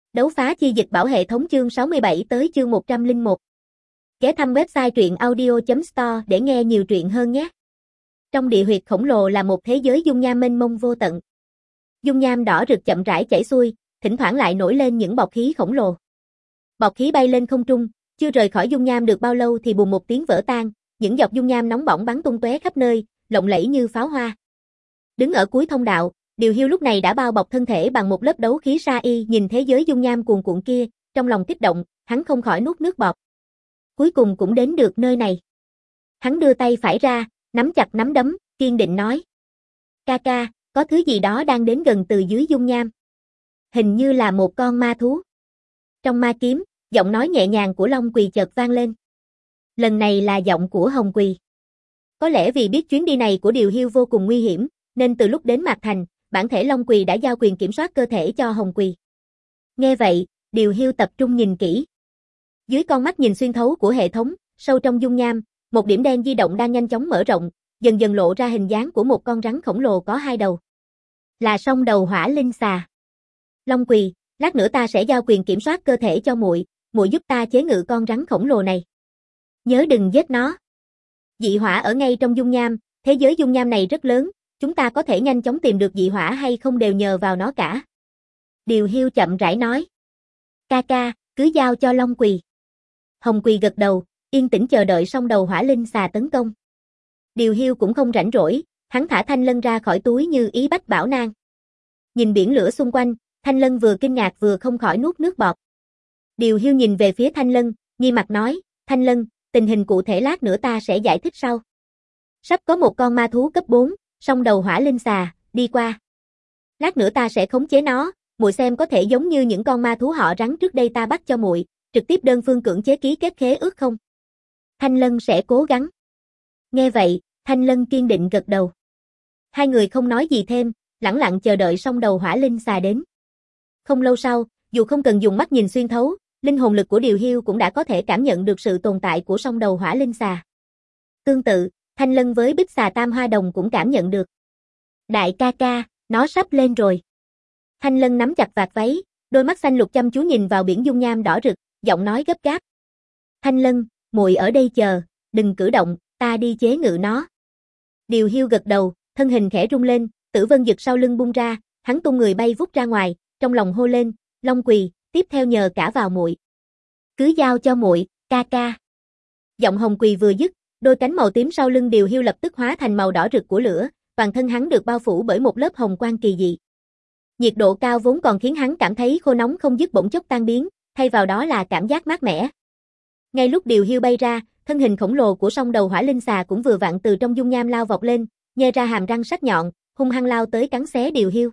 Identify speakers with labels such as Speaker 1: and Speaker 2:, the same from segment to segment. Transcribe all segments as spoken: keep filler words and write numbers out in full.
Speaker 1: Đấu phá chi dịch bảo hệ thống chương sáu mươi bảy tới chương một trăm lẻ một. Ghé thăm website truyện audio chấm store để nghe nhiều truyện hơn nhé. Trong địa huyệt khổng lồ là một thế giới dung nham mênh mông vô tận. Dung nham đỏ rực chậm rãi chảy xuôi, thỉnh thoảng lại nổi lên những bọt khí khổng lồ. Bọt khí bay lên không trung, chưa rời khỏi dung nham được bao lâu thì bùm một tiếng vỡ tan, những giọt dung nham nóng bỏng bắn tung tóe khắp nơi, lộng lẫy như pháo hoa. Đứng ở cuối thông đạo, Điều Hiu lúc này đã bao bọc thân thể bằng một lớp đấu khí sa y, nhìn thế giới dung nham cuồn cuộn kia, trong lòng kích động, hắn không khỏi nuốt nước bọt. Cuối cùng cũng đến được nơi này. Hắn đưa tay phải ra, nắm chặt nắm đấm, kiên định nói: "Ca ca, có thứ gì đó đang đến gần từ dưới dung nham. Hình như là một con ma thú." Trong ma kiếm, giọng nói nhẹ nhàng của Long Quỳ chợt vang lên. Lần này là giọng của Hồng Quỳ. Có lẽ vì biết chuyến đi này của Điều Hiu vô cùng nguy hiểm, nên từ lúc đến Mạc Thành, bản thể Long Quỳ đã giao quyền kiểm soát cơ thể cho Hồng Quỳ. Nghe vậy, Điều Hiu tập trung nhìn kỹ. Dưới con mắt nhìn xuyên thấu của hệ thống, sâu trong dung nham, một điểm đen di động đang nhanh chóng mở rộng, dần dần lộ ra hình dáng của một con rắn khổng lồ có hai đầu. Là song đầu hỏa linh xà. Long Quỳ, lát nữa ta sẽ giao quyền kiểm soát cơ thể cho muội, muội giúp ta chế ngự con rắn khổng lồ này. Nhớ đừng giết nó. Dị hỏa ở ngay trong dung nham, thế giới dung nham này rất lớn, chúng ta có thể nhanh chóng tìm được dị hỏa hay không đều nhờ vào nó cả. Điều Hiu chậm rãi nói. Ca ca, cứ giao cho Long Quỳ. Hồng Quỳ gật đầu, yên tĩnh chờ đợi song đầu hỏa linh xà tấn công. Điều Hiu cũng không rảnh rỗi, hắn thả Thanh Lân ra khỏi túi như ý bách bảo nang. Nhìn biển lửa xung quanh, Thanh Lân vừa kinh ngạc vừa không khỏi nuốt nước bọt. Điều Hiu nhìn về phía Thanh Lân, nghi mặt nói: Thanh Lân, tình hình cụ thể lát nữa ta sẽ giải thích sau. Sắp có một con ma thú cấp bốn, song đầu hỏa linh xà, đi qua. Lát nữa ta sẽ khống chế nó, muội xem có thể giống như những con ma thú họ rắn trước đây ta bắt cho muội, trực tiếp đơn phương cưỡng chế ký kết khế ước không? Thanh Lân sẽ cố gắng. Nghe vậy, Thanh Lân kiên định gật đầu. Hai người không nói gì thêm, lẳng lặng chờ đợi song đầu hỏa linh xà đến. Không lâu sau, dù không cần dùng mắt nhìn xuyên thấu, linh hồn lực của Điều Hiu cũng đã có thể cảm nhận được sự tồn tại của song đầu hỏa linh xà. Tương tự, Thanh Lân với bích xà tam hoa đồng cũng cảm nhận được. Đại ca ca, nó sắp lên rồi. Thanh Lân nắm chặt vạt váy, đôi mắt xanh lục chăm chú nhìn vào biển dung nham đỏ rực, giọng nói gấp gáp. Thanh Lân, muội ở đây chờ, đừng cử động, ta đi chế ngự nó. Điều Hiu gật đầu, thân hình khẽ rung lên, Tử Vân Dực sau lưng bung ra, hắn tung người bay vút ra ngoài, trong lòng hô lên: Long Quỳ, tiếp theo nhờ cả vào muội. Cứ giao cho muội, ca ca. Giọng Hồng Quỳ vừa dứt, đôi cánh màu tím sau lưng Điều Hiu lập tức hóa thành màu đỏ rực của lửa, toàn thân hắn được bao phủ bởi một lớp hồng quang kỳ dị. Nhiệt độ cao vốn còn khiến hắn cảm thấy khô nóng không dứt bỗng chốc tan biến, thay vào đó là cảm giác mát mẻ. Ngay lúc Điều Hiu bay ra, thân hình khổng lồ của song đầu hỏa linh xà cũng vừa vặn từ trong dung nham lao vọt lên, nhe ra hàm răng sắc nhọn, hung hăng lao tới cắn xé Điều Hiu.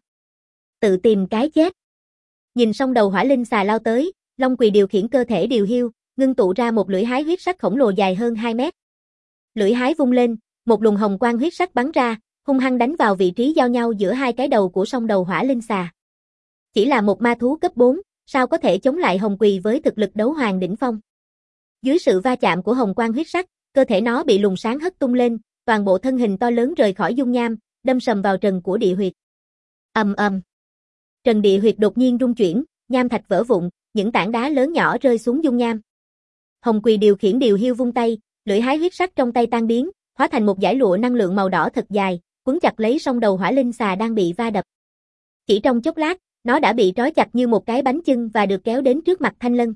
Speaker 1: Tự tìm cái chết. Nhìn song đầu hỏa linh xà lao tới, Long Quỳ điều khiển cơ thể Điều Hiu, ngưng tụ ra một lưỡi hái huyết sắc khổng lồ dài hơn hai mét. Lưỡi hái vung lên, một luồng hồng quang huyết sắc bắn ra, hung hăng đánh vào vị trí giao nhau giữa hai cái đầu của song đầu hỏa linh xà. Chỉ là một ma thú cấp bốn, sao có thể chống lại Hồng Quỳ với thực lực đấu hoàng đỉnh phong. Dưới sự va chạm của hồng quang huyết sắc, cơ thể nó bị luồng sáng hất tung lên, toàn bộ thân hình to lớn rời khỏi dung nham, đâm sầm vào trần của địa huyệt. Ầm ầm. Trần địa huyệt đột nhiên rung chuyển, nham thạch vỡ vụn, những tảng đá lớn nhỏ rơi xuống dung nham. Hồng Quỳ điều khiển Điều Hiu vung tay, lưỡi hái huyết sắc trong tay tan biến, hóa thành một dải lụa năng lượng màu đỏ thật dài, quấn chặt lấy song đầu hỏa linh xà đang bị va đập. Chỉ trong chốc lát, nó đã bị trói chặt như một cái bánh chưng và được kéo đến trước mặt Thanh Lân.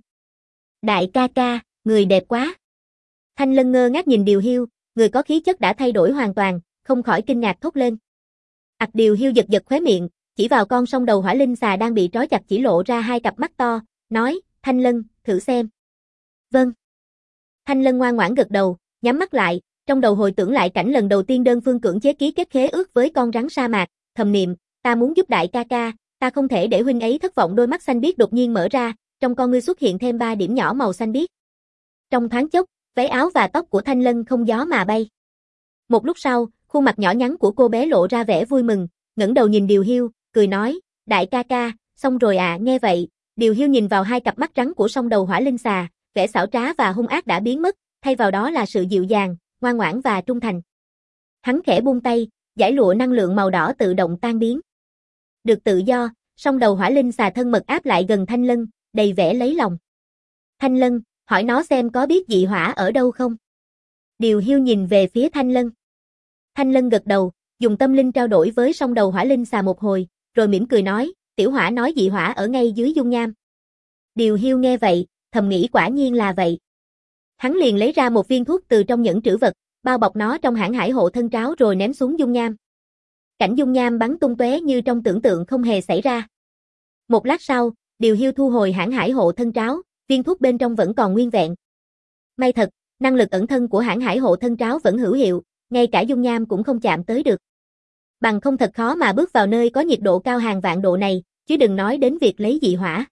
Speaker 1: Đại ca ca, người đẹp quá. Thanh Lân ngơ ngác nhìn Điều Hiu, người có khí chất đã thay đổi hoàn toàn, không khỏi kinh ngạc thốt lên. Ặc Điều Hiu giật giật khóe miệng, chỉ vào con song đầu hỏa linh xà đang bị trói chặt chỉ lộ ra hai cặp mắt to, nói: Thanh Lân, thử xem. Vâng. Thanh Lân ngoan ngoãn gật đầu, nhắm mắt lại, trong đầu hồi tưởng lại cảnh lần đầu tiên đơn phương cưỡng chế ký kết khế ước với con rắn sa mạc, thầm niệm: ta muốn giúp đại ca ca, ta không thể để huynh ấy thất vọng. Đôi mắt xanh biếc đột nhiên mở ra, trong con ngươi xuất hiện thêm ba điểm nhỏ màu xanh biếc. Trong thoáng chốc, váy áo và tóc của Thanh Lân không gió mà bay. Một lúc sau, khuôn mặt nhỏ nhắn của cô bé lộ ra vẻ vui mừng, ngẩng đầu nhìn Điều Hiu, cười nói: đại ca ca, xong rồi à. Nghe vậy, Điều Hiu nhìn vào hai cặp mắt trắng của song đầu hỏa linh xà, vẻ xảo trá và hung ác đã biến mất, thay vào đó là sự dịu dàng, ngoan ngoãn và trung thành. Hắn khẽ buông tay, dải lụa năng lượng màu đỏ tự động tan biến. Được tự do, Song đầu hỏa linh xà thân mật áp lại gần Thanh Lân, đầy vẻ lấy lòng. Thanh Lân, hỏi nó xem có biết dị hỏa ở đâu không? Điều Hiu nhìn về phía Thanh Lân. Thanh Lân gật đầu, dùng tâm linh trao đổi với song đầu hỏa linh xà một hồi, rồi mỉm cười nói, tiểu hỏa nói dị hỏa ở ngay dưới dung nham. Điều Hiu nghe vậy, thầm nghĩ quả nhiên là vậy. Hắn liền lấy ra một viên thuốc từ trong nhẫn trữ vật, bao bọc nó trong hãn hải hộ thân tráo rồi ném xuống dung nham. Cảnh dung nham bắn tung tóe như trong tưởng tượng không hề xảy ra. Một lát sau, Điều Hiu thu hồi hãn hải hộ thân tráo, viên thuốc bên trong vẫn còn nguyên vẹn. May thật, năng lực ẩn thân của hãn hải hộ thân tráo vẫn hữu hiệu, ngay cả dung nham cũng không chạm tới được. Bằng không thật khó mà bước vào nơi có nhiệt độ cao hàng vạn độ này, chứ đừng nói đến việc lấy dị hỏa.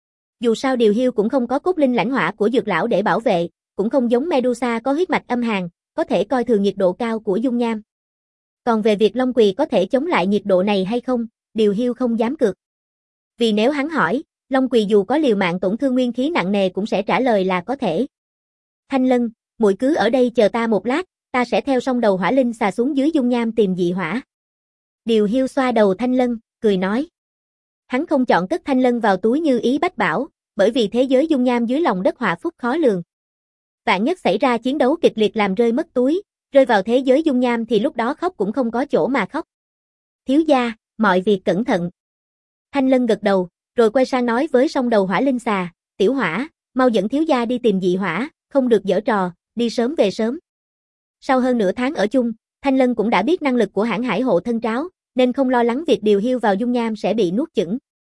Speaker 1: Dù sao Điều Hiu cũng không có cốt linh lãnh hỏa của dược lão để bảo vệ, cũng không giống Medusa có huyết mạch âm hàn, có thể coi thường nhiệt độ cao của dung nham. Còn về việc Long Quỳ có thể chống lại nhiệt độ này hay không, Điều Hiu không dám cược. Vì nếu hắn hỏi, Long Quỳ dù có liều mạng tổn thương nguyên khí nặng nề cũng sẽ trả lời là có thể. Thanh Lân, muội cứ ở đây chờ ta một lát, ta sẽ theo song đầu hỏa linh xà xuống dưới dung nham tìm dị hỏa. Điều Hiu xoa đầu Thanh Lân, cười nói. Hắn không chọn cất Thanh Lân vào túi như ý Bách Bảo, bởi vì thế giới dung nham dưới lòng đất họa phúc khó lường. Vạn nhất xảy ra chiến đấu kịch liệt làm rơi mất túi, rơi vào thế giới dung nham thì lúc đó khóc cũng không có chỗ mà khóc. Thiếu gia, mọi việc cẩn thận. Thanh Lân gật đầu, rồi quay sang nói với song đầu hỏa linh xà, tiểu hỏa, mau dẫn thiếu gia đi tìm dị hỏa, không được giở trò, đi sớm về sớm. Sau hơn nửa tháng ở chung, Thanh Lân cũng đã biết năng lực của hãn hải hộ thân tráo, nên không lo lắng việc Điều Hiu vào dung nham sẽ bị nuốt chửng.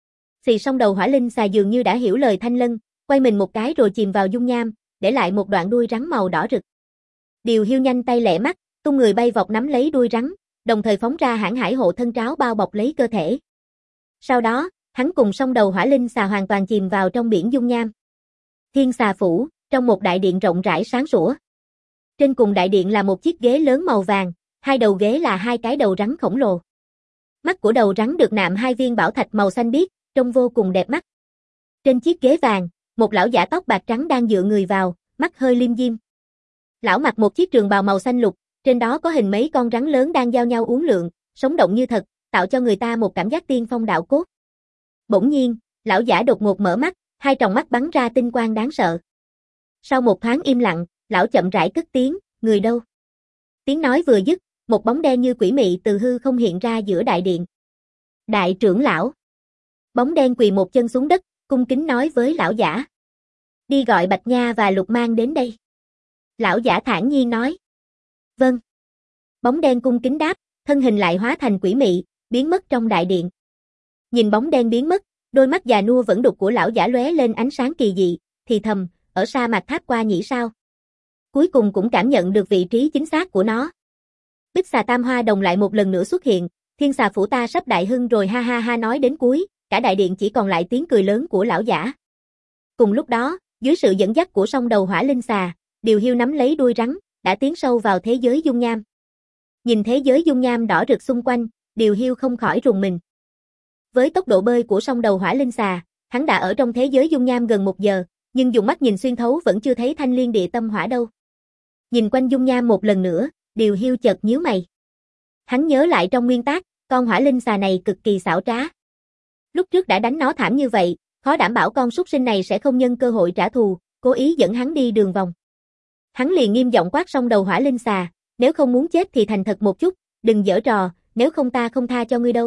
Speaker 1: Xì song đầu hỏa linh xà dường như đã hiểu lời Thanh Lân, quay mình một cái rồi chìm vào dung nham, để lại một đoạn đuôi rắn màu đỏ rực. Điều Hiu nhanh tay lẹ mắt, tung người bay vọt nắm lấy đuôi rắn, đồng thời phóng ra hãn hải hộ thân tráo bao bọc lấy cơ thể. Sau đó, hắn cùng song đầu hỏa linh xà hoàn toàn chìm vào trong biển dung nham. Thiên Xà Phủ, trong một đại điện rộng rãi sáng sủa. Trên cùng đại điện là một chiếc ghế lớn màu vàng, hai đầu ghế là hai cái đầu rắn khổng lồ. Mắt của đầu rắn được nạm hai viên bảo thạch màu xanh biếc, trông vô cùng đẹp mắt. Trên chiếc ghế vàng, một lão giả tóc bạc trắng đang dựa người vào, mắt hơi liêm diêm. Lão mặc một chiếc trường bào màu xanh lục, trên đó có hình mấy con rắn lớn đang giao nhau uốn lượn, sống động như thật, tạo cho người ta một cảm giác tiên phong đạo cốt. Bỗng nhiên, lão giả đột ngột mở mắt, hai tròng mắt bắn ra tinh quang đáng sợ. Sau một thoáng im lặng, lão chậm rãi cất tiếng, người đâu? Tiếng nói vừa dứt, một bóng đen như quỷ mị từ hư không hiện ra giữa đại điện. Đại trưởng lão. Bóng đen quỳ một chân xuống đất, cung kính nói với lão giả. Đi gọi Bạch Nha và Lục Mang đến đây. Lão giả thản nhiên nói. Vâng. Bóng đen cung kính đáp, thân hình lại hóa thành quỷ mị, biến mất trong đại điện. Nhìn bóng đen biến mất, đôi mắt già nua vẫn đục của lão giả lóe lên ánh sáng kỳ dị, thì thầm, ở sa mạc tháp qua nhĩ sao? Cuối cùng cũng cảm nhận được vị trí chính xác của nó. Bích xà tam hoa đồng lại một lần nữa xuất hiện, Thiên Xà Phủ ta sắp đại hưng rồi ha ha ha nói đến cuối, cả đại điện chỉ còn lại tiếng cười lớn của lão giả. Cùng lúc đó, dưới sự dẫn dắt của song đầu hỏa linh xà, Điều Hiu nắm lấy đuôi rắn, đã tiến sâu vào thế giới dung nham. Nhìn thế giới dung nham đỏ rực xung quanh, Điều Hiu không khỏi rùng mình. Với tốc độ bơi của song đầu hỏa linh xà, hắn đã ở trong thế giới dung nham gần một giờ, nhưng dùng mắt nhìn xuyên thấu vẫn chưa thấy thanh liên địa tâm hỏa đâu. Nhìn quanh dung nham một lần nữa, Điều Hiu chợt nhíu mày. Hắn nhớ lại trong nguyên tác, con hỏa linh xà này cực kỳ xảo trá. Lúc trước đã đánh nó thảm như vậy, khó đảm bảo con súc sinh này sẽ không nhân cơ hội trả thù, cố ý dẫn hắn đi đường vòng. Hắn liền nghiêm giọng quát song đầu hỏa linh xà, nếu không muốn chết thì thành thật một chút, đừng giở trò, nếu không ta không tha cho ngươi đâu.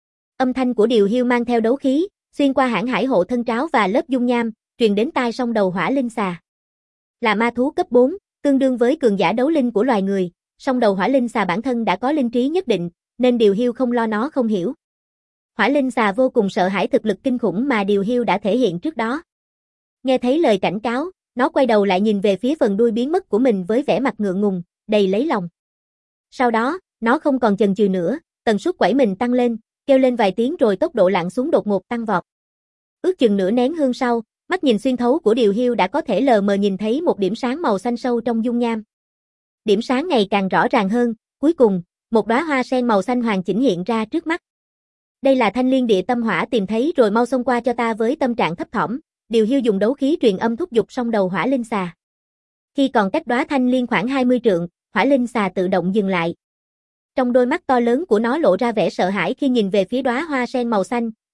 Speaker 1: Âm thanh của Điều Hiu mang theo đấu khí, xuyên qua hãn hải hộ thân tráo và lớp dung nham, truyền đến tai song đầu hỏa linh xà. Là ma thú cấp bốn, tương đương với cường giả đấu linh của loài người, song đầu hỏa linh xà bản thân đã có linh trí nhất định, nên Điều Hiu không lo nó không hiểu. Hỏa linh xà vô cùng sợ hãi thực lực kinh khủng mà Điều Hiu đã thể hiện trước đó. Nghe thấy lời cảnh cáo, nó quay đầu lại nhìn về phía phần đuôi biến mất của mình với vẻ mặt ngượng ngùng, đầy lấy lòng. Sau đó, nó không còn chần chừ nữa, tần suất quẩy mình tăng lên, kêu lên vài tiếng rồi tốc độ lặn xuống đột ngột tăng vọt. Ước chừng nửa nén hương sau, mắt nhìn xuyên thấu của Điều Hiu đã có thể lờ mờ nhìn thấy một điểm sáng màu xanh sâu trong dung nham. Điểm sáng ngày càng rõ ràng hơn, cuối cùng, một đóa hoa sen màu xanh hoàn chỉnh hiện ra trước mắt. Đây là thanh liên địa tâm hỏa tìm thấy rồi, mau xông qua cho ta. Với tâm trạng thấp thỏm, Điều Hiu dùng đấu khí truyền âm thúc giục song đầu hỏa linh xà. Khi còn cách đóa thanh liên khoảng hai mươi trượng, hỏa linh xà tự động dừng lại. Trong đôi mắt to lớn của nó lộ ra vẻ sợ hãi khi nhìn về phía đóa hoa sen màu xanh,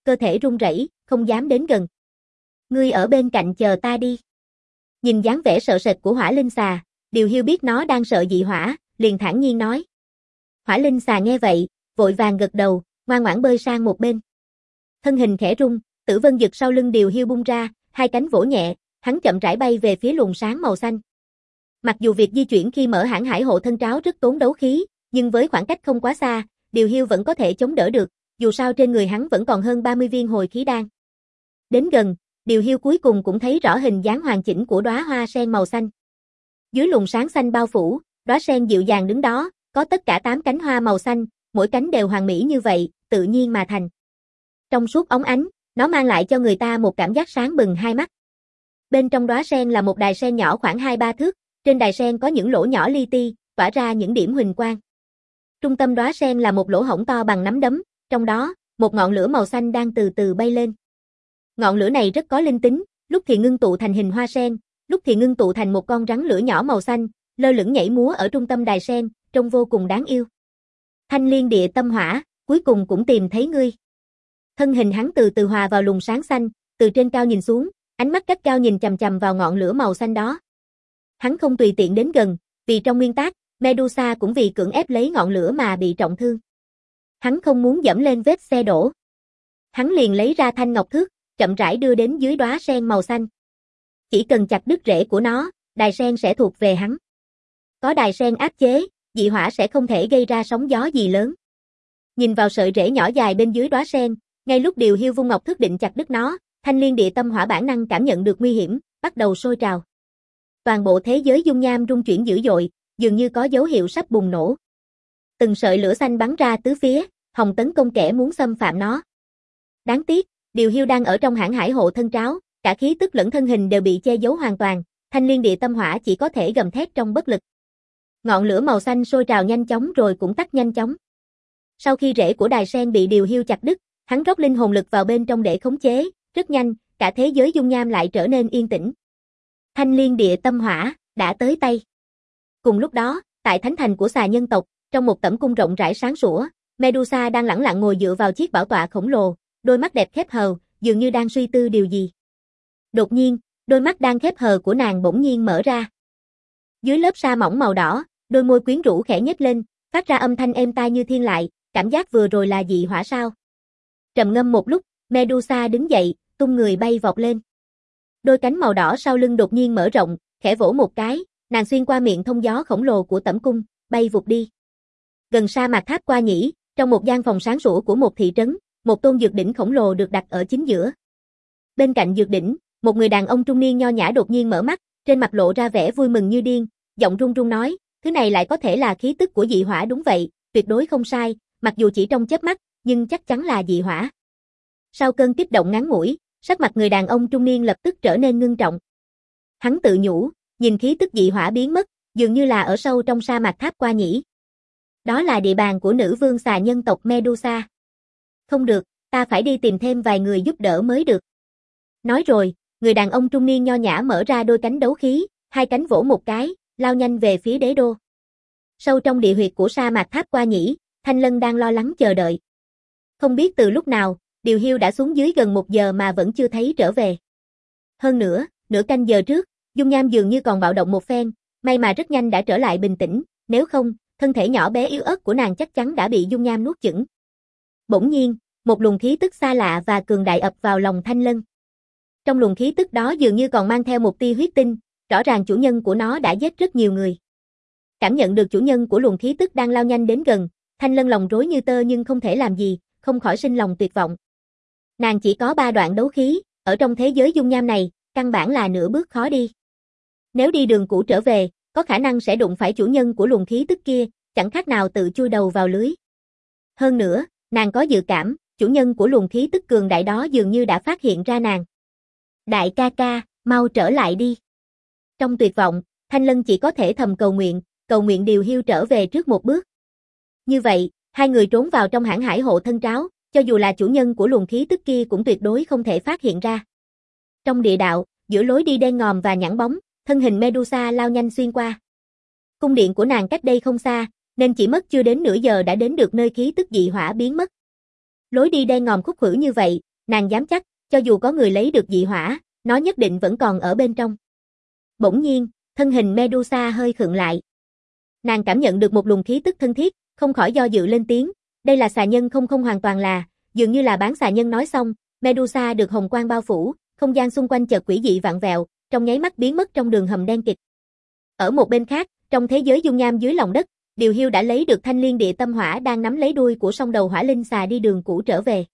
Speaker 1: cơ thể run rẩy, không dám đến gần. Ngươi ở bên cạnh chờ ta đi. Nhìn dáng vẻ sợ sệt của hỏa linh xà, Điều Hiu biết nó đang sợ dị hỏa, liền thản nhiên nói. Hỏa linh xà nghe vậy, vội vàng gật đầu, ngoan ngoãn bơi sang một bên. Thân hình khẽ rung, Tử Vân Dực sau lưng Điều Hiu bung ra, hai cánh vỗ nhẹ, hắn chậm rãi bay về phía luồng sáng màu xanh. Mặc dù việc di chuyển khi mở hãn hải hộ thân tráo rất tốn đấu khí, nhưng với khoảng cách không quá xa, Điều Hiu vẫn có thể chống đỡ được, dù sao trên người hắn vẫn còn hơn ba mươi viên hồi khí đan. Đến gần, Điều Hiu cuối cùng cũng thấy rõ hình dáng hoàn chỉnh của đóa hoa sen màu xanh. Dưới luồng sáng xanh bao phủ, đóa sen dịu dàng đứng đó, có tất cả tám cánh hoa màu xanh, mỗi cánh đều hoàn mỹ như vậy, tự nhiên mà thành. Trong suốt óng ánh, nó mang lại cho người ta một cảm giác sáng bừng hai mắt. Bên trong đóa sen là một đài sen nhỏ khoảng hai ba thước, trên đài sen có những lỗ nhỏ li ti, tỏa ra những điểm huỳnh quang. Trung tâm đóa sen là một lỗ hổng to bằng nắm đấm, trong đó, một ngọn lửa màu xanh đang từ từ bay lên. Ngọn lửa này rất có linh tính, lúc thì ngưng tụ thành hình hoa sen, lúc thì ngưng tụ thành một con rắn lửa nhỏ màu xanh, lơ lửng nhảy múa ở trung tâm đài sen, trông vô cùng đáng yêu. Thanh Liên Địa Tâm Hỏa, cuối cùng cũng tìm thấy ngươi. Thân hình hắn từ từ hòa vào luồng sáng xanh, từ trên cao nhìn xuống, ánh mắt gắt gao nhìn chằm chằm vào ngọn lửa màu xanh đó. Hắn không tùy tiện đến gần, vì trong nguyên tắc, Medusa cũng vì cưỡng ép lấy ngọn lửa mà bị trọng thương. Hắn không muốn dẫm lên vết xe đổ. Hắn liền lấy ra thanh ngọc thước, chậm rãi đưa đến dưới đóa sen màu xanh. Chỉ cần chặt đứt rễ của nó, đài sen sẽ thuộc về hắn. Có đài sen áp chế, dị hỏa sẽ không thể gây ra sóng gió gì lớn. Nhìn vào sợi rễ nhỏ dài bên dưới đóa sen, ngay lúc Điều Hiu vung ngọc thước định chặt đứt nó, Thanh Liên Địa Tâm Hỏa bản năng cảm nhận được nguy hiểm, bắt đầu sôi trào. Toàn bộ thế giới dung nham rung chuyển dữ dội, dường như có dấu hiệu sắp bùng nổ. Từng sợi lửa xanh bắn ra tứ phía, hòng tấn công kẻ muốn xâm phạm nó. Đáng tiếc, Điều Hiu đang ở trong hãn hải hộ thân tráo, cả khí tức lẫn thân hình đều bị che giấu hoàn toàn, Thanh Liên Địa Tâm Hỏa chỉ có thể gầm thét trong bất lực. Ngọn lửa màu xanh sôi trào nhanh chóng rồi cũng tắt nhanh chóng. Sau khi rễ của đài sen bị Điều Hiu chặt đứt, hắn rót linh hồn lực vào bên trong để khống chế, rất nhanh, cả thế giới dung nham lại trở nên yên tĩnh. Thanh Liên Địa Tâm Hỏa đã tới tay. Cùng lúc đó, tại thánh thành của xà nhân tộc, trong một tẩm cung rộng rãi sáng sủa, Medusa đang lẳng lặng ngồi dựa vào chiếc bảo tọa khổng lồ, đôi mắt đẹp khép hờ, dường như đang suy tư điều gì. Đột nhiên, đôi mắt đang khép hờ của nàng bỗng nhiên mở ra. Dưới lớp sa mỏng màu đỏ, đôi môi quyến rũ khẽ nhếch lên, phát ra âm thanh êm tai như thiên lại, cảm giác vừa rồi là dị hỏa sao? Trầm ngâm một lúc, Medusa đứng dậy, tung người bay vọt lên. Đôi cánh màu đỏ sau lưng đột nhiên mở rộng, khẽ vỗ một cái, nàng xuyên qua miệng thông gió khổng lồ của tẩm cung, bay vụt đi. Gần sa mạc Tháp Qua Nhĩ, trong một gian phòng sáng sủa của một thị trấn, một tôn dược đỉnh khổng lồ được đặt ở chính giữa. Bên cạnh dược đỉnh, một người đàn ông trung niên nho nhã đột nhiên mở mắt, trên mặt lộ ra vẻ vui mừng như điên, giọng run run nói, thứ này lại có thể là khí tức của dị hỏa. Đúng vậy, tuyệt đối không sai, mặc dù chỉ trong chớp mắt, nhưng chắc chắn là dị hỏa. Sau cơn kích động ngắn ngủi, sắc mặt người đàn ông trung niên lập tức trở nên ngưng trọng. Hắn tự nhủ, nhìn khí tức dị hỏa biến mất, dường như là ở sâu trong sa mạc Tháp Qua Nhĩ. Đó là địa bàn của nữ vương xà nhân tộc Medusa. Không được, ta phải đi tìm thêm vài người giúp đỡ mới được. Nói rồi, người đàn ông trung niên nho nhã mở ra đôi cánh đấu khí, hai cánh vỗ một cái, lao nhanh về phía đế đô. Sâu trong địa huyệt của sa mạc Tháp Qua Nhĩ, Thanh Lân đang lo lắng chờ đợi. Không biết từ lúc nào, Điều Hiu đã xuống dưới gần một giờ mà vẫn chưa thấy trở về. Hơn nữa, nửa canh giờ trước, dung nham dường như còn bạo động một phen, may mà rất nhanh đã trở lại bình tĩnh, nếu không, thân thể nhỏ bé yếu ớt của nàng chắc chắn đã bị dung nham nuốt chửng. Bỗng nhiên, một luồng khí tức xa lạ và cường đại ập vào lòng Thanh Lân. Trong luồng khí tức đó dường như còn mang theo một tia huyết tinh, rõ ràng chủ nhân của nó đã giết rất nhiều người. Cảm nhận được chủ nhân của luồng khí tức đang lao nhanh đến gần, Thanh Lân lòng rối như tơ nhưng không thể làm gì, không khỏi sinh lòng tuyệt vọng. Nàng chỉ có ba đoạn đấu khí, ở trong thế giới dung nham này, căn bản là nửa bước khó đi. Nếu đi đường cũ trở về, có khả năng sẽ đụng phải chủ nhân của luồng khí tức kia, chẳng khác nào tự chui đầu vào lưới. Hơn nữa, nàng có dự cảm, chủ nhân của luồng khí tức cường đại đó dường như đã phát hiện ra nàng. Đại ca ca, mau trở lại đi. Trong tuyệt vọng, Thanh Lân chỉ có thể thầm cầu nguyện, cầu nguyện Điều Hiu trở về trước một bước. Như vậy, hai người trốn vào trong hãn hải hộ thân tráo, cho dù là chủ nhân của luồng khí tức kia cũng tuyệt đối không thể phát hiện ra. Trong địa đạo, giữa lối đi đen ngòm và nhẵn bóng, thân hình Medusa lao nhanh xuyên qua. Cung điện của nàng cách đây không xa, nên chỉ mất chưa đến nửa giờ đã đến được nơi khí tức dị hỏa biến mất. Lối đi đen ngòm khúc khuỷu như vậy, nàng dám chắc, cho dù có người lấy được dị hỏa, nó nhất định vẫn còn ở bên trong. Bỗng nhiên, thân hình Medusa hơi khựng lại. Nàng cảm nhận được một luồng khí tức thân thiết, không khỏi do dự lên tiếng, đây là xà nhân không không hoàn toàn là, dường như là bán xà nhân nói xong, Medusa được hồng quang bao phủ, không gian xung quanh chợt quỷ dị vạn vẹo, trong nháy mắt biến mất trong đường hầm đen kịt. Ở một bên khác, trong thế giới dung nham dưới lòng đất, Điều Hiu đã lấy được thanh liên địa tâm hỏa đang nắm lấy đuôi của song đầu hỏa linh xà đi đường cũ trở về.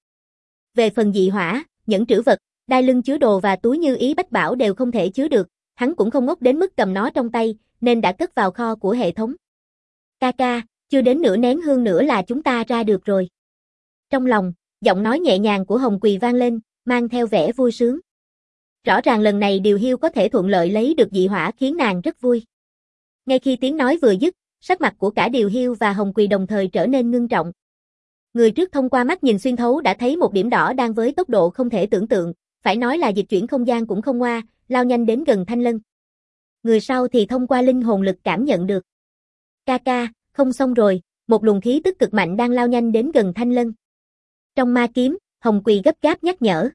Speaker 1: Về phần dị hỏa, nhẫn trữ vật, đai lưng chứa đồ và túi như ý bách bảo đều không thể chứa được, hắn cũng không ngốc đến mức cầm nó trong tay, nên đã cất vào kho của hệ thống. Ca ca, chưa đến nửa nén hương nữa là chúng ta ra được rồi. Trong lòng, giọng nói nhẹ nhàng của Hồng Quỳ vang lên, mang theo vẻ vui sướng. Rõ ràng lần này Điều Hiu có thể thuận lợi lấy được dị hỏa khiến nàng rất vui. Ngay khi tiếng nói vừa dứt, sắc mặt của cả Điều Hiu và Hồng Quỳ đồng thời trở nên ngưng trọng. Người trước thông qua mắt nhìn xuyên thấu đã thấy một điểm đỏ đang với tốc độ không thể tưởng tượng, phải nói là dịch chuyển không gian cũng không ngoa, lao nhanh đến gần Thanh Lân. Người sau thì thông qua linh hồn lực cảm nhận được. Ca ca, không xong rồi, một luồng khí tức cực mạnh đang lao nhanh đến gần Thanh Lân. Trong ma kiếm, Hồng Quỳ gấp gáp nhắc nhở.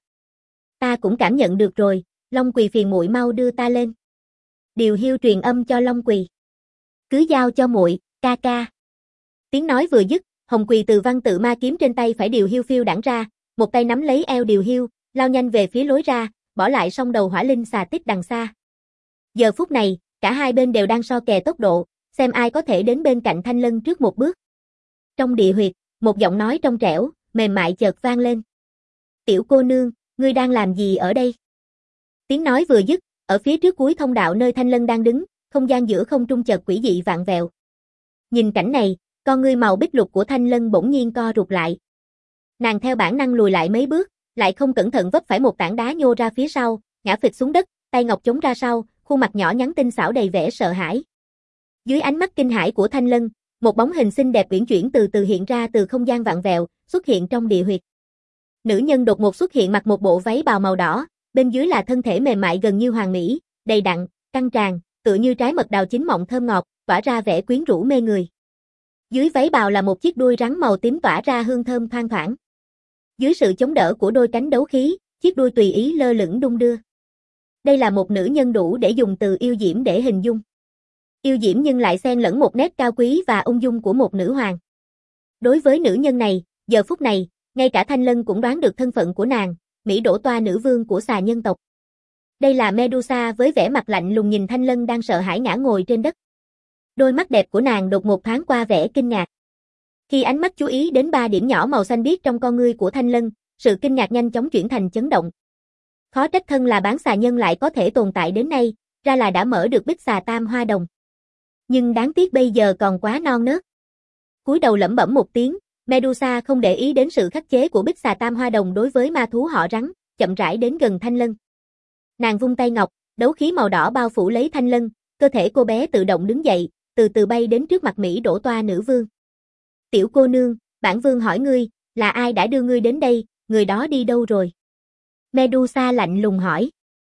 Speaker 1: Ta cũng cảm nhận được rồi, Long Quỳ phiền muội mau đưa ta lên. Điều Hiu truyền âm cho Long Quỳ. Cứ giao cho muội, ca ca. Tiếng nói vừa dứt, Hồng Quỳ từ văn tự ma kiếm trên tay phải Điều Hiu phiêu đãng ra, một tay nắm lấy eo Điều Hiu, lao nhanh về phía lối ra, bỏ lại song đầu hỏa linh xà tích đằng xa. Giờ phút này, cả hai bên đều đang so kè tốc độ, xem ai có thể đến bên cạnh Thanh Lân trước một bước. Trong địa huyệt, một giọng nói trong trẻo, mềm mại chợt vang lên. Tiểu cô nương, ngươi đang làm gì ở đây? Tiếng nói vừa dứt, ở phía trước cuối thông đạo nơi Thanh Lân đang đứng, không gian giữa không trung chợt quỷ dị vạn vẹo. Nhìn cảnh này, con ngươi màu bích lục của Thanh Lân bỗng nhiên co rụt lại. Nàng theo bản năng lùi lại mấy bước, lại không cẩn thận vấp phải một tảng đá nhô ra phía sau, ngã phịch xuống đất, tay ngọc chống ra sau, khuôn mặt nhỏ nhắn tinh xảo đầy vẻ sợ hãi. Dưới ánh mắt kinh hãi của Thanh Lân, một bóng hình xinh đẹp uyển chuyển từ từ hiện ra từ không gian vạn vẹo, xuất hiện trong địa huyệt. Nữ nhân đột ngột xuất hiện mặc một bộ váy bào màu đỏ, bên dưới là thân thể mềm mại gần như hoàn mỹ, đầy đặn, căng tràn, tựa như trái mật đào chín mọng thơm ngọt, tỏa ra vẻ quyến rũ mê người. Dưới váy bào là một chiếc đuôi rắn màu tím tỏa ra hương thơm thoang thoảng. Dưới sự chống đỡ của đôi cánh đấu khí, chiếc đuôi tùy ý lơ lửng đung đưa. Đây là một nữ nhân đủ để dùng từ yêu diễm để hình dung. Yêu diễm nhưng lại xen lẫn một nét cao quý và ung dung của một nữ hoàng. Đối với nữ nhân này, giờ phút này, ngay cả Thanh Lân cũng đoán được thân phận của nàng, Mỹ Đỗ Toa nữ vương của xà nhân tộc. Đây là Medusa với vẻ mặt lạnh lùng nhìn Thanh Lân đang sợ hãi ngã ngồi trên đất. Đôi mắt đẹp của nàng đột ngột thoáng qua vẻ kinh ngạc. Khi ánh mắt chú ý đến ba điểm nhỏ màu xanh biếc trong con ngươi của Thanh Lân, sự kinh ngạc nhanh chóng chuyển thành chấn động. Khó trách thân là bán xà nhân lại có thể tồn tại đến nay, ra là đã mở được bích xà tam hoa đồng. Nhưng đáng tiếc bây giờ còn quá non nớt. Cúi đầu lẩm bẩm một tiếng, Medusa không để ý đến sự khắc chế của bích xà tam hoa đồng đối với ma thú họ rắn, chậm rãi đến gần Thanh Lân. Nàng vung tay ngọc, đấu khí màu đỏ bao phủ lấy Thanh Lân, cơ thể cô bé tự động đứng dậy, từ từ bay đến trước mặt Mỹ Đỗ Toa nữ vương. Tiểu cô nương, bản vương hỏi ngươi, là ai đã đưa ngươi đến đây, người đó đi đâu rồi? Medusa lạnh lùng hỏi.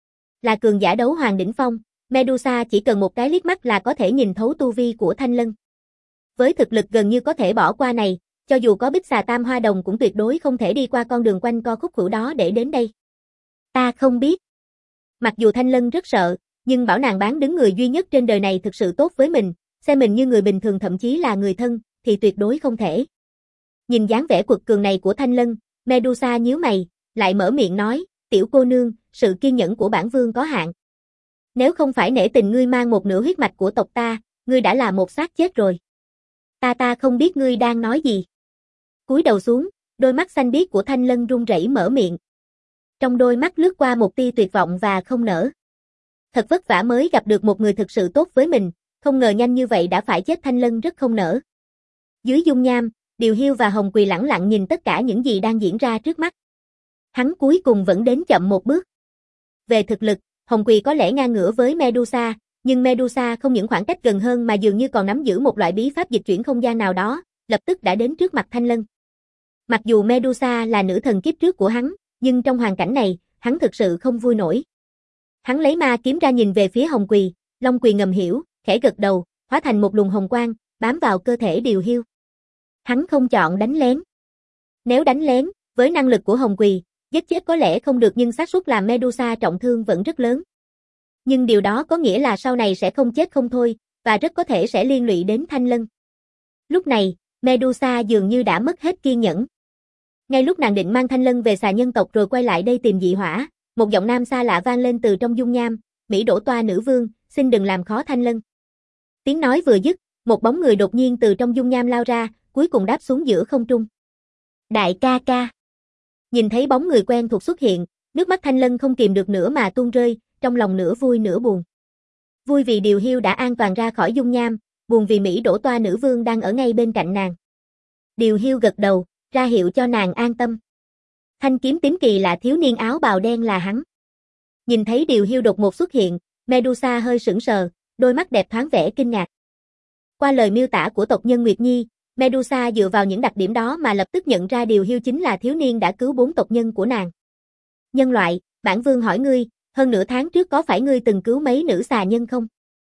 Speaker 1: Là cường giả đấu hoàng đỉnh phong, Medusa chỉ cần một cái liếc mắt là có thể nhìn thấu tu vi của Thanh Lân. Với thực lực gần như có thể bỏ qua này, cho dù có bích xà tam hoa đồng cũng tuyệt đối không thể đi qua con đường quanh co khúc khuỷu đó để đến đây. Ta không biết. Mặc dù Thanh Lân rất sợ, nhưng bảo nàng bán đứng người duy nhất trên đời này thực sự tốt với mình, xem mình như người bình thường thậm chí là người thân, thì tuyệt đối không thể. Nhìn dáng vẻ quật cường này của Thanh Lân, Medusa nhíu mày, lại mở miệng nói, tiểu cô nương, sự kiên nhẫn của bản vương có hạn. Nếu không phải nể tình ngươi mang một nửa huyết mạch của tộc ta, ngươi đã là một xác chết rồi. Ta ta không biết ngươi đang nói gì. Cúi đầu xuống, đôi mắt xanh biếc của Thanh Lân run rẩy mở miệng. Trong đôi mắt lướt qua một tia tuyệt vọng và không nở. Thật vất vả mới gặp được một người thực sự tốt với mình, không ngờ nhanh như vậy đã phải chết. Thanh Lân rất không nở. Dưới dung nham, Điều Hiu và Hồng Quỳ lẳng lặng nhìn tất cả những gì đang diễn ra trước mắt. Hắn cuối cùng vẫn đến chậm một bước. Về thực lực, Hồng Quỳ có lẽ ngang ngửa với Medusa, nhưng Medusa không những khoảng cách gần hơn mà dường như còn nắm giữ một loại bí pháp dịch chuyển không gian nào đó, lập tức đã đến trước mặt Thanh Lân. Mặc dù Medusa là nữ thần kiếp trước của hắn, nhưng trong hoàn cảnh này, hắn thực sự không vui nổi. Hắn lấy ma kiếm ra nhìn về phía Hồng Quỳ, Long Quỳ ngầm hiểu, khẽ gật đầu, hóa thành một luồng hồng quang, bám vào cơ thể Điều Hiu. Hắn không chọn đánh lén. Nếu đánh lén, với năng lực của Hồng Quỳ, Giết chết có lẽ không được nhưng xác suất làm Medusa trọng thương vẫn rất lớn. Nhưng điều đó có nghĩa là sau này sẽ không chết không thôi, và rất có thể sẽ liên lụy đến Thanh Lân. Lúc này, Medusa dường như đã mất hết kiên nhẫn. Ngay lúc nàng định mang Thanh Lân về xà nhân tộc rồi quay lại đây tìm dị hỏa, một giọng nam xa lạ vang lên từ trong dung nham, Mỹ Đổ Toa nữ vương, xin đừng làm khó Thanh Lân. Tiếng nói vừa dứt, một bóng người đột nhiên từ trong dung nham lao ra, cuối cùng đáp xuống giữa không trung. Đại ca ca. Nhìn thấy bóng người quen thuộc xuất hiện, nước mắt Thanh Lân không kìm được nữa mà tuôn rơi, trong lòng nửa vui nửa buồn. Vui vì Điều Hiu đã an toàn ra khỏi dung nham, buồn vì Mỹ Đổ Toa nữ vương đang ở ngay bên cạnh nàng. Điều Hiu gật đầu, ra hiệu cho nàng an tâm. Thanh kiếm tím kỳ lạ thiếu niên áo bào đen là hắn. Nhìn thấy Điều Hiu đột ngột xuất hiện, Medusa hơi sững sờ, đôi mắt đẹp thoáng vẻ kinh ngạc. Qua lời miêu tả của tộc nhân Nguyệt Nhi, Medusa dựa vào những đặc điểm đó mà lập tức nhận ra Điều Hiu chính là thiếu niên đã cứu bốn tộc nhân của nàng. Nhân loại, bản vương hỏi ngươi, hơn nửa tháng trước có phải ngươi từng cứu mấy nữ xà nhân không?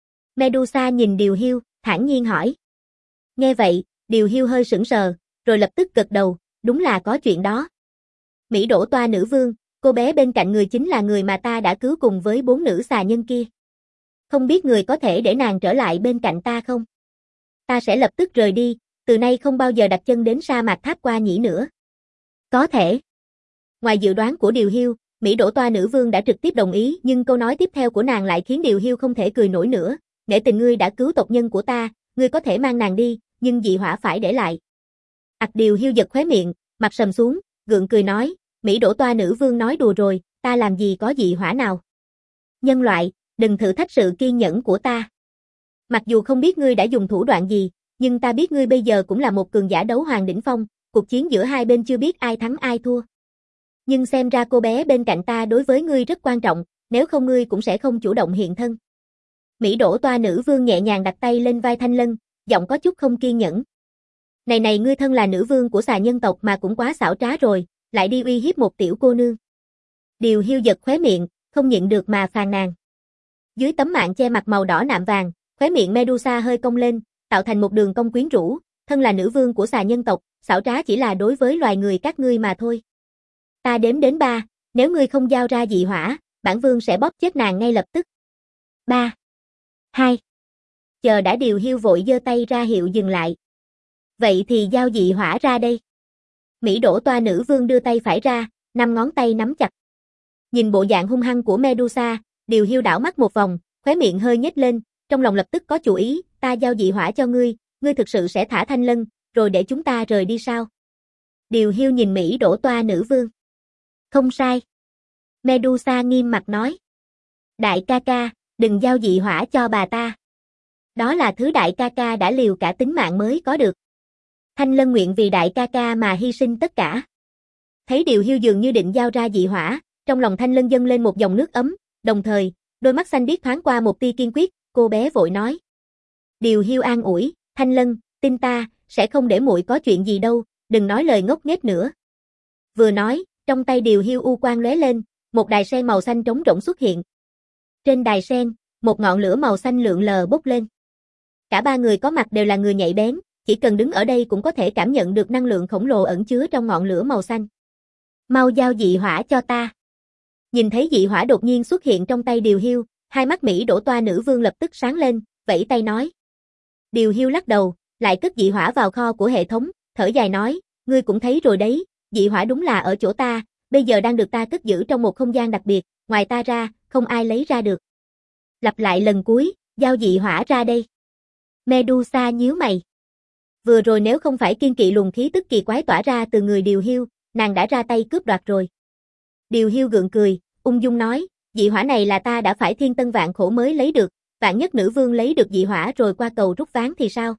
Speaker 1: Medusa nhìn Điều Hiu, thản nhiên hỏi. Nghe vậy, Điều Hiu hơi sững sờ, rồi lập tức gật đầu, đúng là có chuyện đó. Mỹ Đổ Toa nữ vương, cô bé bên cạnh người chính là người mà ta đã cứu cùng với bốn nữ xà nhân kia. Không biết người có thể để nàng trở lại bên cạnh ta không? Ta sẽ lập tức rời đi, từ nay không bao giờ đặt chân đến sa mạc Tháp Qua Nhĩ nữa. Có thể. Ngoài dự đoán của Điều Hiu, Mỹ Đổ Toa nữ vương đã trực tiếp đồng ý, nhưng câu nói tiếp theo của nàng lại khiến Điều Hiu không thể cười nổi nữa. Nể tình ngươi đã cứu tộc nhân của ta, ngươi có thể mang nàng đi, nhưng dị hỏa phải để lại. Ặc Điều Hiu giật khóe miệng, mặt sầm xuống, gượng cười nói, Mỹ Đổ Toa nữ vương nói đùa rồi, ta làm gì có dị hỏa nào. Nhân loại, đừng thử thách sự kiên nhẫn của ta. Mặc dù không biết ngươi đã dùng thủ đoạn gì, nhưng ta biết ngươi bây giờ cũng là một cường giả đấu hoàng đỉnh phong, cuộc chiến giữa hai bên chưa biết ai thắng ai thua. Nhưng xem ra cô bé bên cạnh ta đối với ngươi rất quan trọng, nếu không ngươi cũng sẽ không chủ động hiện thân. Mỹ Đổ Toa nữ vương nhẹ nhàng đặt tay lên vai Thanh Lân, giọng có chút không kiên nhẫn. Này này ngươi thân là nữ vương của xà nhân tộc mà cũng quá xảo trá rồi, lại đi uy hiếp một tiểu cô nương. Điều Hiu giật khóe miệng, không nhịn được mà phàn nàn. Dưới tấm mạng che mặt màu đỏ nạm vàng, khóe miệng Medusa hơi cong lên, tạo thành một đường cong quyến rũ, thân là nữ vương của xà nhân tộc, xảo trá chỉ là đối với loài người các ngươi mà thôi. Ta đếm đến ba, nếu ngươi không giao ra dị hỏa, bản vương sẽ bóp chết nàng ngay lập tức. Ba, hai. Chờ đã. Điều Hiu vội giơ tay ra hiệu dừng lại. Vậy thì giao dị hỏa ra đây. Mỹ Đổ Toa nữ vương đưa tay phải ra, năm ngón tay nắm chặt. Nhìn bộ dạng hung hăng của Medusa, Điều Hiu đảo mắt một vòng, khóe miệng hơi nhếch lên, trong lòng lập tức có chủ ý, ta giao dị hỏa cho ngươi, ngươi thực sự sẽ thả Thanh Lân, rồi để chúng ta rời đi sao? Điều Hiu nhìn Mỹ Đổ Toa nữ vương. Không sai. Medusa nghiêm mặt nói. Đại ca ca, đừng giao dị hỏa cho bà ta. Đó là thứ đại ca ca đã liều cả tính mạng mới có được. Thanh Lân nguyện vì đại ca ca mà hy sinh tất cả. Thấy Điều Hiu dường như định giao ra dị hỏa, trong lòng Thanh Lân dâng lên một dòng nước ấm, đồng thời, đôi mắt xanh biếc thoáng qua một tia kiên quyết, cô bé vội nói. Điều Hiu an ủi, Thanh Lân, tin ta, sẽ không để muội có chuyện gì đâu, đừng nói lời ngốc nghếch nữa. Vừa nói, trong tay Điều Hiu u quang lóe lên, một đài sen màu xanh trống rỗng xuất hiện. Trên đài sen, một ngọn lửa màu xanh lượn lờ bốc lên. Cả ba người có mặt đều là người nhạy bén, chỉ cần đứng ở đây cũng có thể cảm nhận được năng lượng khổng lồ ẩn chứa trong ngọn lửa màu xanh. Mau giao dị hỏa cho ta. Nhìn thấy dị hỏa đột nhiên xuất hiện trong tay Điều Hiu, hai mắt Mỹ Đổ Toa nữ vương lập tức sáng lên, vẫy tay nói. Điều Hiu lắc đầu, lại cất dị hỏa vào kho của hệ thống, thở dài nói, ngươi cũng thấy rồi đấy, dị hỏa đúng là ở chỗ ta, bây giờ đang được ta cất giữ trong một không gian đặc biệt, ngoài ta ra, không ai lấy ra được. Lặp lại lần cuối, giao dị hỏa ra đây. Medusa nhíu mày. Vừa rồi nếu không phải kiên kỵ luồng khí tức kỳ quái tỏa ra từ người Điều Hiu, nàng đã ra tay cướp đoạt rồi. Điều Hiu gượng cười, ung dung nói, dị hỏa này là ta đã phải thiên tân vạn khổ mới lấy được, vạn nhất nữ vương lấy được dị hỏa rồi qua cầu rút ván thì sao?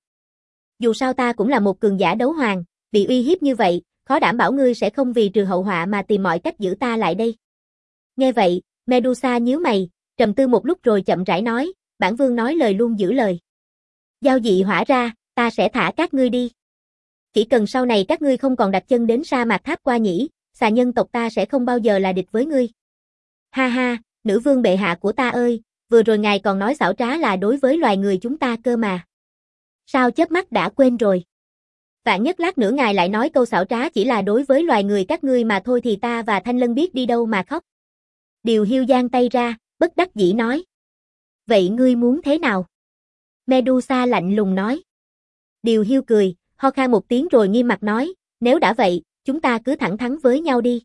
Speaker 1: Dù sao ta cũng là một cường giả đấu hoàng, bị uy hiếp như vậy, khó đảm bảo ngươi sẽ không vì trừ hậu họa mà tìm mọi cách giữ ta lại đây. Nghe vậy, Medusa nhíu mày, trầm tư một lúc rồi chậm rãi nói, bản vương nói lời luôn giữ lời. Giao dị hỏa ra, ta sẽ thả các ngươi đi. Chỉ cần sau này các ngươi không còn đặt chân đến sa mạc Tháp Qua Nhĩ, xà nhân tộc ta sẽ không bao giờ là địch với ngươi. Ha ha, nữ vương bệ hạ của ta ơi, vừa rồi ngài còn nói xảo trá là đối với loài người chúng ta cơ mà. Sao chớp mắt đã quên rồi? Vạn nhất lát nữa ngài lại nói câu xảo trá chỉ là đối với loài người các ngươi mà thôi thì ta và Thanh Lân biết đi đâu mà khóc. Điều Hiu giang tay ra, bất đắc dĩ nói. Vậy ngươi muốn thế nào? Medusa lạnh lùng nói. Điều Hiu cười, ho khan một tiếng rồi nghiêm mặt nói, nếu đã vậy, chúng ta cứ thẳng thắn với nhau đi.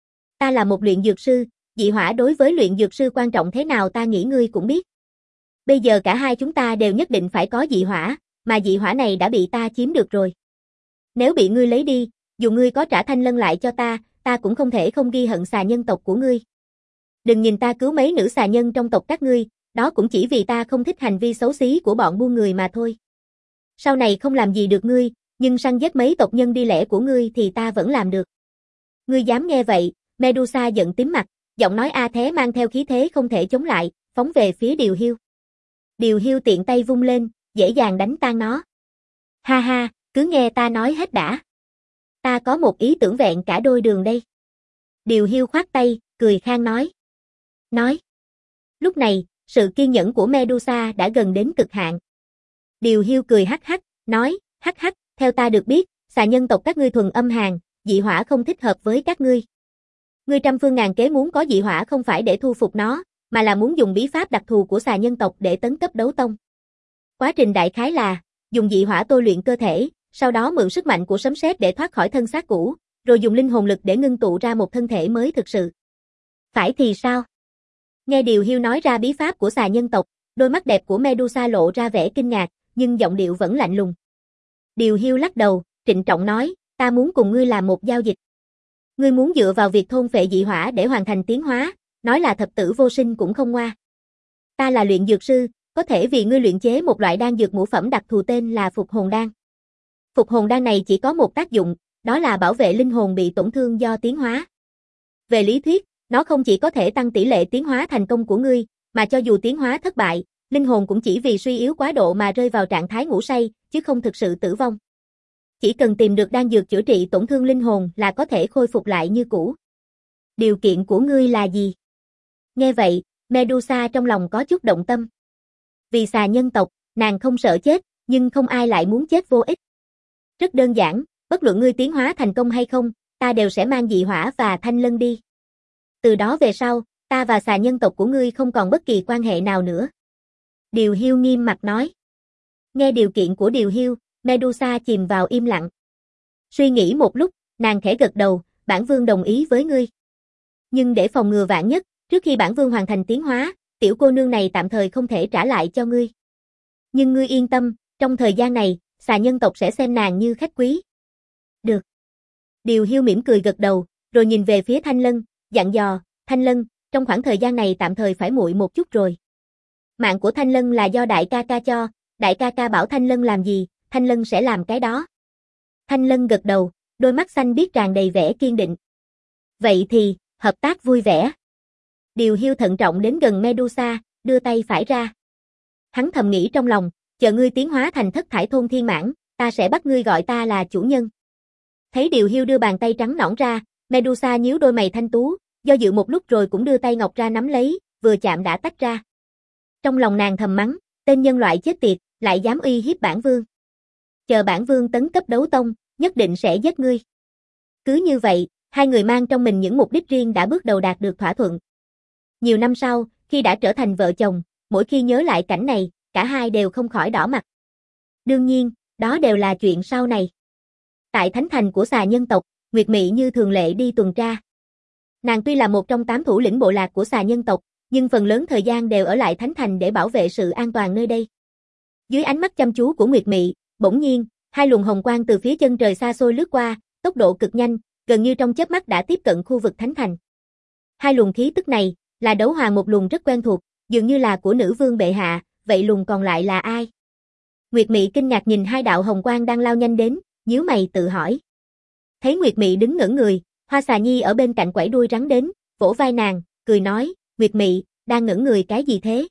Speaker 1: Ta là một luyện dược sư, dị hỏa đối với luyện dược sư quan trọng thế nào ta nghĩ ngươi cũng biết. Bây giờ cả hai chúng ta đều nhất định phải có dị hỏa, mà dị hỏa này đã bị ta chiếm được rồi. Nếu bị ngươi lấy đi, dù ngươi có trả Thanh Lân lại cho ta, ta cũng không thể không ghi hận xà nhân tộc của ngươi. Đừng nhìn ta cứu mấy nữ xà nhân trong tộc các ngươi, đó cũng chỉ vì ta không thích hành vi xấu xí của bọn buôn người mà thôi. Sau này không làm gì được ngươi, nhưng săn giết mấy tộc nhân đi lẻ của ngươi thì ta vẫn làm được. Ngươi dám nghe vậy, Medusa giận tím mặt, giọng nói a thế mang theo khí thế không thể chống lại, phóng về phía Điều Hiu. Điều Hiu tiện tay vung lên, dễ dàng đánh tan nó. Ha ha, cứ nghe ta nói hết đã. Ta có một ý tưởng vẹn cả đôi đường đây. Điều Hiu khoát tay, cười khan nói. Nói. Lúc này, sự kiên nhẫn của Medusa đã gần đến cực hạn. Điều Hiu cười hắc hắc, nói, hắc hắc, theo ta được biết, xà nhân tộc các ngươi thuần âm hàn, dị hỏa không thích hợp với các ngươi. Ngươi trăm phương ngàn kế muốn có dị hỏa không phải để thu phục nó, mà là muốn dùng bí pháp đặc thù của xà nhân tộc để tấn cấp đấu tông. Quá trình đại khái là, dùng dị hỏa tôi luyện cơ thể, sau đó mượn sức mạnh của sấm sét để thoát khỏi thân xác cũ, rồi dùng linh hồn lực để ngưng tụ ra một thân thể mới thực sự. Phải thì sao? Nghe Điều Hiu nói ra bí pháp của xà nhân tộc, đôi mắt đẹp của Medusa lộ ra vẻ kinh ngạc, nhưng giọng điệu vẫn lạnh lùng. Điều Hiu lắc đầu, trịnh trọng nói, ta muốn cùng ngươi làm một giao dịch. Ngươi muốn dựa vào việc thôn phệ dị hỏa để hoàn thành tiến hóa, nói là thập tử vô sinh cũng không ngoa. Ta là luyện dược sư, có thể vì ngươi luyện chế một loại đan dược ngũ phẩm đặc thù tên là Phục Hồn Đan. Phục Hồn Đan này chỉ có một tác dụng, đó là bảo vệ linh hồn bị tổn thương do tiến hóa. Về lý thuyết, nó không chỉ có thể tăng tỷ lệ tiến hóa thành công của ngươi, mà cho dù tiến hóa thất bại, linh hồn cũng chỉ vì suy yếu quá độ mà rơi vào trạng thái ngủ say, chứ không thực sự tử vong. Chỉ cần tìm được đan dược chữa trị tổn thương linh hồn là có thể khôi phục lại như cũ. Điều kiện của ngươi là gì? Nghe vậy, Medusa trong lòng có chút động tâm. Vì xà nhân tộc, nàng không sợ chết, nhưng không ai lại muốn chết vô ích. Rất đơn giản, bất luận ngươi tiến hóa thành công hay không, ta đều sẽ mang dị hỏa và Thanh Lân đi. Từ đó về sau, ta và xà nhân tộc của ngươi không còn bất kỳ quan hệ nào nữa. Điều Hiu nghiêm mặt nói. Nghe điều kiện của Điều Hiu, Medusa chìm vào im lặng. Suy nghĩ một lúc, nàng khẽ gật đầu, bản vương đồng ý với ngươi. Nhưng để phòng ngừa vạn nhất, trước khi bản vương hoàn thành tiến hóa, tiểu cô nương này tạm thời không thể trả lại cho ngươi. Nhưng ngươi yên tâm, trong thời gian này, xà nhân tộc sẽ xem nàng như khách quý. Được. Điều Hiu mỉm cười gật đầu, rồi nhìn về phía Thanh Lân, dặn dò, Thanh Lân, trong khoảng thời gian này tạm thời phải nguội một chút rồi. Mạng của Thanh Lân là do đại ca ca cho, đại ca ca bảo Thanh Lân làm gì, Thanh Lân sẽ làm cái đó. Thanh Lân gật đầu, đôi mắt xanh biếc tràn đầy vẻ kiên định. Vậy thì, hợp tác vui vẻ. Điều Hiu thận trọng đến gần Medusa, đưa tay phải ra. Hắn thầm nghĩ trong lòng, chờ ngươi tiến hóa thành thất thải thôn thiên mãn, ta sẽ bắt ngươi gọi ta là chủ nhân. Thấy Điều Hiu đưa bàn tay trắng nõn ra, Medusa nhíu đôi mày thanh tú, do dự một lúc rồi cũng đưa tay ngọc ra nắm lấy, vừa chạm đã tách ra. Trong lòng nàng thầm mắng, tên nhân loại chết tiệt, lại dám uy hiếp bản vương. Chờ bản vương tấn cấp đấu tông, nhất định sẽ giết ngươi. Cứ như vậy, hai người mang trong mình những mục đích riêng đã bước đầu đạt được thỏa thuận. Nhiều năm sau, khi đã trở thành vợ chồng, mỗi khi nhớ lại cảnh này, cả hai đều không khỏi đỏ mặt. Đương nhiên, đó đều là chuyện sau này. Tại thánh thành của xà nhân tộc, Nguyệt Mị như thường lệ đi tuần tra. Nàng tuy là một trong tám thủ lĩnh bộ lạc của xà nhân tộc, nhưng phần lớn thời gian đều ở lại thánh thành để bảo vệ sự an toàn nơi đây. Dưới ánh mắt chăm chú của Nguyệt Mị, bỗng nhiên, hai luồng hồng quang từ phía chân trời xa xôi lướt qua, tốc độ cực nhanh, gần như trong chớp mắt đã tiếp cận khu vực thánh thành. Hai luồng khí tức này, là đấu hoàng một luồng rất quen thuộc, dường như là của nữ vương bệ hạ, vậy luồng còn lại là ai? Nguyệt Mị kinh ngạc nhìn hai đạo hồng quang đang lao nhanh đến, nhíu mày tự hỏi. Thấy Nguyệt Mị đứng ngẩn người, Hoa Xà Nhi ở bên cạnh quẩy đuôi rắn đến, vỗ vai nàng, cười nói, Nguyệt Mị, đang ngẩn người cái gì thế?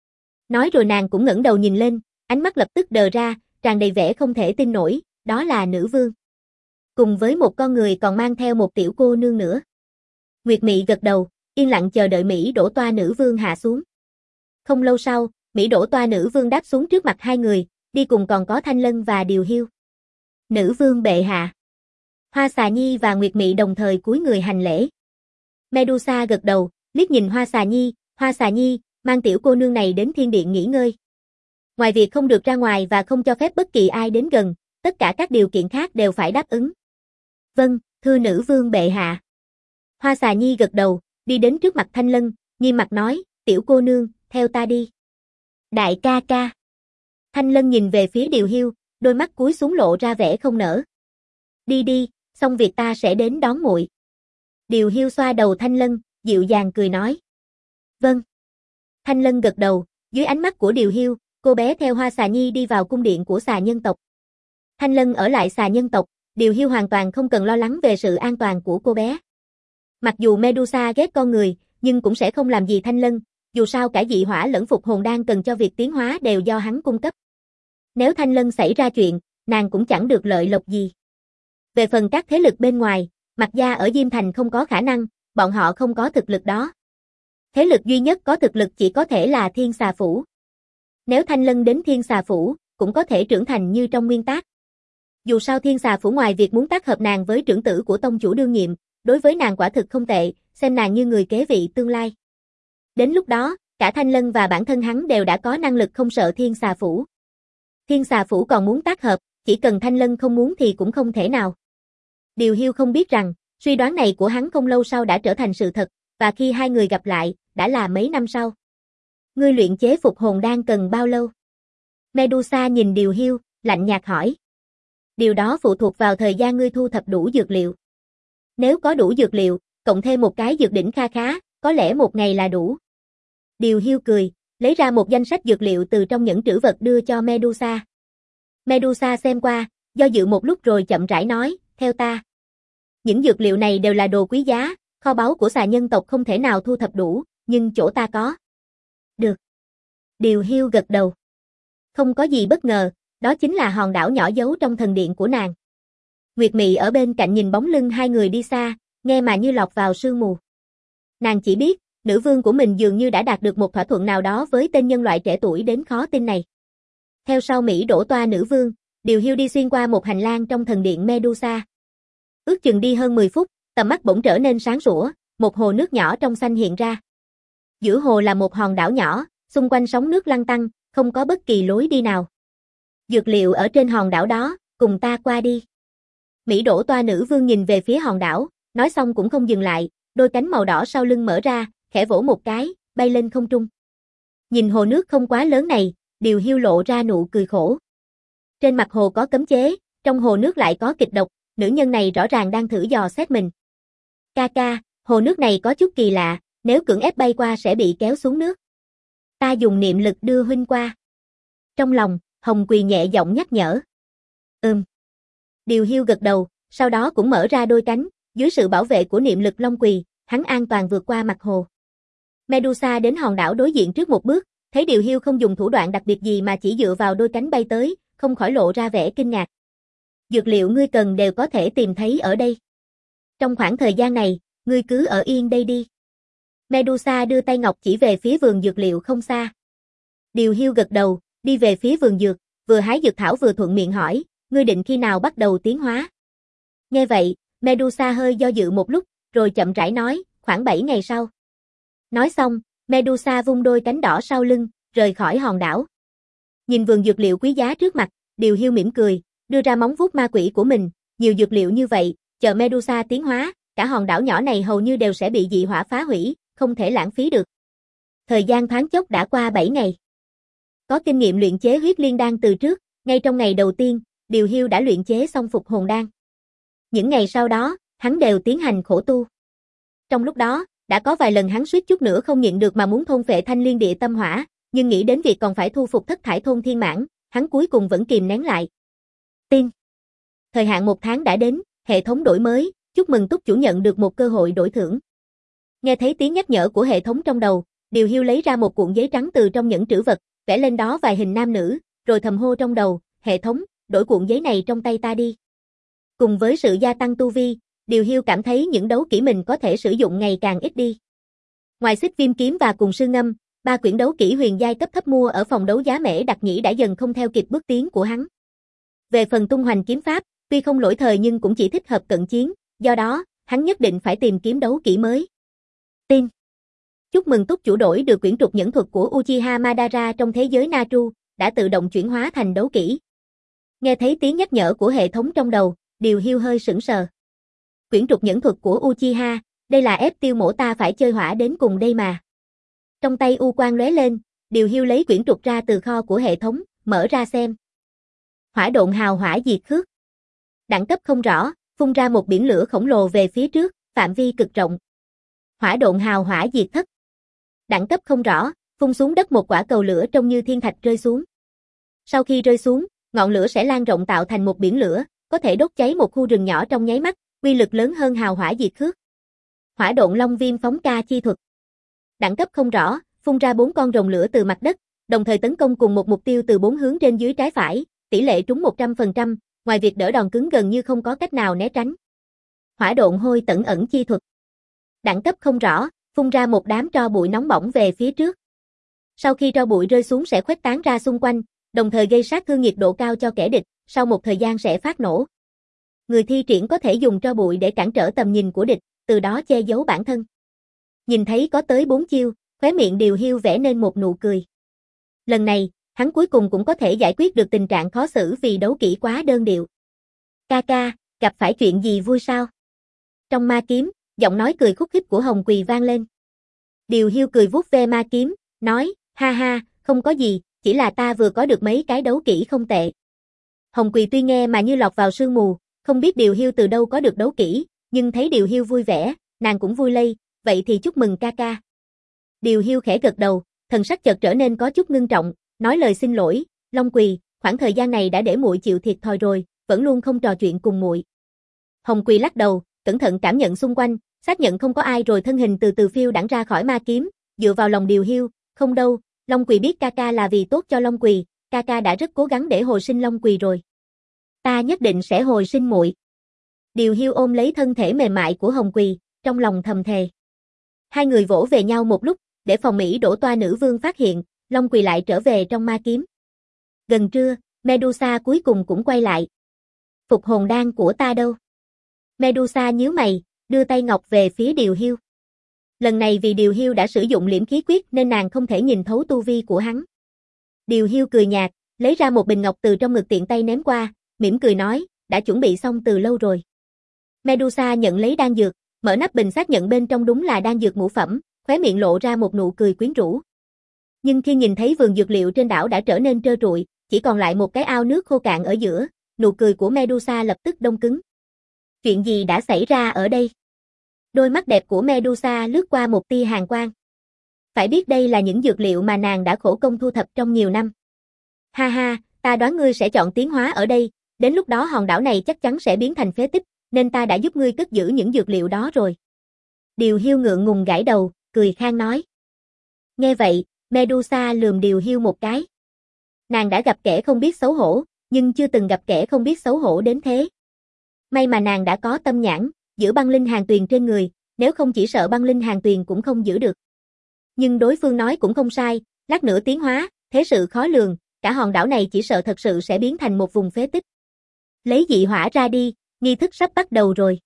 Speaker 1: Nói rồi nàng cũng ngẩng đầu nhìn lên, ánh mắt lập tức đờ ra, tràn đầy vẻ không thể tin nổi, đó là nữ vương. Cùng với một con người còn mang theo một tiểu cô nương nữa. Nguyệt Mị gật đầu, yên lặng chờ đợi Mỹ Đỗ Toa nữ vương hạ xuống. Không lâu sau, Mỹ Đỗ Toa nữ vương đáp xuống trước mặt hai người, đi cùng còn có Thanh Lân và Điều Hiu. Nữ vương bệ hạ. Hoa Xà Nhi và Nguyệt Mị đồng thời cúi người hành lễ. Medusa gật đầu, liếc nhìn Hoa Xà Nhi, Hoa Xà Nhi, mang tiểu cô nương này đến thiên điện nghỉ ngơi. Ngoài việc không được ra ngoài và không cho phép bất kỳ ai đến gần, tất cả các điều kiện khác đều phải đáp ứng. Vâng, thưa nữ vương bệ hạ. Hoa Xà Nhi gật đầu, đi đến trước mặt Thanh Lân, nghiêm mặt nói, tiểu cô nương, theo ta đi. Đại ca ca. Thanh Lân nhìn về phía Điều Hiu, đôi mắt cúi xuống lộ ra vẻ không nỡ. Đi đi, xong việc ta sẽ đến đón muội. Điều Hiu xoa đầu Thanh Lân, dịu dàng cười nói. Vâng. Thanh Lân gật đầu, dưới ánh mắt của Điều Hiu, cô bé theo Hoa Xà Nhi đi vào cung điện của xà nhân tộc. Thanh Lân ở lại xà nhân tộc, Điều Hiu hoàn toàn không cần lo lắng về sự an toàn của cô bé. Mặc dù Medusa ghét con người, nhưng cũng sẽ không làm gì Thanh Lân, dù sao cả dị hỏa lẫn phục hồn đan cần cho việc tiến hóa đều do hắn cung cấp. Nếu Thanh Lân xảy ra chuyện, nàng cũng chẳng được lợi lộc gì. Về phần các thế lực bên ngoài, Mạc gia ở Diêm Thành không có khả năng, bọn họ không có thực lực đó. Thế lực duy nhất có thực lực chỉ có thể là Thiên Xà Phủ. Nếu Thanh Lân đến Thiên Xà Phủ, cũng có thể trưởng thành như trong nguyên tác. Dù sao Thiên Xà Phủ ngoài việc muốn tác hợp nàng với trưởng tử của tông chủ đương nhiệm, đối với nàng quả thực không tệ, xem nàng như người kế vị tương lai. Đến lúc đó, cả Thanh Lân và bản thân hắn đều đã có năng lực không sợ Thiên Xà Phủ. Thiên Xà Phủ còn muốn tác hợp, chỉ cần Thanh Lân không muốn thì cũng không thể nào. Điều Hiu không biết rằng, suy đoán này của hắn không lâu sau đã trở thành sự thật, và khi hai người gặp lại, đã là mấy năm sau. Ngươi luyện chế phục hồn đan cần bao lâu? Medusa nhìn Điều Hiu, lạnh nhạt hỏi. Điều đó phụ thuộc vào thời gian ngươi thu thập đủ dược liệu. Nếu có đủ dược liệu, cộng thêm một cái dược đỉnh kha khá, có lẽ một ngày là đủ. Điều Hiu cười, lấy ra một danh sách dược liệu từ trong nhẫn trữ vật đưa cho Medusa. Medusa xem qua, do dự một lúc rồi chậm rãi nói, theo ta. Những dược liệu này đều là đồ quý giá, kho báu của xà nhân tộc không thể nào thu thập đủ, nhưng chỗ ta có. Được. Điều Hiu gật đầu. Không có gì bất ngờ, đó chính là hòn đảo nhỏ giấu trong thần điện của nàng. Nguyệt Mị ở bên cạnh nhìn bóng lưng hai người đi xa, nghe mà như lọt vào sương mù. Nàng chỉ biết, nữ vương của mình dường như đã đạt được một thỏa thuận nào đó với tên nhân loại trẻ tuổi đến khó tin này. Theo sau Mỹ đổ toa nữ vương, Điều Hiu đi xuyên qua một hành lang trong thần điện Medusa. Ước chừng đi hơn mười phút, tầm mắt bỗng trở nên sáng sủa, một hồ nước nhỏ trong xanh hiện ra. Giữa hồ là một hòn đảo nhỏ, xung quanh sóng nước lăn tăn, không có bất kỳ lối đi nào. Dược liệu ở trên hòn đảo đó, cùng ta qua đi. Mỹ đổ toa nữ vương nhìn về phía hòn đảo, nói xong cũng không dừng lại, đôi cánh màu đỏ sau lưng mở ra, khẽ vỗ một cái, bay lên không trung. Nhìn hồ nước không quá lớn này, Điều Hiu lộ ra nụ cười khổ. Trên mặt hồ có cấm chế, trong hồ nước lại có kịch độc, nữ nhân này rõ ràng đang thử dò xét mình. Ca ca, hồ nước này có chút kỳ lạ, nếu cưỡng ép bay qua sẽ bị kéo xuống nước. Ta dùng niệm lực đưa huynh qua. Trong lòng, Hồng Quỳ nhẹ giọng nhắc nhở. Ừm. Điều Hiu gật đầu, sau đó cũng mở ra đôi cánh, dưới sự bảo vệ của niệm lực Long Quỳ, hắn an toàn vượt qua mặt hồ. Medusa đến hòn đảo đối diện trước một bước, thấy Điều Hiu không dùng thủ đoạn đặc biệt gì mà chỉ dựa vào đôi cánh bay tới, không khỏi lộ ra vẻ kinh ngạc. Dược liệu ngươi cần đều có thể tìm thấy ở đây. Trong khoảng thời gian này, ngươi cứ ở yên đây đi. Medusa đưa tay ngọc chỉ về phía vườn dược liệu không xa. Điều Hiu gật đầu, đi về phía vườn dược, vừa hái dược thảo vừa thuận miệng hỏi, ngươi định khi nào bắt đầu tiến hóa? Nghe vậy, Medusa hơi do dự một lúc, rồi chậm rãi nói, khoảng bảy ngày sau. Nói xong, Medusa vung đôi cánh đỏ sau lưng, rời khỏi hòn đảo. Nhìn vườn dược liệu quý giá trước mặt, Điều Hiu mỉm cười, đưa ra móng vuốt ma quỷ của mình, nhiều dược liệu như vậy, chờ Medusa tiến hóa, cả hòn đảo nhỏ này hầu như đều sẽ bị dị hỏa phá hủy, không thể lãng phí được. Thời gian thoáng chốc đã qua bảy ngày. Có kinh nghiệm luyện chế huyết liên đan từ trước, ngay trong ngày đầu tiên, Điều Hiu đã luyện chế xong phục hồn đan. Những ngày sau đó, hắn đều tiến hành khổ tu. Trong lúc đó, đã có vài lần hắn suýt chút nữa không nhịn được mà muốn thôn phệ thanh liên địa tâm hỏa, nhưng nghĩ đến việc còn phải thu phục thất thải thôn thiên mãn, hắn cuối cùng vẫn kìm nén lại. Tiên. Thời hạn một tháng đã đến, hệ thống đổi mới, chúc mừng túc chủ nhận được một cơ hội đổi thưởng. Nghe thấy tiếng nhắc nhở của hệ thống trong đầu, Điều Hiu lấy ra một cuộn giấy trắng từ trong nhẫn trữ vật, vẽ lên đó vài hình nam nữ, rồi thầm hô trong đầu, hệ thống, đổi cuộn giấy này trong tay ta đi. Cùng với sự gia tăng tu vi, Điều Hiu cảm thấy những đấu kỹ mình có thể sử dụng ngày càng ít đi. Ngoài Xích Viêm kiếm và cùng sư ngâm, ba quyển đấu kỹ huyền giai cấp thấp mua ở phòng đấu giá Mễ Đặc Nhĩ đã dần không theo kịp bước tiến của hắn. Về phần tung hoành kiếm pháp, Tuy không lỗi thời nhưng cũng chỉ thích hợp cận chiến, do đó, hắn nhất định phải tìm kiếm đấu kỹ mới. Tin. Chúc mừng túc chủ đổi được quyển trục nhẫn thuật của Uchiha Madara trong thế giới Naruto, đã tự động chuyển hóa thành đấu kỹ. Nghe thấy tiếng nhắc nhở của hệ thống trong đầu, Điều Hiu hơi sững sờ. Quyển trục nhẫn thuật của Uchiha, đây là ép tiêu mổ ta phải chơi hỏa đến cùng đây mà. Trong tay u quang lóe lên, Điều Hiu lấy quyển trục ra từ kho của hệ thống, mở ra xem. Hỏa độn hào hỏa diệt khước. Đẳng cấp không rõ, phun ra một biển lửa khổng lồ về phía trước, phạm vi cực rộng. Hỏa độn hào hỏa diệt thất. Đẳng cấp không rõ, phun xuống đất một quả cầu lửa trông như thiên thạch rơi xuống. Sau khi rơi xuống, ngọn lửa sẽ lan rộng tạo thành một biển lửa, có thể đốt cháy một khu rừng nhỏ trong nháy mắt, uy lực lớn hơn hào hỏa diệt khước. Hỏa độn long viêm phóng ca chi thuật. Đẳng cấp không rõ, phun ra bốn con rồng lửa từ mặt đất, đồng thời tấn công cùng một mục tiêu từ bốn hướng trên dưới trái phải, tỷ lệ trúng một trăm phần trăm, ngoài việc đỡ đòn cứng gần như không có cách nào né tránh. Hỏa độn hôi tẩn ẩn chi thuật. Đẳng cấp không rõ, phun ra một đám tro bụi nóng bỏng về phía trước. Sau khi tro bụi rơi xuống sẽ khuếch tán ra xung quanh, đồng thời gây sát thương nhiệt độ cao cho kẻ địch, sau một thời gian sẽ phát nổ. Người thi triển có thể dùng tro bụi để cản trở tầm nhìn của địch, từ đó che giấu bản thân. Nhìn thấy có tới bốn chiêu, khóe miệng Điều Hiu vẽ nên một nụ cười. Lần này, hắn cuối cùng cũng có thể giải quyết được tình trạng khó xử vì đấu kỹ quá đơn điệu. Ca ca, gặp phải chuyện gì vui sao? Trong ma kiếm, giọng nói cười khúc khích của Hồng Quỳ vang lên. Điều Hiu cười vuốt ve ma kiếm, nói, ha ha, không có gì, chỉ là ta vừa có được mấy cái đấu kỹ không tệ. Hồng Quỳ tuy nghe mà như lọt vào sương mù, không biết Điều Hiu từ đâu có được đấu kỹ, nhưng thấy Điều Hiu vui vẻ, nàng cũng vui lây, vậy thì chúc mừng ca ca. Điều Hiu khẽ gật đầu, thần sắc chợt trở nên có chút ngưng trọng, nói lời xin lỗi, Long Quỳ, khoảng thời gian này đã để muội chịu thiệt thòi rồi, vẫn luôn không trò chuyện cùng muội. Hồng Quỳ lắc đầu, cẩn thận cảm nhận xung quanh, xác nhận không có ai rồi thân hình từ từ phiêu đãng ra khỏi ma kiếm, dựa vào lòng Điều Hiu, không đâu, Long Quỳ biết ca ca là vì tốt cho Long Quỳ, ca ca đã rất cố gắng để hồi sinh Long Quỳ rồi. Ta nhất định sẽ hồi sinh muội. Điều Hiu ôm lấy thân thể mềm mại của Hồng Quỳ, trong lòng thầm thề. Hai người vỗ về nhau một lúc, để phòng Mỹ đổ toa nữ vương phát hiện, Long Quỳ lại trở về trong ma kiếm. Gần trưa, Medusa cuối cùng cũng quay lại. Phục hồn đan của ta đâu? Medusa nhíu mày, đưa tay ngọc về phía Điều Hiu. Lần này vì Điều Hiu đã sử dụng liễm khí quyết nên nàng không thể nhìn thấu tu vi của hắn. Điều Hiu cười nhạt, lấy ra một bình ngọc từ trong ngực tiện tay ném qua, mỉm cười nói, đã chuẩn bị xong từ lâu rồi. Medusa nhận lấy đan dược, mở nắp bình xác nhận bên trong đúng là đan dược ngũ phẩm, khóe miệng lộ ra một nụ cười quyến rũ. Nhưng khi nhìn thấy vườn dược liệu trên đảo đã trở nên trơ trụi, chỉ còn lại một cái ao nước khô cạn ở giữa, nụ cười của Medusa lập tức đông cứng. Chuyện gì đã xảy ra ở đây? Đôi mắt đẹp của Medusa lướt qua một tia hàn quang. Phải biết đây là những dược liệu mà nàng đã khổ công thu thập trong nhiều năm. Ha ha, ta đoán ngươi sẽ chọn tiến hóa ở đây, đến lúc đó hòn đảo này chắc chắn sẽ biến thành phế tích, nên ta đã giúp ngươi cất giữ những dược liệu đó rồi. Điều Hiu ngượng ngùng gãi đầu, cười khang nói. Nghe vậy, Medusa lườm Điều Hiu một cái. Nàng đã gặp kẻ không biết xấu hổ, nhưng chưa từng gặp kẻ không biết xấu hổ đến thế. May mà nàng đã có tâm nhãn, giữ băng linh hàng tuyền trên người, nếu không chỉ sợ băng linh hàng tuyền cũng không giữ được. Nhưng đối phương nói cũng không sai, lát nữa tiến hóa, thế sự khó lường, cả hòn đảo này chỉ sợ thật sự sẽ biến thành một vùng phế tích. Lấy dị hỏa ra đi, nghi thức sắp bắt đầu rồi.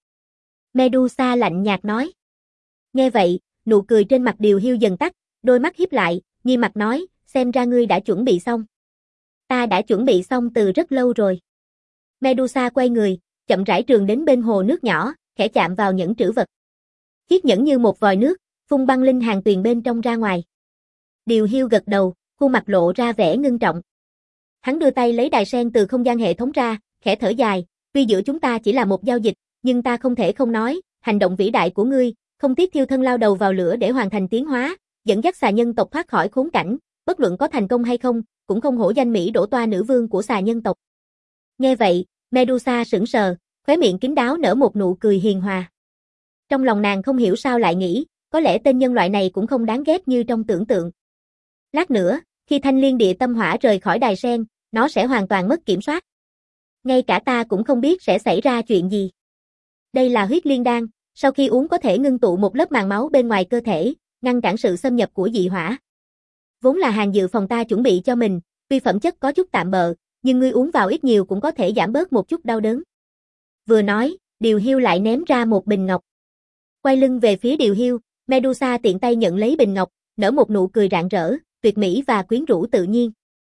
Speaker 1: Medusa lạnh nhạt nói. Nghe vậy, nụ cười trên mặt Điều Hiu dần tắt, đôi mắt híp lại, nghiêm mặt nói, xem ra ngươi đã chuẩn bị xong. Ta đã chuẩn bị xong từ rất lâu rồi. Medusa quay người, chậm rãi trường đến bên hồ nước nhỏ, khẽ chạm vào nhẫn trữ vật. Chiếc nhẫn như một vòi nước, phun băng linh hàng tuyền bên trong ra ngoài. Điều Hiu gật đầu, khuôn mặt lộ ra vẻ ngưng trọng. Hắn đưa tay lấy đài sen từ không gian hệ thống ra, khẽ thở dài, tuy giữa chúng ta chỉ là một giao dịch, nhưng ta không thể không nói, hành động vĩ đại của ngươi, không tiếc thiêu thân lao đầu vào lửa để hoàn thành tiến hóa, dẫn dắt xà nhân tộc thoát khỏi khốn cảnh, bất luận có thành công hay không, cũng không hổ danh Mỹ đổ toa nữ vương của xà nhân tộc. Nghe vậy, Medusa sững sờ, khóe miệng kín đáo nở một nụ cười hiền hòa. Trong lòng nàng không hiểu sao lại nghĩ, có lẽ tên nhân loại này cũng không đáng ghét như trong tưởng tượng. Lát nữa, khi thanh liên địa tâm hỏa rời khỏi đài sen, nó sẽ hoàn toàn mất kiểm soát. Ngay cả ta cũng không biết sẽ xảy ra chuyện gì. Đây là huyết liên đan, sau khi uống có thể ngưng tụ một lớp màng máu bên ngoài cơ thể, ngăn cản sự xâm nhập của dị hỏa. Vốn là hàng dự phòng ta chuẩn bị cho mình, tuy phẩm chất có chút tạm bợ, nhưng ngươi uống vào ít nhiều cũng có thể giảm bớt một chút đau đớn. Vừa nói, Điều Hiu lại ném ra một bình ngọc. Quay lưng về phía Điều Hiu, Medusa tiện tay nhận lấy bình ngọc, nở một nụ cười rạng rỡ, tuyệt mỹ và quyến rũ tự nhiên.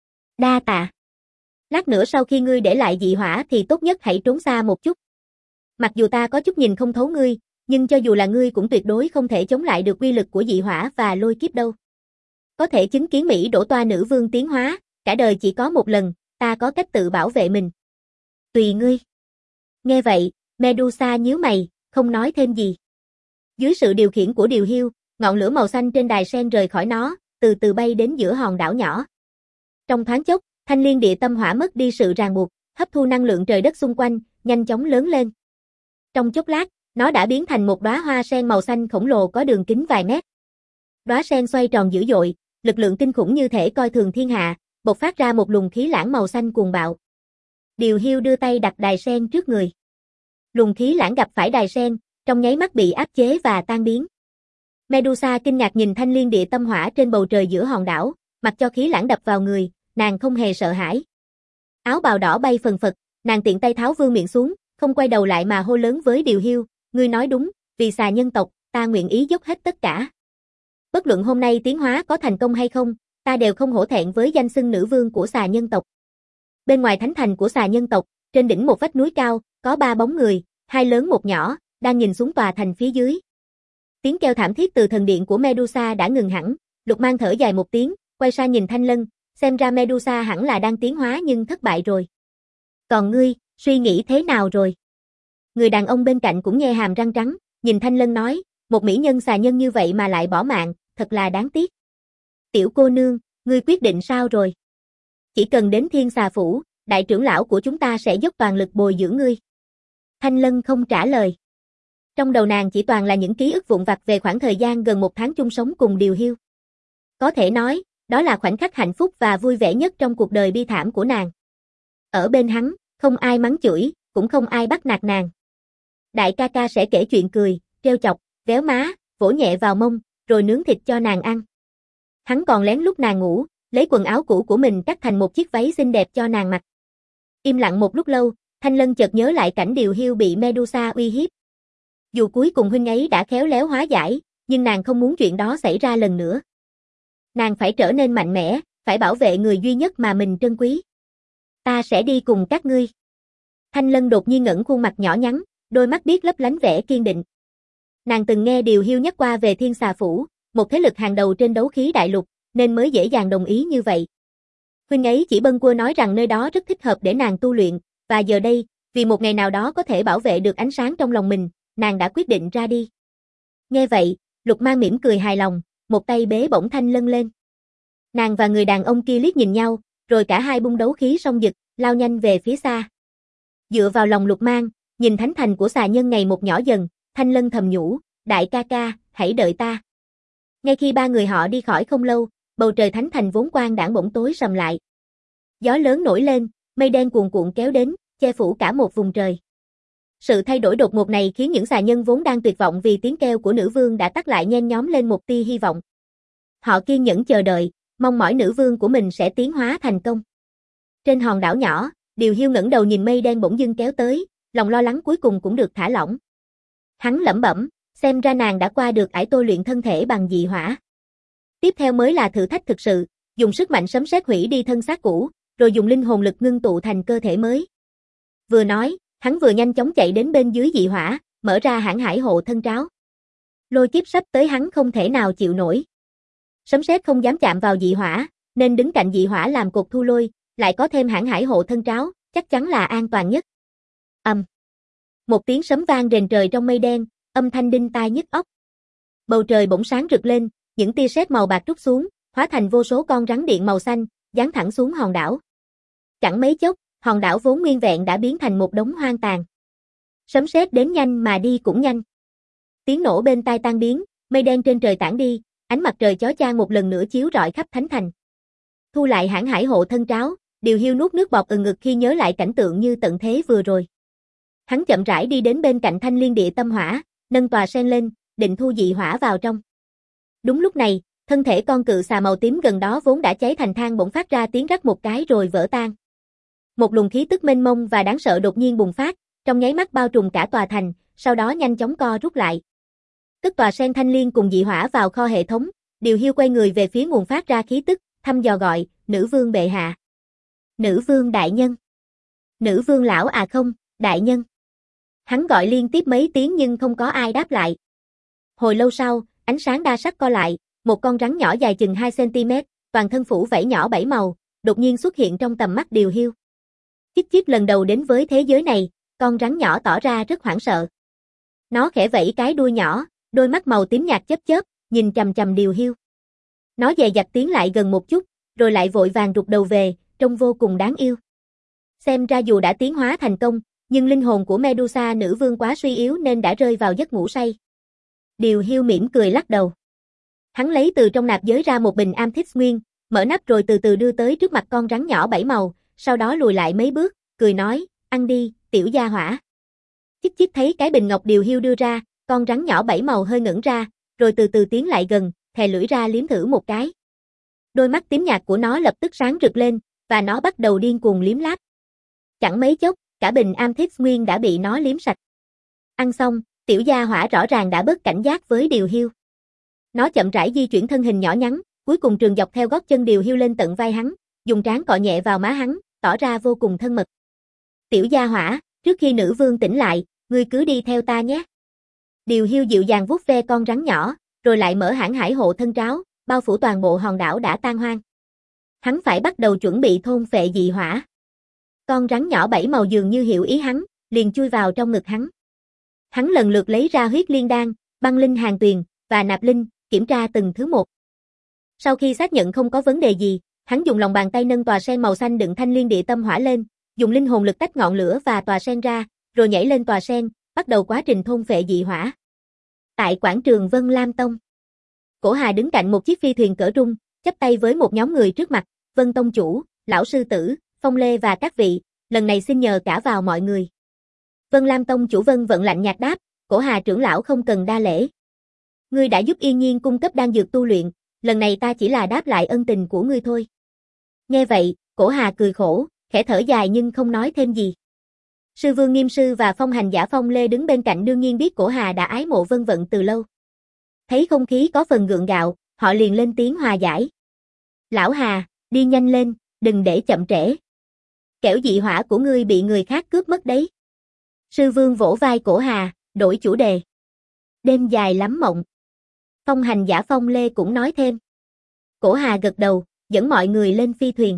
Speaker 1: Đa tạ. Lát nữa sau khi ngươi để lại dị hỏa thì tốt nhất hãy trốn xa một chút. Mặc dù ta có chút nhìn không thấu ngươi, nhưng cho dù là ngươi cũng tuyệt đối không thể chống lại được uy lực của dị hỏa và lôi kiếp đâu. Có thể chứng kiến Mỹ đổ toa nữ vương tiến hóa, cả đời chỉ có một lần, ta có cách tự bảo vệ mình. Tùy ngươi. Nghe vậy, Medusa nhíu mày, không nói thêm gì. Dưới sự điều khiển của Điều Hiu, ngọn lửa màu xanh trên đài sen rời khỏi nó, từ từ bay đến giữa hòn đảo nhỏ. Trong thoáng chốc, Thanh Liên Địa Tâm Hỏa mất đi sự ràng buộc, hấp thu năng lượng trời đất xung quanh, nhanh chóng lớn lên. Trong chốc lát, nó đã biến thành một đóa hoa sen màu xanh khổng lồ có đường kính vài mét. Đóa sen xoay tròn dữ dội, lực lượng kinh khủng như thể coi thường thiên hạ, bộc phát ra một luồng khí lãng màu xanh cuồng bạo. Điều Hiu đưa tay đặt đài sen trước người. Luồng khí lãng gặp phải đài sen, trong nháy mắt bị áp chế và tan biến. Medusa kinh ngạc nhìn Thanh Liên Địa Tâm Hỏa trên bầu trời giữa hòn đảo, mặc cho khí lãng đập vào người, nàng không hề sợ hãi. Áo bào đỏ bay phần phật, nàng tiện tay tháo vương miện xuống, không quay đầu lại mà hô lớn với Điều Hiu, ngươi nói đúng, vì xà nhân tộc, ta nguyện ý dốc hết tất cả. Bất luận hôm nay tiến hóa có thành công hay không, ta đều không hổ thẹn với danh xưng nữ vương của xà nhân tộc. Bên ngoài thánh thành của xà nhân tộc, trên đỉnh một vách núi cao, có ba bóng người, hai lớn một nhỏ, đang nhìn xuống tòa thành phía dưới. Tiếng kêu thảm thiết từ thần điện của Medusa đã ngừng hẳn, Lục Mang thở dài một tiếng, quay sang nhìn Thanh Lân, xem ra Medusa hẳn là đang tiến hóa nhưng thất bại rồi. Còn ngươi, suy nghĩ thế nào rồi? Người đàn ông bên cạnh cũng nhe hàm răng trắng, nhìn Thanh Lân nói, một mỹ nhân xà nhân như vậy mà lại bỏ mạng, thật là đáng tiếc. Tiểu cô nương, ngươi quyết định sao rồi? Chỉ cần đến Thiên Xà Phủ, đại trưởng lão của chúng ta sẽ dốc toàn lực bồi dưỡng ngươi. Thanh Lân không trả lời. Trong đầu nàng chỉ toàn là những ký ức vụn vặt về khoảng thời gian gần một tháng chung sống cùng Điều Hiu. Có thể nói, đó là khoảnh khắc hạnh phúc và vui vẻ nhất trong cuộc đời bi thảm của nàng. Ở bên hắn, không ai mắng chửi, cũng không ai bắt nạt nàng. Đại ca ca sẽ kể chuyện cười, trêu chọc, véo má, vỗ nhẹ vào mông, rồi nướng thịt cho nàng ăn. Hắn còn lén lúc nàng ngủ, lấy quần áo cũ của mình cắt thành một chiếc váy xinh đẹp cho nàng mặc. Im lặng một lúc lâu, Thanh Lân chợt nhớ lại cảnh Điều Hiu bị Medusa uy hiếp. Dù cuối cùng huynh ấy đã khéo léo hóa giải, nhưng nàng không muốn chuyện đó xảy ra lần nữa. Nàng phải trở nên mạnh mẽ, phải bảo vệ người duy nhất mà mình trân quý. Ta sẽ đi cùng các ngươi. Thanh Lân đột nhiên ngẩng khuôn mặt nhỏ nhắn, đôi mắt biếc lấp lánh vẻ kiên định. Nàng từng nghe Điều Hiu nhắc qua về Thiên Xà Phủ, một thế lực hàng đầu trên đấu khí đại lục, nên mới dễ dàng đồng ý như vậy. Huynh ấy chỉ bâng quơ nói rằng nơi đó rất thích hợp để nàng tu luyện, và giờ đây, vì một ngày nào đó có thể bảo vệ được ánh sáng trong lòng mình, nàng đã quyết định ra đi. Nghe vậy, Lục Mang mỉm cười hài lòng, một tay bế bổng Thanh Lân lên. Nàng và người đàn ông kia liếc nhìn nhau, rồi cả hai bung đấu khí song dực, lao nhanh về phía xa. Dựa vào lòng Lục Mang, nhìn thánh thành của xà nhân ngày một nhỏ dần, Thanh Lân thầm nhủ, đại ca ca, hãy đợi ta. Ngay khi ba người họ đi khỏi không lâu, bầu trời thánh thành vốn quang đãng bỗng tối sầm lại. Gió lớn nổi lên, mây đen cuồn cuộn kéo đến, che phủ cả một vùng trời. Sự thay đổi đột ngột này khiến những xà nhân vốn đang tuyệt vọng vì tiếng kêu của nữ vương đã tắt lại nhen nhóm lên một tia hy vọng. Họ kiên nhẫn chờ đợi, mong mỏi nữ vương của mình sẽ tiến hóa thành công. Trên hòn đảo nhỏ, Điều Hiu ngẩng đầu nhìn mây đen bỗng dưng kéo tới, lòng lo lắng cuối cùng cũng được thả lỏng. Hắn lẩm bẩm, xem ra nàng đã qua được ải tôi luyện thân thể bằng dị hỏa. Tiếp theo mới là thử thách thực sự, dùng sức mạnh sấm sét hủy đi thân xác cũ, rồi dùng linh hồn lực ngưng tụ thành cơ thể mới. Vừa nói, hắn vừa nhanh chóng chạy đến bên dưới dị hỏa, mở ra hãn hải hộ thân tráo. Lôi kiếp sắp tới hắn không thể nào chịu nổi. Sấm sét không dám chạm vào dị hỏa, nên đứng cạnh dị hỏa làm cột thu lôi, lại có thêm hãn hải hộ thân tráo, chắc chắn là an toàn nhất. Ầm. Um. Một tiếng sấm vang rền trời trong mây đen, âm thanh đinh tai nhức óc. Bầu trời bỗng sáng rực lên, những tia sét màu bạc trút xuống, hóa thành vô số con rắn điện màu xanh, giáng thẳng xuống hòn đảo. Chẳng mấy chốc, hòn đảo vốn nguyên vẹn đã biến thành một đống hoang tàn. Sấm sét đến nhanh mà đi cũng nhanh. Tiếng nổ bên tai tan biến, mây đen trên trời tản đi, ánh mặt trời chói chang một lần nữa chiếu rọi khắp thánh thành. Thu lại hãn hải hộ thân tráo, Điều Hiu nuốt nước bọt ừng ngực khi nhớ lại cảnh tượng như tận thế vừa rồi. Hắn chậm rãi đi đến bên cạnh Thanh Liên Địa Tâm Hỏa, nâng tòa sen lên, định thu dị hỏa vào trong. Đúng lúc này, thân thể con cự xà màu tím gần đó vốn đã cháy thành than bỗng phát ra tiếng rắc một cái rồi vỡ tan. Một luồng khí tức mênh mông và đáng sợ đột nhiên bùng phát, trong nháy mắt bao trùm cả tòa thành, sau đó nhanh chóng co rút lại. Cất tòa sen thanh liên cùng dị hỏa vào kho hệ thống, Điều Hiu quay người về phía nguồn phát ra khí tức, thăm dò gọi, nữ vương bệ hạ. Nữ vương đại nhân. Nữ vương lão à không, đại nhân. Hắn gọi liên tiếp mấy tiếng nhưng không có ai đáp lại. Hồi lâu sau, ánh sáng đa sắc co lại, một con rắn nhỏ dài chừng hai xăng-ti-mét, toàn thân phủ vảy nhỏ bảy màu, đột nhiên xuất hiện trong tầm mắt Điều Hiu. Chích chích lần đầu đến với thế giới này, con rắn nhỏ tỏ ra rất hoảng sợ. Nó khẽ vẫy cái đuôi nhỏ, đôi mắt màu tím nhạt chớp chớp, nhìn chằm chằm Điều Hiu. Nó dè dặt tiến lại gần một chút, rồi lại vội vàng rụt đầu về, trông vô cùng đáng yêu. Xem ra dù đã tiến hóa thành công, nhưng linh hồn của Medusa nữ vương quá suy yếu nên đã rơi vào giấc ngủ say. Điều Hiu mỉm cười lắc đầu. Hắn lấy từ trong nạp giới ra một bình Amethyst nguyên, mở nắp rồi từ từ đưa tới trước mặt con rắn nhỏ bảy màu, sau đó lùi lại mấy bước, cười nói, ăn đi, tiểu gia hỏa. Chích chích thấy cái bình ngọc Điều Hiu đưa ra, con rắn nhỏ bảy màu hơi ngẩn ra, rồi từ từ tiến lại gần, thè lưỡi ra liếm thử một cái. Đôi mắt tím nhạt của nó lập tức sáng rực lên, và nó bắt đầu điên cuồng liếm láp. Chẳng mấy chốc, cả bình Amethyst nguyên đã bị nó liếm sạch. Ăn xong, tiểu gia hỏa rõ ràng đã bớt cảnh giác với Điều Hiu. Nó chậm rãi di chuyển thân hình nhỏ nhắn, cuối cùng trường dọc theo gót chân Điều Hiu lên tận vai hắn, dùng trán cọ nhẹ vào má hắn, tỏ ra vô cùng thân mật. Tiểu gia hỏa, trước khi nữ vương tỉnh lại, ngươi cứ đi theo ta nhé. Điều Hiu dịu dàng vuốt ve con rắn nhỏ, rồi lại mở hãn hải hộ thân tráo, bao phủ toàn bộ hòn đảo đã tan hoang. Hắn phải bắt đầu chuẩn bị thôn phệ dị hỏa. Con rắn nhỏ bảy màu dường như hiểu ý hắn, liền chui vào trong ngực hắn. Hắn lần lượt lấy ra huyết liên đan, băng linh hàn tuyền, và nạp linh, kiểm tra từng thứ một. Sau khi xác nhận không có vấn đề gì, hắn dùng lòng bàn tay nâng tòa sen màu xanh đựng thanh liên địa tâm hỏa lên, dùng linh hồn lực tách ngọn lửa và tòa sen ra, rồi nhảy lên tòa sen, bắt đầu quá trình thôn phệ dị hỏa. Tại quảng trường Vân Lam Tông, Cổ Hà đứng cạnh một chiếc phi thuyền cỡ trung, chắp tay với một nhóm người trước mặt, Vân Tông chủ, lão sư tử, Phong Lê và các vị, lần này xin nhờ cả vào mọi người. Vân Lam Tông chủ Vân Vận lạnh nhạt đáp, Cổ Hà trưởng lão không cần đa lễ. Ngươi đã giúp Yên Nhiên cung cấp đan dược tu luyện, lần này ta chỉ là đáp lại ân tình của ngươi thôi. Nghe vậy, Cổ Hà cười khổ, khẽ thở dài nhưng không nói thêm gì. Sư Vương Nghiêm Sư và Phong Hành Giả Phong Lê đứng bên cạnh đương nhiên biết Cổ Hà đã ái mộ Vân Vận từ lâu. Thấy không khí có phần gượng gạo, họ liền lên tiếng hòa giải. Lão Hà, đi nhanh lên, đừng để chậm trễ. Kẻo dị hỏa của ngươi bị người khác cướp mất đấy. Sư Vương vỗ vai Cổ Hà, đổi chủ đề. Đêm dài lắm mộng. Phong Hành Giả Phong Lê cũng nói thêm. Cổ Hà gật đầu, dẫn mọi người lên phi thuyền.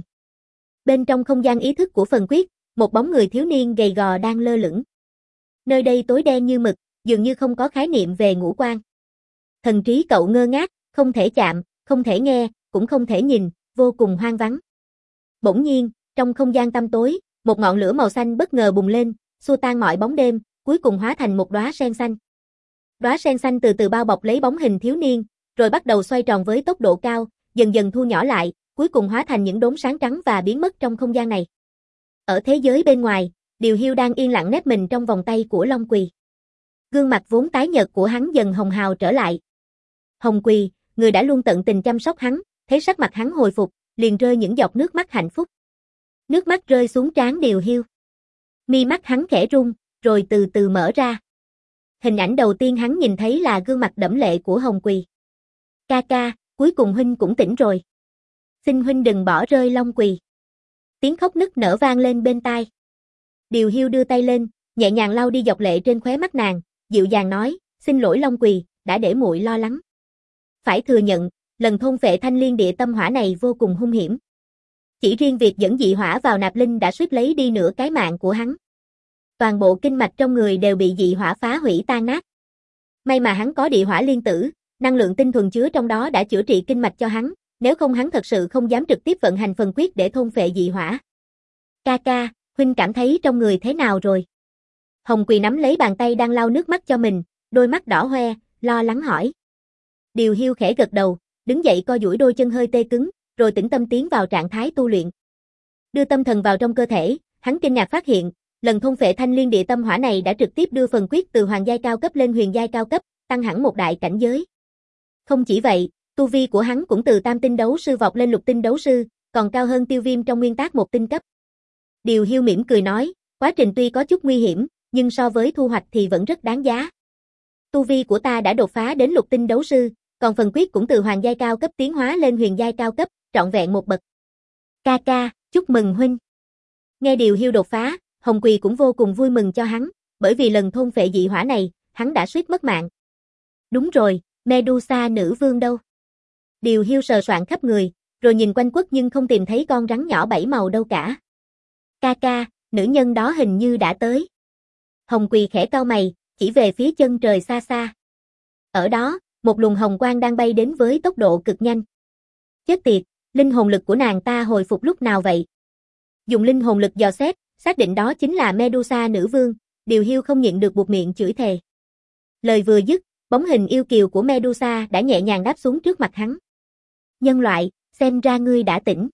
Speaker 1: Bên trong không gian ý thức của phần quyết, một bóng người thiếu niên gầy gò đang lơ lửng. Nơi đây tối đen như mực, dường như không có khái niệm về ngũ quan. Thần trí cậu ngơ ngác, không thể chạm, không thể nghe, cũng không thể nhìn, vô cùng hoang vắng. Bỗng nhiên, trong không gian tăm tối, một ngọn lửa màu xanh bất ngờ bùng lên, xua tan mọi bóng đêm, cuối cùng hóa thành một đóa sen xanh. Đóa sen xanh từ từ bao bọc lấy bóng hình thiếu niên, rồi bắt đầu xoay tròn với tốc độ cao, dần dần thu nhỏ lại, cuối cùng hóa thành những đốm sáng trắng và biến mất trong không gian này. Ở thế giới bên ngoài, Điều Hiu đang yên lặng nép mình trong vòng tay của Long Quỳ. Gương mặt vốn tái nhợt của hắn dần hồng hào trở lại. Hồng Quỳ, người đã luôn tận tình chăm sóc hắn, thấy sắc mặt hắn hồi phục, liền rơi những giọt nước mắt hạnh phúc. Nước mắt rơi xuống trán Điều Hiu. Mi mắt hắn khẽ rung, rồi từ từ mở ra. Hình ảnh đầu tiên hắn nhìn thấy là gương mặt đẫm lệ của Hồng Quỳ. Ca ca, cuối cùng huynh cũng tỉnh rồi. Xin huynh đừng bỏ rơi Long Quỳ. Tiếng khóc nức nở vang lên bên tai. Điều Hiu đưa tay lên, nhẹ nhàng lau đi giọt lệ trên khóe mắt nàng, dịu dàng nói, xin lỗi Long Quỳ, đã để muội lo lắng. Phải thừa nhận, lần thôn phệ thanh liên địa tâm hỏa này vô cùng hung hiểm. Chỉ riêng việc dẫn dị hỏa vào nạp linh đã suýt lấy đi nửa cái mạng của hắn. Toàn bộ kinh mạch trong người đều bị dị hỏa phá hủy tan nát. May mà hắn có địa hỏa liên tử, năng lượng tinh thuần chứa trong đó đã chữa trị kinh mạch cho hắn, nếu không hắn thật sự không dám trực tiếp vận hành phần quyết để thôn phệ dị hỏa. Ca ca, huynh cảm thấy trong người thế nào rồi? Hồng Quỳ nắm lấy bàn tay đang lau nước mắt cho mình, đôi mắt đỏ hoe, lo lắng hỏi. Điều Hiu khẽ gật đầu, đứng dậy co duỗi đôi chân hơi tê cứng, rồi tĩnh tâm tiến vào trạng thái tu luyện. Đưa tâm thần vào trong cơ thể, hắn kinh ngạc phát hiện, lần thôn phệ thanh liên địa tâm hỏa này đã trực tiếp đưa phần quyết từ hoàng giai cao cấp lên huyền giai cao cấp, tăng hẳn một đại cảnh giới. Không chỉ vậy, tu vi của hắn cũng từ tam tinh đấu sư vọt lên lục tinh đấu sư, còn cao hơn Tiêu Viêm trong nguyên tắc một tinh cấp. Điều Hiu mỉm cười nói, quá trình tuy có chút nguy hiểm, nhưng so với thu hoạch thì vẫn rất đáng giá. Tu vi của ta đã đột phá đến lục tinh đấu sư, còn phần quyết cũng từ hoàng giai cao cấp tiến hóa lên huyền giai cao cấp, trọn vẹn một bậc. Ca ca, chúc mừng huynh. Nghe điều Hiêu đột phá, Hồng Quỳ cũng vô cùng vui mừng cho hắn, bởi vì lần thôn phệ dị hỏa này, hắn đã suýt mất mạng. Đúng rồi, Medusa nữ vương đâu? Điều Hiêu sờ soạn khắp người, rồi nhìn quanh quất nhưng không tìm thấy con rắn nhỏ bảy màu đâu cả. Ca ca, nữ nhân đó hình như đã tới. Hồng Quỳ khẽ cau mày, chỉ về phía chân trời xa xa. Ở đó, một luồng hồng quang đang bay đến với tốc độ cực nhanh. Chết tiệt, linh hồn lực của nàng ta hồi phục lúc nào vậy? Dùng linh hồn lực dò xét, xác định đó chính là Medusa nữ vương, Điều Hiêu không nhịn được buột miệng chửi thề. Lời vừa dứt, bóng hình yêu kiều của Medusa đã nhẹ nhàng đáp xuống trước mặt hắn. Nhân loại, xem ra ngươi đã tỉnh.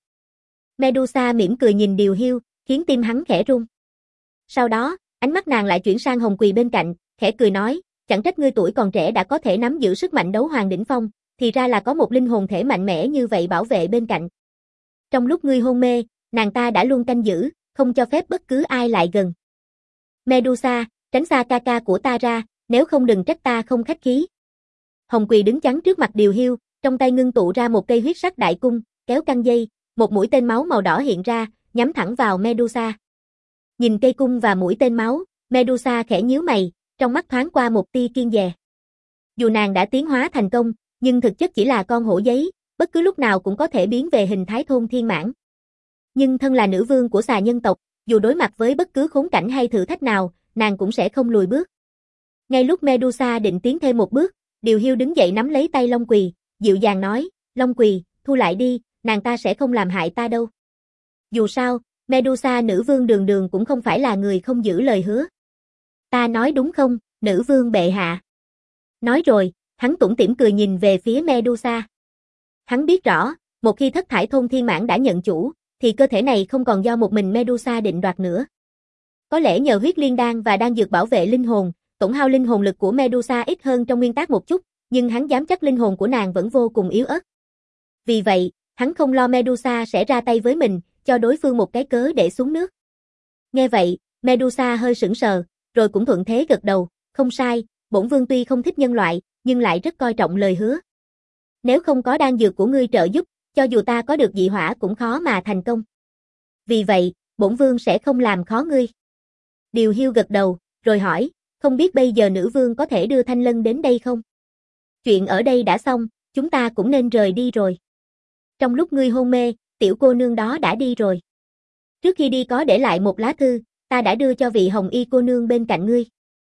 Speaker 1: Medusa mỉm cười nhìn Điều Hiêu, khiến tim hắn khẽ run. Sau đó, ánh mắt nàng lại chuyển sang Hồng Quỳ bên cạnh, khẽ cười nói, chẳng trách ngươi tuổi còn trẻ đã có thể nắm giữ sức mạnh đấu hoàng đỉnh phong, thì ra là có một linh hồn thể mạnh mẽ như vậy bảo vệ bên cạnh. Trong lúc ngươi hôn mê, nàng ta đã luôn canh giữ, không cho phép bất cứ ai lại gần. Medusa, tránh xa ca ca của ta ra, nếu không đừng trách ta không khách khí. Hồng Quỳ đứng chắn trước mặt Điều Hiêu, trong tay ngưng tụ ra một cây huyết sắc đại cung, kéo căng dây, một mũi tên máu màu đỏ hiện ra, nhắm thẳng vào Medusa. Nhìn cây cung và mũi tên máu, Medusa khẽ nhíu mày, trong mắt thoáng qua một tia kiêng dè. Dù nàng đã tiến hóa thành công, nhưng thực chất chỉ là con hổ giấy, bất cứ lúc nào cũng có thể biến về hình thái thôn thiên mãn. Nhưng thân là nữ vương của xà nhân tộc, dù đối mặt với bất cứ khốn cảnh hay thử thách nào, nàng cũng sẽ không lùi bước. Ngay lúc Medusa định tiến thêm một bước, Điều Hiêu đứng dậy nắm lấy tay Long Quỳ, dịu dàng nói, Long Quỳ, thu lại đi, nàng ta sẽ không làm hại ta đâu. Dù sao, Medusa nữ vương đường đường cũng không phải là người không giữ lời hứa. Ta nói đúng không, nữ vương bệ hạ? Nói rồi, hắn tủm tỉm cười nhìn về phía Medusa. Hắn biết rõ, một khi thất thải thôn thiên mãn đã nhận chủ, thì cơ thể này không còn do một mình Medusa định đoạt nữa. Có lẽ nhờ huyết liên đan và đan dược bảo vệ linh hồn, tổn hao linh hồn lực của Medusa ít hơn trong nguyên tắc một chút, nhưng hắn dám chắc linh hồn của nàng vẫn vô cùng yếu ớt. Vì vậy, hắn không lo Medusa sẽ ra tay với mình, cho đối phương một cái cớ để xuống nước. Nghe vậy, Medusa hơi sững sờ, rồi cũng thuận thế gật đầu, không sai, bổn vương tuy không thích nhân loại, nhưng lại rất coi trọng lời hứa. Nếu không có đan dược của ngươi trợ giúp, cho dù ta có được dị hỏa cũng khó mà thành công. Vì vậy, bổn vương sẽ không làm khó ngươi. Điều Hiêu gật đầu, rồi hỏi, không biết bây giờ nữ vương có thể đưa Thanh Lân đến đây không? Chuyện ở đây đã xong, chúng ta cũng nên rời đi rồi. Trong lúc ngươi hôn mê, tiểu cô nương đó đã đi rồi. Trước khi đi có để lại một lá thư, ta đã đưa cho vị hồng y cô nương bên cạnh ngươi.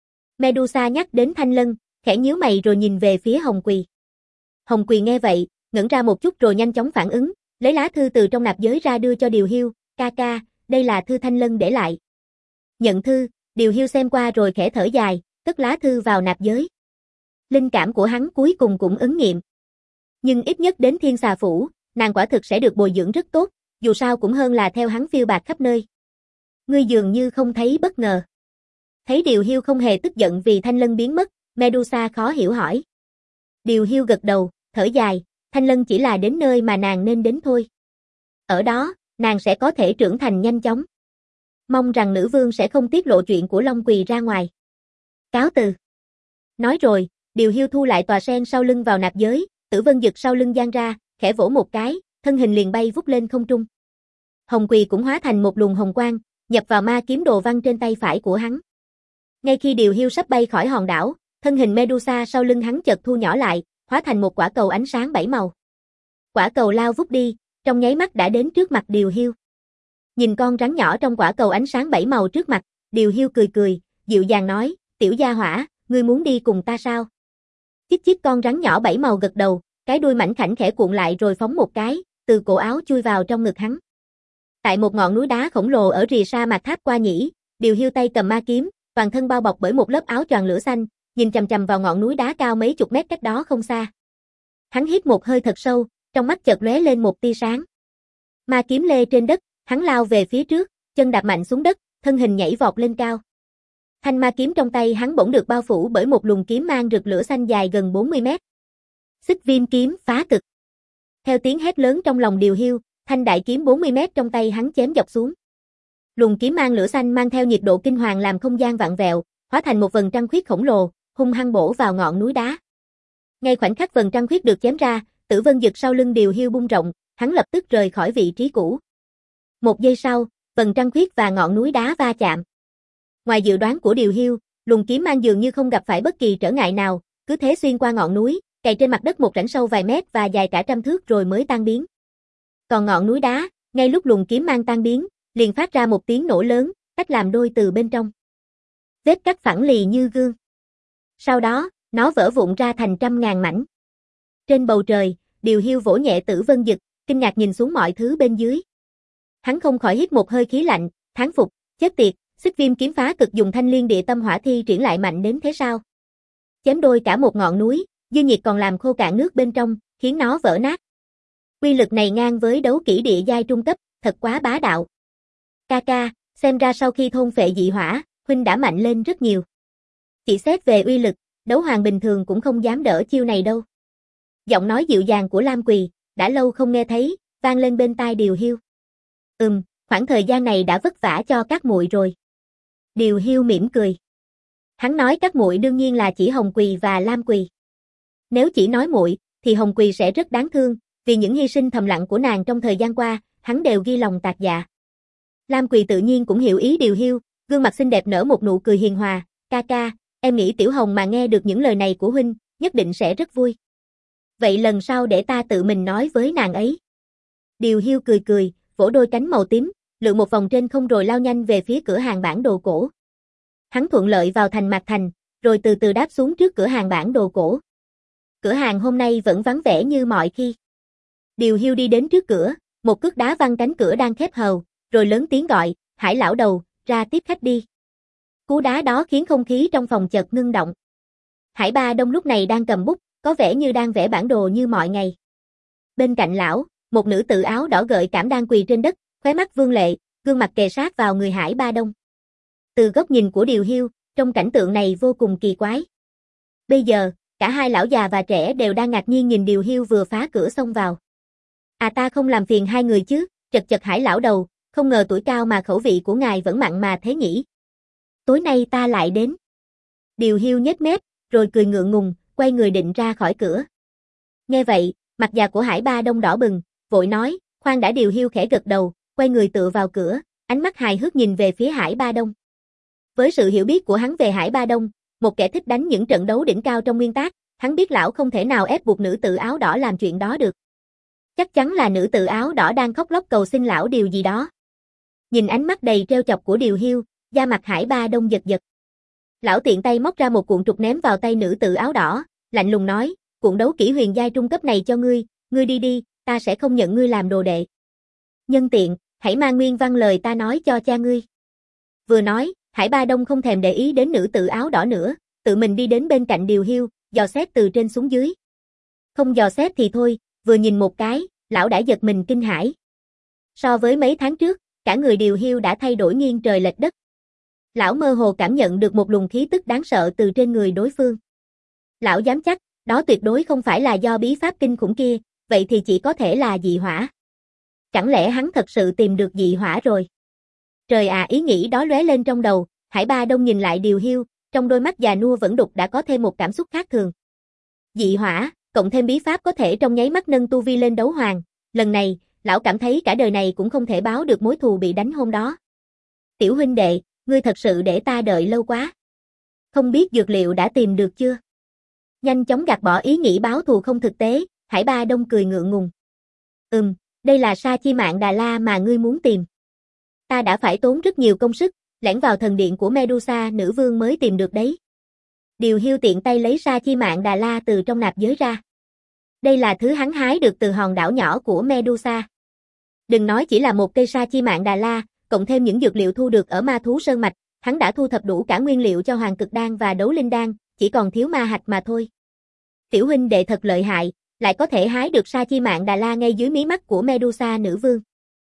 Speaker 1: Medusa nhắc đến Thanh Lân, khẽ nhíu mày rồi nhìn về phía Hồng Quỳ. Hồng Quỳ nghe vậy, ngẩn ra một chút rồi nhanh chóng phản ứng, lấy lá thư từ trong nạp giới ra đưa cho Điều Hiêu, ca ca, đây là thư Thanh Lân để lại. Nhận thư, Điều Hiêu xem qua rồi khẽ thở dài, cất lá thư vào nạp giới. Linh cảm của hắn cuối cùng cũng ứng nghiệm. Nhưng ít nhất đến Thiên Xà Phủ, nàng quả thực sẽ được bồi dưỡng rất tốt, dù sao cũng hơn là theo hắn phiêu bạt khắp nơi. Ngươi dường như không thấy bất ngờ. Thấy Điều Hiêu không hề tức giận vì Thanh Lân biến mất, Medusa khó hiểu hỏi. Điều Hiêu gật đầu, thở dài, Thanh Lân chỉ là đến nơi mà nàng nên đến thôi. Ở đó, nàng sẽ có thể trưởng thành nhanh chóng. Mong rằng nữ vương sẽ không tiết lộ chuyện của Long Quỳ ra ngoài. Cáo từ. Nói rồi, Điều Hiêu thu lại tòa sen sau lưng vào nạp giới, Tử Vân Dực sau lưng giang ra, khẽ vỗ một cái, thân hình liền bay vút lên không trung. Hồng Quỳ cũng hóa thành một luồng hồng quang, nhập vào ma kiếm đồ văn trên tay phải của hắn. Ngay khi Điều Hiêu sắp bay khỏi hòn đảo, thân hình Medusa sau lưng hắn chợt thu nhỏ lại, hóa thành một quả cầu ánh sáng bảy màu. Quả cầu lao vút đi, trong nháy mắt đã đến trước mặt Điều Hiêu. Nhìn con rắn nhỏ trong quả cầu ánh sáng bảy màu trước mặt, Điều Hiêu cười cười, dịu dàng nói, tiểu gia hỏa, ngươi muốn đi cùng ta sao? Chích chích con rắn nhỏ bảy màu gật đầu, cái đuôi mảnh khảnh khẽ cuộn lại rồi phóng một cái, từ cổ áo chui vào trong ngực hắn. Tại một ngọn núi đá khổng lồ ở rìa sa mạc Tháp Qua Nhĩ, Điều Hiêu tay cầm ma kiếm, toàn thân bao bọc bởi một lớp áo choàng lửa xanh, nhìn chằm chằm vào ngọn núi đá cao mấy chục mét cách đó không xa. Hắn hít một hơi thật sâu, trong mắt chợt lóe lên một tia sáng. Ma kiếm lê trên đất, hắn lao về phía trước, chân đạp mạnh xuống đất, thân hình nhảy vọt lên cao. Thanh ma kiếm trong tay hắn bỗng được bao phủ bởi một luồng kiếm mang rực lửa xanh dài gần bốn mươi mét. Xích viêm kiếm phá cực. Theo tiếng hét lớn trong lòng Điều Hiêu, thanh đại kiếm bốn mươi mét trong tay hắn chém dọc xuống. Luồng kiếm mang lửa xanh mang theo nhiệt độ kinh hoàng làm không gian vặn vẹo, hóa thành một vầng trăng khuyết khổng lồ, hung hăng bổ vào ngọn núi đá. Ngay khoảnh khắc vầng trăng khuyết được chém ra, Tử Vân Dực sau lưng Điều Hiu bung rộng, hắn lập tức rời khỏi vị trí cũ. Một giây sau, vầng trăng khuyết và ngọn núi đá va chạm. Ngoài dự đoán của Điều Hiu, luồng kiếm mang dường như không gặp phải bất kỳ trở ngại nào, cứ thế xuyên qua ngọn núi, cày trên mặt đất một rãnh sâu vài mét và dài cả trăm thước rồi mới tan biến. Còn ngọn núi đá, ngay lúc luồng kiếm mang tan biến, liền phát ra một tiếng nổ lớn, tách làm đôi từ bên trong. Vết cắt phẳng lì như gương. Sau đó, nó vỡ vụn ra thành trăm ngàn mảnh. Trên bầu trời, Điều Hiu vỗ nhẹ Tử Vân Dực, kinh ngạc nhìn xuống mọi thứ bên dưới. Hắn không khỏi hít một hơi khí lạnh, thán phục, chết tiệt, Xích Viêm kiếm phá cực dùng Thanh Liên Địa Tâm Hỏa thi triển lại mạnh đến thế sao? Chém đôi cả một ngọn núi, dư nhiệt còn làm khô cạn nước bên trong, khiến nó vỡ nát. Uy lực này ngang với đấu kỹ địa giai trung cấp, thật quá bá đạo. Ca ca, xem ra sau khi thôn phệ dị hỏa, huynh đã mạnh lên rất nhiều. Chỉ xét về uy lực, đấu hoàng bình thường cũng không dám đỡ chiêu này đâu. Giọng nói dịu dàng của Lam Quỳ, đã lâu không nghe thấy, vang lên bên tai Điều Hiu. Ừm, khoảng thời gian này đã vất vả cho các muội rồi. Điều Hiu mỉm cười. Hắn nói các muội đương nhiên là chỉ Hồng Quỳ và Lam Quỳ. Nếu chỉ nói muội, thì Hồng Quỳ sẽ rất đáng thương, vì những hy sinh thầm lặng của nàng trong thời gian qua, hắn đều ghi lòng tạc dạ. Lam Quỳ tự nhiên cũng hiểu ý Điều Hiu, gương mặt xinh đẹp nở một nụ cười hiền hòa, ca ca, em nghĩ Tiểu Hồng mà nghe được những lời này của huynh, nhất định sẽ rất vui. Vậy lần sau để ta tự mình nói với nàng ấy. Điều Hiu cười cười, vỗ đôi cánh màu tím, lượn một vòng trên không rồi lao nhanh về phía cửa hàng bản đồ cổ. Hắn thuận lợi vào thành Mạc Thành, rồi từ từ đáp xuống trước cửa hàng bản đồ cổ. Cửa hàng hôm nay vẫn vắng vẻ như mọi khi. Điều Hiu đi đến trước cửa, một cước đá văng cánh cửa đang khép hờ, rồi lớn tiếng gọi, Hải lão đầu, ra tiếp khách đi. Cú đá đó khiến không khí trong phòng chợt ngưng động. Hải Ba Đông lúc này đang cầm bút, có vẻ như đang vẽ bản đồ như mọi ngày. Bên cạnh lão, một nữ tử áo đỏ gợi cảm đang quỳ trên đất, khóe mắt vương lệ, gương mặt kề sát vào người Hải Ba Đông. Từ góc nhìn của Điều Hiu, trong cảnh tượng này vô cùng kỳ quái. Bây giờ, cả hai lão già và trẻ đều đang ngạc nhiên nhìn Điều Hiu vừa phá cửa xông vào. À ta không làm phiền hai người chứ, chật chật Hải lão đầu, không ngờ tuổi cao mà khẩu vị của ngài vẫn mặn mà thế nhỉ. Tối nay ta lại đến. Điều Hiu nhếch mép, rồi cười ngượng ngùng, quay người định ra khỏi cửa. Nghe vậy, mặt già của Hải Ba Đông đỏ bừng, vội nói, khoan đã. Điều Hiu khẽ gật đầu, quay người tựa vào cửa, ánh mắt hài hước nhìn về phía Hải Ba Đông. Với sự hiểu biết của hắn về Hải Ba Đông, một kẻ thích đánh những trận đấu đỉnh cao trong nguyên tác, hắn biết lão không thể nào ép buộc nữ tử áo đỏ làm chuyện đó được. Chắc chắn là nữ tử áo đỏ đang khóc lóc cầu xin lão điều gì đó. Nhìn ánh mắt đầy trêu chọc của Điều Hiu, da mặt Hải Ba Đông giật giật. Lão tiện tay móc ra một cuộn trục ném vào tay nữ tử áo đỏ, lạnh lùng nói, cuộn đấu kỹ huyền giai trung cấp này cho ngươi, ngươi đi đi, ta sẽ không nhận ngươi làm đồ đệ. Nhân tiện, hãy mang nguyên văn lời ta nói cho cha ngươi. Vừa nói, Hải Ba Đông không thèm để ý đến nữ tử áo đỏ nữa, tự mình đi đến bên cạnh Điều Hiu, dò xét từ trên xuống dưới. Không dò xét thì thôi, vừa nhìn một cái, lão đã giật mình kinh hãi. So với mấy tháng trước, cả người Điều Hiu đã thay đổi nghiêng trời lệch đất. Lão mơ hồ cảm nhận được một luồng khí tức đáng sợ từ trên người đối phương. Lão dám chắc, đó tuyệt đối không phải là do bí pháp kinh khủng kia, vậy thì chỉ có thể là dị hỏa. Chẳng lẽ hắn thật sự tìm được dị hỏa rồi? Trời à, ý nghĩ đó lóe lên trong đầu, Hải Ba Đông nhìn lại Điều Hiu, trong đôi mắt già nua vẫn đục đã có thêm một cảm xúc khác thường. Dị hỏa, cộng thêm bí pháp có thể trong nháy mắt nâng tu vi lên đấu hoàng, lần này, lão cảm thấy cả đời này cũng không thể báo được mối thù bị đánh hôm đó. Tiểu huynh đệ, ngươi thật sự để ta đợi lâu quá. Không biết dược liệu đã tìm được chưa? Nhanh chóng gạt bỏ ý nghĩ báo thù không thực tế, Hải Ba Đông cười ngượng ngùng. Ừm, đây là sa chi mạng Đà La mà ngươi muốn tìm. Ta đã phải tốn rất nhiều công sức, lẻn vào thần điện của Medusa nữ vương mới tìm được đấy. Điều Hiu tiện tay lấy sa chi mạng Đà La từ trong nạp giới ra. Đây là thứ hắn hái được từ hòn đảo nhỏ của Medusa. Đừng nói chỉ là một cây sa chi mạng Đà La, cộng thêm những dược liệu thu được ở ma thú sơn mạch, hắn đã thu thập đủ cả nguyên liệu cho hoàng cực đan và đấu linh đan, chỉ còn thiếu ma hạch mà thôi. Tiểu huynh đệ thật lợi hại, lại có thể hái được sa chi mạng Đà La ngay dưới mí mắt của Medusa nữ vương.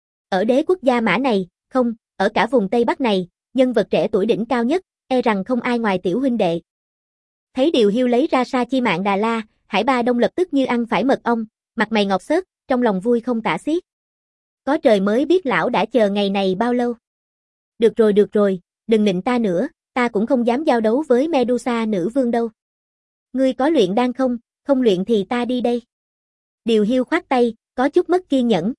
Speaker 1: Ở đế quốc gia mã này, không, ở cả vùng Tây Bắc này, nhân vật trẻ tuổi đỉnh cao nhất, e rằng không ai ngoài tiểu huynh đệ. Thấy Điều Hiu lấy ra sa chi mạng Đà La, Hải Ba Đông lập tức như ăn phải mật ong, mặt mày ngọc xớt, trong lòng vui không tả xiết. Có trời mới biết lão đã chờ ngày này bao lâu. Được rồi được rồi, đừng nịnh ta nữa, ta cũng không dám giao đấu với Medusa nữ vương đâu. Ngươi có luyện đan không, không luyện thì ta đi đây. Điều Hiu khoát tay, có chút mất kiên nhẫn.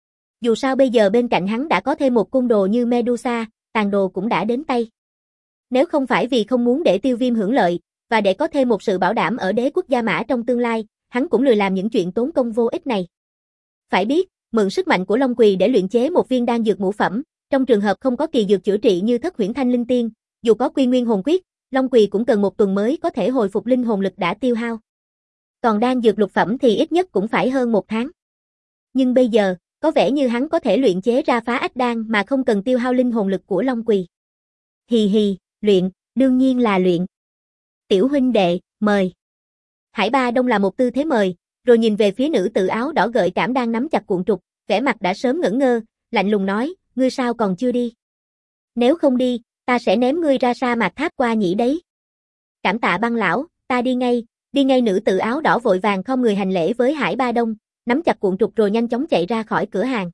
Speaker 1: Dù sao bây giờ bên cạnh hắn đã có thêm một côn đồ như Medusa, tàn đồ cũng đã đến tay. Nếu không phải vì không muốn để Tiêu Viêm hưởng lợi, và để có thêm một sự bảo đảm ở đế quốc Gia Mã trong tương lai, hắn cũng lười làm những chuyện tốn công vô ích này. Phải biết, mượn sức mạnh của Long Quỳ để luyện chế một viên đan dược ngũ phẩm, trong trường hợp không có kỳ dược chữa trị như Thất Huyễn Thanh Linh Tiên, dù có Quy Nguyên Hồn Quyết, Long Quỳ cũng cần một tuần mới có thể hồi phục linh hồn lực đã tiêu hao. Còn đan dược lục phẩm thì ít nhất cũng phải hơn một tháng. Nhưng bây giờ, có vẻ như hắn có thể luyện chế ra phá ách đan mà không cần tiêu hao linh hồn lực của Long Quỳ. Hì hì, luyện, đương nhiên là luyện. Tiểu huynh đệ, mời. Hải Ba Đông là một tư thế mời, rồi nhìn về phía nữ tử áo đỏ gợi cảm đang nắm chặt cuộn trục, vẻ mặt đã sớm ngẩn ngơ, lạnh lùng nói, ngươi sao còn chưa đi? Nếu không đi, ta sẽ ném ngươi ra sa mạc tháp qua nhĩ đấy. Cảm tạ Băng lão, ta đi ngay, đi ngay. Nữ tử áo đỏ vội vàng khom người hành lễ với Hải Ba Đông, nắm chặt cuộn trục rồi nhanh chóng chạy ra khỏi cửa hàng.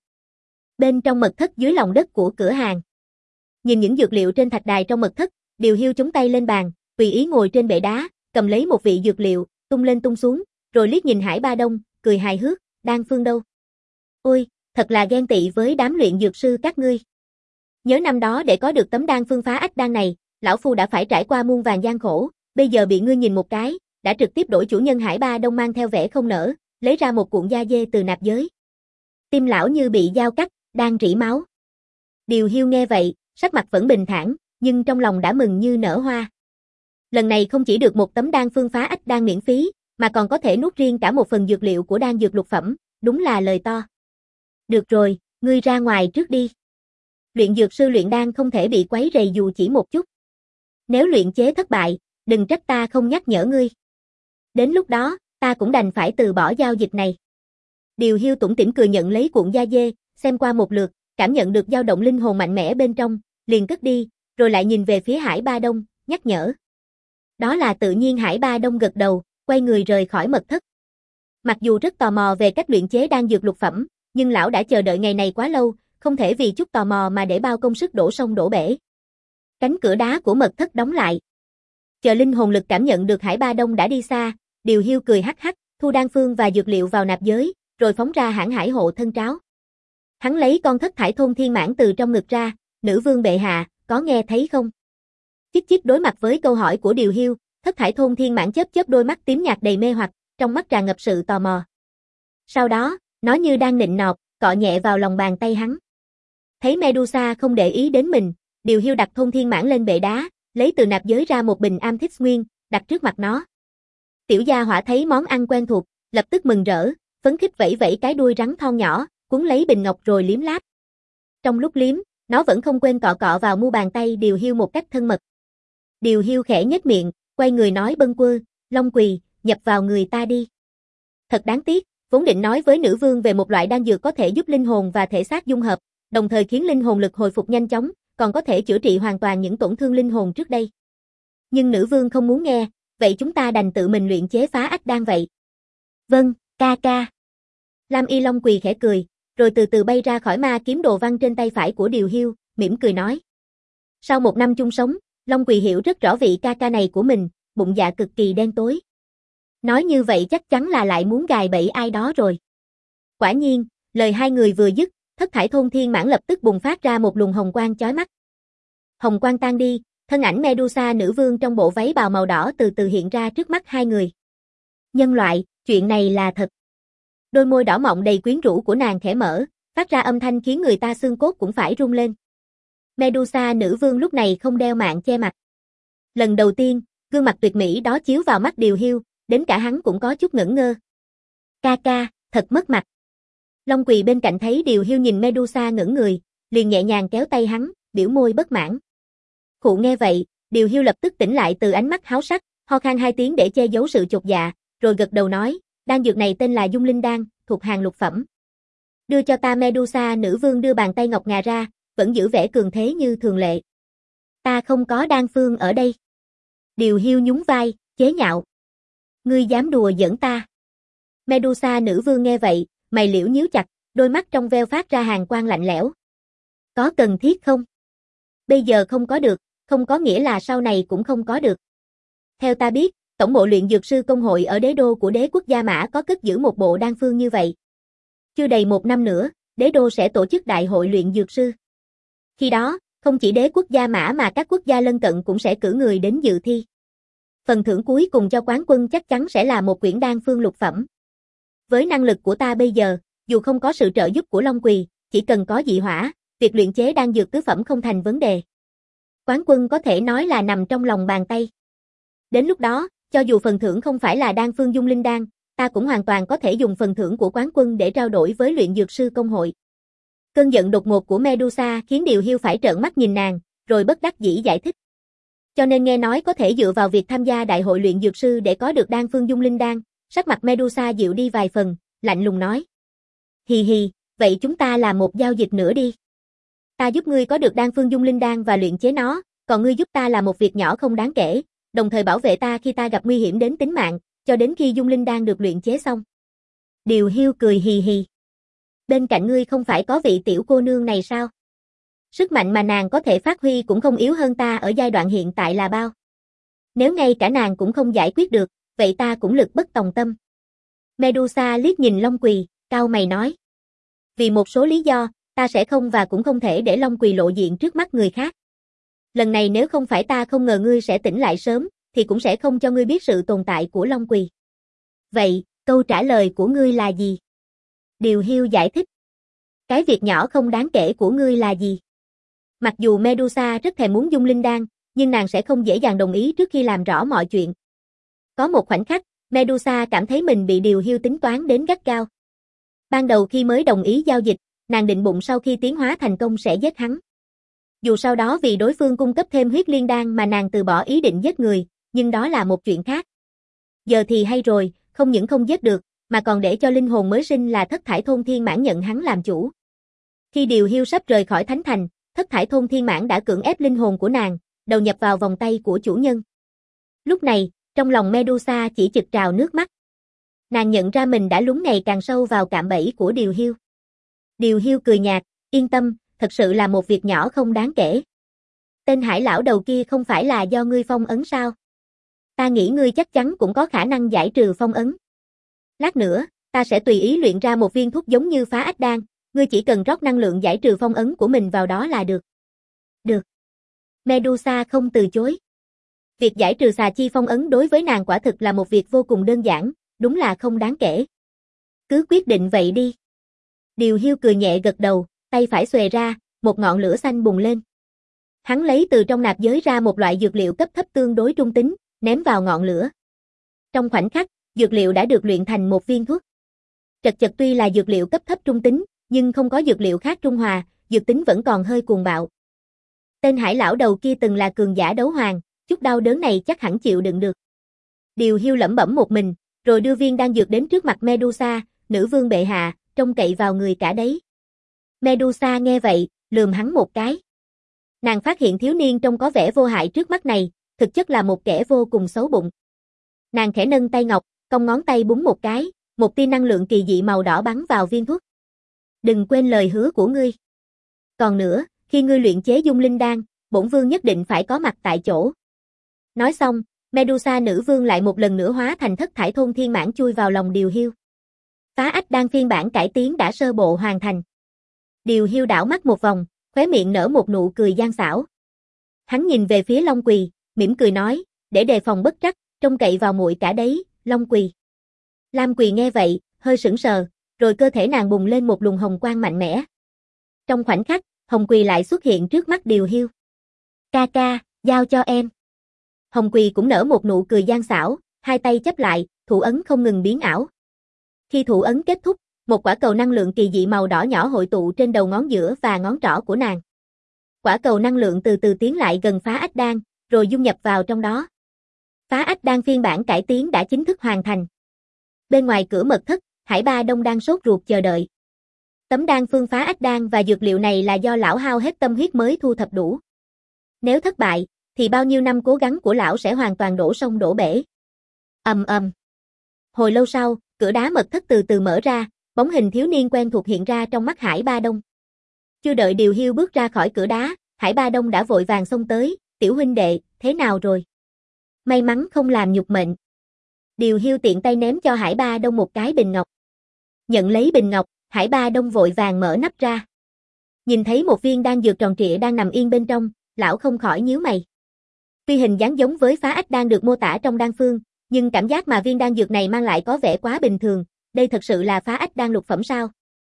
Speaker 1: Bên trong mật thất dưới lòng đất của cửa hàng, nhìn những dược liệu trên thạch đài trong mật thất, Điều Hiu chống tay lên bàn, tùy ý ngồi trên bệ đá, cầm lấy một vị dược liệu, tung lên tung xuống, rồi liếc nhìn Hải Ba Đông, cười hài hước, đan phương đâu? Ôi, thật là ghen tị với đám luyện dược sư các ngươi. Nhớ năm đó để có được tấm đan phương phá ách đan này, lão phu đã phải trải qua muôn vàn gian khổ, bây giờ bị ngươi nhìn một cái, đã trực tiếp đổi chủ nhân. Hải Ba Đông mang theo vẻ không nỡ, lấy ra một cuộn da dê từ nạp giới. Tim lão như bị dao cắt, đang rỉ máu. Điều Hiu nghe vậy, sắc mặt vẫn bình thản, nhưng trong lòng đã mừng như nở hoa. Lần này không chỉ được một tấm đan phương phá ách đan miễn phí, mà còn có thể nuốt riêng cả một phần dược liệu của đan dược lục phẩm, đúng là lời to. Được rồi, ngươi ra ngoài trước đi. Luyện dược sư luyện đan không thể bị quấy rầy dù chỉ một chút. Nếu luyện chế thất bại, đừng trách ta không nhắc nhở ngươi. Đến lúc đó, ta cũng đành phải từ bỏ giao dịch này. Điều Hiu tủm tỉm cười nhận lấy cuộn da dê, xem qua một lượt, cảm nhận được dao động linh hồn mạnh mẽ bên trong, liền cất đi, rồi lại nhìn về phía Hải Ba Đông, nhắc nhở. Đó là tự nhiên. Hải Ba Đông gật đầu, quay người rời khỏi mật thất. Mặc dù rất tò mò về cách luyện chế đan dược lục phẩm, nhưng lão đã chờ đợi ngày này quá lâu, không thể vì chút tò mò mà để bao công sức đổ sông đổ bể. Cánh cửa đá của mật thất đóng lại. Chờ linh hồn lực cảm nhận được Hải Ba Đông đã đi xa, Điều Hiu cười hắc hắc, thu đan phương và dược liệu vào nạp giới, rồi phóng ra hãn hải hộ thân tráo. Hắn lấy con thất thải thôn thiên mãn từ trong ngực ra, nữ vương bệ hạ, có nghe thấy không? Chích chích đối mặt với câu hỏi của Điều Hiu, thất thải thôn thiên mãn chớp chớp đôi mắt tím nhạt đầy mê hoặc, trong mắt tràn ngập sự tò mò. Sau đó, nó như đang nịnh nọt, cọ nhẹ vào lòng bàn tay hắn. Thấy Medusa không để ý đến mình, Điều Hiu đặt thôn thiên mãn lên bệ đá, lấy từ nạp giới ra một bình am thích nguyên, đặt trước mặt nó. Tiểu gia hỏa thấy món ăn quen thuộc, lập tức mừng rỡ, phấn khích vẫy vẫy cái đuôi rắn thon nhỏ, cuốn lấy bình ngọc rồi liếm láp. Trong lúc liếm, nó vẫn không quên cọ cọ vào mu bàn tay Điều Hiu một cách thân mật. Điều Hiu khẽ nhếch miệng, quay người nói bâng quơ, Long Quỳ, nhập vào người ta đi. Thật đáng tiếc, vốn định nói với nữ vương về một loại đan dược có thể giúp linh hồn và thể xác dung hợp, đồng thời khiến linh hồn lực hồi phục nhanh chóng, còn có thể chữa trị hoàn toàn những tổn thương linh hồn trước đây. Nhưng nữ vương không muốn nghe, vậy chúng ta đành tự mình luyện chế phá ách đan vậy. Vâng, ca ca. Lam Y Long Quỳ khẽ cười, rồi từ từ bay ra khỏi ma kiếm đồ văn trên tay phải của Điều Hiu, mỉm cười nói. Sau một năm chung sống, Long Quỳ hiểu rất rõ vị ca ca này của mình, bụng dạ cực kỳ đen tối. Nói như vậy chắc chắn là lại muốn gài bẫy ai đó rồi. Quả nhiên, lời hai người vừa dứt, thất thải thôn thiên mãn lập tức bùng phát ra một luồng hồng quang chói mắt. Hồng quang tan đi, thân ảnh Medusa nữ vương trong bộ váy bào màu đỏ từ từ hiện ra trước mắt hai người. Nhân loại, chuyện này là thật. Đôi môi đỏ mọng đầy quyến rũ của nàng khẽ mở, phát ra âm thanh khiến người ta xương cốt cũng phải rung lên. Medusa nữ vương lúc này không đeo mạng che mặt. Lần đầu tiên, gương mặt tuyệt mỹ đó chiếu vào mắt Điều Hiu, đến cả hắn cũng có chút ngẩn ngơ. Ca ca, thật mất mặt. Long Quỳ bên cạnh thấy Điều Hiu nhìn Medusa ngẩn người, liền nhẹ nhàng kéo tay hắn, biểu môi bất mãn. Khụ nghe vậy, Điều Hiu lập tức tỉnh lại từ ánh mắt háo sắc, ho khan hai tiếng để che giấu sự chột dạ, rồi gật đầu nói, đan dược này tên là Dung Linh đan, thuộc hàng lục phẩm. Đưa cho ta. Medusa nữ vương đưa bàn tay ngọc ngà ra, vẫn giữ vẻ cường thế như thường lệ. Ta không có đan phương ở đây. Điều Hiu nhún vai, chế nhạo. Ngươi dám đùa giỡn ta. Medusa nữ vương nghe vậy, mày liễu nhíu chặt, đôi mắt trong veo phát ra hàn quang lạnh lẽo. Có cần thiết không? Bây giờ không có được, không có nghĩa là sau này cũng không có được. Theo ta biết, Tổng bộ luyện dược sư công hội ở đế đô của đế quốc Gia Mã có cất giữ một bộ đan phương như vậy. Chưa đầy một năm nữa, đế đô sẽ tổ chức đại hội luyện dược sư. Khi đó, không chỉ đế quốc Gia Mã mà các quốc gia lân cận cũng sẽ cử người đến dự thi. Phần thưởng cuối cùng cho quán quân chắc chắn sẽ là một quyển đan phương lục phẩm. Với năng lực của ta bây giờ, dù không có sự trợ giúp của Long Quỳ, chỉ cần có dị hỏa, việc luyện chế đan dược tứ phẩm không thành vấn đề. Quán quân có thể nói là nằm trong lòng bàn tay. Đến lúc đó, cho dù phần thưởng không phải là đan phương dung linh đan, ta cũng hoàn toàn có thể dùng phần thưởng của quán quân để trao đổi với luyện dược sư công hội. Cơn giận đột ngột của Medusa khiến Điều Hiu phải trợn mắt nhìn nàng, rồi bất đắc dĩ giải thích. Cho nên nghe nói có thể dựa vào việc tham gia đại hội luyện dược sư để có được đan phương dung linh đan, sắc mặt Medusa dịu đi vài phần, lạnh lùng nói. Hì hì, vậy chúng ta làm một giao dịch nữa đi. Ta giúp ngươi có được đan phương dung linh đan và luyện chế nó, còn ngươi giúp ta làm một việc nhỏ không đáng kể, đồng thời bảo vệ ta khi ta gặp nguy hiểm đến tính mạng, cho đến khi dung linh đan được luyện chế xong. Điều Hiu cười hì hì. Bên cạnh ngươi không phải có vị tiểu cô nương này sao? Sức mạnh mà nàng có thể phát huy cũng không yếu hơn ta ở giai đoạn hiện tại là bao. Nếu ngay cả nàng cũng không giải quyết được, vậy ta cũng lực bất tòng tâm. Medusa liếc nhìn Long Quỳ, cau mày nói. Vì một số lý do, ta sẽ không và cũng không thể để Long Quỳ lộ diện trước mắt người khác. Lần này nếu không phải ta không ngờ ngươi sẽ tỉnh lại sớm, thì cũng sẽ không cho ngươi biết sự tồn tại của Long Quỳ. Vậy, câu trả lời của ngươi là gì? Điều Hiu giải thích. Cái việc nhỏ không đáng kể của ngươi là gì? Mặc dù Medusa rất thèm muốn dung linh đan, nhưng nàng sẽ không dễ dàng đồng ý trước khi làm rõ mọi chuyện. Có một khoảnh khắc, Medusa cảm thấy mình bị Điều Hiu tính toán đến gắt gao. Ban đầu khi mới đồng ý giao dịch, nàng định bụng sau khi tiến hóa thành công sẽ giết hắn. Dù sau đó vì đối phương cung cấp thêm huyết liên đan mà nàng từ bỏ ý định giết người, nhưng đó là một chuyện khác. Giờ thì hay rồi, không những không giết được, mà còn để cho linh hồn mới sinh là Thất Thải Thôn Thiên Mãn nhận hắn làm chủ. Khi Điều Hiu sắp rời khỏi Thánh Thành, Thất Thải Thôn Thiên Mãn đã cưỡng ép linh hồn của nàng, đầu nhập vào vòng tay của chủ nhân. Lúc này, trong lòng Medusa chỉ chực trào nước mắt. Nàng nhận ra mình đã lún ngày càng sâu vào cạm bẫy của Điều Hiu. Điều Hiu cười nhạt, yên tâm, thật sự là một việc nhỏ không đáng kể. Tên Hải lão đầu kia không phải là do ngươi phong ấn sao? Ta nghĩ ngươi chắc chắn cũng có khả năng giải trừ phong ấn. Lát nữa, ta sẽ tùy ý luyện ra một viên thuốc giống như phá ách đan, ngươi chỉ cần rót năng lượng giải trừ phong ấn của mình vào đó là được. Được. Medusa không từ chối. Việc giải trừ xà chi phong ấn đối với nàng quả thực là một việc vô cùng đơn giản, đúng là không đáng kể. Cứ quyết định vậy đi. Điều Hiu cười nhẹ gật đầu, tay phải xuề ra, một ngọn lửa xanh bùng lên. Hắn lấy từ trong nạp giới ra một loại dược liệu cấp thấp tương đối trung tính, ném vào ngọn lửa. Trong khoảnh khắc, dược liệu đã được luyện thành một viên thuốc. Trật chật tuy là dược liệu cấp thấp trung tính, nhưng không có dược liệu khác trung hòa, dược tính vẫn còn hơi cuồng bạo. Tên Hải lão đầu kia từng là cường giả đấu hoàng, chút đau đớn này chắc hẳn chịu đựng được. Điều Hiu lẩm bẩm một mình, rồi đưa viên đan dược đến trước mặt Medusa, nữ vương bệ hạ, trông cậy vào người cả đấy. Medusa nghe vậy, lườm hắn một cái. Nàng phát hiện thiếu niên trông có vẻ vô hại trước mắt này, thực chất là một kẻ vô cùng xấu bụng. Nàng khẽ nâng tay ngọc, cong ngón tay búng một cái, một tia năng lượng kỳ dị màu đỏ bắn vào viên thuốc. Đừng quên lời hứa của ngươi. Còn nữa, khi ngươi luyện chế dung linh đan, bổn vương nhất định phải có mặt tại chỗ. Nói xong, Medusa nữ vương lại một lần nữa hóa thành Thất Thải Thôn Thiên Mãn chui vào lòng Điều Hiu. Phá ách đan phiên bản cải tiến đã sơ bộ hoàn thành. Điều Hiu đảo mắt một vòng, khóe miệng nở một nụ cười gian xảo. Hắn nhìn về phía Long Quỳ, mỉm cười nói, để đề phòng bất trắc, trông cậy vào muội cả đấy, Long Quỳ. Lam Quỳ nghe vậy, hơi sững sờ, rồi cơ thể nàng bùng lên một luồng hồng quang mạnh mẽ. Trong khoảnh khắc, Hồng Quỳ lại xuất hiện trước mắt Điều Hiu. Ca ca, giao cho em. Hồng Quỳ cũng nở một nụ cười gian xảo, hai tay chấp lại, thủ ấn không ngừng biến ảo. Khi thủ ấn kết thúc, một quả cầu năng lượng kỳ dị màu đỏ nhỏ hội tụ trên đầu ngón giữa và ngón trỏ của nàng. Quả cầu năng lượng từ từ tiến lại gần phá ách đan, rồi dung nhập vào trong đó. Phá ách đan phiên bản cải tiến đã chính thức hoàn thành. Bên ngoài cửa mật thất, Hải Ba Đông đang sốt ruột chờ đợi. Tấm đan phương phá ách đan và dược liệu này là do lão hao hết tâm huyết mới thu thập đủ. Nếu thất bại, thì bao nhiêu năm cố gắng của lão sẽ hoàn toàn đổ sông đổ bể. Ầm ầm. Hồi lâu sau, cửa đá mật thất từ từ mở ra, bóng hình thiếu niên quen thuộc hiện ra trong mắt Hải Ba Đông. Chưa đợi Điều Hiu bước ra khỏi cửa đá, Hải Ba Đông đã vội vàng xông tới, tiểu huynh đệ, thế nào rồi? May mắn không làm nhục mệnh. Điều Hiu tiện tay ném cho Hải Ba Đông một cái bình ngọc. Nhận lấy bình ngọc, Hải Ba Đông vội vàng mở nắp ra. Nhìn thấy một viên đan dược tròn trịa đang nằm yên bên trong, lão không khỏi nhíu mày. Tuy hình dáng giống với phá ách đan được mô tả trong đan phương, nhưng cảm giác mà viên đan dược này mang lại có vẻ quá bình thường, đây thật sự là phá ách đan lục phẩm sao?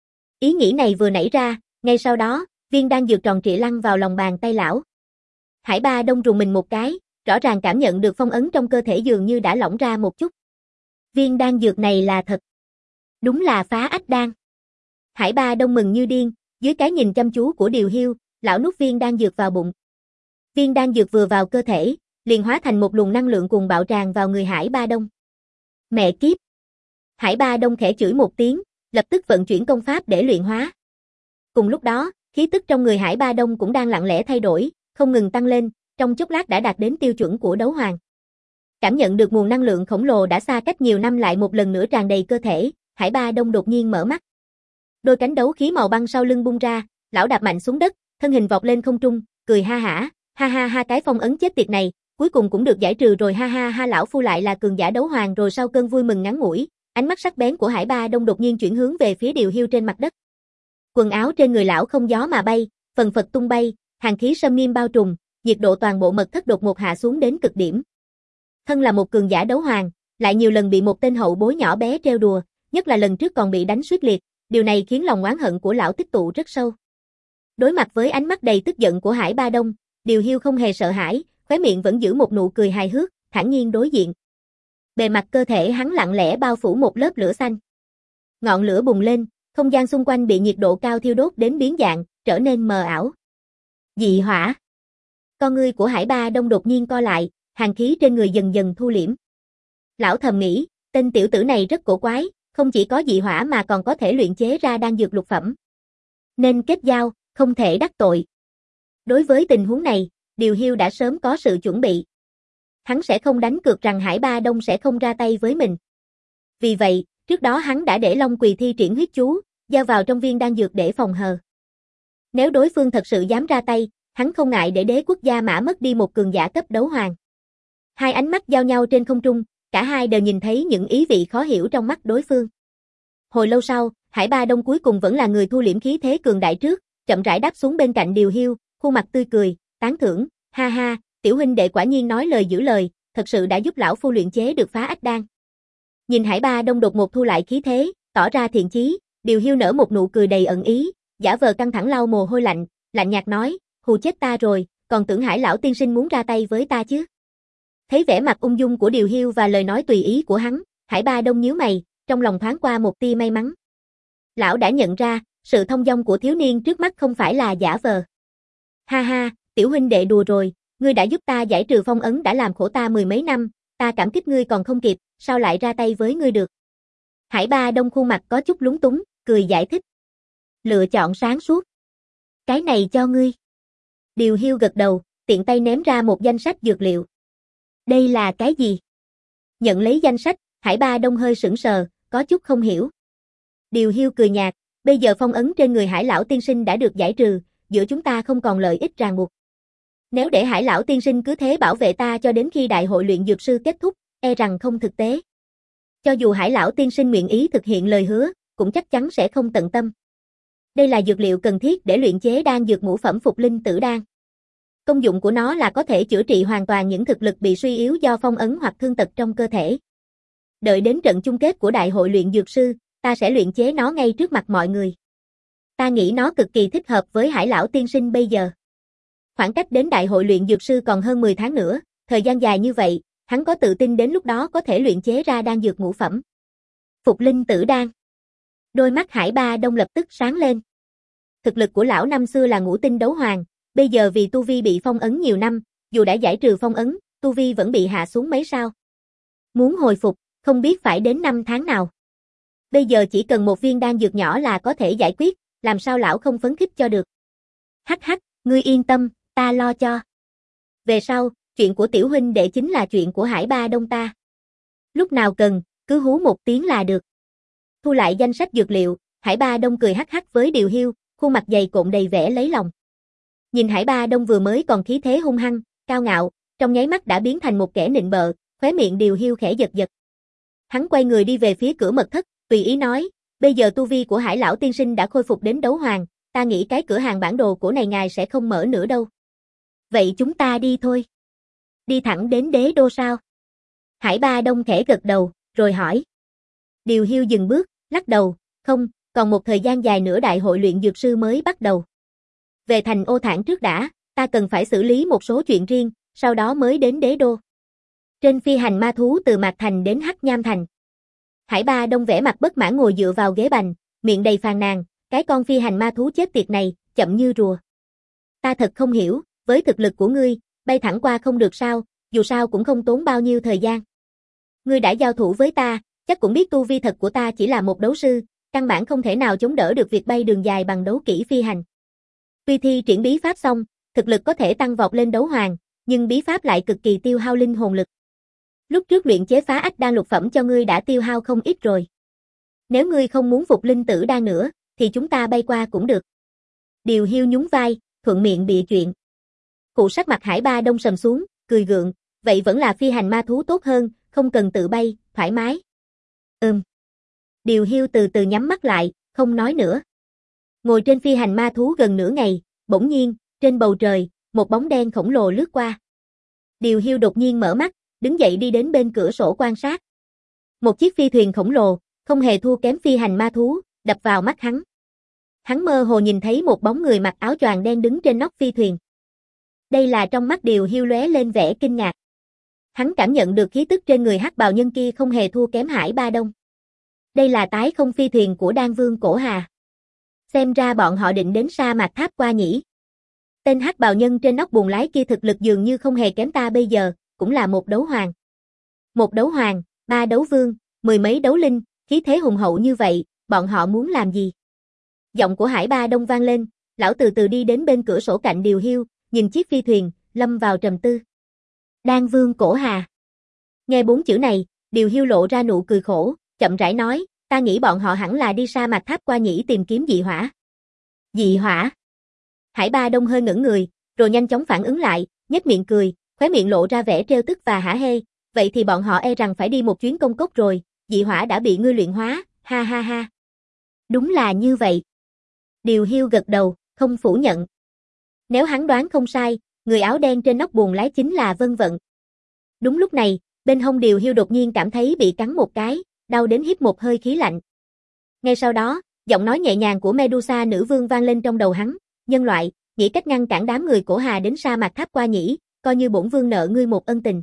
Speaker 1: Ý nghĩ này vừa nảy ra, ngay sau đó, viên đan dược tròn trịa lăn vào lòng bàn tay lão. Hải Ba Đông rùng mình một cái, rõ ràng cảm nhận được phong ấn trong cơ thể dường như đã lỏng ra một chút. Viên đan dược này là thật. Đúng là phá ách đan. Hải Ba Đông mừng như điên, dưới cái nhìn chăm chú của Điều Hiu, lão nuốt viên đan dược vào bụng. Viên đan dược vừa vào cơ thể, liền hóa thành một luồng năng lượng cuồng bạo tràn vào người Hải Ba Đông. Mẹ kiếp! Hải Ba Đông khẽ chửi một tiếng, lập tức vận chuyển công pháp để luyện hóa. Cùng lúc đó, khí tức trong người Hải Ba Đông cũng đang lặng lẽ thay đổi, không ngừng tăng lên, trong chốc lát đã đạt đến tiêu chuẩn của đấu hoàng. Cảm nhận được nguồn năng lượng khổng lồ đã xa cách nhiều năm lại một lần nữa tràn đầy cơ thể, Hải Ba Đông đột nhiên mở mắt. Đôi cánh đấu khí màu băng sau lưng bung ra, lão đạp mạnh xuống đất, thân hình vọt lên không trung, cười ha hả, ha ha ha cái phong ấn chết tiệt này, cuối cùng cũng được giải trừ rồi ha ha ha lão phu lại là cường giả đấu hoàng rồi sau cơn vui mừng ngắn ngủi, ánh mắt sắc bén của Hải Ba Đông đột nhiên chuyển hướng về phía Điều Hiu trên mặt đất. Quần áo trên người lão không gió mà bay, phần phật tung bay, hàn khí xâm nghiêm bao trùm, nhiệt độ toàn bộ mật thất đột ngột hạ xuống đến cực điểm. Thân là một cường giả đấu hoàng, lại nhiều lần bị một tên hậu bối nhỏ bé trêu đùa, nhất là lần trước còn bị đánh suýt liệt, điều này khiến lòng oán hận của lão tích tụ rất sâu. Đối mặt với ánh mắt đầy tức giận của Hải Ba Đông, Điều Hiu không hề sợ hãi, khóe miệng vẫn giữ một nụ cười hài hước, thản nhiên đối diện. Bề mặt cơ thể hắn lặng lẽ bao phủ một lớp lửa xanh. Ngọn lửa bùng lên, không gian xung quanh bị nhiệt độ cao thiêu đốt đến biến dạng, trở nên mờ ảo. Dị hỏa. Con ngươi của Hải Ba Đông đột nhiên co lại, hàn khí trên người dần dần thu liễm. Lão thầm nghĩ, tên tiểu tử này rất cổ quái, không chỉ có dị hỏa mà còn có thể luyện chế ra đan dược lục phẩm. Nên kết giao, không thể đắc tội. Đối với tình huống này, Điều Hiu đã sớm có sự chuẩn bị. Hắn sẽ không đánh cược rằng Hải Ba Đông sẽ không ra tay với mình. Vì vậy, trước đó hắn đã để Long Quỳ thi triển huyết chú, giao vào trong viên đan dược để phòng hờ. Nếu đối phương thật sự dám ra tay, hắn không ngại để đế quốc Gia Mã mất đi một cường giả cấp đấu hoàng. Hai ánh mắt giao nhau trên không trung, cả hai đều nhìn thấy những ý vị khó hiểu trong mắt đối phương. Hồi lâu sau, Hải Ba Đông cuối cùng vẫn là người thu liễm khí thế cường đại trước, chậm rãi đáp xuống bên cạnh Điều Hiu, khuôn mặt tươi cười, tán thưởng, ha ha, tiểu huynh đệ quả nhiên nói lời giữ lời, thật sự đã giúp lão phu luyện chế được phá ách đan. Nhìn Hải Ba Đông đột ngột thu lại khí thế, tỏ ra thiện chí, Điều Hiu nở một nụ cười đầy ẩn ý, giả vờ căng thẳng lau mồ hôi lạnh, lạnh nhạt nói, hù chết ta rồi, còn tưởng Hải lão tiên sinh muốn ra tay với ta chứ. Thấy vẻ mặt ung dung của Điều Hiu và lời nói tùy ý của hắn, Hải Ba Đông nhíu mày, trong lòng thoáng qua một tia may mắn. Lão đã nhận ra, sự thông dong của thiếu niên trước mắt không phải là giả vờ. Ha ha, tiểu huynh đệ đùa rồi, ngươi đã giúp ta giải trừ phong ấn đã làm khổ ta mười mấy năm, ta cảm kích ngươi còn không kịp, sao lại ra tay với ngươi được. Hải Ba Đông khuôn mặt có chút lúng túng, cười giải thích. Lựa chọn sáng suốt. Cái này cho ngươi. Điều Hiu gật đầu, tiện tay ném ra một danh sách dược liệu. Đây là cái gì? Nhận lấy danh sách, Hải Ba Đông hơi sững sờ, có chút không hiểu. Điều Hiu cười nhạt, bây giờ phong ấn trên người Hải lão tiên sinh đã được giải trừ, giữa chúng ta không còn lợi ích ràng buộc. Nếu để Hải lão tiên sinh cứ thế bảo vệ ta cho đến khi đại hội luyện dược sư kết thúc, e rằng không thực tế. Cho dù Hải lão tiên sinh nguyện ý thực hiện lời hứa, cũng chắc chắn sẽ không tận tâm. Đây là dược liệu cần thiết để luyện chế đan dược ngũ phẩm phục linh tử đan. Công dụng của nó là có thể chữa trị hoàn toàn những thực lực bị suy yếu do phong ấn hoặc thương tật trong cơ thể. Đợi đến trận chung kết của đại hội luyện dược sư, ta sẽ luyện chế nó ngay trước mặt mọi người. Ta nghĩ nó cực kỳ thích hợp với Hải lão tiên sinh bây giờ. Khoảng cách đến đại hội luyện dược sư còn hơn mười tháng nữa, thời gian dài như vậy, hắn có tự tin đến lúc đó có thể luyện chế ra đan dược ngũ phẩm. Phục linh tử đan. Đôi mắt Hải Ba Đông lập tức sáng lên. Thực lực của lão năm xưa là ngũ tinh đấu hoàng, bây giờ vì tu vi bị phong ấn nhiều năm, dù đã giải trừ phong ấn, tu vi vẫn bị hạ xuống mấy sao. Muốn hồi phục, không biết phải đến năm tháng nào. Bây giờ chỉ cần một viên đan dược nhỏ là có thể giải quyết, làm sao lão không phấn khích cho được. Hắc hắc, ngươi yên tâm, ta lo cho. Về sau, chuyện của tiểu huynh đệ chính là chuyện của Hải Ba Đông ta. Lúc nào cần, cứ hú một tiếng là được. Thu lại danh sách dược liệu, Hải Ba Đông cười hắc hắc với Điều Hiu, khuôn mặt dày cộm đầy vẻ lấy lòng. Nhìn Hải Ba Đông vừa mới còn khí thế hung hăng, cao ngạo, trong nháy mắt đã biến thành một kẻ nịnh bợ, khóe miệng Điều Hiu khẽ giật giật. Hắn quay người đi về phía cửa mật thất, tùy ý nói, bây giờ tu vi của Hải lão tiên sinh đã khôi phục đến đấu hoàng, ta nghĩ cái cửa hàng bản đồ của này ngài sẽ không mở nữa đâu. Vậy chúng ta đi thôi. Đi thẳng đến đế đô sao? Hải Ba Đông khẽ gật đầu, rồi hỏi. Điều Hiu dừng bước, lắc đầu, không, còn một thời gian dài nữa đại hội luyện dược sư mới bắt đầu. Về thành Ô Thản trước đã, ta cần phải xử lý một số chuyện riêng, sau đó mới đến đế đô. Trên phi hành ma thú từ Mạc Thành đến Hắc Nham Thành. Hải Ba Đông vẻ mặt bất mãn ngồi dựa vào ghế bành, miệng đầy phàn nàn, cái con phi hành ma thú chết tiệt này, chậm như rùa. Ta thật không hiểu, với thực lực của ngươi, bay thẳng qua không được sao, dù sao cũng không tốn bao nhiêu thời gian. Ngươi đã giao thủ với ta, chắc cũng biết tu vi thật của ta chỉ là một đấu sư, căn bản không thể nào chống đỡ được việc bay đường dài bằng đấu kỹ phi hành. Tuy thi triển bí pháp xong, thực lực có thể tăng vọt lên đấu hoàng, nhưng bí pháp lại cực kỳ tiêu hao linh hồn lực. Lúc trước luyện chế phá ách đan lục phẩm cho ngươi đã tiêu hao không ít rồi. Nếu ngươi không muốn phục linh tử đan nữa, thì chúng ta bay qua cũng được. Điều Hiu nhún vai, thuận miệng bịa chuyện. Cụ sắc mặt Hải Ba Đông sầm xuống, cười gượng, vậy vẫn là phi hành ma thú tốt hơn, không cần tự bay, thoải mái. Ừm. Điều Hiu từ từ nhắm mắt lại, không nói nữa. Ngồi trên phi hành ma thú gần nửa ngày, bỗng nhiên, trên bầu trời, một bóng đen khổng lồ lướt qua. Điều Hiu đột nhiên mở mắt, đứng dậy đi đến bên cửa sổ quan sát. Một chiếc phi thuyền khổng lồ, không hề thua kém phi hành ma thú, đập vào mắt hắn. Hắn mơ hồ nhìn thấy một bóng người mặc áo choàng đen đứng trên nóc phi thuyền. Đây là trong mắt Điều Hiu lóe lên vẻ kinh ngạc. Hắn cảm nhận được khí tức trên người hắc bào nhân kia không hề thua kém Hải Ba Đông. Đây là tái không phi thuyền của Đan Vương Cổ Hà. Xem ra bọn họ định đến sa mạc tháp qua nhỉ. Tên hắc bào nhân trên nóc buồng lái kia thực lực dường như không hề kém ta bây giờ, cũng là một đấu hoàng. Một đấu hoàng, ba đấu vương, mười mấy đấu linh, khí thế hùng hậu như vậy, bọn họ muốn làm gì? Giọng của Hải Ba Đông vang lên, lão từ từ đi đến bên cửa sổ cạnh Điều Hiu, nhìn chiếc phi thuyền, lâm vào trầm tư. Đan Vương Cổ Hà. Nghe bốn chữ này, Điều Hiu lộ ra nụ cười khổ, chậm rãi nói, ta nghĩ bọn họ hẳn là đi sa mạc tháp qua nhỉ tìm kiếm dị hỏa. Dị hỏa? Hải Ba Đông hơi ngẩn người, rồi nhanh chóng phản ứng lại, nhếch miệng cười, khóe miệng lộ ra vẻ trêu tức và hả hê, vậy thì bọn họ e rằng phải đi một chuyến công cốc rồi, dị hỏa đã bị ngươi luyện hóa, ha ha ha. Đúng là như vậy. Điều Hiu gật đầu, không phủ nhận. Nếu hắn đoán không sai, người áo đen trên nóc buồng lái chính là Vân Vận. Đúng lúc này, bên hông Điều Hiu đột nhiên cảm thấy bị cắn một cái, đau đến hít một hơi khí lạnh. Ngay sau đó, giọng nói nhẹ nhàng của Medusa nữ vương vang lên trong đầu hắn, nhân loại, nghĩ cách ngăn cản đám người Cổ Hà đến sa mạc tháp qua nhỉ, coi như bổn vương nợ ngươi một ân tình.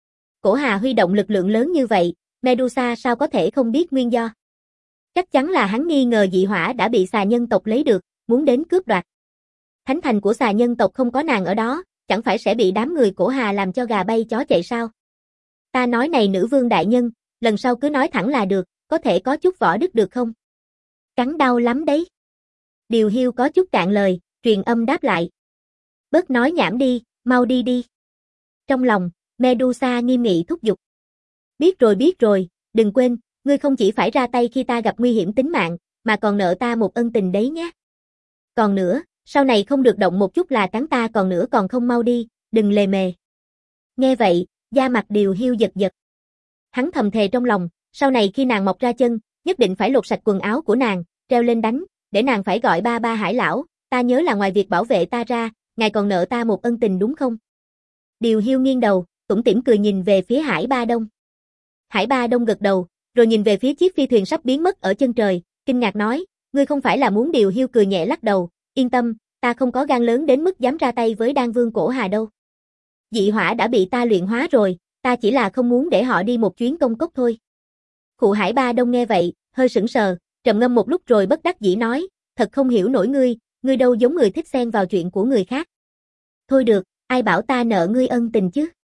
Speaker 1: Cổ Hà huy động lực lượng lớn như vậy, Medusa sao có thể không biết nguyên do. Chắc chắn là hắn nghi ngờ dị hỏa đã bị xà nhân tộc lấy được, muốn đến cướp đoạt. Thánh thành của xà nhân tộc không có nàng ở đó, chẳng phải sẽ bị đám người Cổ Hà làm cho gà bay chó chạy sao? Ta nói này nữ vương đại nhân, lần sau cứ nói thẳng là được, có thể có chút võ đức được không? Cắn đau lắm đấy. Điều Hiu có chút cạn lời, truyền âm đáp lại. Bớt nói nhảm đi, mau đi đi. Trong lòng, Medusa nghiêm nghị thúc giục. Biết rồi biết rồi, đừng quên, ngươi không chỉ phải ra tay khi ta gặp nguy hiểm tính mạng, mà còn nợ ta một ân tình đấy nhé. Còn nữa, sau này không được động một chút là cắn ta còn nữa còn không mau đi, đừng lề mề. Nghe vậy, da mặt Điều Hiu giật giật. Hắn thầm thề trong lòng, sau này khi nàng mọc ra chân, nhất định phải lột sạch quần áo của nàng, treo lên đánh, để nàng phải gọi ba ba Hải lão, ta nhớ là ngoài việc bảo vệ ta ra, ngài còn nợ ta một ân tình đúng không? Điều Hiu nghiêng đầu, tủm tỉm cười nhìn về phía Hải Ba Đông. Hải Ba Đông gật đầu, rồi nhìn về phía chiếc phi thuyền sắp biến mất ở chân trời, kinh ngạc nói, ngươi không phải là muốn Điều Hiu cười nhẹ lắc đầu, yên tâm, ta không có gan lớn đến mức dám ra tay với Đan Vương Cổ Hà đâu. Dị hỏa đã bị ta luyện hóa rồi, ta chỉ là không muốn để họ đi một chuyến công cốc thôi. Cụ Hải Ba Đông nghe vậy, hơi sững sờ, trầm ngâm một lúc rồi bất đắc dĩ nói, thật không hiểu nổi ngươi, ngươi đâu giống người thích xen vào chuyện của người khác. Thôi được, ai bảo ta nợ ngươi ân tình chứ?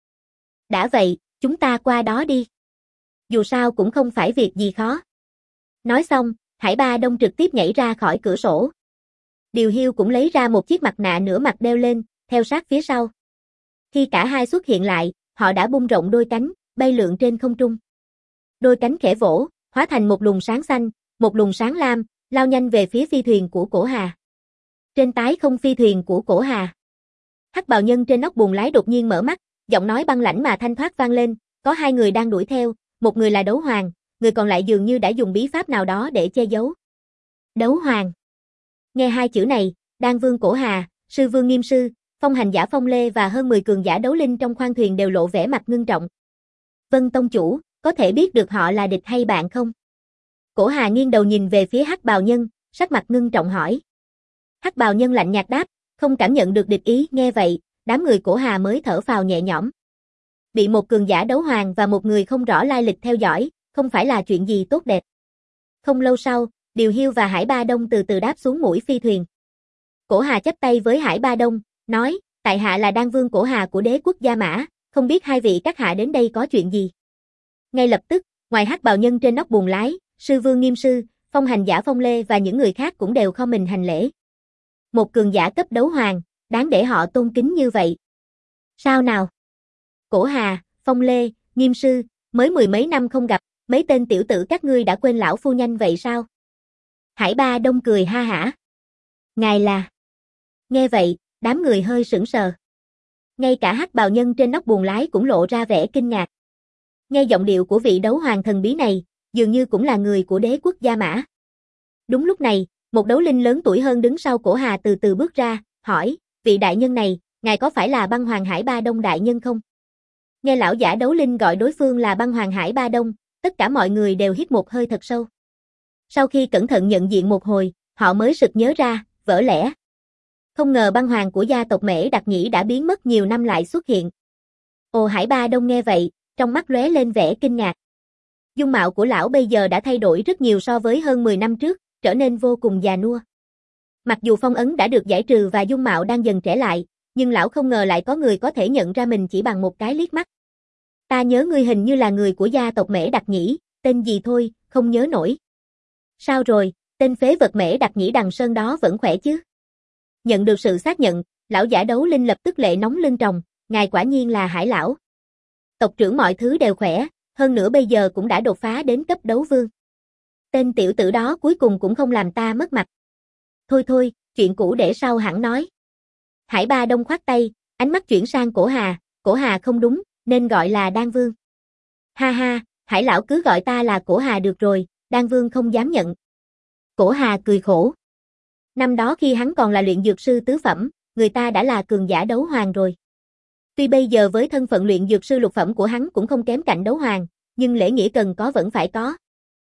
Speaker 1: Đã vậy, chúng ta qua đó đi. Dù sao cũng không phải việc gì khó. Nói xong, Hải Ba Đông trực tiếp nhảy ra khỏi cửa sổ. Điều Hiu cũng lấy ra một chiếc mặt nạ nửa mặt đeo lên, theo sát phía sau. Khi cả hai xuất hiện lại, họ đã bung rộng đôi cánh, bay lượn trên không trung. Đôi cánh khẽ vỗ, hóa thành một luồng sáng xanh, một luồng sáng lam, lao nhanh về phía phi thuyền của Cổ Hà. Trên tái không phi thuyền của Cổ Hà, Hắc bào nhân trên nóc buồng lái đột nhiên mở mắt, giọng nói băng lãnh mà thanh thoát vang lên, có hai người đang đuổi theo, một người là Đấu Hoàng, người còn lại dường như đã dùng bí pháp nào đó để che giấu. Đấu Hoàng. Nghe hai chữ này, Đan Vương Cổ Hà, Sư Vương Nghiêm Sư, Phong Hành Giả Phong Lê và hơn mười cường giả đấu linh trong khoang thuyền đều lộ vẻ mặt ngưng trọng. Vân tông chủ, có thể biết được họ là địch hay bạn không? Cổ Hà nghiêng đầu nhìn về phía Hắc bào nhân, sắc mặt ngưng trọng hỏi. Hắc bào nhân lạnh nhạt đáp, không cảm nhận được địch ý. Nghe vậy, đám người Cổ Hà mới thở phào nhẹ nhõm. Bị một cường giả đấu hoàng và một người không rõ lai lịch theo dõi, không phải là chuyện gì tốt đẹp. Không lâu sau, Điều Hiêu và Hải Ba Đông từ từ đáp xuống mũi phi thuyền. Cổ Hà chắp tay với Hải Ba Đông, nói, tại hạ là Đan Vương Cổ Hà của đế quốc Gia Mã, không biết hai vị các hạ đến đây có chuyện gì. Ngay lập tức, ngoài Hắc bào nhân trên nóc buồng lái, Sư Vương Nghiêm Sư, Phong Hành Giả Phong Lê và những người khác cũng đều khom mình hành lễ. Một cường giả cấp đấu hoàng, đáng để họ tôn kính như vậy. Sao nào? Cổ Hà, Phong Lê, Nghiêm Sư, mới mười mấy năm không gặp, mấy tên tiểu tử các ngươi đã quên lão phu nhanh vậy sao? Hải Ba Đông cười ha hả. Ngài là... Nghe vậy, đám người hơi sững sờ. Ngay cả Hắc bào nhân trên nóc buồng lái cũng lộ ra vẻ kinh ngạc. Nghe giọng điệu của vị đấu hoàng thần bí này, dường như cũng là người của đế quốc Gia Mã. Đúng lúc này, một đấu linh lớn tuổi hơn đứng sau Cổ Hà từ từ bước ra, hỏi, vị đại nhân này, ngài có phải là băng hoàng Hải Ba Đông đại nhân không? Nghe lão giả đấu linh gọi đối phương là băng hoàng Hải Ba Đông, tất cả mọi người đều hít một hơi thật sâu. Sau khi cẩn thận nhận diện một hồi, họ mới sực nhớ ra, vỡ lẽ. Không ngờ băng hoàng của gia tộc Mễ Đặc Nhĩ đã biến mất nhiều năm lại xuất hiện. Ồ, Hải Ba Đông nghe vậy, trong mắt lóe lên vẻ kinh ngạc. Dung mạo của lão bây giờ đã thay đổi rất nhiều so với hơn mười năm trước, trở nên vô cùng già nua. Mặc dù phong ấn đã được giải trừ và dung mạo đang dần trẻ lại, nhưng lão không ngờ lại có người có thể nhận ra mình chỉ bằng một cái liếc mắt. Ta nhớ ngươi hình như là người của gia tộc Mễ Đặc Nhĩ, tên gì thôi, không nhớ nổi. Sao rồi, tên phế vật Mễ Đặc Nhĩ Đằng Sơn đó vẫn khỏe chứ? Nhận được sự xác nhận, lão giả đấu linh lập tức lệ nóng lưng tròng, ngài quả nhiên là Hải lão. Tộc trưởng mọi thứ đều khỏe, hơn nữa bây giờ cũng đã đột phá đến cấp đấu vương. Tên tiểu tử đó cuối cùng cũng không làm ta mất mặt. Thôi thôi, chuyện cũ để sau hẳn nói. Hải Ba Đông khoát tay, ánh mắt chuyển sang Cổ Hà, Cổ Hà không đúng, nên gọi là Đan Vương. Ha ha, Hải lão cứ gọi ta là Cổ Hà được rồi, Đan Vương không dám nhận. Cổ Hà cười khổ. Năm đó khi hắn còn là luyện dược sư tứ phẩm, người ta đã là cường giả đấu hoàng rồi. Tuy bây giờ với thân phận luyện dược sư lục phẩm của hắn cũng không kém cạnh đấu hoàng, nhưng lễ nghĩa cần có vẫn phải có.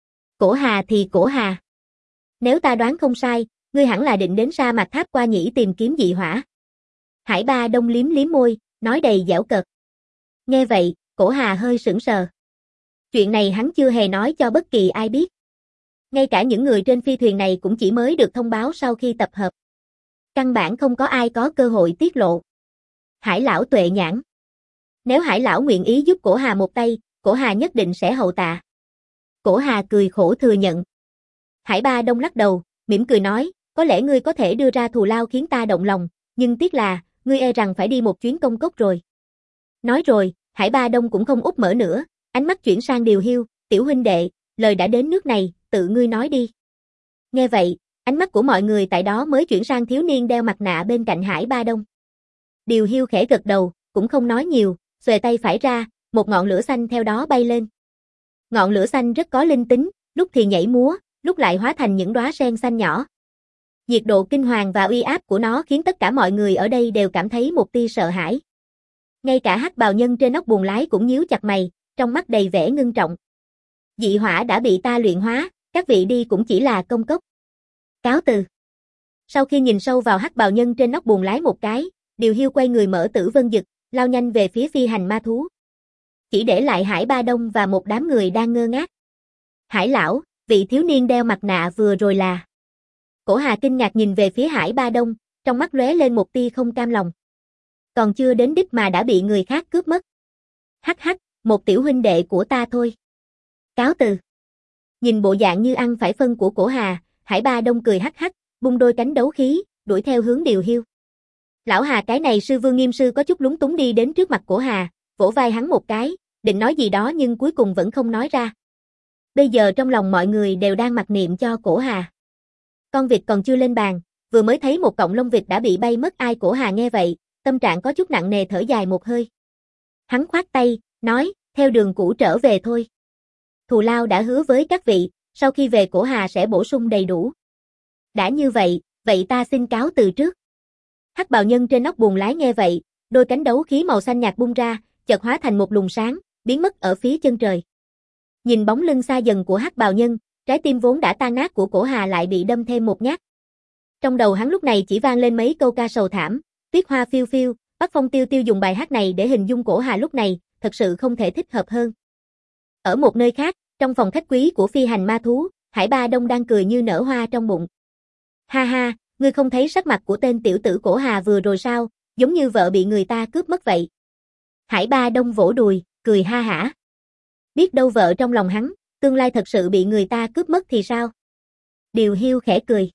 Speaker 1: Cổ Hà thì Cổ Hà. Nếu ta đoán không sai, ngươi hẳn là định đến sa mạc Tháp Qua Nhĩ tìm kiếm dị hỏa. Hải Ba Đông liếm liếm môi, nói đầy giễu cợt. Nghe vậy, Cổ Hà hơi sững sờ. Chuyện này hắn chưa hề nói cho bất kỳ ai biết. Ngay cả những người trên phi thuyền này cũng chỉ mới được thông báo sau khi tập hợp. Căn bản không có ai có cơ hội tiết lộ. Hải lão tuệ nhãn. Nếu Hải lão nguyện ý giúp Cổ Hà một tay, Cổ Hà nhất định sẽ hậu tạ. Cổ Hà cười khổ thừa nhận. Hải Ba Đông lắc đầu, mỉm cười nói, có lẽ ngươi có thể đưa ra thù lao khiến ta động lòng, nhưng tiếc là, ngươi e rằng phải đi một chuyến công cốc rồi. Nói rồi, Hải Ba Đông cũng không úp mở nữa, ánh mắt chuyển sang Điều Hiêu, tiểu huynh đệ, lời đã đến nước này, tự ngươi nói đi. Nghe vậy, ánh mắt của mọi người tại đó mới chuyển sang thiếu niên đeo mặt nạ bên cạnh Hải Ba Đông. Điều Hiêu khẽ gật đầu, cũng không nói nhiều, xuề tay phải ra, một ngọn lửa xanh theo đó bay lên. Ngọn lửa xanh rất có linh tính, lúc thì nhảy múa, lúc lại hóa thành những đóa sen xanh nhỏ. Nhiệt độ kinh hoàng và uy áp của nó khiến tất cả mọi người ở đây đều cảm thấy một tia sợ hãi. Ngay cả Hắc bào nhân trên nóc buồng lái cũng nhíu chặt mày, trong mắt đầy vẻ ngưng trọng. Dị hỏa đã bị ta luyện hóa, các vị đi cũng chỉ là công cốc. Cáo từ. Sau khi nhìn sâu vào Hắc bào nhân trên nóc buồng lái một cái, Điều Hiêu quay người mở Tử Vân Dực, lao nhanh về phía phi hành ma thú. Chỉ để lại Hải Ba Đông và một đám người đang ngơ ngác. Hải lão, vị thiếu niên đeo mặt nạ vừa rồi là... Cổ Hà kinh ngạc nhìn về phía Hải Ba Đông, trong mắt lóe lên một tia không cam lòng. Còn chưa đến đích mà đã bị người khác cướp mất. Hắc hắc, một tiểu huynh đệ của ta thôi. Cáo từ. Nhìn bộ dạng như ăn phải phân của Cổ Hà, Hải Ba Đông cười hắc hắc, bung đôi cánh đấu khí, đuổi theo hướng Điều Hiêu. Lão Hà cái này Sư Vương Nghiêm Sư có chút lúng túng đi đến trước mặt Cổ Hà, vỗ vai hắn một cái, định nói gì đó nhưng cuối cùng vẫn không nói ra. Bây giờ trong lòng mọi người đều đang mặc niệm cho Cổ Hà. Con vịt còn chưa lên bàn, vừa mới thấy một cọng lông vịt đã bị bay mất ai. Cổ Hà nghe vậy, tâm trạng có chút nặng nề thở dài một hơi. Hắn khoát tay, nói, theo đường cũ trở về thôi. Thù lao đã hứa với các vị, sau khi về Cổ Hà sẽ bổ sung đầy đủ. Đã như vậy, vậy ta xin cáo từ trước. Hắc bào nhân trên nóc buồng lái nghe vậy, đôi cánh đấu khí màu xanh nhạt bung ra, chợt hóa thành một luồng sáng, biến mất ở phía chân trời. Nhìn bóng lưng xa dần của Hắc bào nhân, trái tim vốn đã tan nát của Cổ Hà lại bị đâm thêm một nhát. Trong đầu hắn lúc này chỉ vang lên mấy câu ca sầu thảm, tuyết hoa phiêu phiêu, Bắc Phong Tiêu Tiêu dùng bài hát này để hình dung Cổ Hà lúc này, thật sự không thể thích hợp hơn. Ở một nơi khác, trong phòng khách quý của phi hành ma thú, Hải Ba Đông đang cười như nở hoa trong bụng. Ha ha, ngươi không thấy sắc mặt của tên tiểu tử Cổ Hà vừa rồi sao, giống như vợ bị người ta cướp mất vậy. Hải Ba Đông vỗ đùi, cười ha hả. Biết đâu vợ trong lòng hắn, tương lai thật sự bị người ta cướp mất thì sao? Điều Hiu khẽ cười.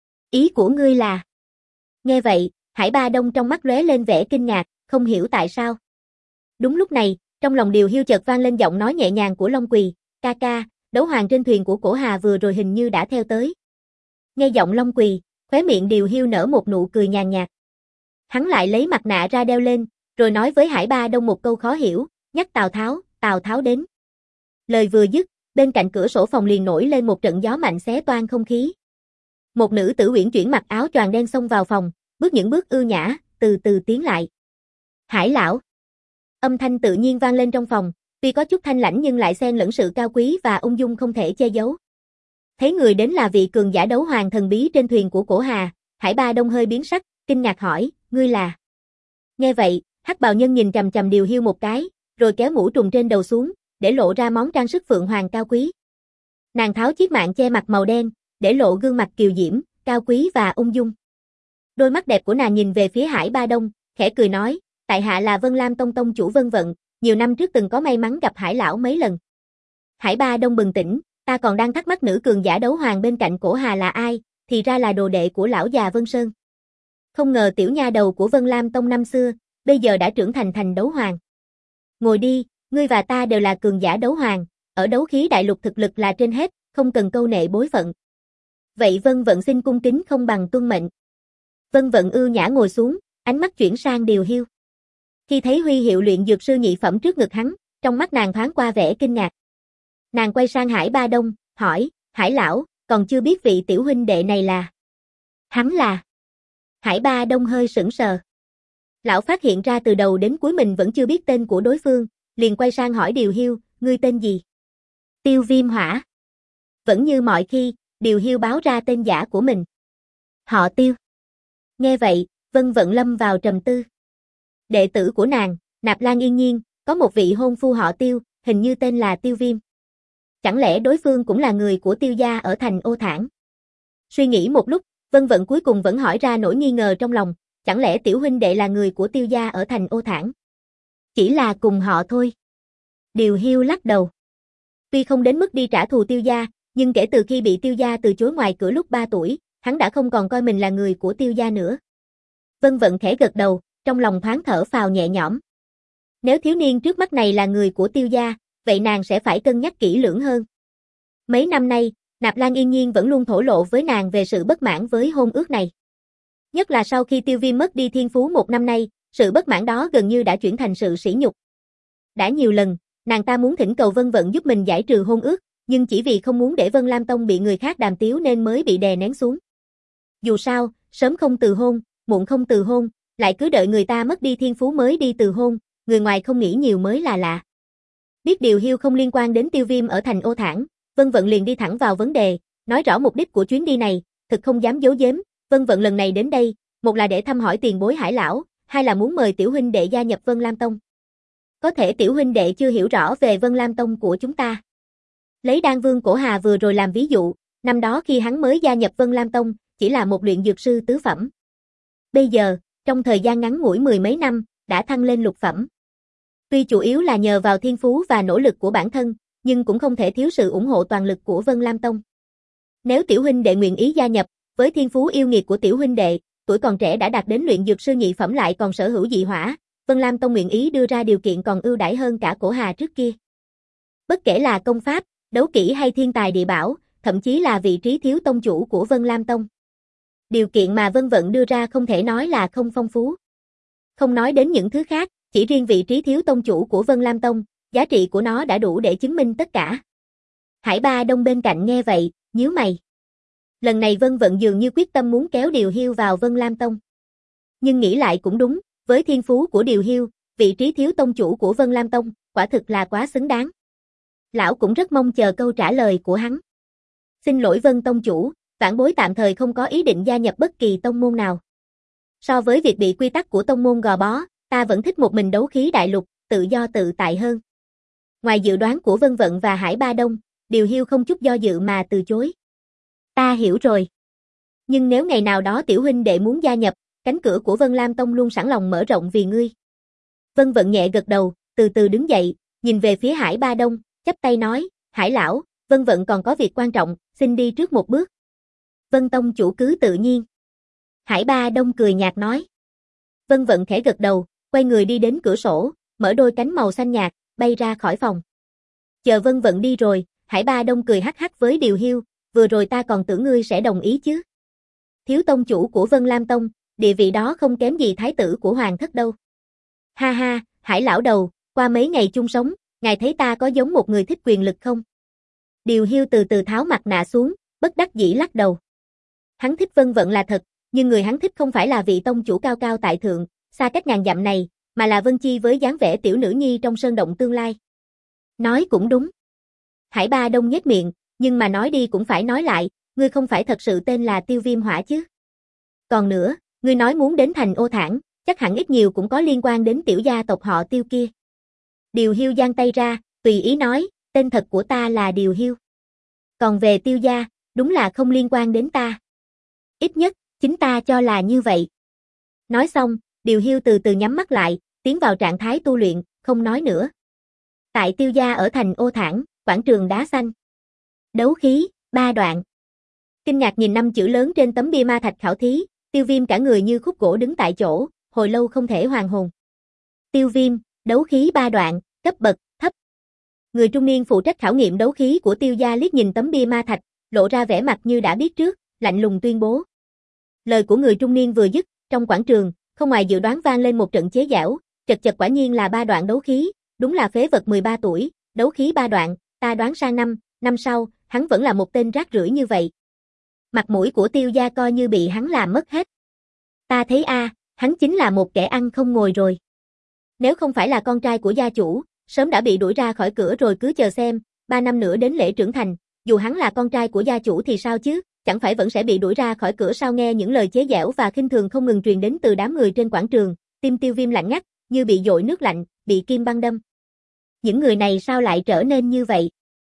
Speaker 1: Ý của ngươi là... Nghe vậy, Hải Ba Đông trong mắt lóe lên vẻ kinh ngạc, không hiểu tại sao. Đúng lúc này, trong lòng Điều Hiu chợt vang lên giọng nói nhẹ nhàng của Long Quỳ, ca ca, đấu hoàng trên thuyền của Cổ Hà vừa rồi hình như đã theo tới. Nghe giọng Long Quỳ, khóe miệng Điều Hiu nở một nụ cười nhàn nhạt. Hắn lại lấy mặt nạ ra đeo lên, rồi nói với Hải Ba Đông một câu khó hiểu, nhắc Tào Tháo, Tào Tháo đến. Lời vừa dứt, bên cạnh cửa sổ phòng liền nổi lên một trận gió mạnh xé toang không khí. Một nữ tử uyển chuyển mặc áo choàng đen xông vào phòng, bước những bước ưu nhã, từ từ tiến lại. Hải lão. Âm thanh tự nhiên vang lên trong phòng, tuy có chút thanh lãnh nhưng lại xen lẫn sự cao quý và ung dung không thể che giấu. Thấy người đến là vị cường giả đấu hoàng thần bí trên thuyền của Cổ Hà, Hải Ba Đông hơi biến sắc, kinh ngạc hỏi, ngươi là? Nghe vậy, Hắc bào nhân nhìn chằm chằm Điều Hiu một cái, rồi kéo mũ trùm trên đầu xuống, để lộ ra món trang sức phượng hoàng cao quý. Nàng tháo chiếc mạng che mặt màu đen, để lộ gương mặt kiều diễm, cao quý và ung dung. Đôi mắt đẹp của nàng nhìn về phía Hải Ba Đông, khẽ cười nói, tại hạ là Vân Lam Tông tông chủ Vân Vận, nhiều năm trước từng có may mắn gặp Hải lão mấy lần. Hải Ba Đông bừng tỉnh, ta còn đang thắc mắc nữ cường giả đấu hoàng bên cạnh Cổ Hà là ai, thì ra là đồ đệ của lão già Vân Sơn. Không ngờ tiểu nha đầu của Vân Lam Tông năm xưa, bây giờ đã trưởng thành thành đấu hoàng. Ngồi đi, ngươi và ta đều là cường giả đấu hoàng, ở đấu khí đại lục thực lực là trên hết, không cần câu nệ bối phận. Vậy Vân Vận xin cung kính không bằng tuân mệnh. Vân Vận ưu nhã ngồi xuống, ánh mắt chuyển sang Điều Hiu. Khi thấy huy hiệu luyện dược sư nhị phẩm trước ngực hắn, trong mắt nàng thoáng qua vẻ kinh ngạc. Nàng quay sang Hải Ba Đông, hỏi, Hải lão, còn chưa biết vị tiểu huynh đệ này là? Hắn là... Hải Ba Đông hơi sững sờ. Lão phát hiện ra từ đầu đến cuối mình vẫn chưa biết tên của đối phương, liền quay sang hỏi Điều Hiu, ngươi tên gì? Tiêu Viêm Hỏa. Vẫn như mọi khi, Điều Hiu báo ra tên giả của mình. Họ Tiêu. Nghe vậy, Vân Vận lâm vào trầm tư. Đệ tử của nàng, Nạp Lan Yên Nhiên, có một vị hôn phu họ Tiêu, hình như tên là Tiêu Viêm. Chẳng lẽ đối phương cũng là người của Tiêu gia ở thành Ô Thản? Suy nghĩ một lúc, Vân Vận cuối cùng vẫn hỏi ra nỗi nghi ngờ trong lòng, chẳng lẽ tiểu huynh đệ là người của Tiêu gia ở thành Ô Thản? Chỉ là cùng họ thôi. Điều Hiu lắc đầu. Tuy không đến mức đi trả thù Tiêu gia, nhưng kể từ khi bị Tiêu gia từ chối ngoài cửa lúc ba tuổi, hắn đã không còn coi mình là người của Tiêu gia nữa. Vân Vận khẽ gật đầu, trong lòng thoáng thở phào nhẹ nhõm. Nếu thiếu niên trước mắt này là người của Tiêu gia, vậy nàng sẽ phải cân nhắc kỹ lưỡng hơn. Mấy năm nay, Nạp Lan Yên Nhiên vẫn luôn thổ lộ với nàng về sự bất mãn với hôn ước này. Nhất là sau khi Tiêu Viêm mất đi thiên phú một năm nay, sự bất mãn đó gần như đã chuyển thành sự sỉ nhục. Đã nhiều lần, nàng ta muốn thỉnh cầu Vân Vận giúp mình giải trừ hôn ước, nhưng chỉ vì không muốn để Vân Lam Tông bị người khác đàm tiếu nên mới bị đè nén xuống. Dù sao, sớm không từ hôn, muộn không từ hôn, lại cứ đợi người ta mất đi thiên phú mới đi từ hôn, người ngoài không nghĩ nhiều mới là lạ. Biết Điều Hiu không liên quan đến Tiêu Viêm ở thành Ô Thản, Vân Vận liền đi thẳng vào vấn đề, nói rõ mục đích của chuyến đi này, thực không dám giấu giếm, Vân Vận lần này đến đây, một là để thăm hỏi tiền bối Hải lão, hai là muốn mời tiểu huynh đệ gia nhập Vân Lam Tông. Có thể tiểu huynh đệ chưa hiểu rõ về Vân Lam Tông của chúng ta. Lấy Đan Vương Cổ Hà vừa rồi làm ví dụ, năm đó khi hắn mới gia nhập Vân Lam Tông, chỉ là một luyện dược sư tứ phẩm. Bây giờ, trong thời gian ngắn ngủi mười mấy năm, đã thăng lên lục phẩm. Tuy chủ yếu là nhờ vào thiên phú và nỗ lực của bản thân, nhưng cũng không thể thiếu sự ủng hộ toàn lực của Vân Lam Tông. Nếu tiểu huynh đệ nguyện ý gia nhập, với thiên phú yêu nghiệt của tiểu huynh đệ, tuổi còn trẻ đã đạt đến luyện dược sư nhị phẩm lại còn sở hữu dị hỏa, Vân Lam Tông nguyện ý đưa ra điều kiện còn ưu đãi hơn cả Cổ Hà trước kia. Bất kể là công pháp, đấu kỹ hay thiên tài địa bảo, thậm chí là vị trí thiếu tông chủ của Vân Lam Tông. Điều kiện mà Vân Vận đưa ra không thể nói là không phong phú. Không nói đến những thứ khác, chỉ riêng vị trí thiếu tông chủ của Vân Lam Tông, giá trị của nó đã đủ để chứng minh tất cả. Hải Ba Đông bên cạnh nghe vậy, nhíu mày. Lần này Vân Vận dường như quyết tâm muốn kéo Điều Hiêu vào Vân Lam Tông. Nhưng nghĩ lại cũng đúng, với thiên phú của Điều Hiêu, vị trí thiếu tông chủ của Vân Lam Tông, quả thực là quá xứng đáng. Lão cũng rất mong chờ câu trả lời của hắn. Xin lỗi Vân Tông chủ, vãn bối tạm thời không có ý định gia nhập bất kỳ tông môn nào. So với việc bị quy tắc của tông môn gò bó, ta vẫn thích một mình đấu khí đại lục, tự do tự tại hơn. Ngoài dự đoán của Vân Vận và Hải Ba Đông, Điều Hiêu không chút do dự mà từ chối. Ta hiểu rồi. Nhưng nếu ngày nào đó tiểu huynh đệ muốn gia nhập, cánh cửa của Vân Lam Tông luôn sẵn lòng mở rộng vì ngươi. Vân Vận nhẹ gật đầu, từ từ đứng dậy, nhìn về phía Hải Ba Đông, chắp tay nói, Hải lão, Vân Vận còn có việc quan trọng, xin đi trước một bước. Vân Tông chủ cứ tự nhiên. Hải Ba Đông cười nhạt nói. Vân Vận khẽ gật đầu, quay người đi đến cửa sổ, mở đôi cánh màu xanh nhạt, bay ra khỏi phòng. Chờ Vân Vận đi rồi, Hải Ba Đông cười hắc hắc với Điều Hiêu, vừa rồi ta còn tưởng ngươi sẽ đồng ý chứ. Thiếu tông chủ của Vân Lam Tông, địa vị đó không kém gì thái tử của hoàng thất đâu. Ha ha, Hải lão đầu, qua mấy ngày chung sống, ngài thấy ta có giống một người thích quyền lực không? Điều Hiêu từ từ tháo mặt nạ xuống, bất đắc dĩ lắc đầu. Hắn thích Vân Vận là thật, nhưng người hắn thích không phải là vị tông chủ cao cao tại thượng, xa cách ngàn dặm này, mà là Vân Chi với dáng vẻ tiểu nữ nhi trong sơn động tương lai. Nói cũng đúng. Hải Ba Đông nhếch miệng, nhưng mà nói đi cũng phải nói lại, ngươi không phải thật sự tên là Tiêu Viêm Hỏa chứ? Còn nữa, ngươi nói muốn đến thành Ô Thản, chắc hẳn ít nhiều cũng có liên quan đến tiểu gia tộc họ Tiêu kia. Điều Hiêu giang tay ra, tùy ý nói, tên thật của ta là Điều Hiêu. Còn về Tiêu gia, đúng là không liên quan đến ta. Ít nhất, chính ta cho là như vậy. Nói xong, Điều Hiêu từ từ nhắm mắt lại, tiến vào trạng thái tu luyện, không nói nữa. Tại Tiêu gia ở thành Ô Thản, quảng trường đá xanh. Đấu khí, ba đoạn. Kinh ngạc nhìn năm chữ lớn trên tấm bia ma thạch khảo thí, Tiêu Viêm cả người như khúc gỗ đứng tại chỗ, hồi lâu không thể hoàn hồn. Tiêu Viêm, đấu khí ba đoạn, cấp bậc, thấp. Người trung niên phụ trách khảo nghiệm đấu khí của Tiêu gia liếc nhìn tấm bia ma thạch, lộ ra vẻ mặt như đã biết trước, lạnh lùng tuyên bố. Lời của người trung niên vừa dứt, trong quảng trường, không ngoài dự đoán vang lên một trận chế giễu, chật chật quả nhiên là ba đoạn đấu khí, đúng là phế vật mười ba tuổi, đấu khí ba đoạn, ta đoán sang năm, năm sau, hắn vẫn là một tên rác rưởi như vậy. Mặt mũi của Tiêu gia coi như bị hắn làm mất hết. Ta thấy a, à, hắn chính là một kẻ ăn không ngồi rồi. Nếu không phải là con trai của gia chủ, sớm đã bị đuổi ra khỏi cửa rồi, cứ chờ xem, ba năm nữa đến lễ trưởng thành, dù hắn là con trai của gia chủ thì sao chứ, chẳng phải vẫn sẽ bị đuổi ra khỏi cửa sao? Nghe những lời chế giễu và khinh thường không ngừng truyền đến từ đám người trên quảng trường, tim Tiêu Viêm lạnh ngắt, như bị dội nước lạnh, bị kim băng đâm. Những người này sao lại trở nên như vậy?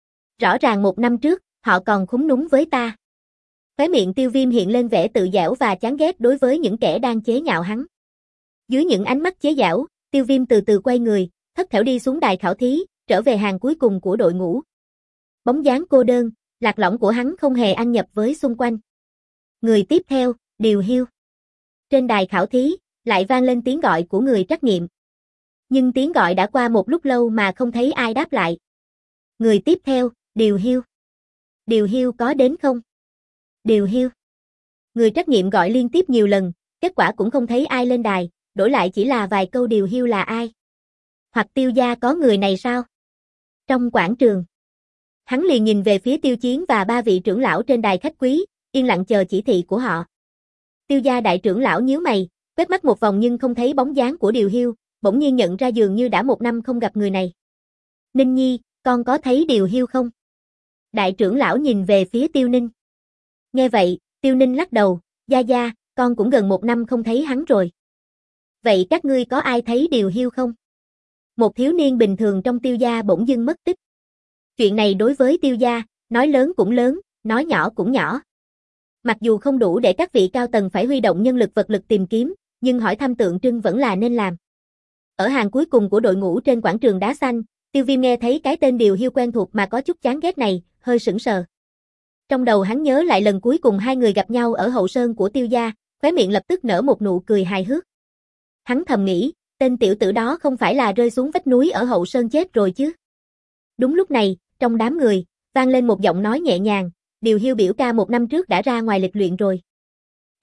Speaker 1: Rõ ràng một năm trước, họ còn khúm núm với ta. Khóe miệng Tiêu Viêm hiện lên vẻ tự giễu và chán ghét đối với những kẻ đang chế nhạo hắn. Dưới những ánh mắt chế giễu, Tiêu Viêm từ từ quay người, thất thểu đi xuống đài khảo thí, trở về hàng cuối cùng của đội ngũ. Bóng dáng cô đơn, lạc lõng của hắn không hề ăn nhập với xung quanh. Người tiếp theo, Điều Hiêu. Trên đài khảo thí, lại vang lên tiếng gọi của người trắc nghiệm. Nhưng tiếng gọi đã qua một lúc lâu mà không thấy ai đáp lại. Người tiếp theo, Điều Hiêu. Điều Hiêu có đến không? Điều Hiêu. Người trắc nghiệm gọi liên tiếp nhiều lần, kết quả cũng không thấy ai lên đài, đổi lại chỉ là vài câu Điều Hiêu là ai? Hoặc Tiêu gia có người này sao? Trong quảng trường, hắn liền nhìn về phía Tiêu Chiến và ba vị trưởng lão trên đài khách quý, yên lặng chờ chỉ thị của họ. Tiêu gia đại trưởng lão nhíu mày, quét mắt một vòng nhưng không thấy bóng dáng của Điều Hiêu, bỗng nhiên nhận ra dường như đã một năm không gặp người này. Ninh Nhi, con có thấy Điều Hiêu không? Đại trưởng lão nhìn về phía Tiêu Ninh. Nghe vậy, Tiêu Ninh lắc đầu, gia gia, con cũng gần một năm không thấy hắn rồi. Vậy các ngươi có ai thấy Điều Hiêu không? Một thiếu niên bình thường trong Tiêu gia bỗng dưng mất tích. Chuyện này đối với Tiêu gia, nói lớn cũng lớn, nói nhỏ cũng nhỏ. Mặc dù không đủ để các vị cao tầng phải huy động nhân lực vật lực tìm kiếm, nhưng hỏi thăm tượng trưng vẫn là nên làm. Ở hàng cuối cùng của đội ngũ trên quảng trường đá xanh, Tiêu Viêm nghe thấy cái tên Điều Hiêu quen thuộc mà có chút chán ghét này, hơi sững sờ. Trong đầu hắn nhớ lại lần cuối cùng hai người gặp nhau ở hậu sơn của Tiêu gia, khóe miệng lập tức nở một nụ cười hài hước. Hắn thầm nghĩ, tên tiểu tử đó không phải là rơi xuống vách núi ở hậu sơn chết rồi chứ? Đúng lúc này, trong đám người, vang lên một giọng nói nhẹ nhàng, Điều Hiêu biểu ca một năm trước đã ra ngoài lịch luyện rồi.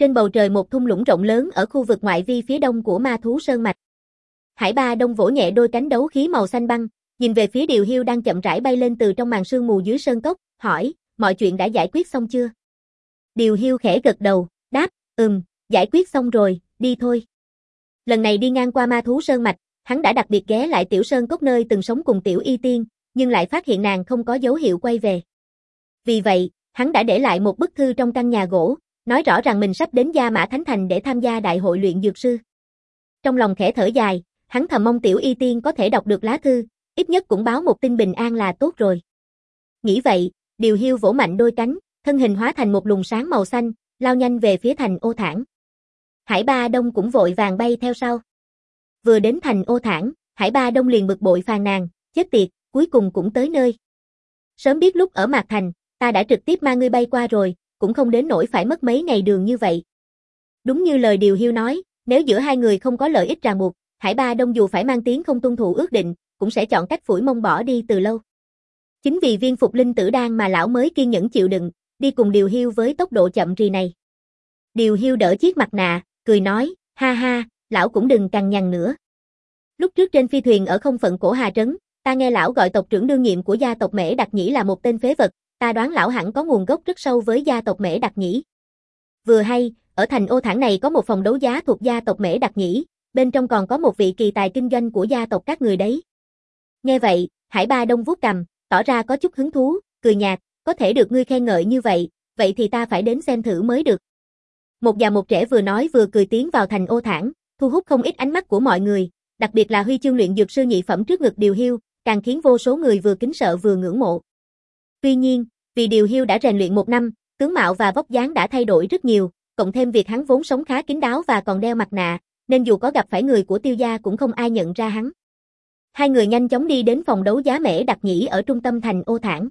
Speaker 1: Trên bầu trời một thung lũng rộng lớn ở khu vực ngoại vi phía đông của Ma Thú Sơn Mạch. Hải Ba Đông vỗ nhẹ đôi cánh đấu khí màu xanh băng, nhìn về phía Điều Hiu đang chậm rãi bay lên từ trong màn sương mù dưới sơn cốc, hỏi, mọi chuyện đã giải quyết xong chưa? Điều Hiu khẽ gật đầu, đáp, ừm, giải quyết xong rồi, đi thôi. Lần này đi ngang qua Ma Thú Sơn Mạch, hắn đã đặc biệt ghé lại Tiểu Sơn Cốc nơi từng sống cùng Tiểu Y Tiên, nhưng lại phát hiện nàng không có dấu hiệu quay về. Vì vậy, hắn đã để lại một bức thư trong căn nhà gỗ, nói rõ rằng mình sắp đến Gia Mã Thánh Thành để tham gia đại hội luyện dược sư. Trong lòng khẽ thở dài, hắn thầm mong Tiểu Y Tiên có thể đọc được lá thư, ít nhất cũng báo một tin bình an là tốt rồi. Nghĩ vậy, Điều Hiu vỗ mạnh đôi cánh, thân hình hóa thành một luồng sáng màu xanh, lao nhanh về phía thành Ô Thản. Hải Ba Đông cũng vội vàng bay theo sau. Vừa đến thành Ô Thản, Hải Ba Đông liền bực bội phàn nàn, chết tiệt, cuối cùng cũng tới nơi. Sớm biết lúc ở Mạc Thành, ta đã trực tiếp mang ngươi bay qua rồi, cũng không đến nỗi phải mất mấy ngày đường như vậy. Đúng như lời Điều Hiu nói, nếu giữa hai người không có lợi ích ràng buộc, Hải Ba Đông dù phải mang tiếng không tuân thủ ước định, cũng sẽ chọn cách phủi mông bỏ đi từ lâu. Chính vì viên phục linh tử đan mà lão mới kiên nhẫn chịu đựng, đi cùng Điều Hiu với tốc độ chậm rì này. Điều Hiu đỡ chiếc mặt nạ, cười nói, ha ha, lão cũng đừng cằn nhằn nữa. Lúc trước trên phi thuyền ở không phận Cổ Hà Trấn, ta nghe lão gọi tộc trưởng đương nhiệm của gia tộc Mễ Đặc Nhĩ là một tên phế vật, ta đoán lão hẳn có nguồn gốc rất sâu với gia tộc Mễ Đặc Nhĩ. Vừa hay, ở thành Ô Thản này có một phòng đấu giá thuộc gia tộc Mễ Đặc Nhĩ, bên trong còn có một vị kỳ tài kinh doanh của gia tộc các người đấy. Nghe vậy, Hải Ba Đông vuốt cằm, tỏ ra có chút hứng thú, cười nhạt, có thể được ngươi khen ngợi như vậy, vậy thì ta phải đến xem thử mới được. Một già một trẻ vừa nói vừa cười tiến vào thành Ô Thản, thu hút không ít ánh mắt của mọi người, đặc biệt là huy chương luyện dược sư nhị phẩm trước ngực Điều Hiu, càng khiến vô số người vừa kính sợ vừa ngưỡng mộ. Tuy nhiên, vì Điều Hiu đã rèn luyện một năm, tướng mạo và vóc dáng đã thay đổi rất nhiều, cộng thêm việc hắn vốn sống khá kín đáo và còn đeo mặt nạ, nên dù có gặp phải người của Tiêu gia cũng không ai nhận ra hắn. Hai người nhanh chóng đi đến phòng đấu giá Mễ Đặc Nhĩ ở trung tâm thành Ô Thản.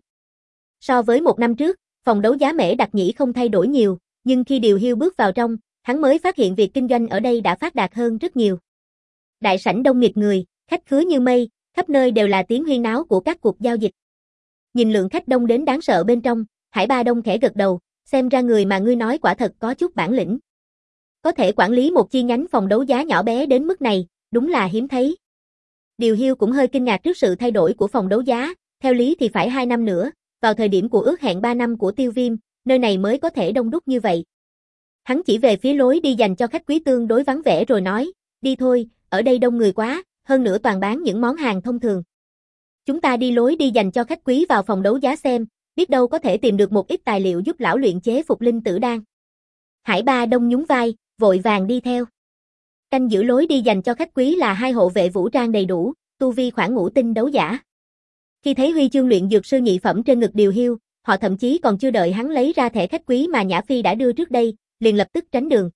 Speaker 1: So với một năm trước, phòng đấu giá Mễ Đặc Nhĩ không thay đổi nhiều, nhưng khi Điều Hiu bước vào trong, hắn mới phát hiện việc kinh doanh ở đây đã phát đạt hơn rất nhiều. Đại sảnh đông nghịt người, khách khứa như mây, khắp nơi đều là tiếng huyên náo của các cuộc giao dịch. Nhìn lượng khách đông đến đáng sợ bên trong, Hải Ba Đông khẽ gật đầu, xem ra người mà ngươi nói quả thật có chút bản lĩnh. Có thể quản lý một chi nhánh phòng đấu giá nhỏ bé đến mức này, đúng là hiếm thấy. Điều Hiu cũng hơi kinh ngạc trước sự thay đổi của phòng đấu giá, theo lý thì phải hai năm nữa, vào thời điểm của ước hẹn ba năm của Tiêu Viêm, nơi này mới có thể đông đúc như vậy. Hắn chỉ về phía lối đi dành cho khách quý tương đối vắng vẻ rồi nói, đi thôi, ở đây đông người quá, hơn nữa toàn bán những món hàng thông thường. Chúng ta đi lối đi dành cho khách quý vào phòng đấu giá xem, biết đâu có thể tìm được một ít tài liệu giúp lão luyện chế phục linh tử đan. Hải Ba Đông nhún vai, vội vàng đi theo. Canh giữ lối đi dành cho khách quý là hai hộ vệ vũ trang đầy đủ, tu vi khoảng ngũ tinh đấu giả. Khi thấy huy chương luyện dược sư nhị phẩm trên ngực Điều Hiu, họ thậm chí còn chưa đợi hắn lấy ra thẻ khách quý mà Nhã Phi đã đưa trước đây, liền lập tức tránh đường.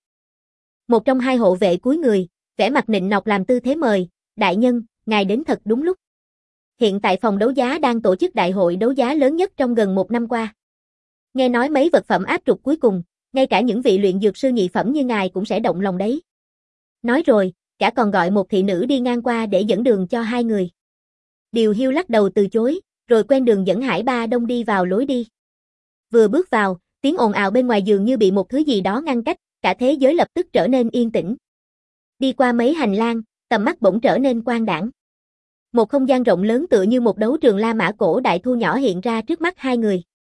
Speaker 1: Một trong hai hộ vệ cúi người, vẻ mặt nịnh nọt làm tư thế mời, đại nhân, ngài đến thật đúng lúc. Hiện tại phòng đấu giá đang tổ chức đại hội đấu giá lớn nhất trong gần một năm qua. Nghe nói mấy vật phẩm áp trục cuối cùng, ngay cả những vị luyện dược sư nhị phẩm như ngài cũng sẽ động lòng đấy. Nói rồi, cả còn gọi một thị nữ đi ngang qua để dẫn đường cho hai người. Điều Hiu lắc đầu từ chối, rồi quen đường dẫn Hải Ba Đông đi vào lối đi. Vừa bước vào, tiếng ồn ào bên ngoài dường như bị một thứ gì đó ngăn cách, cả thế giới lập tức trở nên yên tĩnh. Đi qua mấy hành lang, tầm mắt bỗng trở nên quang đãng. Một không gian rộng lớn tựa như một đấu trường La Mã cổ đại thu nhỏ hiện ra trước mắt hai người.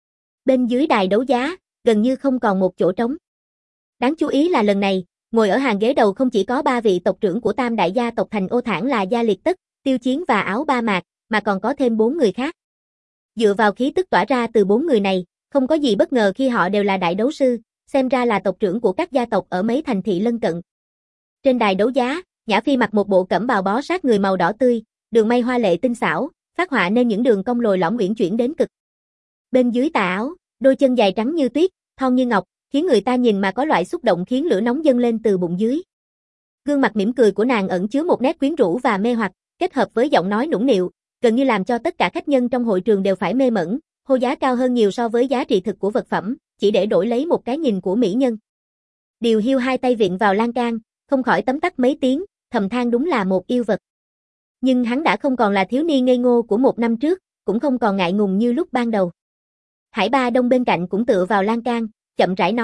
Speaker 1: Bên dưới đài đấu giá, gần như không còn một chỗ trống. Đáng chú ý là lần này, ngồi ở hàng ghế đầu không chỉ có ba vị tộc trưởng của tam đại gia tộc thành Ô Thản là Gia Liệt Tất, Tiêu Chiến và Áo Ba Mạc, mà còn có thêm bốn người khác. Dựa vào khí tức tỏa ra từ bốn người này, không có gì bất ngờ khi họ đều là đại đấu sư, xem ra là tộc trưởng của các gia tộc ở mấy thành thị lân cận. Trên đài đấu giá, Nhã Phi mặc một bộ cẩm bào bó sát người màu đỏ tươi, đường may hoa lệ tinh xảo, phát họa nên những đường cong lồi lõm uyển chuyển đến cực. Bên dưới tà áo, đôi chân dài trắng như tuyết, thon như ngọc, khiến người ta nhìn mà có loại xúc động khiến lửa nóng dâng lên từ bụng dưới. Gương mặt mỉm cười của nàng ẩn chứa một nét quyến rũ và mê hoặc, kết hợp với giọng nói nũng nịu, gần như làm cho tất cả khách nhân trong hội trường đều phải mê mẩn, hô giá cao hơn nhiều so với giá trị thực của vật phẩm, chỉ để đổi lấy một cái nhìn của mỹ nhân. Điều Hiu hai tay viện vào lan can, không khỏi tấm tắc mấy tiếng, thầm than đúng là một yêu vật. Nhưng hắn đã không còn là thiếu niên ngây ngô của một năm trước, cũng không còn ngại ngùng như lúc ban đầu. Hải Ba Đông bên cạnh cũng tựa vào lan can, chậm rãi nói,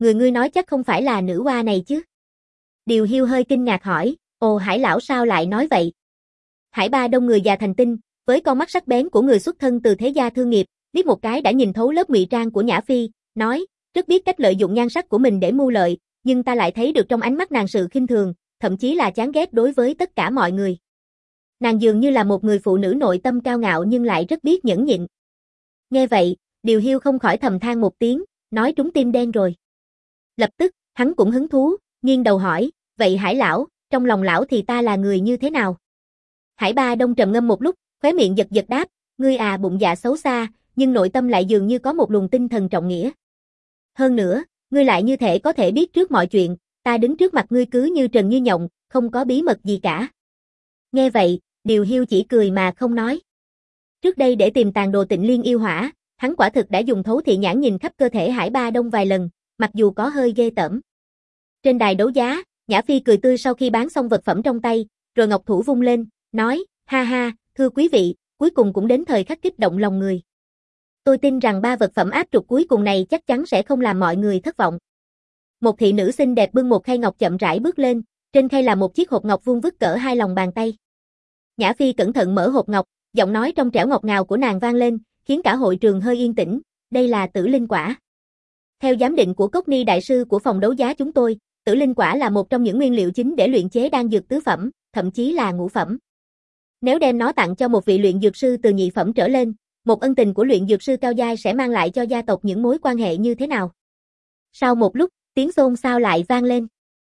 Speaker 1: người ngươi nói chắc không phải là nữ oa này chứ? Điều Hiu hơi kinh ngạc hỏi, ồ Hải lão sao lại nói vậy? Hải Ba Đông người già thành tinh, với con mắt sắc bén của người xuất thân từ thế gia thương nghiệp, liếc một cái đã nhìn thấu lớp ngụy trang của Nhã Phi, nói, rất biết cách lợi dụng nhan sắc của mình để mưu lợi, nhưng ta lại thấy được trong ánh mắt nàng sự khinh thường, thậm chí là chán ghét đối với tất cả mọi người. Nàng dường như là một người phụ nữ nội tâm cao ngạo nhưng lại rất biết nhẫn nhịn. Nghe vậy, Điều Hiu không khỏi thầm than một tiếng, nói trúng tim đen rồi. Lập tức, hắn cũng hứng thú, nghiêng đầu hỏi, vậy Hải lão, trong lòng lão thì ta là người như thế nào? Hải Ba Đông trầm ngâm một lúc, khóe miệng giật giật đáp, ngươi à bụng dạ xấu xa, nhưng nội tâm lại dường như có một luồng tinh thần trọng nghĩa. Hơn nữa, ngươi lại như thể có thể biết trước mọi chuyện, ta đứng trước mặt ngươi cứ như trần như nhộng, không có bí mật gì cả. Nghe vậy, Điều Hiu chỉ cười mà không nói. Trước đây để tìm tàn đồ Tịnh Liên yêu hỏa, hắn quả thực đã dùng thấu thị nhãn nhìn khắp cơ thể Hải Ba Đông vài lần, mặc dù có hơi ghê tởm. Trên đài đấu giá, Nhã Phi cười tươi sau khi bán xong vật phẩm trong tay, rồi ngọc thủ vung lên, nói, ha ha, thưa quý vị, cuối cùng cũng đến thời khắc kích động lòng người. Tôi tin rằng ba vật phẩm áp trục cuối cùng này chắc chắn sẽ không làm mọi người thất vọng. Một thị nữ xinh đẹp bưng một khay ngọc chậm rãi bước lên, trên khay là một chiếc hộp ngọc vuông vức cỡ hai lòng bàn tay. Nhã Phi cẩn thận mở hộp ngọc, giọng nói trong trẻo ngọt ngào của nàng vang lên, khiến cả hội trường hơi yên tĩnh, đây là tử linh quả. Theo giám định của Cốc Ni đại sư của phòng đấu giá chúng tôi, tử linh quả là một trong những nguyên liệu chính để luyện chế đan dược tứ phẩm, thậm chí là ngũ phẩm. Nếu đem nó tặng cho một vị luyện dược sư từ nhị phẩm trở lên, một ân tình của luyện dược sư cao giai sẽ mang lại cho gia tộc những mối quan hệ như thế nào? Sau một lúc, tiếng xôn xao lại vang lên.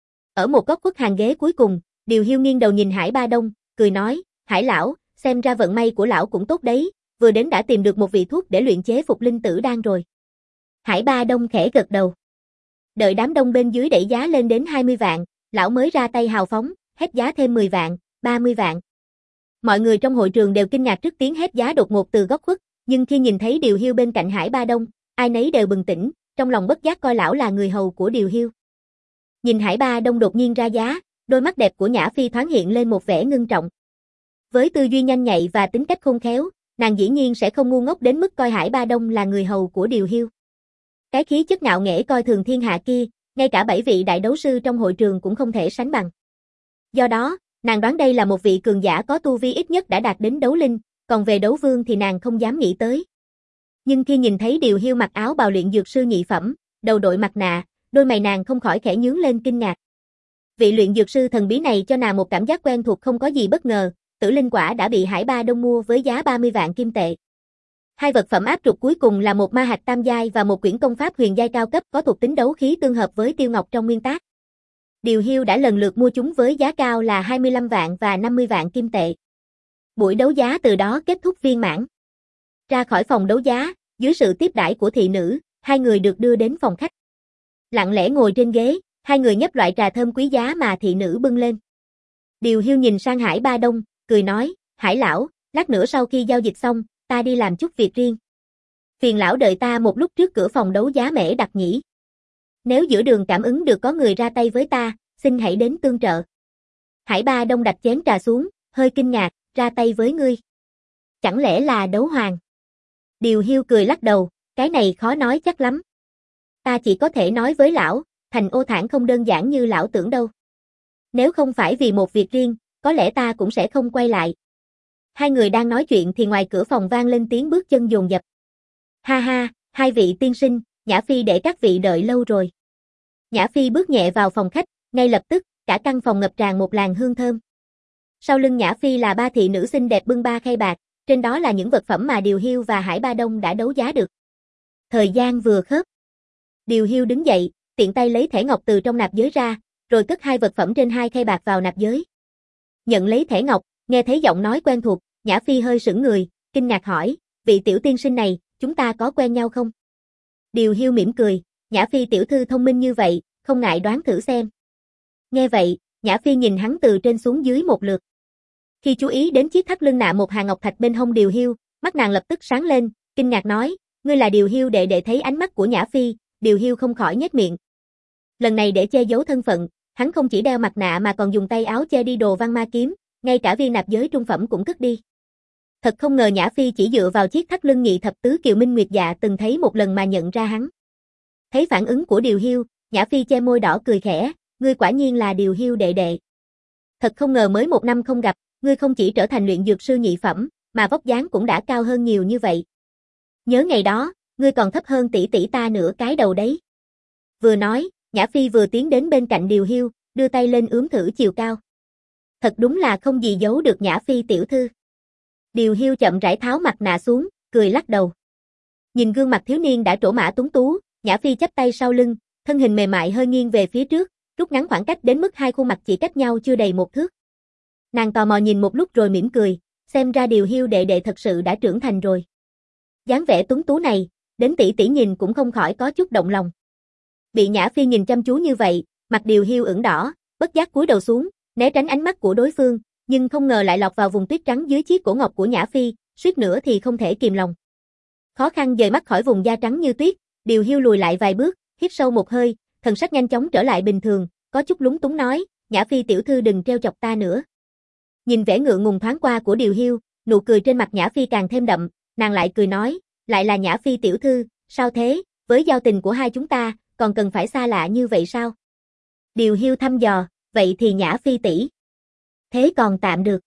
Speaker 1: Ở một góc khuất hàng ghế cuối cùng, Điều Hiu nghiêng đầu nhìn Hải Ba Đông, cười nói, Hải lão, xem ra vận may của lão cũng tốt đấy, vừa đến đã tìm được một vị thuốc để luyện chế phục linh tử đan rồi. Hải Ba Đông khẽ gật đầu. Đợi đám đông bên dưới đẩy giá lên đến hai mươi vạn, lão mới ra tay hào phóng, hét giá thêm mười vạn, ba mươi vạn. Mọi người trong hội trường đều kinh ngạc trước tiếng hét giá đột ngột từ góc khuất, nhưng khi nhìn thấy Điều Hiu bên cạnh Hải Ba Đông, ai nấy đều bừng tỉnh, trong lòng bất giác coi lão là người hầu của Điều Hiu. Nhìn Hải Ba Đông đột nhiên ra giá, đôi mắt đẹp của Nhã Phi thoáng hiện lên một vẻ ngưng trọng. Với tư duy nhanh nhạy và tính cách khôn khéo, nàng dĩ nhiên sẽ không ngu ngốc đến mức coi Hải Ba Đông là người hầu của Điều Hiu. Cái khí chất ngạo nghễ coi thường thiên hạ kia, ngay cả bảy vị đại đấu sư trong hội trường cũng không thể sánh bằng. Do đó, nàng đoán đây là một vị cường giả có tu vi ít nhất đã đạt đến đấu linh, còn về đấu vương thì nàng không dám nghĩ tới. Nhưng khi nhìn thấy Điều Hiu mặc áo bào luyện dược sư nhị phẩm, đầu đội mặt nạ, đôi mày nàng không khỏi khẽ nhướng lên kinh ngạc. Vị luyện dược sư thần bí này cho nàng một cảm giác quen thuộc không có gì bất ngờ, tử linh quả đã bị Hải Ba Đông mua với giá ba mươi vạn kim tệ. Hai vật phẩm áp trục cuối cùng là một ma hạch tam giai và một quyển công pháp huyền giai cao cấp có thuộc tính đấu khí tương hợp với tiêu ngọc trong nguyên tác. Điều Hiu đã lần lượt mua chúng với giá cao là hai mươi lăm vạn và năm mươi vạn kim tệ. Buổi đấu giá từ đó kết thúc viên mãn. Ra khỏi phòng đấu giá, dưới sự tiếp đãi của thị nữ, hai người được đưa đến phòng khách. Lặng lẽ ngồi trên ghế, hai người nhấp loại trà thơm quý giá mà thị nữ bưng lên. Điều Hiu nhìn sang Hải Ba Đông, cười nói, Hải lão, lát nữa sau khi giao dịch xong, ta đi làm chút việc riêng. Phiền lão đợi ta một lúc trước cửa phòng đấu giá Mễ Đặc nhỉ. Nếu giữa đường cảm ứng được có người ra tay với ta, xin hãy đến tương trợ. Hải Ba Đông đặt chén trà xuống, hơi kinh ngạc, ra tay với ngươi. Chẳng lẽ là đấu hoàng? Điều Hiu cười lắc đầu, cái này khó nói chắc lắm. Ta chỉ có thể nói với lão, thành Ô Thản không đơn giản như lão tưởng đâu. Nếu không phải vì một việc riêng, có lẽ ta cũng sẽ không quay lại. Hai người đang nói chuyện thì ngoài cửa phòng vang lên tiếng bước chân dồn dập. Ha ha, hai vị tiên sinh, Nhã Phi để các vị đợi lâu rồi. Nhã Phi bước nhẹ vào phòng khách, ngay lập tức, cả căn phòng ngập tràn một làn hương thơm. Sau lưng Nhã Phi là ba thị nữ xinh đẹp bưng ba khay bạc, trên đó là những vật phẩm mà Điều Hiu và Hải Ba Đông đã đấu giá được. Thời gian vừa khớp. Điều Hiu đứng dậy, tiện tay lấy thẻ ngọc từ trong nạp giới ra, rồi cất hai vật phẩm trên hai khay bạc vào nạp giới. Nhận lấy thẻ ngọc, nghe thấy giọng nói quen thuộc, Nhã Phi hơi sững người, kinh ngạc hỏi, vị tiểu tiên sinh này, chúng ta có quen nhau không? Điều Hiu mỉm cười, Nhã Phi tiểu thư thông minh như vậy, không ngại đoán thử xem. Nghe vậy, Nhã Phi nhìn hắn từ trên xuống dưới một lượt. Khi chú ý đến chiếc thắt lưng nạ một hàng ngọc thạch bên hông Điều Hiu, mắt nàng lập tức sáng lên, kinh ngạc nói, ngươi là Điều Hiu đệ đệ. Thấy ánh mắt của Nhã Phi, Điều Hiu không khỏi nhếch miệng. Lần này để che giấu thân phận, hắn không chỉ đeo mặt nạ mà còn dùng tay áo che đi đồ văn ma kiếm, ngay cả viên nạp giới trung phẩm cũng cất đi. Thật không ngờ Nhã Phi chỉ dựa vào chiếc thắt lưng nhị thập tứ Kiều Minh Nguyệt Dạ từng thấy một lần mà nhận ra hắn. Thấy phản ứng của Điều Hiu, Nhã Phi che môi đỏ cười khẽ, ngươi quả nhiên là Điều Hiu đệ đệ. Thật không ngờ mới một năm không gặp, ngươi không chỉ trở thành luyện dược sư nhị phẩm, mà vóc dáng cũng đã cao hơn nhiều như vậy. Nhớ ngày đó, ngươi còn thấp hơn tỷ tỷ ta nửa cái đầu đấy. Vừa nói, Nhã Phi vừa tiến đến bên cạnh Điều Hiu, đưa tay lên ướm thử chiều cao. Thật đúng là không gì giấu được Nhã Phi tiểu thư. Điều Hiu chậm rãi tháo mặt nạ xuống, cười lắc đầu. Nhìn gương mặt thiếu niên đã trổ mã tuấn tú, Nhã Phi chắp tay sau lưng, thân hình mềm mại hơi nghiêng về phía trước, rút ngắn khoảng cách đến mức hai khuôn mặt chỉ cách nhau chưa đầy một thước. Nàng tò mò nhìn một lúc rồi mỉm cười, xem ra Điều Hiu đệ đệ thật sự đã trưởng thành rồi. Dáng vẻ tuấn tú này, đến tỷ tỷ nhìn cũng không khỏi có chút động lòng. Bị Nhã Phi nhìn chăm chú như vậy, mặt Điều Hiu ửng đỏ, bất giác cúi đầu xuống, né tránh ánh mắt của đối phương, nhưng không ngờ lại lọt vào vùng tuyết trắng dưới chiếc cổ ngọc của Nhã Phi, suýt nữa thì không thể kìm lòng. Khó khăn dời mắt khỏi vùng da trắng như tuyết, Điều Hiu lùi lại vài bước, hít sâu một hơi, thần sắc nhanh chóng trở lại bình thường, có chút lúng túng nói, Nhã Phi tiểu thư đừng trêu chọc ta nữa. Nhìn vẻ ngượng ngùng thoáng qua của Điều Hiu, nụ cười trên mặt Nhã Phi càng thêm đậm, nàng lại cười nói, lại là Nhã Phi tiểu thư, sao thế, với giao tình của hai chúng ta, còn cần phải xa lạ như vậy sao? Điều Hiu thăm dò, vậy thì Nhã Phi tỷ. Thế còn tạm được.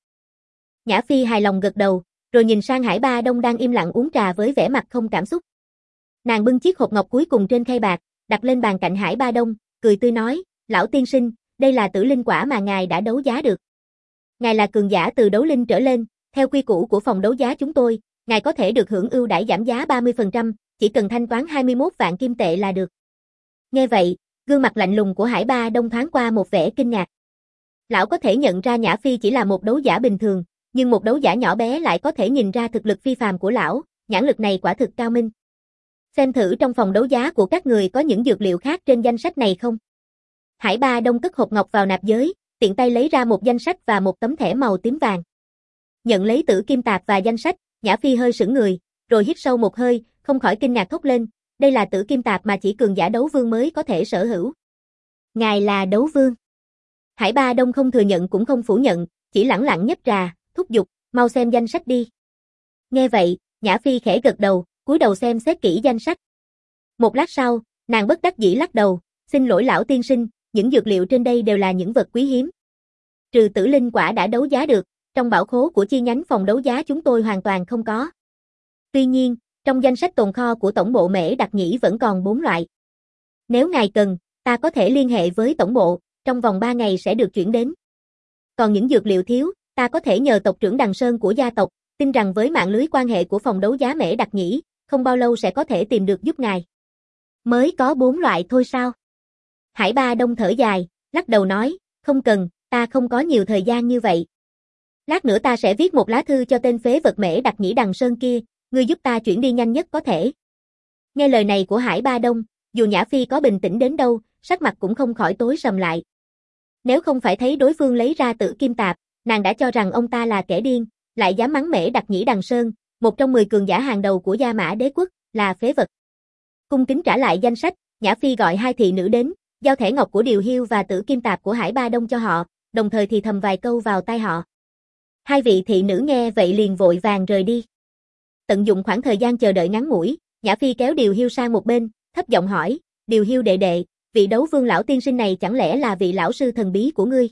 Speaker 1: Nhã Phi hài lòng gật đầu, rồi nhìn sang Hải Ba Đông đang im lặng uống trà với vẻ mặt không cảm xúc. Nàng bưng chiếc hộp ngọc cuối cùng trên khay bạc, đặt lên bàn cạnh Hải Ba Đông, cười tươi nói, lão tiên sinh, đây là tử linh quả mà ngài đã đấu giá được. Ngài là cường giả từ đấu linh trở lên, theo quy củ của phòng đấu giá chúng tôi, ngài có thể được hưởng ưu đãi giảm giá ba mươi phần trăm, chỉ cần thanh toán hai mươi mốt vạn kim tệ là được. Nghe vậy, gương mặt lạnh lùng của Hải Ba Đông thoáng qua một vẻ kinh ngạc. Lão có thể nhận ra Nhã Phi chỉ là một đấu giả bình thường, nhưng một đấu giả nhỏ bé lại có thể nhìn ra thực lực phi phàm của lão, nhãn lực này quả thực cao minh. Xem thử trong phòng đấu giá của các người có những dược liệu khác trên danh sách này không? Hải Ba Đông cất hộp ngọc vào nạp giới, tiện tay lấy ra một danh sách và một tấm thẻ màu tím vàng. Nhận lấy tử kim tạp và danh sách, Nhã Phi hơi sững người, rồi hít sâu một hơi, không khỏi kinh ngạc thốt lên, đây là tử kim tạp mà chỉ cường giả đấu vương mới có thể sở hữu. Ngài là đấu vương. Hải Ba Đông không thừa nhận cũng không phủ nhận, chỉ lẳng lặng nhấp trà, thúc giục, mau xem danh sách đi. Nghe vậy, Nhã Phi khẽ gật đầu, cúi đầu xem xét kỹ danh sách. Một lát sau, nàng bất đắc dĩ lắc đầu, xin lỗi lão tiên sinh, những dược liệu trên đây đều là những vật quý hiếm. Trừ tử linh quả đã đấu giá được, trong bảo khố của chi nhánh phòng đấu giá chúng tôi hoàn toàn không có. Tuy nhiên, trong danh sách tồn kho của tổng bộ Mễ Đặc Nhĩ vẫn còn bốn loại. Nếu ngài cần, ta có thể liên hệ với tổng bộ, trong vòng ba ngày sẽ được chuyển đến. Còn những dược liệu thiếu, ta có thể nhờ tộc trưởng Đằng Sơn của gia tộc, tin rằng với mạng lưới quan hệ của phòng đấu giá Mễ Đặc Nhĩ, không bao lâu sẽ có thể tìm được giúp ngài. Mới có bốn loại thôi sao? Hải Ba Đông thở dài, lắc đầu nói, không cần, ta không có nhiều thời gian như vậy. Lát nữa ta sẽ viết một lá thư cho tên phế vật Mễ Đặc Nhĩ Đằng Sơn kia, ngươi giúp ta chuyển đi nhanh nhất có thể. Nghe lời này của Hải Ba Đông, dù Nhã Phi có bình tĩnh đến đâu, sắc mặt cũng không khỏi tối sầm lại. Nếu không phải thấy đối phương lấy ra tử kim tạp, nàng đã cho rằng ông ta là kẻ điên, lại dám mắng Mễ Đặc Nhĩ Đằng Sơn, một trong mười cường giả hàng đầu của Gia Mã Đế quốc, là phế vật. Cung kính trả lại danh sách, Nhã Phi gọi hai thị nữ đến, giao thẻ ngọc của Điều Hiu và tử kim tạp của Hải Ba Đông cho họ, đồng thời thì thầm vài câu vào tai họ. Hai vị thị nữ nghe vậy liền vội vàng rời đi. Tận dụng khoảng thời gian chờ đợi ngắn ngủi, Nhã Phi kéo Điều Hiu sang một bên, thấp giọng hỏi, Điều Hiu đệ đệ, vị đấu vương lão tiên sinh này chẳng lẽ là vị lão sư thần bí của ngươi?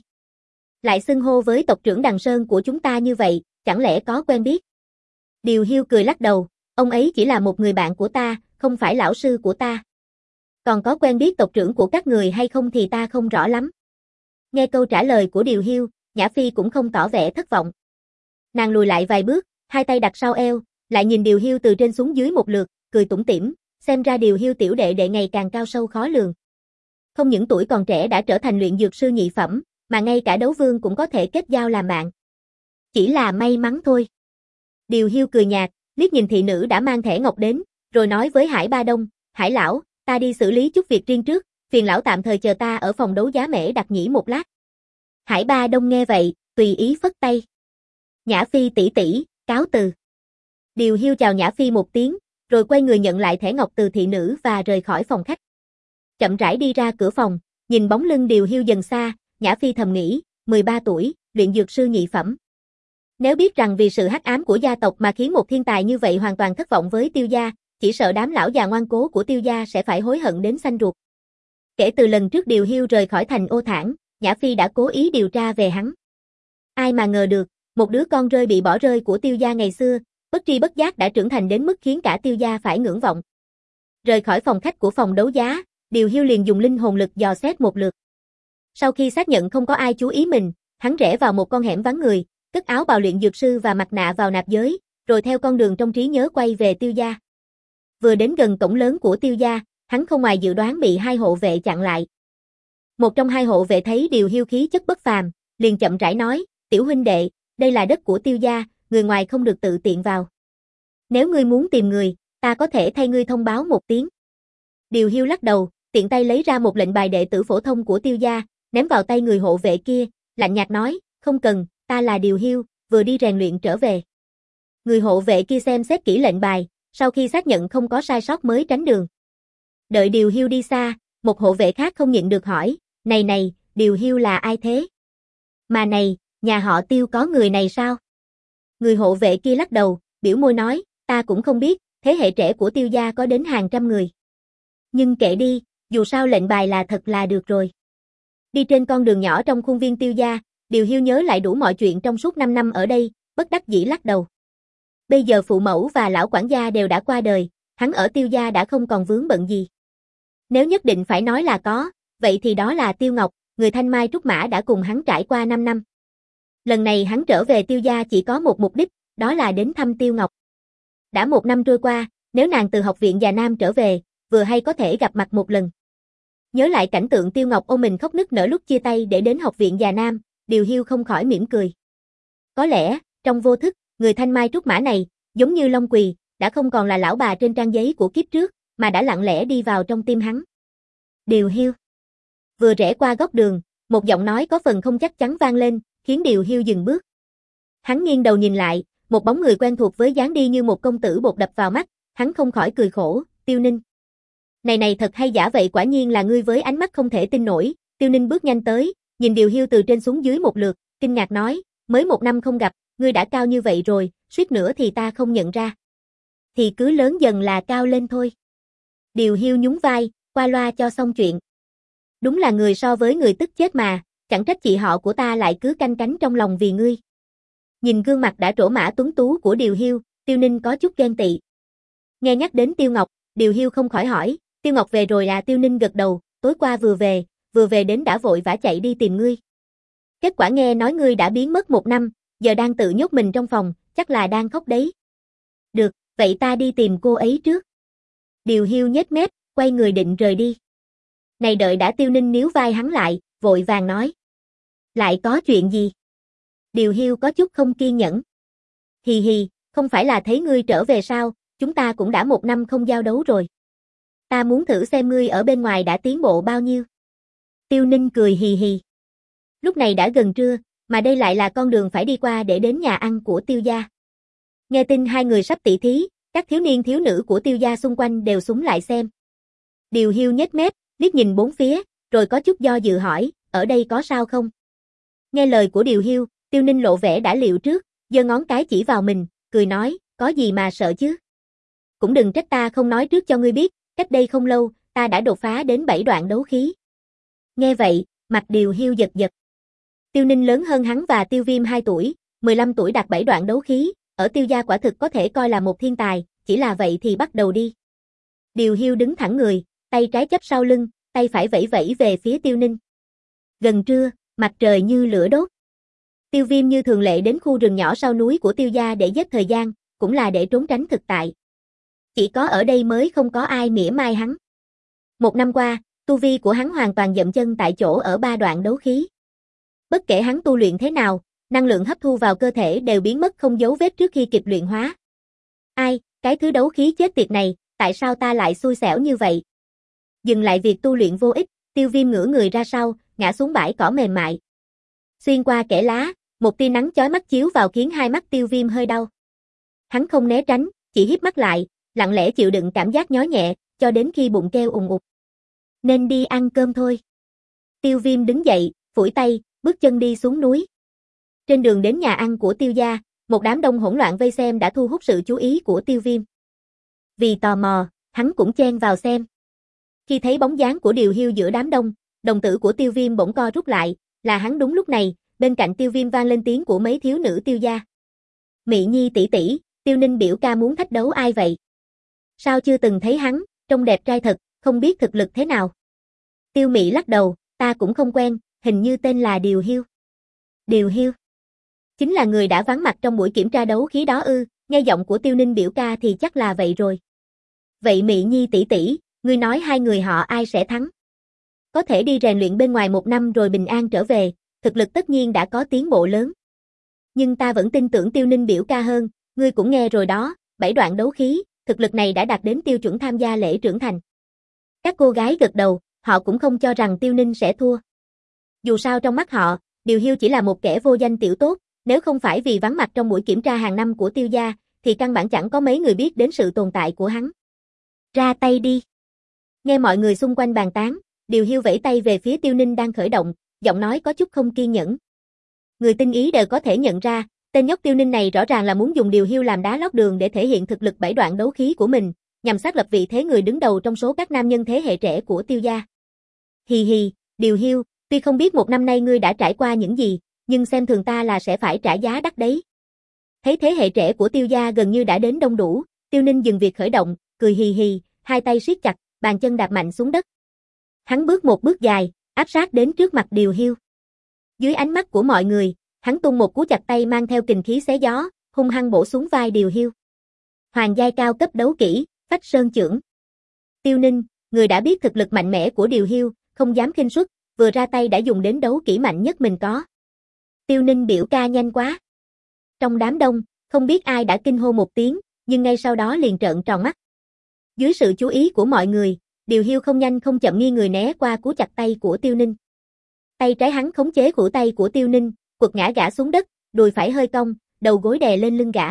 Speaker 1: Lại xưng hô với tộc trưởng Đằng Sơn của chúng ta như vậy, chẳng lẽ có quen biết? Điều Hiu cười lắc đầu, ông ấy chỉ là một người bạn của ta, không phải lão sư của ta. Còn có quen biết tộc trưởng của các người hay không thì ta không rõ lắm. Nghe câu trả lời của Điều Hiu, Nhã Phi cũng không tỏ vẻ thất vọng. Nàng lùi lại vài bước, hai tay đặt sau eo, lại nhìn Điều Hiu từ trên xuống dưới một lượt, cười tủm tỉm, xem ra Điều Hiu tiểu đệ đệ ngày càng cao sâu khó lường. Không những tuổi còn trẻ đã trở thành luyện dược sư nhị phẩm, mà ngay cả đấu vương cũng có thể kết giao làm bạn. Chỉ là may mắn thôi. Điều Hiu cười nhạt, liếc nhìn thị nữ đã mang thẻ ngọc đến, rồi nói với Hải Ba Đông, Hải lão, ta đi xử lý chút việc riêng trước, phiền lão tạm thời chờ ta ở phòng đấu giá Mễ Đặc Nhĩ một lát. Hải Ba Đông nghe vậy, tùy ý phất tay. Nhã Phi tỷ tỷ, cáo từ. Điều Hiu chào Nhã Phi một tiếng, rồi quay người nhận lại thẻ ngọc từ thị nữ và rời khỏi phòng khách. Chậm rãi đi ra cửa phòng, nhìn bóng lưng Điều Hiu dần xa, Nhã Phi thầm nghĩ, mười ba tuổi, luyện dược sư nhị phẩm. Nếu biết rằng vì sự hắc ám của gia tộc mà khiến một thiên tài như vậy hoàn toàn thất vọng với Tiêu gia, chỉ sợ đám lão già ngoan cố của Tiêu gia sẽ phải hối hận đến xanh ruột. Kể từ lần trước Điều Hiu rời khỏi thành Ô Thản, Nhã Phi đã cố ý điều tra về hắn. Ai mà ngờ được, một đứa con rơi bị bỏ rơi của Tiêu gia ngày xưa, bất tri bất giác đã trưởng thành đến mức khiến cả Tiêu gia phải ngưỡng vọng. Rời khỏi phòng khách của phòng đấu giá, Điều Hiu liền dùng linh hồn lực dò xét một lượt. Sau khi xác nhận không có ai chú ý mình, hắn rẽ vào một con hẻm vắng người, cất áo bào luyện dược sư và mặt nạ vào nạp giới, rồi theo con đường trong trí nhớ quay về Tiêu gia. Vừa đến gần cổng lớn của Tiêu gia, hắn không ngoài dự đoán bị hai hộ vệ chặn lại. Một trong hai hộ vệ thấy Điều Hiu khí chất bất phàm, liền chậm rãi nói, tiểu huynh đệ, đây là đất của Tiêu gia, người ngoài không được tự tiện vào. Nếu ngươi muốn tìm người, ta có thể thay ngươi thông báo một tiếng. Điều Hiu lắc đầu, tiện tay lấy ra một lệnh bài đệ tử phổ thông của Tiêu gia, ném vào tay người hộ vệ kia, lạnh nhạt nói, không cần, ta là Điều Hiu, vừa đi rèn luyện trở về. Người hộ vệ kia xem xét kỹ lệnh bài, sau khi xác nhận không có sai sót mới tránh đường. Đợi Điều Hiu đi xa, một hộ vệ khác không nhịn được hỏi, này này, Điều Hiu là ai thế? Mà này, nhà họ Tiêu có người này sao? Người hộ vệ kia lắc đầu, biểu môi nói, ta cũng không biết, thế hệ trẻ của Tiêu gia có đến hàng trăm người. Nhưng kệ đi, dù sao lệnh bài là thật là được rồi. Đi trên con đường nhỏ trong khuôn viên Tiêu gia, Điều Hiu nhớ lại đủ mọi chuyện trong suốt năm năm ở đây, bất đắc dĩ lắc đầu. Bây giờ phụ mẫu và lão quản gia đều đã qua đời, hắn ở Tiêu gia đã không còn vướng bận gì. Nếu nhất định phải nói là có, vậy thì đó là Tiêu Ngọc, người thanh mai trúc mã đã cùng hắn trải qua năm năm. Lần này hắn trở về Tiêu gia chỉ có một mục đích, đó là đến thăm Tiêu Ngọc. Đã một năm trôi qua, nếu nàng từ học viện Già Nam trở về, vừa hay có thể gặp mặt một lần. Nhớ lại cảnh tượng Tiêu Ngọc ôm mình khóc nức nở lúc chia tay để đến học viện Già Nam, Điều Hiu không khỏi mỉm cười. Có lẽ, trong vô thức, người thanh mai trúc mã này, giống như Long Quỳ, đã không còn là lão bà trên trang giấy của kiếp trước, mà đã lặng lẽ đi vào trong tim hắn. Điều Hiu. Vừa rẽ qua góc đường, một giọng nói có phần không chắc chắn vang lên, khiến Điều Hiu dừng bước. Hắn nghiêng đầu nhìn lại, một bóng người quen thuộc với dáng đi như một công tử bột đập vào mắt, hắn không khỏi cười khổ, Tiêu Ninh. Này này thật hay giả vậy, quả nhiên là ngươi, với ánh mắt không thể tin nổi. Tiêu Ninh bước nhanh tới, nhìn Điều Hiu từ trên xuống dưới một lượt, kinh ngạc nói, mới một năm không gặp, ngươi đã cao như vậy rồi, suýt nữa thì ta không nhận ra. Thì cứ lớn dần là cao lên thôi. Điều Hiu nhún vai, qua loa cho xong chuyện. Đúng là người so với người tức chết mà, chẳng trách chị họ của ta lại cứ canh cánh trong lòng vì ngươi. Nhìn gương mặt đã trổ mã tuấn tú của Điều Hiu, Tiêu Ninh có chút ghen tị. Nghe nhắc đến Tiêu Ngọc, Điều Hiu không khỏi hỏi, Tiêu Ngọc về rồi à? Tiêu Ninh gật đầu, tối qua vừa về, vừa về đến đã vội vã chạy đi tìm ngươi. Kết quả nghe nói ngươi đã biến mất một năm, giờ đang tự nhốt mình trong phòng, chắc là đang khóc đấy. Được, vậy ta đi tìm cô ấy trước. Điều Hiu nhếch mép, quay người định rời đi. Này đợi đã, Tiêu Ninh níu vai hắn lại, vội vàng nói. Lại có chuyện gì? Điều Hiu có chút không kiên nhẫn. Hì hì, không phải là thấy ngươi trở về sao, chúng ta cũng đã một năm không giao đấu rồi. Ta muốn thử xem ngươi ở bên ngoài đã tiến bộ bao nhiêu. Tiêu Ninh cười hì hì. Lúc này đã gần trưa, mà đây lại là con đường phải đi qua để đến nhà ăn của Tiêu gia. Nghe tin hai người sắp tỷ thí, các thiếu niên thiếu nữ của Tiêu gia xung quanh đều xúm lại xem. Điều Hiu nhếch mép, liếc nhìn bốn phía, rồi có chút do dự hỏi, ở đây có sao không? Nghe lời của Điều Hiu, Tiêu Ninh lộ vẻ đã liệu trước, giơ ngón cái chỉ vào mình, cười nói, có gì mà sợ chứ? Cũng đừng trách ta không nói trước cho ngươi biết, cách đây không lâu, ta đã đột phá đến bảy đoạn đấu khí. Nghe vậy, mặt Điều Hiu giật giật. Tiêu Ninh lớn hơn hắn và Tiêu Viêm hai tuổi, mười lăm tuổi đạt bảy đoạn đấu khí, ở Tiêu gia quả thực có thể coi là một thiên tài, chỉ là vậy thì bắt đầu đi. Điều Hiu đứng thẳng người, tay trái chắp sau lưng, tay phải vẫy vẫy về phía Tiêu Ninh. Gần trưa, mặt trời như lửa đốt. Tiêu Viêm như thường lệ đến khu rừng nhỏ sau núi của Tiêu gia để giết thời gian, cũng là để trốn tránh thực tại. Chỉ có ở đây mới không có ai mỉa mai hắn. Một năm qua, tu vi của hắn hoàn toàn dậm chân tại chỗ ở ba đoạn đấu khí. Bất kể hắn tu luyện thế nào, năng lượng hấp thu vào cơ thể đều biến mất không dấu vết trước khi kịp luyện hóa. Ai, cái thứ đấu khí chết tiệt này, tại sao ta lại xui xẻo như vậy? Dừng lại việc tu luyện vô ích, Tiêu Viêm ngửa người ra sau, ngã xuống bãi cỏ mềm mại. Xuyên qua kẽ lá, một tia nắng chói mắt chiếu vào khiến hai mắt Tiêu Viêm hơi đau. Hắn không né tránh, chỉ híp mắt lại, lặng lẽ chịu đựng cảm giác nhói nhẹ, cho đến khi bụng kêu ùng ục. Nên đi ăn cơm thôi. Tiêu Viêm đứng dậy, phủi tay, bước chân đi xuống núi. Trên đường đến nhà ăn của Tiêu gia, một đám đông hỗn loạn vây xem đã thu hút sự chú ý của Tiêu Viêm. Vì tò mò, hắn cũng chen vào xem. Khi thấy bóng dáng của Điều Hiu giữa đám đông, đồng tử của Tiêu Viêm bỗng co rút lại, là hắn đúng lúc này, bên cạnh Tiêu Viêm vang lên tiếng của mấy thiếu nữ Tiêu gia. Mị Nhi tỷ tỷ, Tiêu Ninh biểu ca muốn thách đấu ai vậy? Sao chưa từng thấy hắn, trông đẹp trai thật, không biết thực lực thế nào. Tiêu Mị lắc đầu, ta cũng không quen, hình như tên là Điều Hiu. Điều Hiu? Chính là người đã vắng mặt trong buổi kiểm tra đấu khí đó ư? Nghe giọng của Tiêu Ninh biểu ca thì chắc là vậy rồi. Vậy Mị Nhi tỷ tỷ, ngươi nói hai người họ ai sẽ thắng? Có thể đi rèn luyện bên ngoài một năm rồi bình an trở về, thực lực tất nhiên đã có tiến bộ lớn. Nhưng ta vẫn tin tưởng Tiêu Ninh biểu ca hơn, ngươi cũng nghe rồi đó, bảy đoạn đấu khí, thực lực này đã đạt đến tiêu chuẩn tham gia lễ trưởng thành. Các cô gái gật đầu, họ cũng không cho rằng Tiêu Ninh sẽ thua. Dù sao trong mắt họ, Điều Hiu chỉ là một kẻ vô danh tiểu tốt, nếu không phải vì vắng mặt trong buổi kiểm tra hàng năm của Tiêu gia, thì căn bản chẳng có mấy người biết đến sự tồn tại của hắn. Ra tay đi. Nghe mọi người xung quanh bàn tán, Điều Hiu vẫy tay về phía Tiêu Ninh đang khởi động, giọng nói có chút không kiên nhẫn. Người tinh ý đều có thể nhận ra, tên nhóc Tiêu Ninh này rõ ràng là muốn dùng Điều Hiu làm đá lót đường để thể hiện thực lực bảy đoạn đấu khí của mình, nhằm xác lập vị thế người đứng đầu trong số các nam nhân thế hệ trẻ của Tiêu gia. Hì hì, Điều Hiu, tuy không biết một năm nay ngươi đã trải qua những gì, nhưng xem thường ta là sẽ phải trả giá đắt đấy. Thấy thế hệ trẻ của Tiêu gia gần như đã đến đông đủ, Tiêu Ninh dừng việc khởi động, cười hì hì, hai tay siết chặt, bàn chân đạp mạnh xuống đất. Hắn bước một bước dài, áp sát đến trước mặt Điều Hiu. Dưới ánh mắt của mọi người, hắn tung một cú chặt tay mang theo kình khí xé gió, hung hăng bổ xuống vai Điều Hiu. Hoàng giai cao cấp đấu kỹ, Phách Sơn Chưởng. Tiêu Ninh, người đã biết thực lực mạnh mẽ của Điều Hiu, không dám khinh suất, vừa ra tay đã dùng đến đấu kỹ mạnh nhất mình có. Tiêu Ninh biểu ca nhanh quá. Trong đám đông, không biết ai đã kinh hô một tiếng, nhưng ngay sau đó liền trợn tròn mắt. Dưới sự chú ý của mọi người, Điều Hiu không nhanh không chậm nghiêng người né qua cú chặt tay của Tiêu Ninh. Tay trái hắn khống chế khuỷu tay của Tiêu Ninh, quật ngã gã xuống đất, đùi phải hơi cong, đầu gối đè lên lưng gã.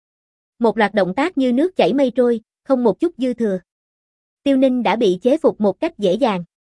Speaker 1: Một loạt động tác như nước chảy mây trôi, không một chút dư thừa. Tiêu Ninh đã bị chế phục một cách dễ dàng.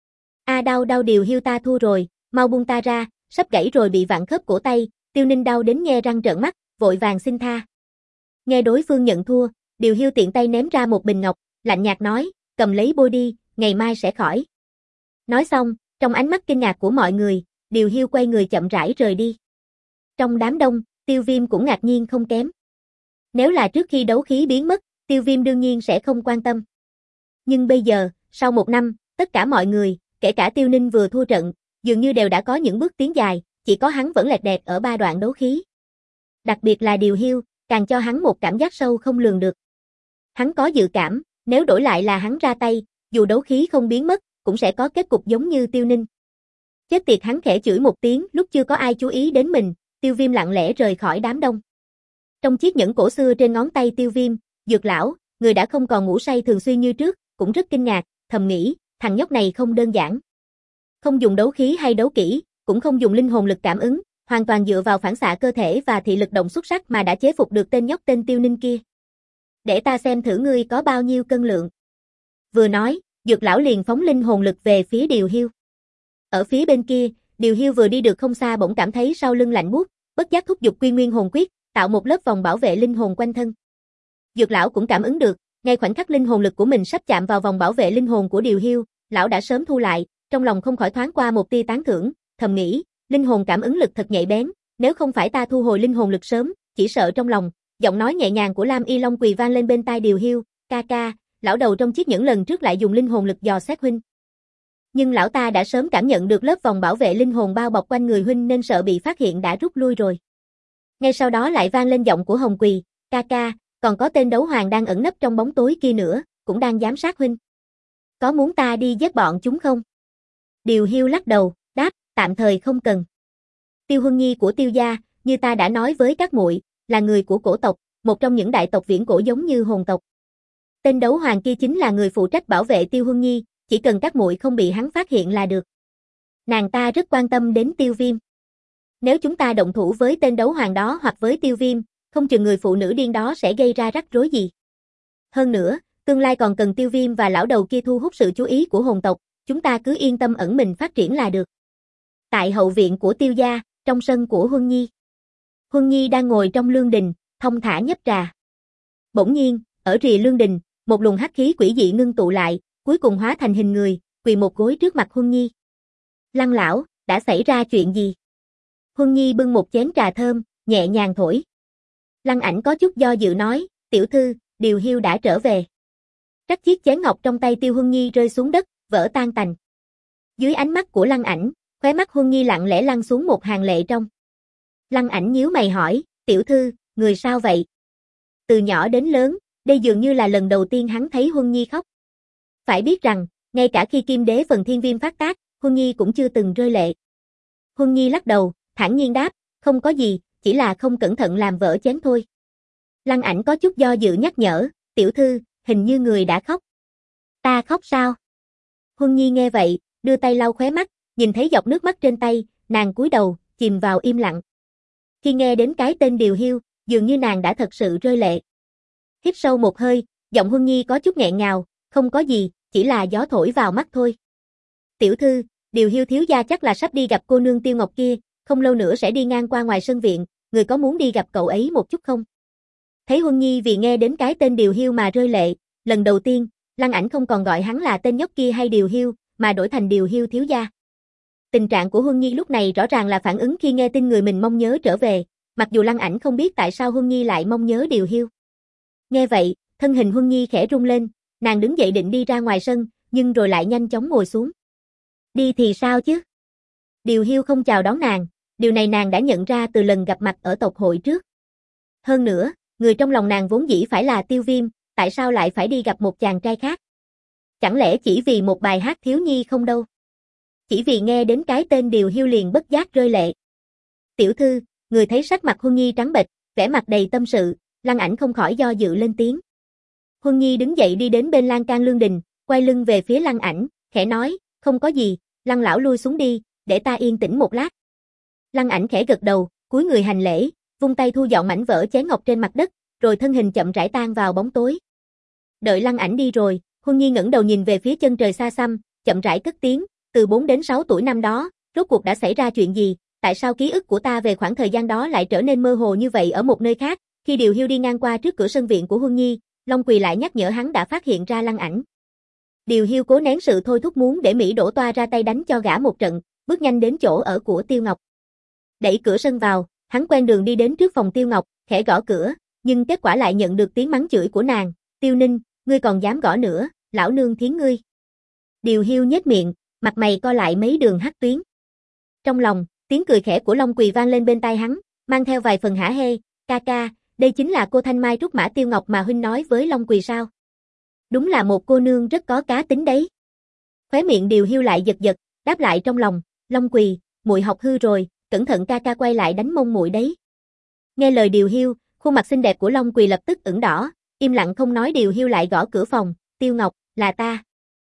Speaker 1: A đau đau Điều Hiu ta thua rồi, mau buông ta ra, sắp gãy rồi bị vặn khớp cổ tay, Tiêu Ninh đau đến nhe răng trợn mắt, vội vàng xin tha. Nghe đối phương nhận thua, Điều Hiu tiện tay ném ra một bình ngọc, lạnh nhạt nói, cầm lấy bôi đi, ngày mai sẽ khỏi. Nói xong, trong ánh mắt kinh ngạc của mọi người, Điều Hiu quay người chậm rãi rời đi. Trong đám đông, Tiêu Viêm cũng ngạc nhiên không kém. Nếu là trước khi đấu khí biến mất, Tiêu Viêm đương nhiên sẽ không quan tâm. Nhưng bây giờ, sau một năm, tất cả mọi người, kể cả Tiêu Ninh vừa thua trận, dường như đều đã có những bước tiến dài, chỉ có hắn vẫn lẹt đẹt ở ba đoạn đấu khí. Đặc biệt là Điều Hiu, càng cho hắn một cảm giác sâu không lường được. Hắn có dự cảm, nếu đổi lại là hắn ra tay, dù đấu khí không biến mất, cũng sẽ có kết cục giống như Tiêu Ninh. Chết tiệt, hắn khẽ chửi một tiếng lúc chưa có ai chú ý đến mình, Tiêu Viêm lặng lẽ rời khỏi đám đông. Trong chiếc nhẫn cổ xưa trên ngón tay Tiêu Viêm, Dược lão, người đã không còn ngủ say thường xuyên như trước, cũng rất kinh ngạc, thầm nghĩ, thằng nhóc này không đơn giản. Không dùng đấu khí hay đấu kỹ, cũng không dùng linh hồn lực cảm ứng, hoàn toàn dựa vào phản xạ cơ thể và thị lực động xuất sắc mà đã chế phục được tên nhóc tên Tiêu Ninh kia. Để ta xem thử ngươi có bao nhiêu cân lượng. Vừa nói, Dược lão liền phóng linh hồn lực về phía Điều Hiu. Ở phía bên kia, Điều Hiu vừa đi được không xa bỗng cảm thấy sau lưng lạnh buốt, bất giác thúc giục Quy Nguyên Hồn Quyết, tạo một lớp vòng bảo vệ linh hồn quanh thân. Dược lão cũng cảm ứng được, ngay khoảnh khắc linh hồn lực của mình sắp chạm vào vòng bảo vệ linh hồn của Điều Hiu, lão đã sớm thu lại, trong lòng không khỏi thoáng qua một tia tán thưởng, thầm nghĩ, linh hồn cảm ứng lực thật nhạy bén, nếu không phải ta thu hồi linh hồn lực sớm, chỉ sợ trong lòng. Giọng nói nhẹ nhàng của Lam Y Long Quỳ vang lên bên tai Điều Hiu, ca ca, lão đầu trong chiếc nhẫn lần trước lại dùng linh hồn lực dò xét huynh. Nhưng lão ta đã sớm cảm nhận được lớp vòng bảo vệ linh hồn bao bọc quanh người huynh nên sợ bị phát hiện đã rút lui rồi. Ngay sau đó lại vang lên giọng của Hồng Quỳ, ca ca, còn có tên đấu hoàng đang ẩn nấp trong bóng tối kia nữa, cũng đang giám sát huynh. Có muốn ta đi giết bọn chúng không? Điều Hiu lắc đầu, đáp, tạm thời không cần. Tiêu Huân Nhi của Tiêu gia, như ta đã nói với các muội, là người của cổ tộc, một trong những đại tộc viễn cổ giống như hồn tộc. Tên đấu hoàng kia chính là người phụ trách bảo vệ Tiêu Huân Nhi, chỉ cần các muội không bị hắn phát hiện là được. Nàng ta rất quan tâm đến Tiêu Viêm. Nếu chúng ta động thủ với tên đấu hoàng đó hoặc với Tiêu Viêm, không chừng người phụ nữ điên đó sẽ gây ra rắc rối gì. Hơn nữa, tương lai còn cần Tiêu Viêm và lão đầu kia thu hút sự chú ý của hồn tộc, chúng ta cứ yên tâm ẩn mình phát triển là được. Tại hậu viện của Tiêu gia, trong sân của Huân Nhi. Huân Nhi đang ngồi trong lương đình, thong thả nhấp trà. Bỗng nhiên, ở rìa lương đình, một luồng hắc khí quỷ dị ngưng tụ lại, cuối cùng hóa thành hình người, quỳ một gối trước mặt Huân Nhi. Lăng lão, đã xảy ra chuyện gì? Huân Nhi bưng một chén trà thơm, nhẹ nhàng thổi. Lăng Ảnh có chút do dự nói, tiểu thư, Điều Hiu đã trở về. Các chiếc chén ngọc trong tay Tiêu Huân Nhi rơi xuống đất, vỡ tan tành. Dưới ánh mắt của Lăng Ảnh, khóe mắt Huân Nhi lặng lẽ lăn xuống một hàng lệ trong. Lăng Ảnh nhíu mày hỏi, tiểu thư, người sao vậy? Từ nhỏ đến lớn, đây dường như là lần đầu tiên hắn thấy Huân Nhi khóc. Phải biết rằng, ngay cả khi Kim Đế phần thiên viêm phát tác, Huân Nhi cũng chưa từng rơi lệ. Huân Nhi lắc đầu, thản nhiên đáp, không có gì, chỉ là không cẩn thận làm vỡ chén thôi. Lăng Ảnh có chút do dự nhắc nhở, tiểu thư, hình như người đã khóc. Ta khóc sao? Huân Nhi nghe vậy, đưa tay lau khóe mắt, nhìn thấy giọt nước mắt trên tay, nàng cúi đầu, chìm vào im lặng. Khi nghe đến cái tên Điều Hiu, dường như nàng đã thật sự rơi lệ. Hít sâu một hơi, giọng Huân Nhi có chút nghẹn ngào, không có gì, chỉ là gió thổi vào mắt thôi. Tiểu thư, Điều Hiu thiếu gia chắc là sắp đi gặp cô nương Tiêu Ngọc kia, không lâu nữa sẽ đi ngang qua ngoài sân viện, người có muốn đi gặp cậu ấy một chút không? Thấy Huân Nhi vì nghe đến cái tên Điều Hiu mà rơi lệ, lần đầu tiên, Lăng Ảnh không còn gọi hắn là tên nhóc kia hay Điều Hiu, mà đổi thành Điều Hiu thiếu gia. Tình trạng của Huân Nhi lúc này rõ ràng là phản ứng khi nghe tin người mình mong nhớ trở về, mặc dù Lăng Ảnh không biết tại sao Huân Nhi lại mong nhớ Điều Hiu. Nghe vậy, thân hình Huân Nhi khẽ rung lên, nàng đứng dậy định đi ra ngoài sân, nhưng rồi lại nhanh chóng ngồi xuống. Đi thì sao chứ? Điều Hiu không chào đón nàng, điều này nàng đã nhận ra từ lần gặp mặt ở tộc hội trước. Hơn nữa, người trong lòng nàng vốn dĩ phải là Tiêu Viêm, tại sao lại phải đi gặp một chàng trai khác? Chẳng lẽ chỉ vì một bài hát thiếu nhi không đâu? Chỉ vì nghe đến cái tên Điều Hiu liền bất giác rơi lệ. Tiểu thư, người thấy sắc mặt Huân Nhi trắng bệch, vẻ mặt đầy tâm sự, Lăng Ảnh không khỏi do dự lên tiếng. Huân Nhi đứng dậy đi đến bên lan can lương đình, quay lưng về phía Lăng Ảnh, khẽ nói, không có gì, Lăng lão lui xuống đi, để ta yên tĩnh một lát. Lăng Ảnh khẽ gật đầu, cúi người hành lễ, vung tay thu dọn mảnh vỡ chén ngọc trên mặt đất, rồi thân hình chậm rãi tan vào bóng tối. Đợi Lăng Ảnh đi rồi, Huân Nhi ngẩng đầu nhìn về phía chân trời xa xăm, chậm rãi cất tiếng, từ bốn đến sáu tuổi năm đó, rốt cuộc đã xảy ra chuyện gì, tại sao ký ức của ta về khoảng thời gian đó lại trở nên mơ hồ như vậy ở một nơi khác? Khi Điều Hiu đi ngang qua trước cửa sân viện của Huân Nhi, Long Quỳ lại nhắc nhở hắn đã phát hiện ra Lăng Ảnh. Điều Hiu cố nén sự thôi thúc muốn để Mỹ Đỗ Toa ra tay đánh cho gã một trận, bước nhanh đến chỗ ở của Tiêu Ngọc. Đẩy cửa sân vào, hắn quen đường đi đến trước phòng Tiêu Ngọc, khẽ gõ cửa, nhưng kết quả lại nhận được tiếng mắng chửi của nàng, Tiêu Ninh, ngươi còn dám gõ nữa, lão nương thiến ngươi. Điều Hiu nhếch miệng, mặt mày co lại mấy đường hắc tuyến. Trong lòng, tiếng cười khẽ của Long Quỳ vang lên bên tai hắn, mang theo vài phần hả hê, ca ca, đây chính là cô Thanh Mai Trúc Mã Tiêu Ngọc mà huynh nói với Long Quỳ sao? Đúng là một cô nương rất có cá tính đấy. Khóe miệng Điều Hiu lại giật giật, đáp lại trong lòng, Long Quỳ, muội học hư rồi, cẩn thận ca ca quay lại đánh mông muội đấy. Nghe lời Điều Hiu, khuôn mặt xinh đẹp của Long Quỳ lập tức ửng đỏ, im lặng không nói. Điều Hiu lại gõ cửa phòng, Tiêu Ngọc, là ta.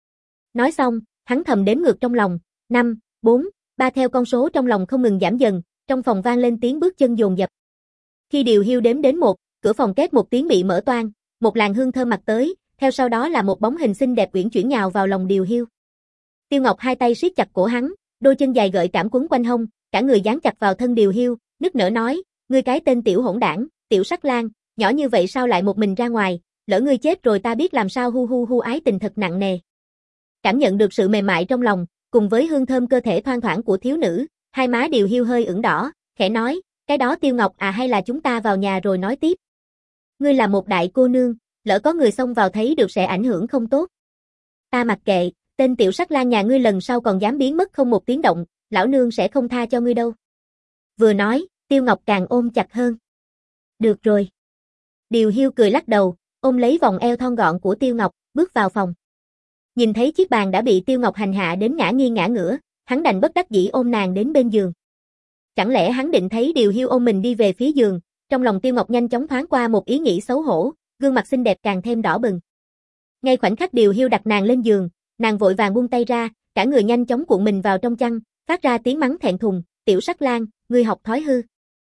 Speaker 1: Nói xong, hắn thầm đếm ngược trong lòng, năm, bốn, ba theo con số trong lòng không ngừng giảm dần, trong phòng vang lên tiếng bước chân dồn dập. Khi Điều Hiu đếm đến một, cửa phòng két một tiếng bị mở toang, một làn hương thơm mặt tới, theo sau đó là một bóng hình xinh đẹp uyển chuyển nhào vào lòng Điều Hiu. Tiêu Ngọc hai tay siết chặt cổ hắn, đôi chân dài gợi cảm quấn quanh hông, cả người dán chặt vào thân Điều Hiu, nức nở nói, ngươi cái tên tiểu hỗn đảng, tiểu sắc lang, nhỏ như vậy sao lại một mình ra ngoài, lỡ ngươi chết rồi ta biết làm sao. Hu hu hu, ái tình thật nặng nề. Cảm nhận được sự mềm mại trong lòng, cùng với hương thơm cơ thể thoang thoảng của thiếu nữ, hai má Điều Hiu hơi ửng đỏ, khẽ nói, cái đó Tiêu Ngọc à, hay là chúng ta vào nhà rồi nói tiếp. Ngươi là một đại cô nương, lỡ có người xông vào thấy được sẽ ảnh hưởng không tốt. Ta mặc kệ, tên tiểu sắc lang nhà ngươi lần sau còn dám biến mất không một tiếng động, lão nương sẽ không tha cho ngươi đâu. Vừa nói, Tiêu Ngọc càng ôm chặt hơn. Được rồi. Điều Hiu cười lắc đầu, ôm lấy vòng eo thon gọn của Tiêu Ngọc, bước vào phòng. Nhìn thấy chiếc bàn đã bị Tiêu Ngọc hành hạ đến ngã nghiêng ngã ngửa, hắn đành bất đắc dĩ ôm nàng đến bên giường. Chẳng lẽ hắn định thấy Điều Hiu ôm mình đi về phía giường, trong lòng Tiêu Ngọc nhanh chóng thoáng qua một ý nghĩ xấu hổ, gương mặt xinh đẹp càng thêm đỏ bừng. Ngay khoảnh khắc Điều Hiu đặt nàng lên giường, nàng vội vàng buông tay ra, cả người nhanh chóng cuộn mình vào trong chăn, phát ra tiếng mắng thẹn thùng, tiểu sắc lang, ngươi học thói hư.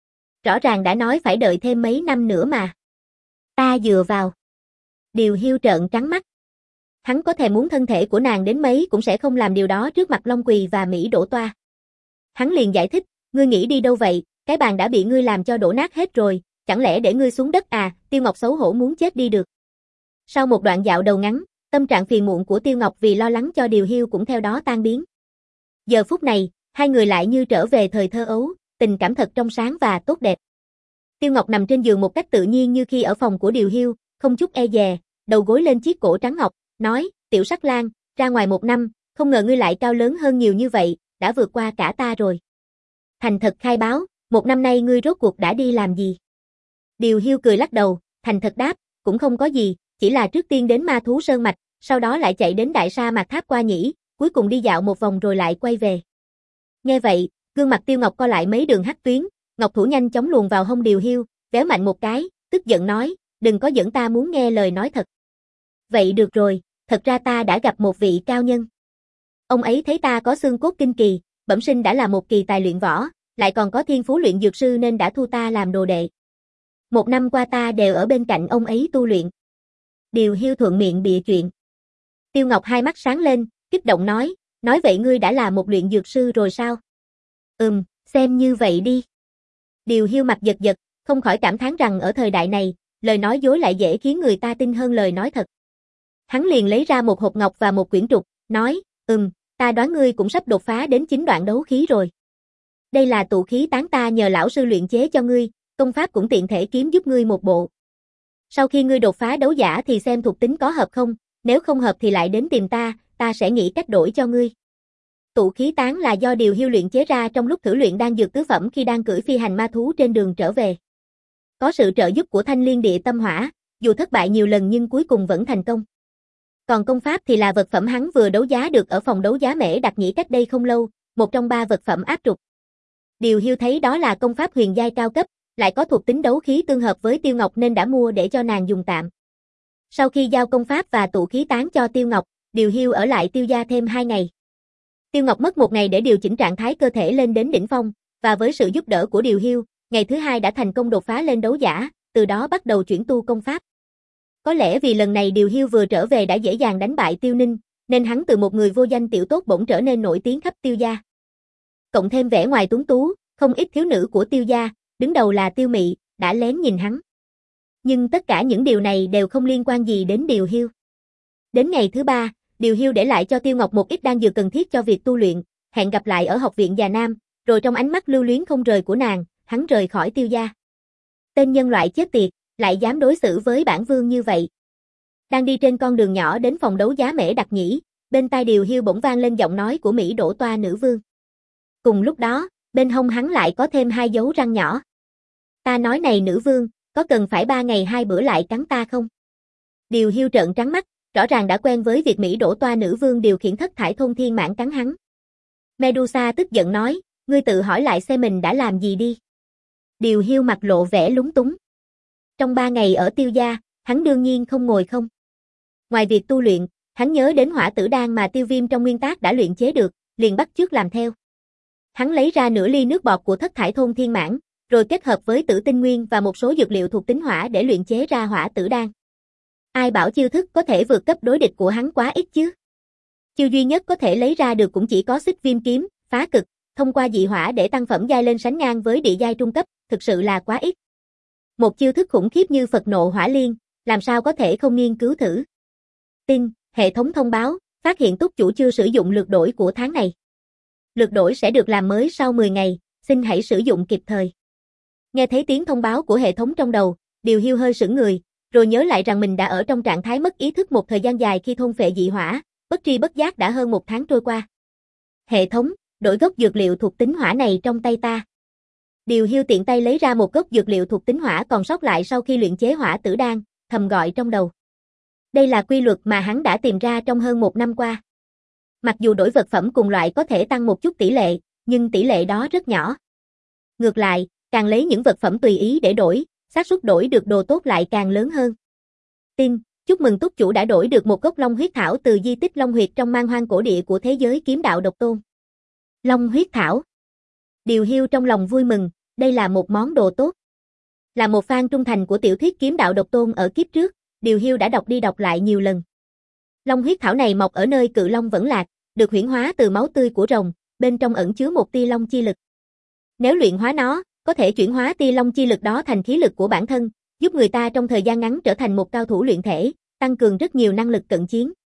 Speaker 1: Rõ ràng đã nói phải đợi thêm mấy năm nữa mà. Ta dựa vào. Điều Hiu trợn trắng mắt. Hắn có thèm muốn thân thể của nàng đến mấy cũng sẽ không làm điều đó trước mặt Long Quỳ và Mỹ Đỗ Toa. Hắn liền giải thích, ngươi nghĩ đi đâu vậy, cái bàn đã bị ngươi làm cho đổ nát hết rồi, chẳng lẽ để ngươi xuống đất à? Tiêu Ngọc xấu hổ muốn chết đi được. Sau một đoạn dạo đầu ngắn, Tâm trạng phiền muộn của Tiêu Ngọc vì lo lắng cho Điều Hiu cũng theo đó tan biến. Giờ phút này, hai người lại như trở về thời thơ ấu, tình cảm thật trong sáng và tốt đẹp. Tiêu Ngọc nằm trên giường một cách tự nhiên như khi ở phòng của Điều Hiu, không chút e dè, đầu gối lên chiếc cổ trắng ngọc, nói, Tiểu Sắc Lang, ra ngoài một năm, không ngờ ngươi lại cao lớn hơn nhiều như vậy, đã vượt qua cả ta rồi. Thành thật khai báo, một năm nay ngươi rốt cuộc đã đi làm gì? Điều Hiu cười lắc đầu, thành thật đáp, cũng không có gì, chỉ là trước tiên đến Ma Thú Sơn Mạch, sau đó lại chạy đến Đại Sa Mạc Tháp qua Nhĩ, cuối cùng đi dạo một vòng rồi lại quay về. Nghe vậy, gương mặt Tiêu Ngọc co lại mấy đường hắc tuyến, ngọc thủ nhanh chóng luồn vào hông Điều Hiu, véo mạnh một cái, tức giận nói, đừng có giỡn, ta muốn nghe lời nói thật. Vậy được rồi, thật ra ta đã gặp một vị cao nhân. Ông ấy thấy ta có xương cốt kinh kỳ, bẩm sinh đã là một kỳ tài luyện võ, lại còn có thiên phú luyện dược sư nên đã thu ta làm đồ đệ. Một năm qua ta đều ở bên cạnh ông ấy tu luyện. Điều Hiu thuận miệng bịa chuyện. Tiêu Ngọc hai mắt sáng lên, kích động nói, nói vậy ngươi đã là một luyện dược sư rồi sao? Ừm, xem như vậy đi. Điều Hiu mặt giật giật, không khỏi cảm thán rằng ở thời đại này, lời nói dối lại dễ khiến người ta tin hơn lời nói thật. Hắn liền lấy ra một hộp ngọc và một quyển trục, nói, ừm, ta đoán ngươi cũng sắp đột phá đến chín đoạn đấu khí rồi. Đây là tụ khí tán ta nhờ lão sư luyện chế cho ngươi, công pháp cũng tiện thể kiếm giúp ngươi một bộ. Sau khi ngươi đột phá đấu giả thì xem thuộc tính có hợp không, nếu không hợp thì lại đến tìm ta, ta sẽ nghĩ cách đổi cho ngươi. Tụ khí tán là do Điều Hiu luyện chế ra trong lúc thử luyện đan dược tứ phẩm khi đang cưỡi phi hành ma thú trên đường trở về. Có sự trợ giúp của Thanh Liên Địa Tâm Hỏa, dù thất bại nhiều lần nhưng cuối cùng vẫn thành công. Còn công pháp thì là vật phẩm hắn vừa đấu giá được ở phòng đấu giá Mễ Đặc Nhĩ cách đây không lâu, một trong ba vật phẩm áp trục. Điều Hiu thấy đó là công pháp huyền giai cao cấp, lại có thuộc tính đấu khí tương hợp với Tiêu Ngọc nên đã mua để cho nàng dùng tạm. Sau khi giao công pháp và tụ khí tán cho Tiêu Ngọc, Điều Hiu ở lại Tiêu gia thêm hai ngày. Tiêu Ngọc mất một ngày để điều chỉnh trạng thái cơ thể lên đến đỉnh phong, và với sự giúp đỡ của Điều Hiu, ngày thứ hai đã thành công đột phá lên đấu giả, từ đó bắt đầu chuyển tu công pháp. Có lẽ vì lần này Điều Hiu vừa trở về đã dễ dàng đánh bại Tiêu Ninh, nên hắn từ một người vô danh tiểu tốt bỗng trở nên nổi tiếng khắp Tiêu gia. Cộng thêm vẻ ngoài tuấn tú, không ít thiếu nữ của Tiêu gia, đứng đầu là Tiêu Mị, đã lén nhìn hắn. Nhưng tất cả những điều này đều không liên quan gì đến Điều Hiu. Đến ngày thứ ba, Điều Hiu để lại cho Tiêu Ngọc một ít đan dược cần thiết cho việc tu luyện, hẹn gặp lại ở học viện Già Nam, rồi trong ánh mắt lưu luyến không rời của nàng, hắn rời khỏi Tiêu gia. Tên nhân loại chết tiệt, lại dám đối xử với bản vương như vậy. Đang đi trên con đường nhỏ đến phòng đấu giá Mễ Đặc Nhĩ, bên tai Điều Hiu bỗng vang lên giọng nói của Mỹ Đỗ Toa nữ vương. Cùng lúc đó, bên hông hắn lại có thêm hai dấu răng nhỏ. Ta nói này nữ vương, có cần phải ba ngày hai bữa lại cắn ta không? Điều Hiu trợn trắng mắt, rõ ràng đã quen với việc Mỹ Đỗ Toa nữ vương điều khiển thất thải thôn thiên mãng cắn hắn. Medusa tức giận nói, ngươi tự hỏi lại xem mình đã làm gì đi. Điều Hiu mặt lộ vẻ lúng túng. Trong ba ngày ở Tiêu gia, hắn đương nhiên không ngồi không. Ngoài việc tu luyện, hắn nhớ đến hỏa tử đan mà Tiêu Viêm trong nguyên tác đã luyện chế được, liền bắt chước làm theo. Hắn lấy ra nửa ly nước bọt của thất thải thôn thiên mãng, rồi kết hợp với tử tinh nguyên và một số dược liệu thuộc tính hỏa để luyện chế ra hỏa tử đan. Ai bảo chiêu thức có thể vượt cấp đối địch của hắn quá ít chứ? Chiêu duy nhất có thể lấy ra được cũng chỉ có xích viêm kiếm, phá cực, thông qua dị hỏa để tăng phẩm giai lên sánh ngang với địa giai trung cấp, thực sự là quá ít. Một chiêu thức khủng khiếp như Phật nộ hỏa liên, làm sao có thể không nghiên cứu thử? Tin, hệ thống thông báo, phát hiện túc chủ chưa sử dụng lượt đổi của tháng này. Lượt đổi sẽ được làm mới sau mười ngày, xin hãy sử dụng kịp thời. Nghe thấy tiếng thông báo của hệ thống trong đầu, Điều Hiu hơi sững người, rồi nhớ lại rằng mình đã ở trong trạng thái mất ý thức một thời gian dài khi thôn phệ dị hỏa, bất tri bất giác đã hơn một tháng trôi qua. Hệ thống, đổi gốc dược liệu thuộc tính hỏa này trong tay ta. Điều Hiu tiện tay lấy ra một gốc dược liệu thuộc tính hỏa còn sót lại sau khi luyện chế hỏa tử đan, thầm gọi trong đầu. Đây là quy luật mà hắn đã tìm ra trong hơn một năm qua. Mặc dù đổi vật phẩm cùng loại có thể tăng một chút tỷ lệ, nhưng tỷ lệ đó rất nhỏ. Ngược lại, càng lấy những vật phẩm tùy ý để đổi, xác suất đổi được đồ tốt lại càng lớn hơn. Tin, chúc mừng túc chủ đã đổi được một gốc long huyết thảo từ di tích Long Huyệt trong man hoang cổ địa của thế giới kiếm đạo độc tôn. Long huyết thảo. Điều Hiu trong lòng vui mừng, đây là một món đồ tốt. Là một fan trung thành của tiểu thuyết kiếm đạo độc tôn ở kiếp trước, Điều Hiu đã đọc đi đọc lại nhiều lần. Long huyết thảo này mọc ở nơi Cự Long Vẫn Lạc, được huyễn hóa từ máu tươi của rồng, bên trong ẩn chứa một tia long chi lực. Nếu luyện hóa nó, có thể chuyển hóa tia long chi lực đó thành khí lực của bản thân, giúp người ta trong thời gian ngắn trở thành một cao thủ luyện thể, tăng cường rất nhiều năng lực cận chiến.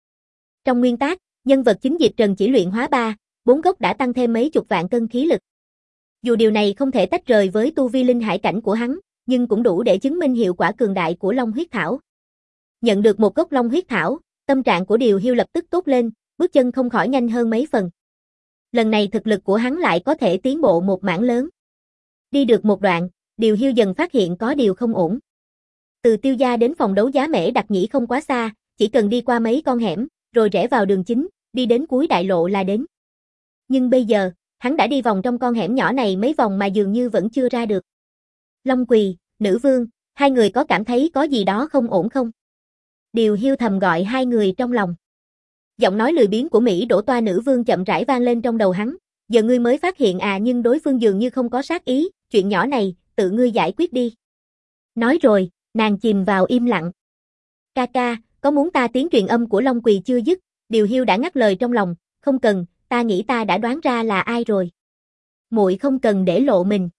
Speaker 1: Trong nguyên tác, nhân vật chính Diệp Trần chỉ luyện hóa ba, bốn gốc đã tăng thêm mấy chục vạn cân khí lực. Dù điều này không thể tách rời với tu vi linh hải cảnh của hắn, nhưng cũng đủ để chứng minh hiệu quả cường đại của Long huyết thảo. Nhận được một gốc Long huyết thảo, tâm trạng của Điều Hiu lập tức tốt lên, bước chân không khỏi nhanh hơn mấy phần. Lần này thực lực của hắn lại có thể tiến bộ một mảng lớn. Đi được một đoạn, Điều Hiu dần phát hiện có điều không ổn. Từ Tiêu gia đến phòng đấu giá Mễ Đặc Nhĩ không quá xa, chỉ cần đi qua mấy con hẻm, rồi rẽ vào đường chính, đi đến cuối đại lộ là đến. Nhưng bây giờ, hắn đã đi vòng trong con hẻm nhỏ này mấy vòng mà dường như vẫn chưa ra được. Long Quỳ, Nữ Vương, hai người có cảm thấy có gì đó không ổn không? Điều Hiu thầm gọi hai người trong lòng. Giọng nói lười biếng của Mỹ Đỗ Toa Nữ Vương chậm rãi vang lên trong đầu hắn. Giờ ngươi mới phát hiện à, nhưng đối phương dường như không có sát ý, chuyện nhỏ này, tự ngươi giải quyết đi. Nói rồi, nàng chìm vào im lặng. Ca ca, có muốn ta tiếng truyền âm của Long Quỳ chưa dứt, Điều Hiu đã ngắt lời trong lòng, không cần, ta nghĩ ta đã đoán ra là ai rồi. Muội không cần để lộ mình.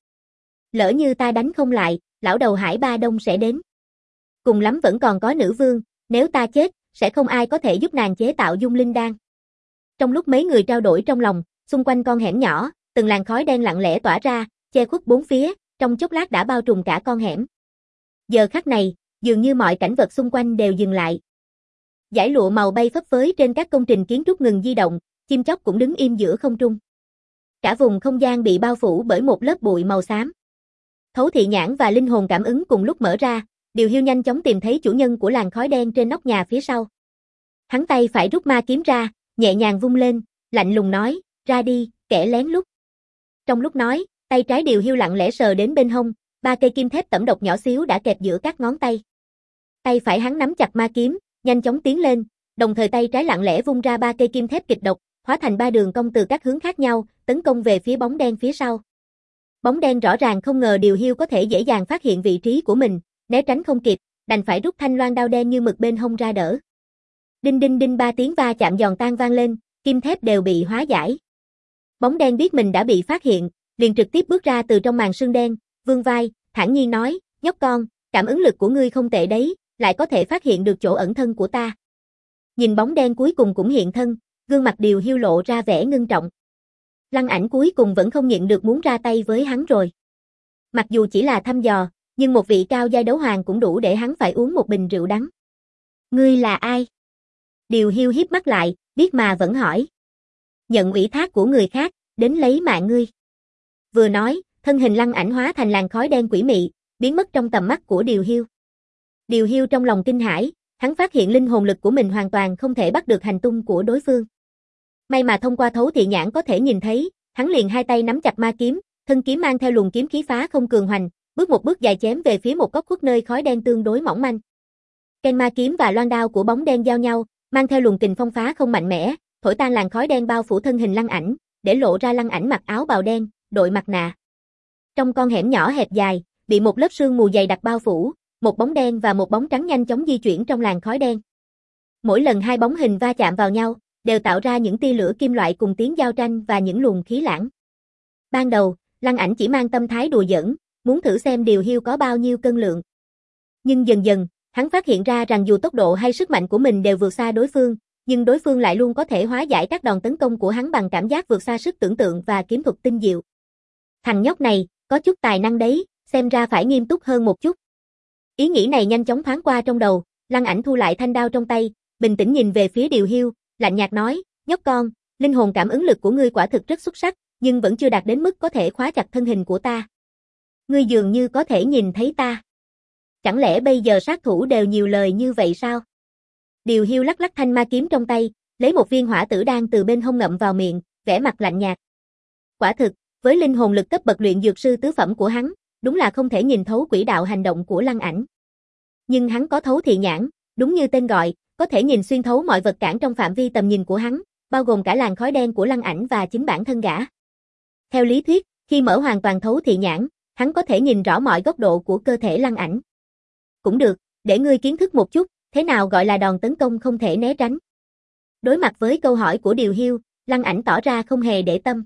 Speaker 1: Lỡ như ta đánh không lại, lão đầu Hải Ba Đông sẽ đến. Cùng lắm vẫn còn có nữ vương, nếu ta chết, sẽ không ai có thể giúp nàng chế tạo dung linh đan. Trong lúc mấy người trao đổi trong lòng, xung quanh con hẻm nhỏ, từng làn khói đen lặng lẽ tỏa ra, che khuất bốn phía, trong chốc lát đã bao trùm cả con hẻm. Giờ khắc này, dường như mọi cảnh vật xung quanh đều dừng lại. Dải lụa màu bay phấp phới trên các công trình kiến trúc ngừng di động, chim chóc cũng đứng im giữa không trung. Cả vùng không gian bị bao phủ bởi một lớp bụi màu xám. Thấu thị nhãn và linh hồn cảm ứng cùng lúc mở ra, Điều Hiu nhanh chóng tìm thấy chủ nhân của làn khói đen trên nóc nhà phía sau. Hắn tay phải rút ma kiếm ra, nhẹ nhàng vung lên, lạnh lùng nói, ra đi, kẻ lén lút. Trong lúc nói, tay trái Điều Hiu lặng lẽ sờ đến bên hông, ba cây kim thép tẩm độc nhỏ xíu đã kẹp giữa các ngón tay. Tay phải hắn nắm chặt ma kiếm, nhanh chóng tiến lên, đồng thời tay trái lặng lẽ vung ra ba cây kim thép kịch độc, hóa thành ba đường cong từ các hướng khác nhau, tấn công về phía bóng đen phía sau. Bóng đen rõ ràng không ngờ Điều Hiu có thể dễ dàng phát hiện vị trí của mình, né tránh không kịp, đành phải rút thanh loan đao đen như mực bên hông ra đỡ. Đinh đinh đinh ba tiếng va chạm giòn tan vang lên, kim thép đều bị hóa giải. Bóng đen biết mình đã bị phát hiện, liền trực tiếp bước ra từ trong màn sương đen, vươn vai, thản nhiên nói, nhóc con, cảm ứng lực của ngươi không tệ đấy, lại có thể phát hiện được chỗ ẩn thân của ta. Nhìn bóng đen cuối cùng cũng hiện thân, gương mặt Điều Hiu lộ ra vẻ ngưng trọng. Lăng Ảnh cuối cùng vẫn không nhịn được muốn ra tay với hắn rồi. Mặc dù chỉ là thăm dò, nhưng một vị cao giai đấu hoàng cũng đủ để hắn phải uống một bình rượu đắng. Ngươi là ai? Điều Hiu híp mắt lại, biết mà vẫn hỏi. Nhận ủy thác của người khác, đến lấy mạng ngươi. Vừa nói, thân hình Lăng Ảnh hóa thành làn khói đen quỷ mị, biến mất trong tầm mắt của Điều Hiu. Điều Hiu trong lòng kinh hãi, hắn phát hiện linh hồn lực của mình hoàn toàn không thể bắt được hành tung của đối phương. May mà thông qua thấu thị nhãn có thể nhìn thấy, hắn liền hai tay nắm chặt ma kiếm, thân kiếm mang theo luồng kiếm khí phá không cường hoành, bước một bước dài chém về phía một góc khuất nơi khói đen tương đối mỏng manh. Ken ma kiếm và loan đao của bóng đen giao nhau, mang theo luồng kình phong phá không mạnh mẽ, thổi tan làn khói đen bao phủ thân hình Lăng Ảnh, để lộ ra Lăng Ảnh mặc áo bào đen, đội mặt nạ. Trong con hẻm nhỏ hẹp dài, bị một lớp sương mù dày đặc bao phủ, một bóng đen và một bóng trắng nhanh chóng di chuyển trong làn khói đen. Mỗi lần hai bóng hình va chạm vào nhau, đều tạo ra những tia lửa kim loại cùng tiếng giao tranh và những luồng khí lãng. Ban đầu, Lăng Ảnh chỉ mang tâm thái đùa giỡn, muốn thử xem Điều Hiu có bao nhiêu cân lượng. Nhưng dần dần, hắn phát hiện ra rằng dù tốc độ hay sức mạnh của mình đều vượt xa đối phương, nhưng đối phương lại luôn có thể hóa giải các đòn tấn công của hắn bằng cảm giác vượt xa sức tưởng tượng và kiếm thuật tinh diệu. Thằng nhóc này, có chút tài năng đấy, xem ra phải nghiêm túc hơn một chút. Ý nghĩ này nhanh chóng thoáng qua trong đầu, Lăng Ảnh thu lại thanh đao trong tay, bình tĩnh nhìn về phía Điều Hiu, lạnh nhạt nói, nhóc con, linh hồn cảm ứng lực của ngươi quả thực rất xuất sắc, nhưng vẫn chưa đạt đến mức có thể khóa chặt thân hình của ta. Ngươi dường như có thể nhìn thấy ta. Chẳng lẽ bây giờ sát thủ đều nhiều lời như vậy sao? Điều Hiu lắc lắc thanh ma kiếm trong tay, lấy một viên hỏa tử đan từ bên hông ngậm vào miệng, vẻ mặt lạnh nhạt. Quả thực, với linh hồn lực cấp bậc luyện dược sư tứ phẩm của hắn, đúng là không thể nhìn thấu quỹ đạo hành động của Lăng Ảnh. Nhưng hắn có thấu thị nhãn, đúng như tên gọi, có thể nhìn xuyên thấu mọi vật cản trong phạm vi tầm nhìn của hắn, bao gồm cả làn khói đen của Lăng Ảnh và chính bản thân gã. Theo lý thuyết, khi mở hoàn toàn thấu thị nhãn, hắn có thể nhìn rõ mọi góc độ của cơ thể Lăng Ảnh. Cũng được, để ngươi kiến thức một chút, thế nào gọi là đòn tấn công không thể né tránh. Đối mặt với câu hỏi của Điều Hiu, Lăng Ảnh tỏ ra không hề để tâm.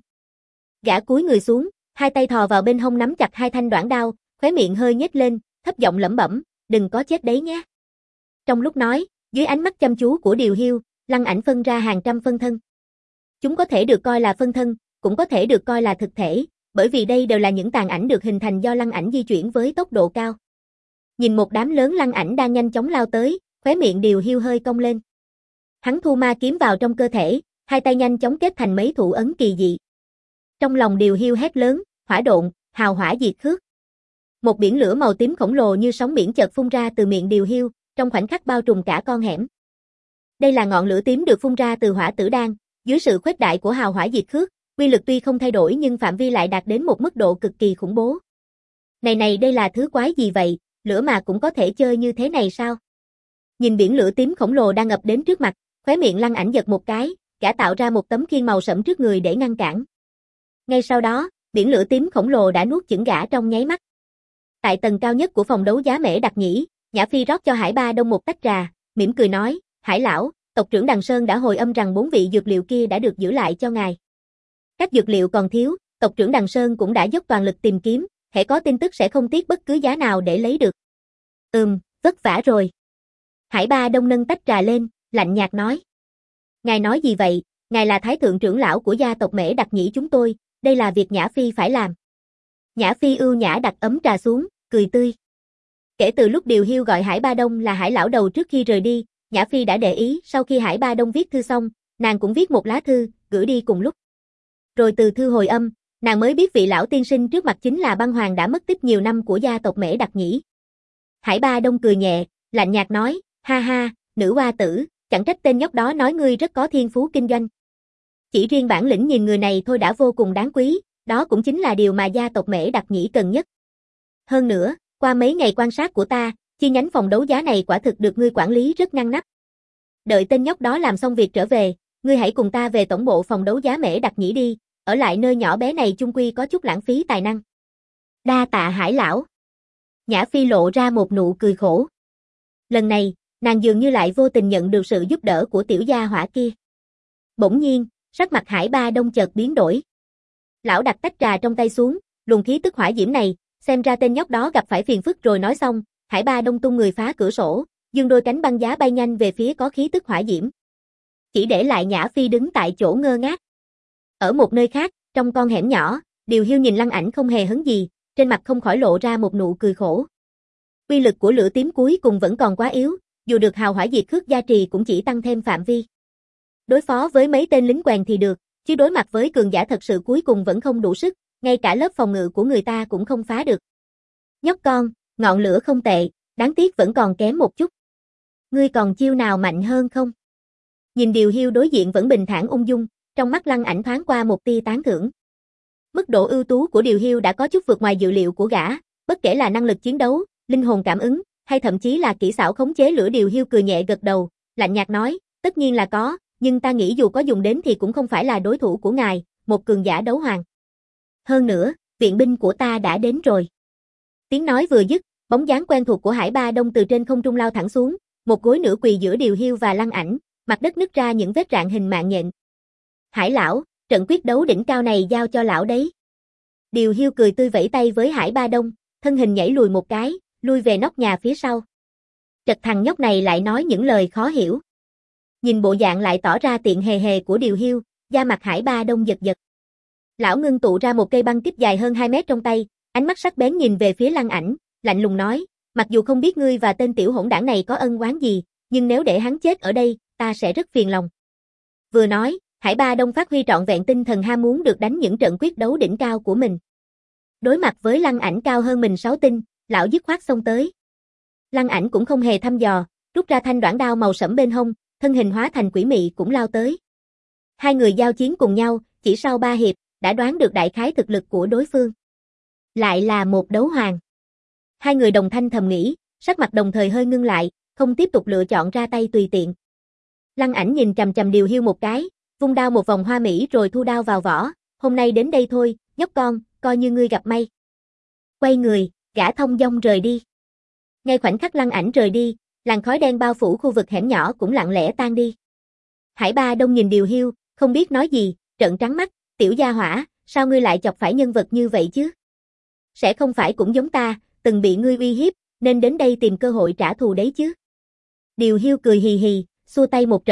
Speaker 1: Gã cúi người xuống, hai tay thò vào bên hông nắm chặt hai thanh đoạn đao, khóe miệng hơi nhếch lên, thấp giọng lẩm bẩm, đừng có chết đấy nhé. Trong lúc nói, dưới ánh mắt chăm chú của Điều Hiu, Lăng Ảnh phân ra hàng trăm phân thân. Chúng có thể được coi là phân thân, cũng có thể được coi là thực thể, bởi vì đây đều là những tàn ảnh được hình thành do Lăng Ảnh di chuyển với tốc độ cao. Nhìn một đám lớn Lăng Ảnh đang nhanh chóng lao tới, khóe miệng Điều Hiu hơi cong lên. Hắn thu ma kiếm vào trong cơ thể, hai tay nhanh chóng kết thành mấy thủ ấn kỳ dị. Trong lòng Điều Hiu hét lớn, hỏa độn, hào hỏa diệt khước. Một biển lửa màu tím khổng lồ như sóng biển chợt phun ra từ miệng Điều Hiu, trong khoảnh khắc bao trùm cả con hẻm. Đây là ngọn lửa tím được phun ra từ hỏa tử đan, dưới sự khuếch đại của hào hỏa diệt khước, uy lực tuy không thay đổi nhưng phạm vi lại đạt đến một mức độ cực kỳ khủng bố. Này này đây là thứ quái gì vậy, lửa mà cũng có thể chơi như thế này sao? Nhìn biển lửa tím khổng lồ đang ập đến trước mặt, khóe miệng Lăng Ảnh giật một cái, gã tạo ra một tấm khiên màu sẫm trước người để ngăn cản. Ngay sau đó, biển lửa tím khổng lồ đã nuốt chửng gã trong nháy mắt. Tại tầng cao nhất của phòng đấu giá Mễ Đặc Nhĩ, Nhã Phi rót cho Hải Ba Đông một tách trà, mỉm cười nói, Hải lão, tộc trưởng Đằng Sơn đã hồi âm rằng bốn vị dược liệu kia đã được giữ lại cho ngài. Các dược liệu còn thiếu, tộc trưởng Đằng Sơn cũng đã dốc toàn lực tìm kiếm, hễ có tin tức sẽ không tiếc bất cứ giá nào để lấy được. Ừm, vất vả rồi. Hải Ba Đông nâng tách trà lên, lạnh nhạt nói. Ngài nói gì vậy, ngài là thái thượng trưởng lão của gia tộc Mễ Đặc Nhĩ chúng tôi, đây là việc Nhã Phi phải làm. Nhã Phi ưu nhã đặt ấm trà xuống, cười tươi. Kể từ lúc Điều Hiu gọi Hải Ba Đông là Hải lão đầu trước khi rời đi, Nhã Phi đã để ý, sau khi Hải Ba Đông viết thư xong, nàng cũng viết một lá thư, gửi đi cùng lúc. Rồi từ thư hồi âm, nàng mới biết vị lão tiên sinh trước mặt chính là băng hoàng đã mất tích nhiều năm của gia tộc Mễ Đặc Nhĩ. Hải Ba Đông cười nhẹ, lạnh nhạt nói, ha ha, nữ hoa tử, chẳng trách tên nhóc đó nói ngươi rất có thiên phú kinh doanh. Chỉ riêng bản lĩnh nhìn người này thôi đã vô cùng đáng quý, đó cũng chính là điều mà gia tộc Mễ Đặc Nhĩ cần nhất. Hơn nữa, qua mấy ngày quan sát của ta, chi nhánh phòng đấu giá này quả thực được ngươi quản lý rất ngăn nắp. Đợi tên nhóc đó làm xong việc trở về, ngươi hãy cùng ta về tổng bộ phòng đấu giá Mễ Đặc Nhĩ đi, ở lại nơi nhỏ bé này chung quy có chút lãng phí tài năng. Đa tạ Hải lão. Nhã Phi lộ ra một nụ cười khổ. Lần này, nàng dường như lại vô tình nhận được sự giúp đỡ của tiểu gia hỏa kia. Bỗng nhiên, sắc mặt Hải Ba Đông chợt biến đổi. Lão đặt tách trà trong tay xuống, luồng khí tức hỏa diễm này, xem ra tên nhóc đó gặp phải phiền phức rồi. Nói xong, Hải Ba Đông tung người phá cửa sổ, dương đôi cánh băng giá bay nhanh về phía có khí tức hỏa diễm. Chỉ để lại Nhã Phi đứng tại chỗ ngơ ngác. Ở một nơi khác, trong con hẻm nhỏ, Điều Hiu nhìn Lăng Ảnh không hề hấn gì, trên mặt không khỏi lộ ra một nụ cười khổ. Uy lực của lửa tím cuối cùng vẫn còn quá yếu, dù được hào hỏa diệt khước gia trì cũng chỉ tăng thêm phạm vi. Đối phó với mấy tên lính quèn thì được, chứ đối mặt với cường giả thật sự cuối cùng vẫn không đủ sức, ngay cả lớp phòng ngự của người ta cũng không phá được. Nhóc con, ngọn lửa không tệ, đáng tiếc vẫn còn kém một chút. Ngươi còn chiêu nào mạnh hơn không? Nhìn Điều Hiu đối diện vẫn bình thản ung dung, trong mắt Lăng Ảnh thoáng qua một tia tán thưởng. Mức độ ưu tú của Điều Hiu đã có chút vượt ngoài dự liệu của gã, bất kể là năng lực chiến đấu, linh hồn cảm ứng, hay thậm chí là kỹ xảo khống chế lửa. Điều Hiu cười nhẹ gật đầu, lạnh nhạt nói, tất nhiên là có, nhưng ta nghĩ dù có dùng đến thì cũng không phải là đối thủ của ngài, một cường giả đấu hoàng. Hơn nữa, viện binh của ta đã đến rồi. Tiếng nói vừa dứt, bóng dáng quen thuộc của Hải Ba Đông từ trên không trung lao thẳng xuống, một gối nửa quỳ giữa Điều Hiu và Lăng Ảnh, mặt đất nứt ra những vết rạn hình mạng nhện. Hải lão, trận quyết đấu đỉnh cao này giao cho lão đấy. Điều Hiu cười tươi vẫy tay với Hải Ba Đông, thân hình nhảy lùi một cái, lui về nóc nhà phía sau. Trật thằng nhóc này lại nói những lời khó hiểu. Nhìn bộ dạng lại tỏ ra tiện hề hề của Điều Hiu, da mặt Hải Ba Đông giật giật. Lão ngưng tụ ra một cây băng kích dài hơn hai mét trong tay, ánh mắt sắc bén nhìn về phía Lăng Ảnh, lạnh lùng nói, mặc dù không biết ngươi và tên tiểu hỗn đảng này có ân oán gì, nhưng nếu để hắn chết ở đây, ta sẽ rất phiền lòng. Vừa nói, Hải Ba Đông phát huy trọn vẹn tinh thần ham muốn được đánh những trận quyết đấu đỉnh cao của mình. Đối mặt với Lăng Ảnh cao hơn mình sáu tinh, lão dứt khoát xông tới. Lăng Ảnh cũng không hề thăm dò, rút ra thanh đoản đao màu sẫm bên hông, thân hình hóa thành quỷ mị cũng lao tới. Hai người giao chiến cùng nhau, chỉ sau ba hiệp, đã đoán được đại khái thực lực của đối phương. Lại là một đấu hoàng. Hai người đồng thanh thầm nghĩ, sắc mặt đồng thời hơi ngưng lại, không tiếp tục lựa chọn ra tay tùy tiện. Lăng Ảnh nhìn chằm chằm Điều Hiu một cái, vung đao một vòng hoa mỹ rồi thu đao vào vỏ, hôm nay đến đây thôi, nhóc con, coi như ngươi gặp may. Quay người, gã thông dong rời đi. Ngay khoảnh khắc Lăng Ảnh rời đi, làn khói đen bao phủ khu vực hẻm nhỏ cũng lặng lẽ tan đi. Hải Ba Đông nhìn Điều Hiu, không biết nói gì, trợn trắng mắt, tiểu gia hỏa, sao ngươi lại chọc phải nhân vật như vậy chứ? Sẽ không phải cũng giống ta, từng bị ngươi uy hiếp, nên đến đây tìm cơ hội trả thù đấy chứ? Điều Hiu cười hì hì, xua tay một trận,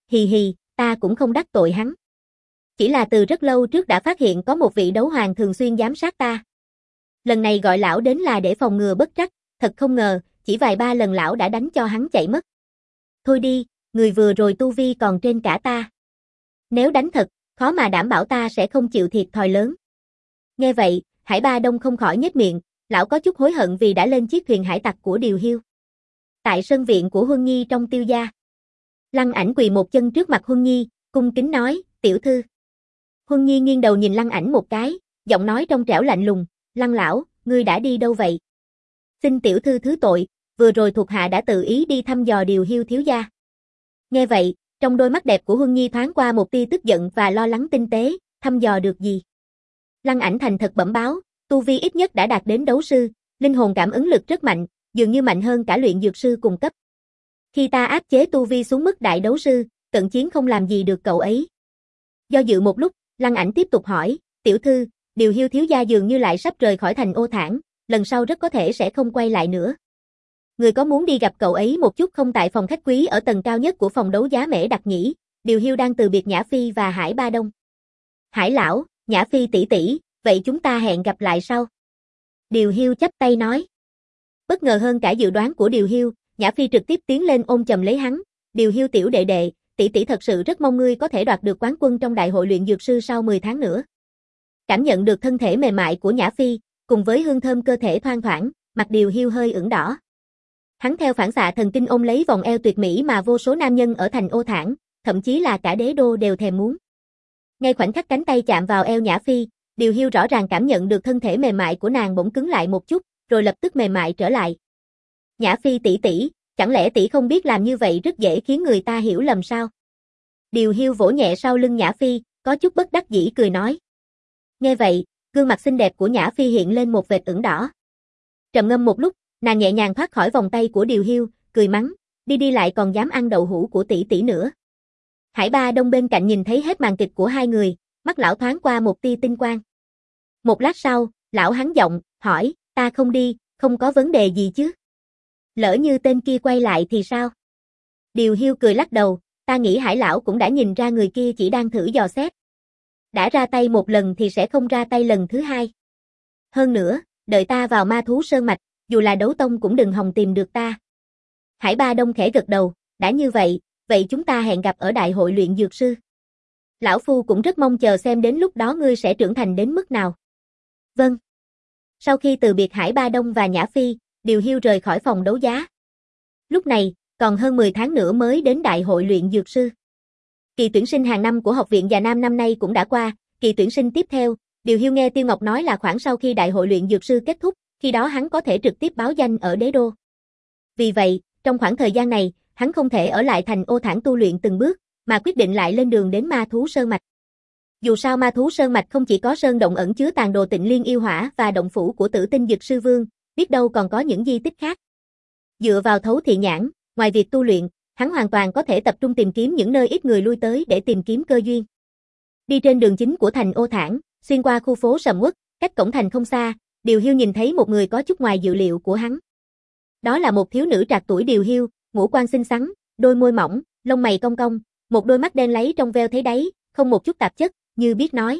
Speaker 1: hì hì, ta cũng không đắc tội hắn. Chỉ là từ rất lâu trước đã phát hiện có một vị đấu hoàng thường xuyên giám sát ta. Lần này gọi lão đến là để phòng ngừa bất trắc, thật không ngờ, chỉ vài ba lần lão đã đánh cho hắn chạy mất. Thôi đi, người vừa rồi tu vi còn trên cả ta. Nếu đánh thật, khó mà đảm bảo ta sẽ không chịu thiệt thòi lớn. Nghe vậy, Hải Ba Đông không khỏi nhếch miệng, lão có chút hối hận vì đã lên chiếc thuyền hải tặc của Điều Hiêu. Tại sân viện của Huân Nhi trong Tiêu gia, Lăng Ảnh quỳ một chân trước mặt Huân Nhi, cung kính nói, tiểu thư. Huân Nhi nghiêng đầu nhìn Lăng Ảnh một cái, giọng nói trong trẻo lạnh lùng, Lăng lão, ngươi đã đi đâu vậy? Xin tiểu thư thứ tội, vừa rồi thuộc hạ đã tự ý đi thăm dò Điều Hiêu thiếu gia. Nghe vậy, trong đôi mắt đẹp của Huân Nhi thoáng qua một tia tức giận và lo lắng tinh tế, thăm dò được gì? Lăng Ảnh thành thật bẩm báo, tu vi ít nhất đã đạt đến đấu sư, linh hồn cảm ứng lực rất mạnh, dường như mạnh hơn cả luyện dược sư cùng cấp. Khi ta áp chế tu vi xuống mức đại đấu sư, cận chiến không làm gì được cậu ấy. Do dự một lúc, Lăng Ảnh tiếp tục hỏi, tiểu thư, Điều Hiêu thiếu gia dường như lại sắp rời khỏi thành Ô Thản, lần sau rất có thể sẽ không quay lại nữa. Người có muốn đi gặp cậu ấy một chút không tại phòng khách quý ở tầng cao nhất của phòng đấu giá Mễ Đặc nhỉ? Điều Hiêu đang từ biệt Nhã Phi và Hải Ba Đông. Hải lão, Nhã Phi tỷ tỷ, vậy chúng ta hẹn gặp lại sau. Điều Hiêu chắp tay nói. Bất ngờ hơn cả dự đoán của Điều Hiêu, Nhã Phi trực tiếp tiến lên ôm chầm lấy hắn. Điều Hiêu tiểu đệ đệ, tỷ tỷ thật sự rất mong ngươi có thể đoạt được quán quân trong đại hội luyện dược sư sau mười tháng nữa. Cảm nhận được thân thể mềm mại của Nhã Phi, cùng với hương thơm cơ thể thoang thoảng, mặt Điều Hiêu hơi ửng đỏ. Hắn theo phản xạ thần kinh ôm lấy vòng eo tuyệt mỹ mà vô số nam nhân ở thành Ô Thản, thậm chí là cả đế đô đều thèm muốn. Ngay khoảnh khắc cánh tay chạm vào eo Nhã Phi, Điều Hiêu rõ ràng cảm nhận được thân thể mềm mại của nàng bỗng cứng lại một chút, rồi lập tức mềm mại trở lại. Nhã Phi tỷ tỷ, chẳng lẽ tỷ không biết làm như vậy rất dễ khiến người ta hiểu lầm sao? Điều Hiêu vỗ nhẹ sau lưng Nhã Phi, có chút bất đắc dĩ cười nói. Nghe vậy, gương mặt xinh đẹp của Nhã Phi hiện lên một vệt ửng đỏ. Trầm ngâm một lúc, nàng nhẹ nhàng thoát khỏi vòng tay của Điều Hiêu, cười mắng, đi đi lại còn dám ăn đậu hũ của tỷ tỷ nữa. Hải Ba Đông bên cạnh nhìn thấy hết màn kịch của hai người, mắt lão thoáng qua một tia tinh quang. Một lát sau, lão hắn giọng, hỏi, ta không đi, không có vấn đề gì chứ? Lỡ như tên kia quay lại thì sao? Điều Hiêu cười lắc đầu, ta nghĩ Hải lão cũng đã nhìn ra người kia chỉ đang thử dò xét. Đã ra tay một lần thì sẽ không ra tay lần thứ hai. Hơn nữa, đợi ta vào Ma Thú Sơn Mạch, dù là đấu tông cũng đừng hòng tìm được ta. Hải Ba Đông khẽ gật đầu, đã như vậy, vậy chúng ta hẹn gặp ở đại hội luyện dược sư. Lão Phu cũng rất mong chờ xem đến lúc đó ngươi sẽ trưởng thành đến mức nào. Vâng. Sau khi từ biệt Hải Ba Đông và Nhã Phi, Điều Hiêu rời khỏi phòng đấu giá. Lúc này, còn hơn mười tháng nữa mới đến đại hội luyện dược sư. Kỳ tuyển sinh hàng năm của Học viện Già Nam năm nay cũng đã qua, kỳ tuyển sinh tiếp theo, Điều Hiêu nghe Tiêu Ngọc nói là khoảng sau khi đại hội luyện dược sư kết thúc, khi đó hắn có thể trực tiếp báo danh ở đế đô. Vì vậy, trong khoảng thời gian này, hắn không thể ở lại thành Ô Thản tu luyện từng bước, mà quyết định lại lên đường đến Ma Thú Sơn Mạch. Dù sao Ma Thú Sơn Mạch không chỉ có sơn động ẩn chứa tàn đồ Tịnh Liên yêu hỏa và động phủ của Tử Tinh Dực Sư Vương, biết đâu còn có những di tích khác. Dựa vào thấu thị nhãn, ngoài việc tu luyện, hắn hoàn toàn có thể tập trung tìm kiếm những nơi ít người lui tới để tìm kiếm cơ duyên. Đi trên đường chính của thành Ô Thản, xuyên qua khu phố sầm uất, cách cổng thành không xa, Điều Hiêu nhìn thấy một người có chút ngoài dự liệu của hắn. Đó là một thiếu nữ trạc tuổi Điều Hiêu, ngũ quan xinh xắn, đôi môi mỏng, lông mày cong cong, một đôi mắt đen láy trong veo thấy đáy, không một chút tạp chất, như biết nói.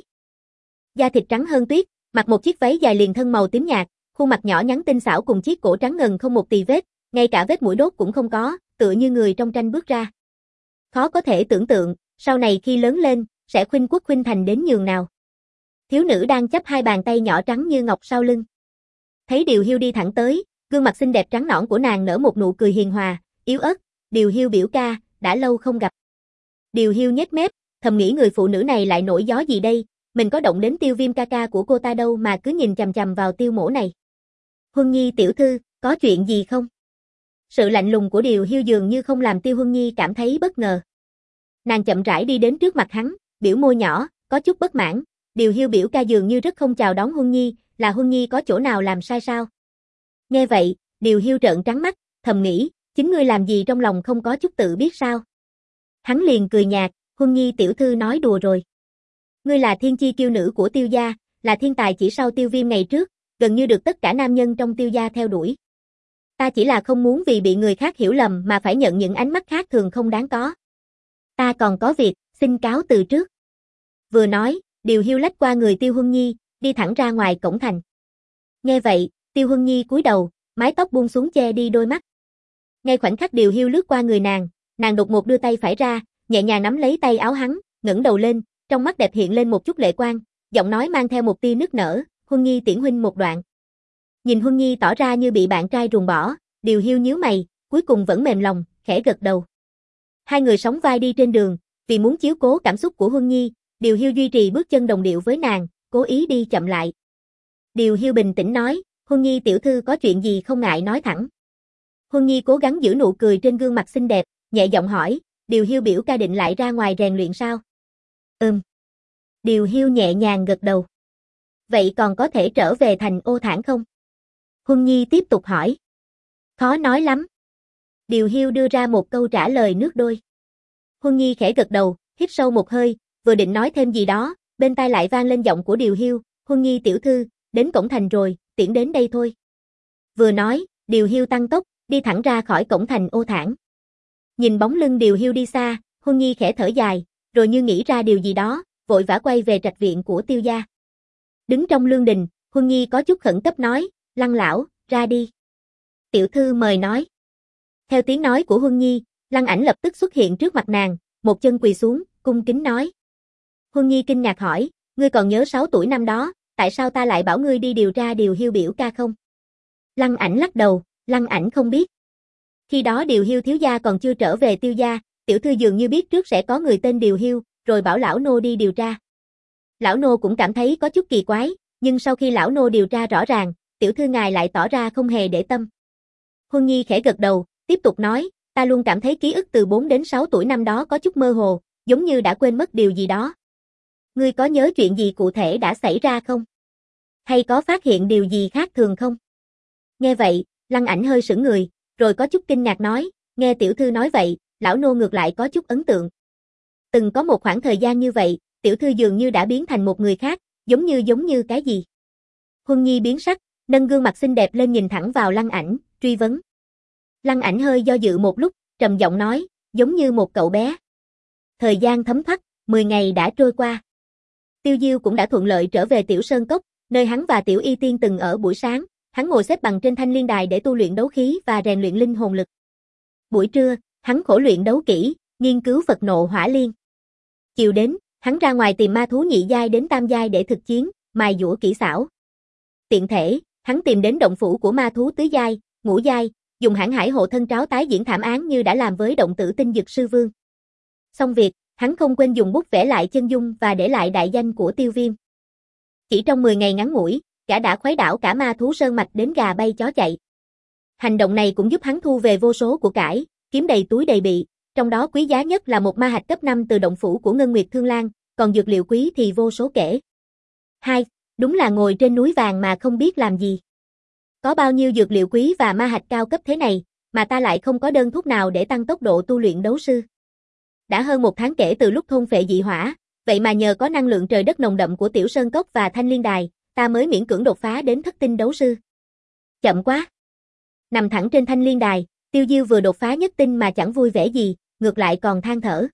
Speaker 1: Da thịt trắng hơn tuyết, mặc một chiếc váy dài liền thân màu tím nhạt, khuôn mặt nhỏ nhắn tinh xảo cùng chiếc cổ trắng ngần không một tì vết, ngay cả vết mũi đốt cũng không có, tựa như người trong tranh bước ra. Khó có thể tưởng tượng, sau này khi lớn lên, sẽ khuynh quốc khuynh thành đến nhường nào. Thiếu nữ đang chắp hai bàn tay nhỏ trắng như ngọc sau lưng. Thấy Điều Hiêu đi thẳng tới, gương mặt xinh đẹp trắng nõn của nàng nở một nụ cười hiền hòa, yếu ớt, Điều Hiêu biểu ca, đã lâu không gặp. Điều Hiêu nhếch mép, thầm nghĩ người phụ nữ này lại nổi gió gì đây, mình có động đến Tiêu Viêm ca ca của cô ta đâu mà cứ nhìn chằm chằm vào Tiêu mỗ này. Huân Nhi tiểu thư, có chuyện gì không? Sự lạnh lùng của Điều Hiêu dường như không làm Tiêu Huân Nhi cảm thấy bất ngờ. Nàng chậm rãi đi đến trước mặt hắn, biểu môi nhỏ, có chút bất mãn. Điều Hiêu biểu ca dường như rất không chào đón Huân Nhi, là Huân Nhi có chỗ nào làm sai sao? Nghe vậy, Điều Hiêu trợn trắng mắt, thầm nghĩ, chính ngươi làm gì trong lòng không có chút tự biết sao? Hắn liền cười nhạt, Huân Nhi tiểu thư nói đùa rồi. Ngươi là thiên chi kiêu nữ của Tiêu gia, là thiên tài chỉ sau Tiêu Viêm ngày trước, gần như được tất cả nam nhân trong Tiêu gia theo đuổi. Ta chỉ là không muốn vì bị người khác hiểu lầm mà phải nhận những ánh mắt khác thường không đáng có. Ta còn có việc, xin cáo từ trước. Vừa nói, Điều Hiu lách qua người Tiêu Huân Nhi, đi thẳng ra ngoài cổng thành. Nghe vậy, Tiêu Huân Nhi cúi đầu, mái tóc buông xuống che đi đôi mắt. Ngay khoảnh khắc Điều Hiu lướt qua người nàng, nàng đột ngột đưa tay phải ra, nhẹ nhàng nắm lấy tay áo hắn, ngẩng đầu lên, trong mắt đẹp hiện lên một chút lệ quang, giọng nói mang theo một tia nức nở, "Huân Nhi tiễn huynh một đoạn." Nhìn Huân Nhi tỏ ra như bị bạn trai ruồng bỏ, Điều Hiu nhíu mày, cuối cùng vẫn mềm lòng, khẽ gật đầu. Hai người sóng vai đi trên đường, vì muốn chiếu cố cảm xúc của Huân Nhi, Điều Hiu duy trì bước chân đồng điệu với nàng, cố ý đi chậm lại. Điều Hiu bình tĩnh nói, "Huân Nhi tiểu thư có chuyện gì không ngại nói thẳng." Huân Nhi cố gắng giữ nụ cười trên gương mặt xinh đẹp, nhẹ giọng hỏi, "Điều Hiu biểu ca định lại ra ngoài rèn luyện sao?" "Ừm." Điều Hiu nhẹ nhàng gật đầu. "Vậy còn có thể trở về thành Ô Thản không?" Huân Nhi tiếp tục hỏi. "Khó nói lắm." Điều Hiu đưa ra một câu trả lời nước đôi. Huân Nhi khẽ gật đầu, hít sâu một hơi, vừa định nói thêm gì đó, bên tai lại vang lên giọng của Điều Hiu, "Huân Nhi tiểu thư, đến cổng thành rồi, tiễn đến đây thôi." Vừa nói, Điều Hiu tăng tốc, đi thẳng ra khỏi cổng thành Ô Thản. Nhìn bóng lưng Điều Hiu đi xa, Huân Nhi khẽ thở dài, rồi như nghĩ ra điều gì đó, vội vã quay về trạch viện của Tiêu gia. Đứng trong lương đình, Huân Nhi có chút khẩn cấp nói, "Lăng lão, ra đi." "Tiểu thư mời nói." Theo tiếng nói của Huân Nhi, Lăng Ảnh lập tức xuất hiện trước mặt nàng, một chân quỳ xuống, cung kính nói. Huân Nhi kinh ngạc hỏi, "Ngươi còn nhớ sáu tuổi năm đó, tại sao ta lại bảo ngươi đi điều tra Điều Hiu biểu ca không?" Lăng Ảnh lắc đầu, Lăng Ảnh không biết. Khi đó Điều Hiu thiếu gia còn chưa trở về Tiêu gia, tiểu thư dường như biết trước sẽ có người tên Điều Hiu, rồi bảo lão nô đi điều tra. Lão nô cũng cảm thấy có chút kỳ quái, nhưng sau khi lão nô điều tra rõ ràng, tiểu thư ngài lại tỏ ra không hề để tâm. Huân Nhi khẽ gật đầu, tiếp tục nói, "Ta luôn cảm thấy ký ức từ bốn đến sáu tuổi năm đó có chút mơ hồ, giống như đã quên mất điều gì đó. Ngươi có nhớ chuyện gì cụ thể đã xảy ra không? Hay có phát hiện điều gì khác thường không?" Nghe vậy, Lăng Ảnh hơi sững người, rồi có chút kinh ngạc nói, "Nghe tiểu thư nói vậy, lão nô ngược lại có chút ấn tượng. Từng có một khoảng thời gian như vậy, tiểu thư dường như đã biến thành một người khác, giống như giống như cái gì?" Huân Nhi biến sắc, nâng gương mặt xinh đẹp lên nhìn thẳng vào Lăng Ảnh, truy vấn. Lăng Ảnh hơi do dự một lúc, trầm giọng nói, "Giống như một cậu bé." Thời gian thấm thoát, mười ngày đã trôi qua. Tiêu Diêu cũng đã thuận lợi trở về Tiểu Sơn Cốc, nơi hắn và Tiểu Y Tiên từng ở buổi sáng, hắn ngồi xếp bằng trên thanh liên đài để tu luyện đấu khí và rèn luyện linh hồn lực. Buổi trưa, hắn khổ luyện đấu kỹ, nghiên cứu Phật nộ hỏa liên. Chiều đến, hắn ra ngoài tìm ma thú nhị giai đến tam giai để thực chiến, mài dũa kỹ xảo. Tiện thể, hắn tìm đến động phủ của ma thú tứ giai, ngũ giai, dùng hãn hải hộ thân tráo tái diễn thảm án như đã làm với động tử tinh dực sư vương. Xong việc, hắn không quên dùng bút vẽ lại chân dung và để lại đại danh của Tiêu Viêm. Chỉ trong mười ngày ngắn ngủi, gã đã khuấy đảo cả ma thú sơn mạch đến gà bay chó chạy. Hành động này cũng giúp hắn thu về vô số của cải, kiếm đầy túi đầy bị, trong đó quý giá nhất là một ma hạch cấp năm từ động phủ của Ngân Nguyệt Thương Lan, còn dược liệu quý thì vô số kể. Hai, đúng là ngồi trên núi vàng mà không biết làm gì. Có bao nhiêu dược liệu quý và ma hạch cao cấp thế này, mà ta lại không có đơn thuốc nào để tăng tốc độ tu luyện đấu sư. Đã hơn một tháng kể từ lúc thôn phệ dị hỏa, vậy mà nhờ có năng lượng trời đất nồng đậm của Tiểu Sơn Cốc và Thanh Liên Đài, ta mới miễn cưỡng đột phá đến thất tinh đấu sư. Chậm quá. Nằm thẳng trên Thanh Liên Đài, Tiêu Diêu vừa đột phá nhất tinh mà chẳng vui vẻ gì, ngược lại còn than thở.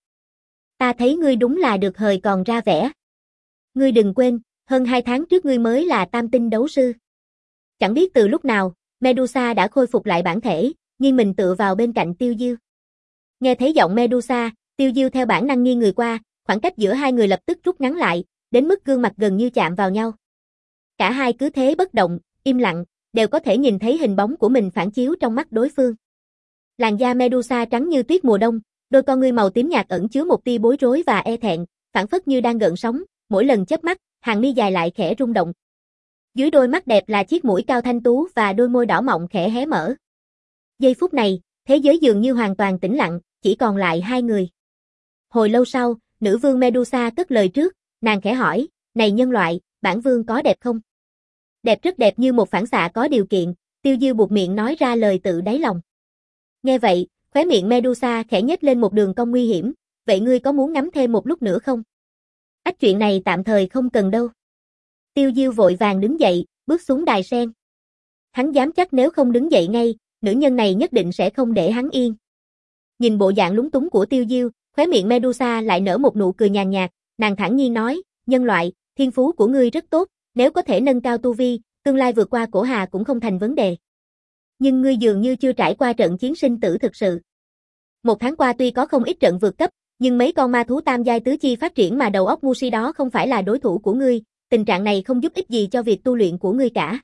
Speaker 1: Ta thấy ngươi đúng là được hời còn ra vẻ. Ngươi đừng quên, hơn hai tháng trước ngươi mới là tam tinh đấu sư. Chẳng biết từ lúc nào, Medusa đã khôi phục lại bản thể, nghiêng mình tựa vào bên cạnh Tiêu Diêu. Nghe thấy giọng Medusa, Tiêu Diêu theo bản năng nghiêng người qua, khoảng cách giữa hai người lập tức rút ngắn lại, đến mức gương mặt gần như chạm vào nhau. Cả hai cứ thế bất động, im lặng, đều có thể nhìn thấy hình bóng của mình phản chiếu trong mắt đối phương. Làn da Medusa trắng như tuyết mùa đông, đôi con ngươi màu tím nhạt ẩn chứa một tia bối rối và e thẹn, phảng phất như đang gợn sóng, mỗi lần chớp mắt, hàng mi dài lại khẽ rung động. Dưới đôi mắt đẹp là chiếc mũi cao thanh tú và đôi môi đỏ mọng khẽ hé mở. Giây phút này, thế giới dường như hoàn toàn tĩnh lặng, chỉ còn lại hai người. Hồi lâu sau, nữ vương Medusa cất lời trước, nàng khẽ hỏi, "Này nhân loại, bản vương có đẹp không?" Đẹp, rất đẹp, như một phản xạ có điều kiện, Tiêu Diêu buột miệng nói ra lời tự đáy lòng. Nghe vậy, khóe miệng Medusa khẽ nhếch lên một đường cong nguy hiểm, "Vậy ngươi có muốn ngắm thêm một lúc nữa không?" "Ách, chuyện này tạm thời không cần đâu." Tiêu Diêu vội vàng đứng dậy, bước xuống đài sen. Hắn dám chắc nếu không đứng dậy ngay, nữ nhân này nhất định sẽ không để hắn yên. Nhìn bộ dạng lúng túng của Tiêu Diêu, Khóe miệng Medusa lại nở một nụ cười nhàn nhạt, nàng thản nhiên nói, nhân loại, thiên phú của ngươi rất tốt, nếu có thể nâng cao tu vi, tương lai vượt qua cổ hà cũng không thành vấn đề. Nhưng ngươi dường như chưa trải qua trận chiến sinh tử thực sự. Một tháng qua tuy có không ít trận vượt cấp, nhưng mấy con ma thú tam giai tứ chi phát triển mà đầu óc ngu si đó không phải là đối thủ của ngươi, tình trạng này không giúp ích gì cho việc tu luyện của ngươi cả.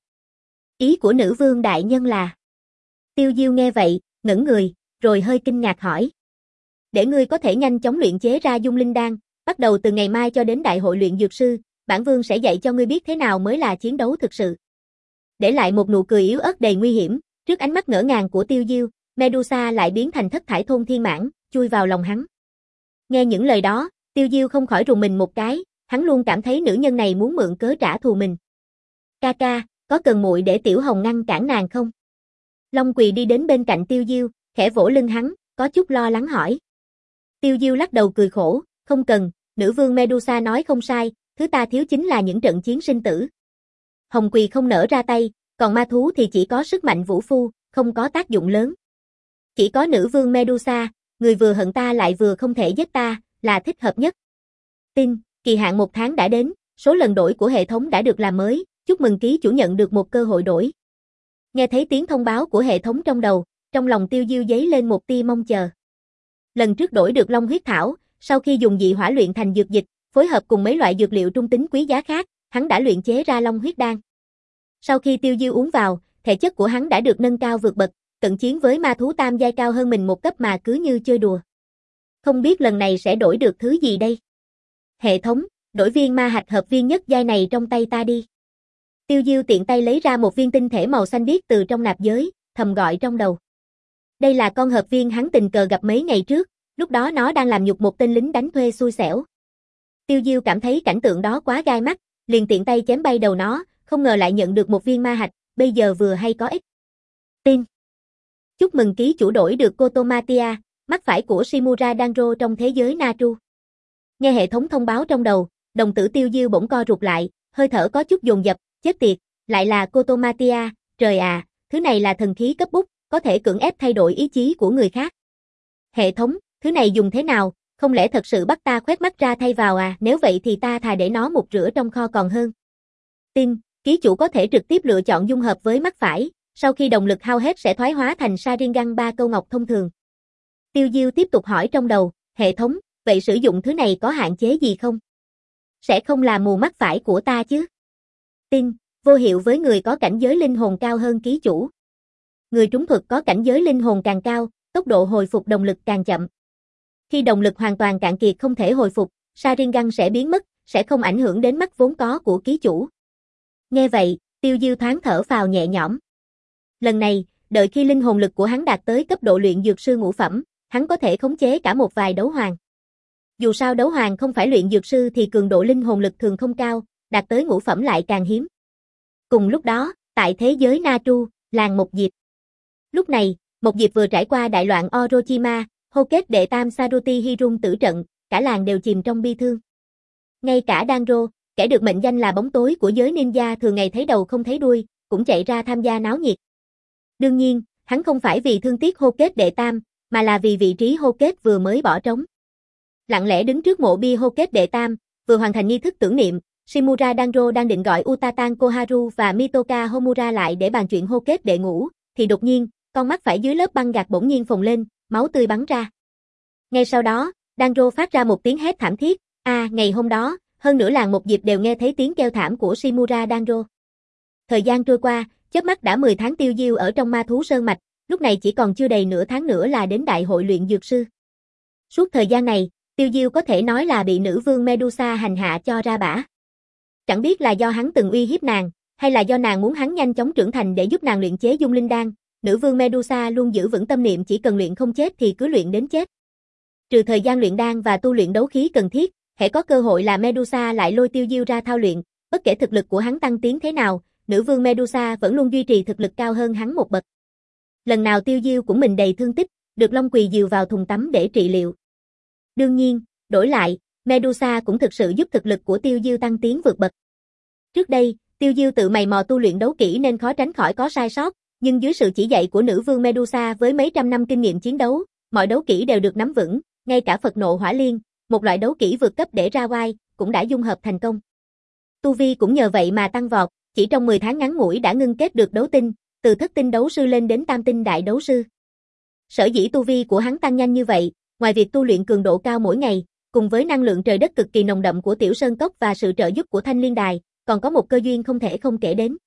Speaker 1: Ý của nữ vương đại nhân là... Tiêu Diêu nghe vậy, ngẩn người, rồi hơi kinh ngạc hỏi. Để ngươi có thể nhanh chóng luyện chế ra dung linh đan, bắt đầu từ ngày mai cho đến đại hội luyện dược sư, bản vương sẽ dạy cho ngươi biết thế nào mới là chiến đấu thực sự. Để lại một nụ cười yếu ớt đầy nguy hiểm, trước ánh mắt ngỡ ngàng của Tiêu Diêu, Medusa lại biến thành thất thải thôn thiên mãn, chui vào lòng hắn. Nghe những lời đó, Tiêu Diêu không khỏi rùng mình một cái, hắn luôn cảm thấy nữ nhân này muốn mượn cớ trả thù mình. Ca ca, có cần muội để Tiểu Hồng ngăn cản nàng không? Long Quỳ đi đến bên cạnh Tiêu Diêu, khẽ vỗ lưng hắn, có chút lo lắng hỏi. Tiêu Diêu lắc đầu cười khổ, không cần, nữ vương Medusa nói không sai, thứ ta thiếu chính là những trận chiến sinh tử. Hồng Quỳ không nỡ ra tay, còn ma thú thì chỉ có sức mạnh vũ phu, không có tác dụng lớn. Chỉ có nữ vương Medusa, người vừa hận ta lại vừa không thể giết ta, là thích hợp nhất. Tin, kỳ hạn một tháng đã đến, số lần đổi của hệ thống đã được làm mới, chúc mừng ký chủ nhận được một cơ hội đổi. Nghe thấy tiếng thông báo của hệ thống trong đầu, trong lòng Tiêu Diêu dấy lên một tia mong chờ. Lần trước đổi được Long huyết thảo, sau khi dùng dị hỏa luyện thành dược dịch, phối hợp cùng mấy loại dược liệu trung tính quý giá khác, hắn đã luyện chế ra Long huyết đan. Sau khi Tiêu Diêu uống vào, thể chất của hắn đã được nâng cao vượt bậc, cận chiến với ma thú tam giai cao hơn mình một cấp mà cứ như chơi đùa. Không biết lần này sẽ đổi được thứ gì đây? Hệ thống, đổi viên ma hạch hợp viên nhất giai này trong tay ta đi. Tiêu Diêu tiện tay lấy ra một viên tinh thể màu xanh biếc từ trong nạp giới, thầm gọi trong đầu. Đây là con hợp viên hắn tình cờ gặp mấy ngày trước, lúc đó nó đang làm nhục một tên lính đánh thuê xui xẻo. Tiêu Diêu cảm thấy cảnh tượng đó quá gai mắt, liền tiện tay chém bay đầu nó, không ngờ lại nhận được một viên ma hạch, bây giờ vừa hay có ích. Tin. Chúc mừng ký chủ đổi được Kotomatia, mắt phải của Shimura Danro trong thế giới Natru. Nghe hệ thống thông báo trong đầu, đồng tử Tiêu Diêu bỗng co rụt lại, hơi thở có chút dồn dập, chết tiệt, lại là Kotomatia, trời à, thứ này là thần khí cấp bút, có thể cưỡng ép thay đổi ý chí của người khác. Hệ thống, thứ này dùng thế nào, không lẽ thật sự bắt ta khoét mắt ra thay vào à, nếu vậy thì ta thà để nó một rửa trong kho còn hơn. Tin, ký chủ có thể trực tiếp lựa chọn dung hợp với mắt phải, sau khi động lực hao hết sẽ thoái hóa thành Sharingan ba câu ngọc thông thường. Tiêu Diêu tiếp tục hỏi trong đầu, hệ thống, vậy sử dụng thứ này có hạn chế gì không? Sẽ không làm mù mắt phải của ta chứ? Tin, vô hiệu với người có cảnh giới linh hồn cao hơn ký chủ. Người trúng thuật có cảnh giới linh hồn càng cao, tốc độ hồi phục động lực càng chậm. Khi động lực hoàn toàn cạn kiệt không thể hồi phục, Sharingan sẽ biến mất, sẽ không ảnh hưởng đến mắt vốn có của ký chủ. Nghe vậy, Tiêu Diêu thoáng thở phào nhẹ nhõm. Lần này, đợi khi linh hồn lực của hắn đạt tới cấp độ luyện dược sư ngũ phẩm, hắn có thể khống chế cả một vài đấu hoàng. Dù sao đấu hoàng không phải luyện dược sư thì cường độ linh hồn lực thường không cao, đạt tới ngũ phẩm lại càng hiếm. Cùng lúc đó, tại thế giới Natru, làng Mộc Diệp. Lúc này, Mộc Diệp vừa trải qua đại loạn Orochimaru, hô kết đệ tam Saruti Hirun tử trận, cả làng đều chìm trong bi thương. Ngay cả Danro, kẻ được mệnh danh là bóng tối của giới ninja thường ngày thấy đầu không thấy đuôi, cũng chạy ra tham gia náo nhiệt. Đương nhiên, hắn không phải vì thương tiếc hô kết đệ tam, mà là vì vị trí hô kết vừa mới bỏ trống. Lặng lẽ đứng trước mộ bia hô kết đệ tam, vừa hoàn thành nghi thức tưởng niệm, Shimura Danro đang định gọi Utatang Koharu và Mitoka Homura lại để bàn chuyện hô kết đệ ngũ, thì đột nhiên, con mắt phải dưới lớp băng gạc bỗng nhiên phồng lên, máu tươi bắn ra. Ngay sau đó, Danro phát ra một tiếng hét thảm thiết, a à, ngày hôm đó, hơn nửa làng Mộc Diệp đều nghe thấy tiếng kêu thảm của Shimura Danro. Thời gian trôi qua, chớp mắt đã mười tháng Tiêu Diêu ở trong ma thú sơn mạch, lúc này chỉ còn chưa đầy nửa tháng nữa là đến đại hội luyện dược sư. Suốt thời gian này, Tiêu Diêu có thể nói là bị nữ vương Medusa hành hạ cho ra bả. Chẳng biết là do hắn từng uy hiếp nàng, hay là do nàng muốn hắn nhanh chóng trưởng thành để giúp nàng luyện chế dung linh đan, nữ vương Medusa luôn giữ vững tâm niệm chỉ cần luyện không chết thì cứ luyện đến chết. Trừ thời gian luyện đan và tu luyện đấu khí cần thiết, hễ có cơ hội là Medusa lại lôi Tiêu Diêu ra thao luyện, bất kể thực lực của hắn tăng tiến thế nào, nữ vương Medusa vẫn luôn duy trì thực lực cao hơn hắn một bậc. Lần nào Tiêu Diêu cũng mình đầy thương tích, được Long Quỳ dìu vào thùng tắm để trị liệu. Đương nhiên, đổi lại, Medusa cũng thực sự giúp thực lực của Tiêu Diêu tăng tiến vượt bậc. Trước đây, Tiêu Diêu tự mày mò tu luyện đấu kỹ nên khó tránh khỏi có sai sót, nhưng dưới sự chỉ dạy của nữ vương Medusa với mấy trăm năm kinh nghiệm chiến đấu, mọi đấu kỹ đều được nắm vững, ngay cả Phật nộ hỏa liên, một loại đấu kỹ vượt cấp để ra oai, cũng đã dung hợp thành công. Tu vi cũng nhờ vậy mà tăng vọt, chỉ trong mười tháng ngắn ngủi đã ngưng kết được đấu tinh, từ thất tinh đấu sư lên đến tam tinh đại đấu sư. Sở dĩ tu vi của hắn tăng nhanh như vậy, ngoài việc tu luyện cường độ cao mỗi ngày, cùng với năng lượng trời đất cực kỳ nồng đậm của Tiểu Sơn Cốc và sự trợ giúp của Thanh Liên Đài, còn có một cơ duyên không thể không kể đến.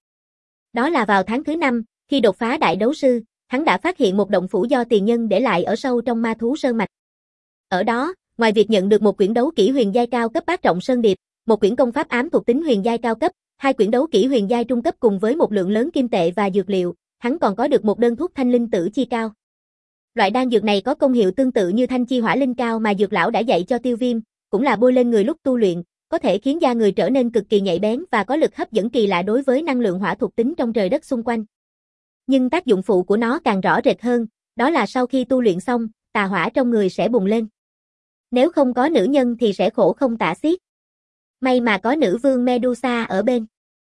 Speaker 1: Đó là vào tháng thứ năm, khi đột phá đại đấu sư, hắn đã phát hiện một động phủ do tiền nhân để lại ở sâu trong ma thú sơn mạch. Ở đó, ngoài việc nhận được một quyển đấu kỹ huyền giai cao cấp Bát Trọng Sơn Điệp, một quyển công pháp ám thuộc tính huyền giai cao cấp, hai quyển đấu kỹ huyền giai trung cấp cùng với một lượng lớn kim tệ và dược liệu, hắn còn có được một đơn thuốc thanh linh tử chi cao. Loại đan dược này có công hiệu tương tự như thanh chi hỏa linh cao mà dược lão đã dạy cho Tiêu Viêm, cũng là bôi lên người lúc tu luyện, có thể khiến da người trở nên cực kỳ nhạy bén và có lực hấp dẫn kỳ lạ đối với năng lượng hỏa thuộc tính trong trời đất xung quanh. Nhưng tác dụng phụ của nó càng rõ rệt hơn, đó là sau khi tu luyện xong, tà hỏa trong người sẽ bùng lên. Nếu không có nữ nhân thì sẽ khổ không tả xiết. May mà có nữ vương Medusa ở bên.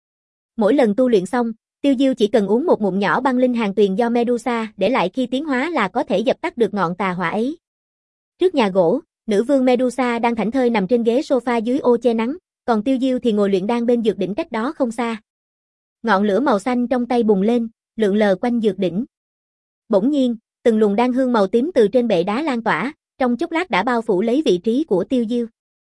Speaker 1: Mỗi lần tu luyện xong, Tiêu Diêu chỉ cần uống một ngụm nhỏ băng linh hàn tuyền do Medusa để lại khi tiến hóa là có thể dập tắt được ngọn tà hỏa ấy. Trước nhà gỗ, nữ vương Medusa đang thảnh thơi nằm trên ghế sofa dưới ô che nắng, còn Tiêu Diêu thì ngồi luyện đan bên dược đỉnh cách đó không xa. Ngọn lửa màu xanh trong tay bùng lên, lượn lờ quanh dược đỉnh. Bỗng nhiên, từng luồng đan hương màu tím từ trên bệ đá lan tỏa, trong chốc lát đã bao phủ lấy vị trí của Tiêu Diêu.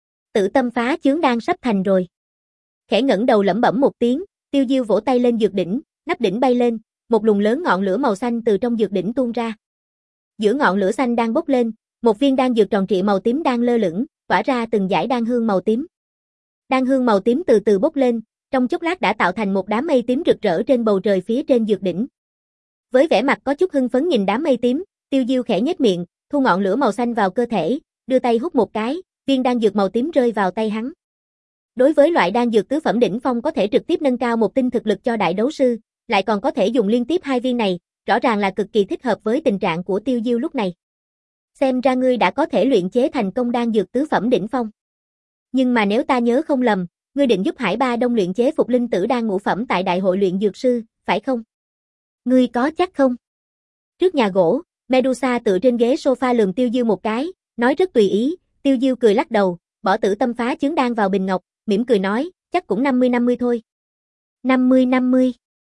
Speaker 1: Tử tâm phá chướng đan sắp thành rồi. Khẽ ngẩng đầu lẩm bẩm một tiếng, Tiêu Diêu vỗ tay lên dược đỉnh, nắp đỉnh bay lên, một luồng lớn ngọn lửa màu xanh từ trong dược đỉnh tuôn ra. Giữa ngọn lửa xanh đang bốc lên, một viên đan dược tròn trịa màu tím đang lơ lửng, tỏa ra từng dải đan hương màu tím. Đan hương màu tím từ từ bốc lên, trong chốc lát đã tạo thành một đám mây tím rực rỡ trên bầu trời phía trên dược đỉnh. Với vẻ mặt có chút hưng phấn nhìn đám mây tím, Tiêu Diêu khẽ nhếch miệng, thu ngọn lửa màu xanh vào cơ thể, đưa tay hút một cái, viên đan dược màu tím rơi vào tay hắn. Đối với loại đan dược tứ phẩm đỉnh phong có thể trực tiếp nâng cao một tinh thực lực cho đại đấu sư, lại còn có thể dùng liên tiếp hai viên này, rõ ràng là cực kỳ thích hợp với tình trạng của Tiêu Diêu lúc này. Xem ra ngươi đã có thể luyện chế thành công đan dược tứ phẩm đỉnh phong. Nhưng mà nếu ta nhớ không lầm, ngươi định giúp Hải Ba Đông luyện chế phục linh tử đan ngũ phẩm tại đại hội luyện dược sư, phải không? Ngươi có chắc không? Trước nhà gỗ, Medusa tựa trên ghế sofa lườm Tiêu Diêu một cái, nói rất tùy ý. Tiêu Diêu cười lắc đầu, bỏ tử tâm phá chướng đan vào bình ngọc, mỉm cười nói, chắc cũng năm mươi năm mươi thôi. năm mươi năm mươi.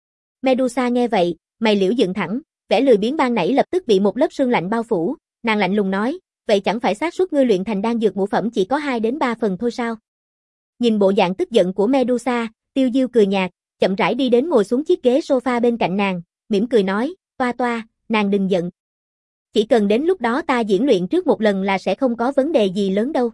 Speaker 1: Medusa nghe vậy, mày liễu dựng thẳng, vẻ lười biếng ban nãy lập tức bị một lớp sương lạnh bao phủ, nàng lạnh lùng nói, vậy chẳng phải xác suất ngươi luyện thành đan dược ngũ phẩm chỉ có hai đến ba phần thôi sao? Nhìn bộ dạng tức giận của Medusa, Tiêu Diêu cười nhạt, chậm rãi đi đến ngồi xuống chiếc ghế sofa bên cạnh nàng, mỉm cười nói, toa toa, nàng đừng giận. Chỉ cần đến lúc đó ta diễn luyện trước một lần là sẽ không có vấn đề gì lớn đâu.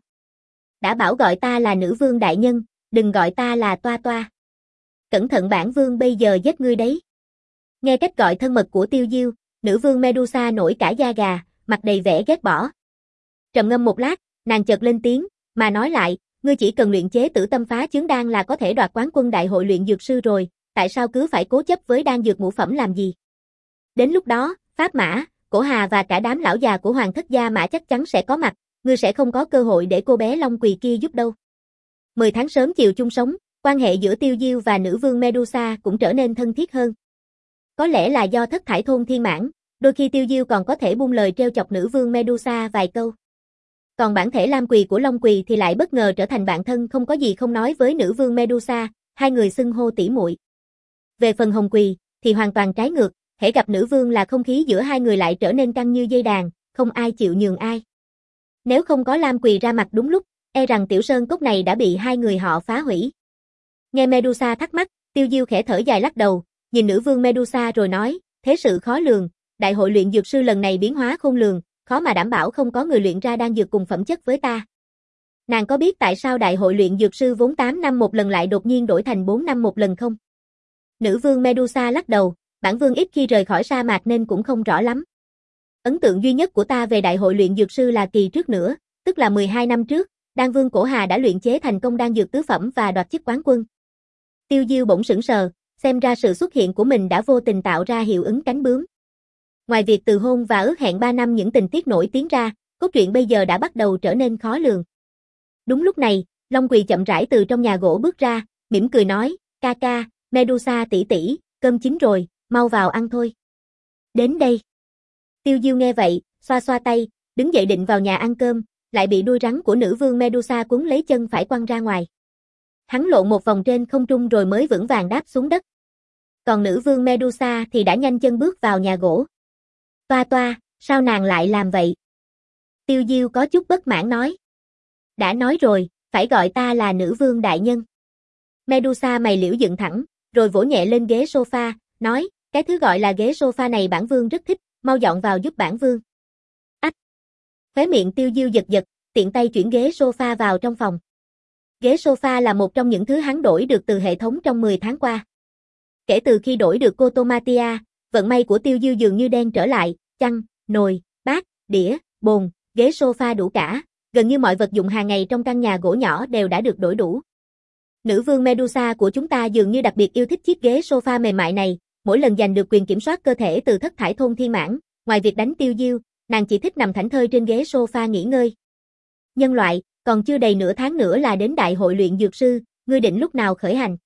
Speaker 1: Đã bảo gọi ta là nữ vương đại nhân, đừng gọi ta là toa toa. Cẩn thận bản vương bây giờ giết ngươi đấy. Nghe cách gọi thân mật của Tiêu Diêu, nữ vương Medusa nổi cả da gà, mặt đầy vẻ ghét bỏ. Trầm ngâm một lát, nàng chợt lên tiếng, mà nói lại, ngươi chỉ cần luyện chế tử tâm phá chướng đan là có thể đoạt quán quân đại hội luyện dược sư rồi, tại sao cứ phải cố chấp với đan dược ngũ phẩm làm gì? Đến lúc đó, Pháp Mã, Cổ Hà và cả đám lão già của Hoàng thất Gia Mã chắc chắn sẽ có mặt, ngươi sẽ không có cơ hội để cô bé Long Quỳ kia giúp đâu. Mười tháng sớm chiều chung sống, quan hệ giữa Tiêu Diêu và nữ vương Medusa cũng trở nên thân thiết hơn. Có lẽ là do thất thải thôn thiên mãn, đôi khi Tiêu Diêu còn có thể buông lời trêu chọc nữ vương Medusa vài câu. Còn bản thể Lam Quỳ của Long Quỳ thì lại bất ngờ trở thành bạn thân không có gì không nói với nữ vương Medusa, hai người xưng hô tỉ muội. Về phần Hồng Quỳ, thì hoàn toàn trái ngược, hễ gặp nữ vương là không khí giữa hai người lại trở nên căng như dây đàn, không ai chịu nhường ai. Nếu không có Lam Quỳ ra mặt đúng lúc, e rằng Tiểu Sơn Cốc này đã bị hai người họ phá hủy. Nghe Medusa thắc mắc, Tiêu Diêu khẽ thở dài lắc đầu, nhìn nữ vương Medusa rồi nói, thế sự khó lường, đại hội luyện dược sư lần này biến hóa khôn lường, khó mà đảm bảo không có người luyện ra đan dược cùng phẩm chất với ta. Nàng có biết tại sao đại hội luyện dược sư vốn tám năm một lần lại đột nhiên đổi thành bốn năm một lần không? Nữ vương Medusa lắc đầu, bản vương ít khi rời khỏi sa mạc nên cũng không rõ lắm. Ấn tượng duy nhất của ta về đại hội luyện dược sư là kỳ trước nữa, tức là mười hai năm trước, đan vương Cổ Hà đã luyện chế thành công đan dược tứ phẩm và đoạt chức quán quân. Tiêu Diêu bỗng sững sờ, xem ra sự xuất hiện của mình đã vô tình tạo ra hiệu ứng cánh bướm. Ngoài việc từ hôn và ước hẹn ba năm những tình tiết nổi tiếng ra, cốt truyện bây giờ đã bắt đầu trở nên khó lường. Đúng lúc này, Long Quỳ chậm rãi từ trong nhà gỗ bước ra, mỉm cười nói, ca ca, Medusa tỷ tỷ, cơm chín rồi, mau vào ăn thôi. Đến đây. Tiêu Diêu nghe vậy, xoa xoa tay, đứng dậy định vào nhà ăn cơm, lại bị đuôi rắn của nữ vương Medusa cuốn lấy chân phải quăng ra ngoài. Hắn lộn một vòng trên không trung rồi mới vững vàng đáp xuống đất. Còn nữ vương Medusa thì đã nhanh chân bước vào nhà gỗ. Toa toa, sao nàng lại làm vậy? Tiêu Diêu có chút bất mãn nói. Đã nói rồi, phải gọi ta là nữ vương đại nhân. Medusa mày liễu dựng thẳng, rồi vỗ nhẹ lên ghế sofa, nói, cái thứ gọi là ghế sofa này bản vương rất thích, mau dọn vào giúp bản vương. Ách! Khóe miệng Tiêu Diêu giật giật, tiện tay chuyển ghế sofa vào trong phòng. Ghế sofa là một trong những thứ hắn đổi được từ hệ thống trong mười tháng qua. Kể từ khi đổi được Cotomatia, vận may của Tiêu Diêu dường như đen trở lại, chăn, nồi, bát, đĩa, bồn, ghế sofa đủ cả, gần như mọi vật dụng hàng ngày trong căn nhà gỗ nhỏ đều đã được đổi đủ. Nữ vương Medusa của chúng ta dường như đặc biệt yêu thích chiếc ghế sofa mềm mại này, mỗi lần giành được quyền kiểm soát cơ thể từ thất thải thôn thiên mãn, ngoài việc đánh Tiêu Diêu, nàng chỉ thích nằm thảnh thơi trên ghế sofa nghỉ ngơi. Nhân loại, còn chưa đầy nửa tháng nữa là đến đại hội luyện dược sư, ngươi định lúc nào khởi hành?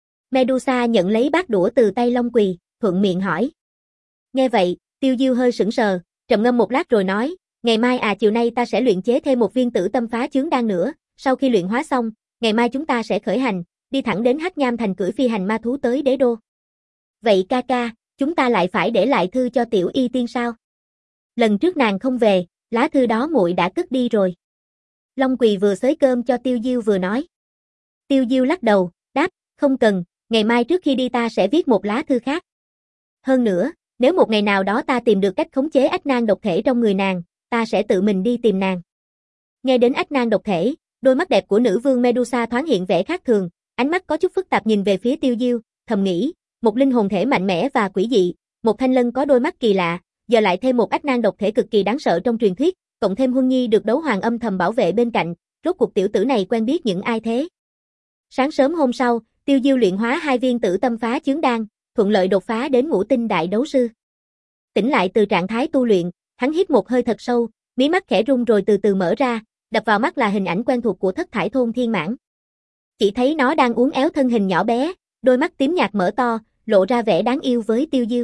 Speaker 1: Medusa nhận lấy bát đũa từ tay Long Quỳ, thuận miệng hỏi. Nghe vậy, Tiêu Diêu hơi sững sờ, trầm ngâm một lát rồi nói, ngày mai à chiều nay ta sẽ luyện chế thêm một viên tử tâm phá chướng đan nữa, sau khi luyện hóa xong, ngày mai chúng ta sẽ khởi hành, đi thẳng đến Hắc Nham Thành cưỡi phi hành ma thú tới đế đô. Vậy ca ca, chúng ta lại phải để lại thư cho tiểu y tiên sao? Lần trước nàng không về, lá thư đó muội đã cất đi rồi. Long Quỳ vừa xới cơm cho Tiêu Diêu vừa nói. Tiêu Diêu lắc đầu, đáp, không cần, ngày mai trước khi đi ta sẽ viết một lá thư khác. Hơn nữa, nếu một ngày nào đó ta tìm được cách khống chế ách nan độc thể trong người nàng, ta sẽ tự mình đi tìm nàng. Nghe đến ách nan độc thể, đôi mắt đẹp của nữ vương Medusa thoáng hiện vẻ khác thường, ánh mắt có chút phức tạp nhìn về phía Tiêu Diêu, thầm nghĩ, một linh hồn thể mạnh mẽ và quỷ dị, một thanh lân có đôi mắt kỳ lạ, giờ lại thêm một ách nan độc thể cực kỳ đáng sợ trong truyền thuyết, cộng thêm Huân Nhi được đấu hoàng âm thầm bảo vệ bên cạnh, rốt cuộc tiểu tử này quen biết những ai thế? Sáng sớm hôm sau, Tiêu Diêu luyện hóa hai viên tử tâm phá chướng đan, thuận lợi đột phá đến ngũ tinh đại đấu sư. Tỉnh lại từ trạng thái tu luyện, hắn hít một hơi thật sâu, mí mắt khẽ rung rồi từ từ mở ra, đập vào mắt là hình ảnh quen thuộc của thất thải thôn thiên mãn. Chỉ thấy nó đang uốn éo thân hình nhỏ bé, đôi mắt tím nhạt mở to, lộ ra vẻ đáng yêu với Tiêu Diêu.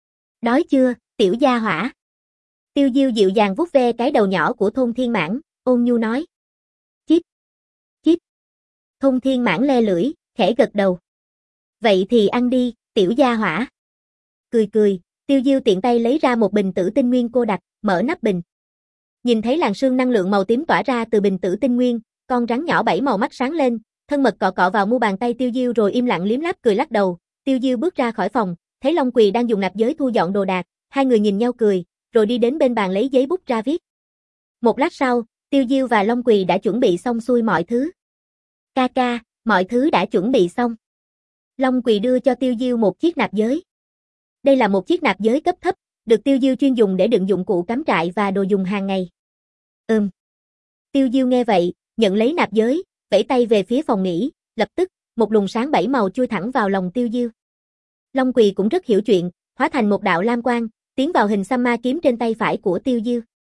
Speaker 1: Đói chưa, tiểu gia hỏa? Tiêu Diêu dịu dàng vuốt ve cái đầu nhỏ của thôn thiên mãn, ôn nhu nói. Chíp, chíp. Thôn thiên mãn le lưỡi, khẽ gật đầu. Vậy thì ăn đi, tiểu gia hỏa. Cười cười, Tiêu Diêu tiện tay lấy ra một bình tử tinh nguyên cô đặc, mở nắp bình. Nhìn thấy làn sương năng lượng màu tím tỏa ra từ bình tử tinh nguyên, con rắn nhỏ bảy màu mắt sáng lên, thân mật cọ cọ vào mu bàn tay Tiêu Diêu rồi im lặng liếm láp cười lắc đầu. Tiêu Diêu bước ra khỏi phòng, thấy Long Quỳ đang dùng nạp giới thu dọn đồ đạc, hai người nhìn nhau cười, rồi đi đến bên bàn lấy giấy bút ra viết. Một lát sau, Tiêu Diêu và Long Quỳ đã chuẩn bị xong xuôi mọi thứ. Ca ca, mọi thứ đã chuẩn bị xong. Long Quỳ đưa cho Tiêu Diêu một chiếc nạp giới. Đây là một chiếc nạp giới cấp thấp, được Tiêu Diêu chuyên dùng để đựng dụng cụ cắm trại và đồ dùng hàng ngày. Ừm. Tiêu Diêu nghe vậy, nhận lấy nạp giới, vẫy tay về phía phòng nghỉ, lập tức, một luồng sáng bảy màu chui thẳng vào lòng Tiêu Diêu. Long Quỳ cũng rất hiểu chuyện, hóa thành một đạo lam quang, tiến vào hình xăm ma kiếm trên tay phải của Tiêu Diêu.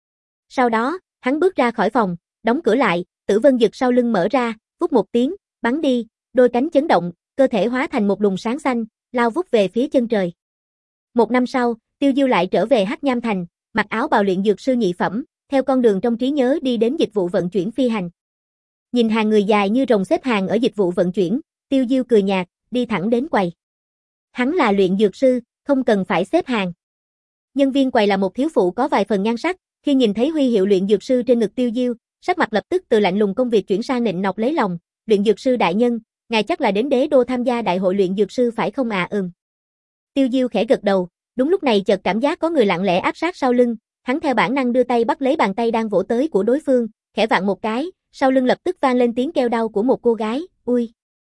Speaker 1: Sau đó, hắn bước ra khỏi phòng, đóng cửa lại, tử vân dực sau lưng mở ra, vút một tiếng, bắn đi, đôi cánh chấn động, cơ thể hóa thành một luồng sáng xanh, lao vút về phía chân trời. Một năm sau, Tiêu Diêu lại trở về Hắc Nham Thành, mặc áo bào luyện dược sư nhị phẩm, theo con đường trong trí nhớ đi đến dịch vụ vận chuyển phi hành. Nhìn hàng người dài như rồng xếp hàng ở dịch vụ vận chuyển, Tiêu Diêu cười nhạt, đi thẳng đến quầy. Hắn là luyện dược sư, không cần phải xếp hàng. Nhân viên quầy là một thiếu phụ có vài phần nhan sắc, khi nhìn thấy huy hiệu luyện dược sư trên ngực Tiêu Diêu, sắc mặt lập tức từ lạnh lùng công việc chuyển sang nịnh nọt lấy lòng, luyện dược sư đại nhân, ngài chắc là đến đế đô tham gia đại hội luyện dược sư phải không à? Ừm. Tiêu Diêu khẽ gật đầu, đúng lúc này chợt cảm giác có người lặng lẽ áp sát sau lưng, hắn theo bản năng đưa tay bắt lấy bàn tay đang vỗ tới của đối phương, khẽ vặn một cái, sau lưng lập tức vang lên tiếng kêu đau của một cô gái, ui.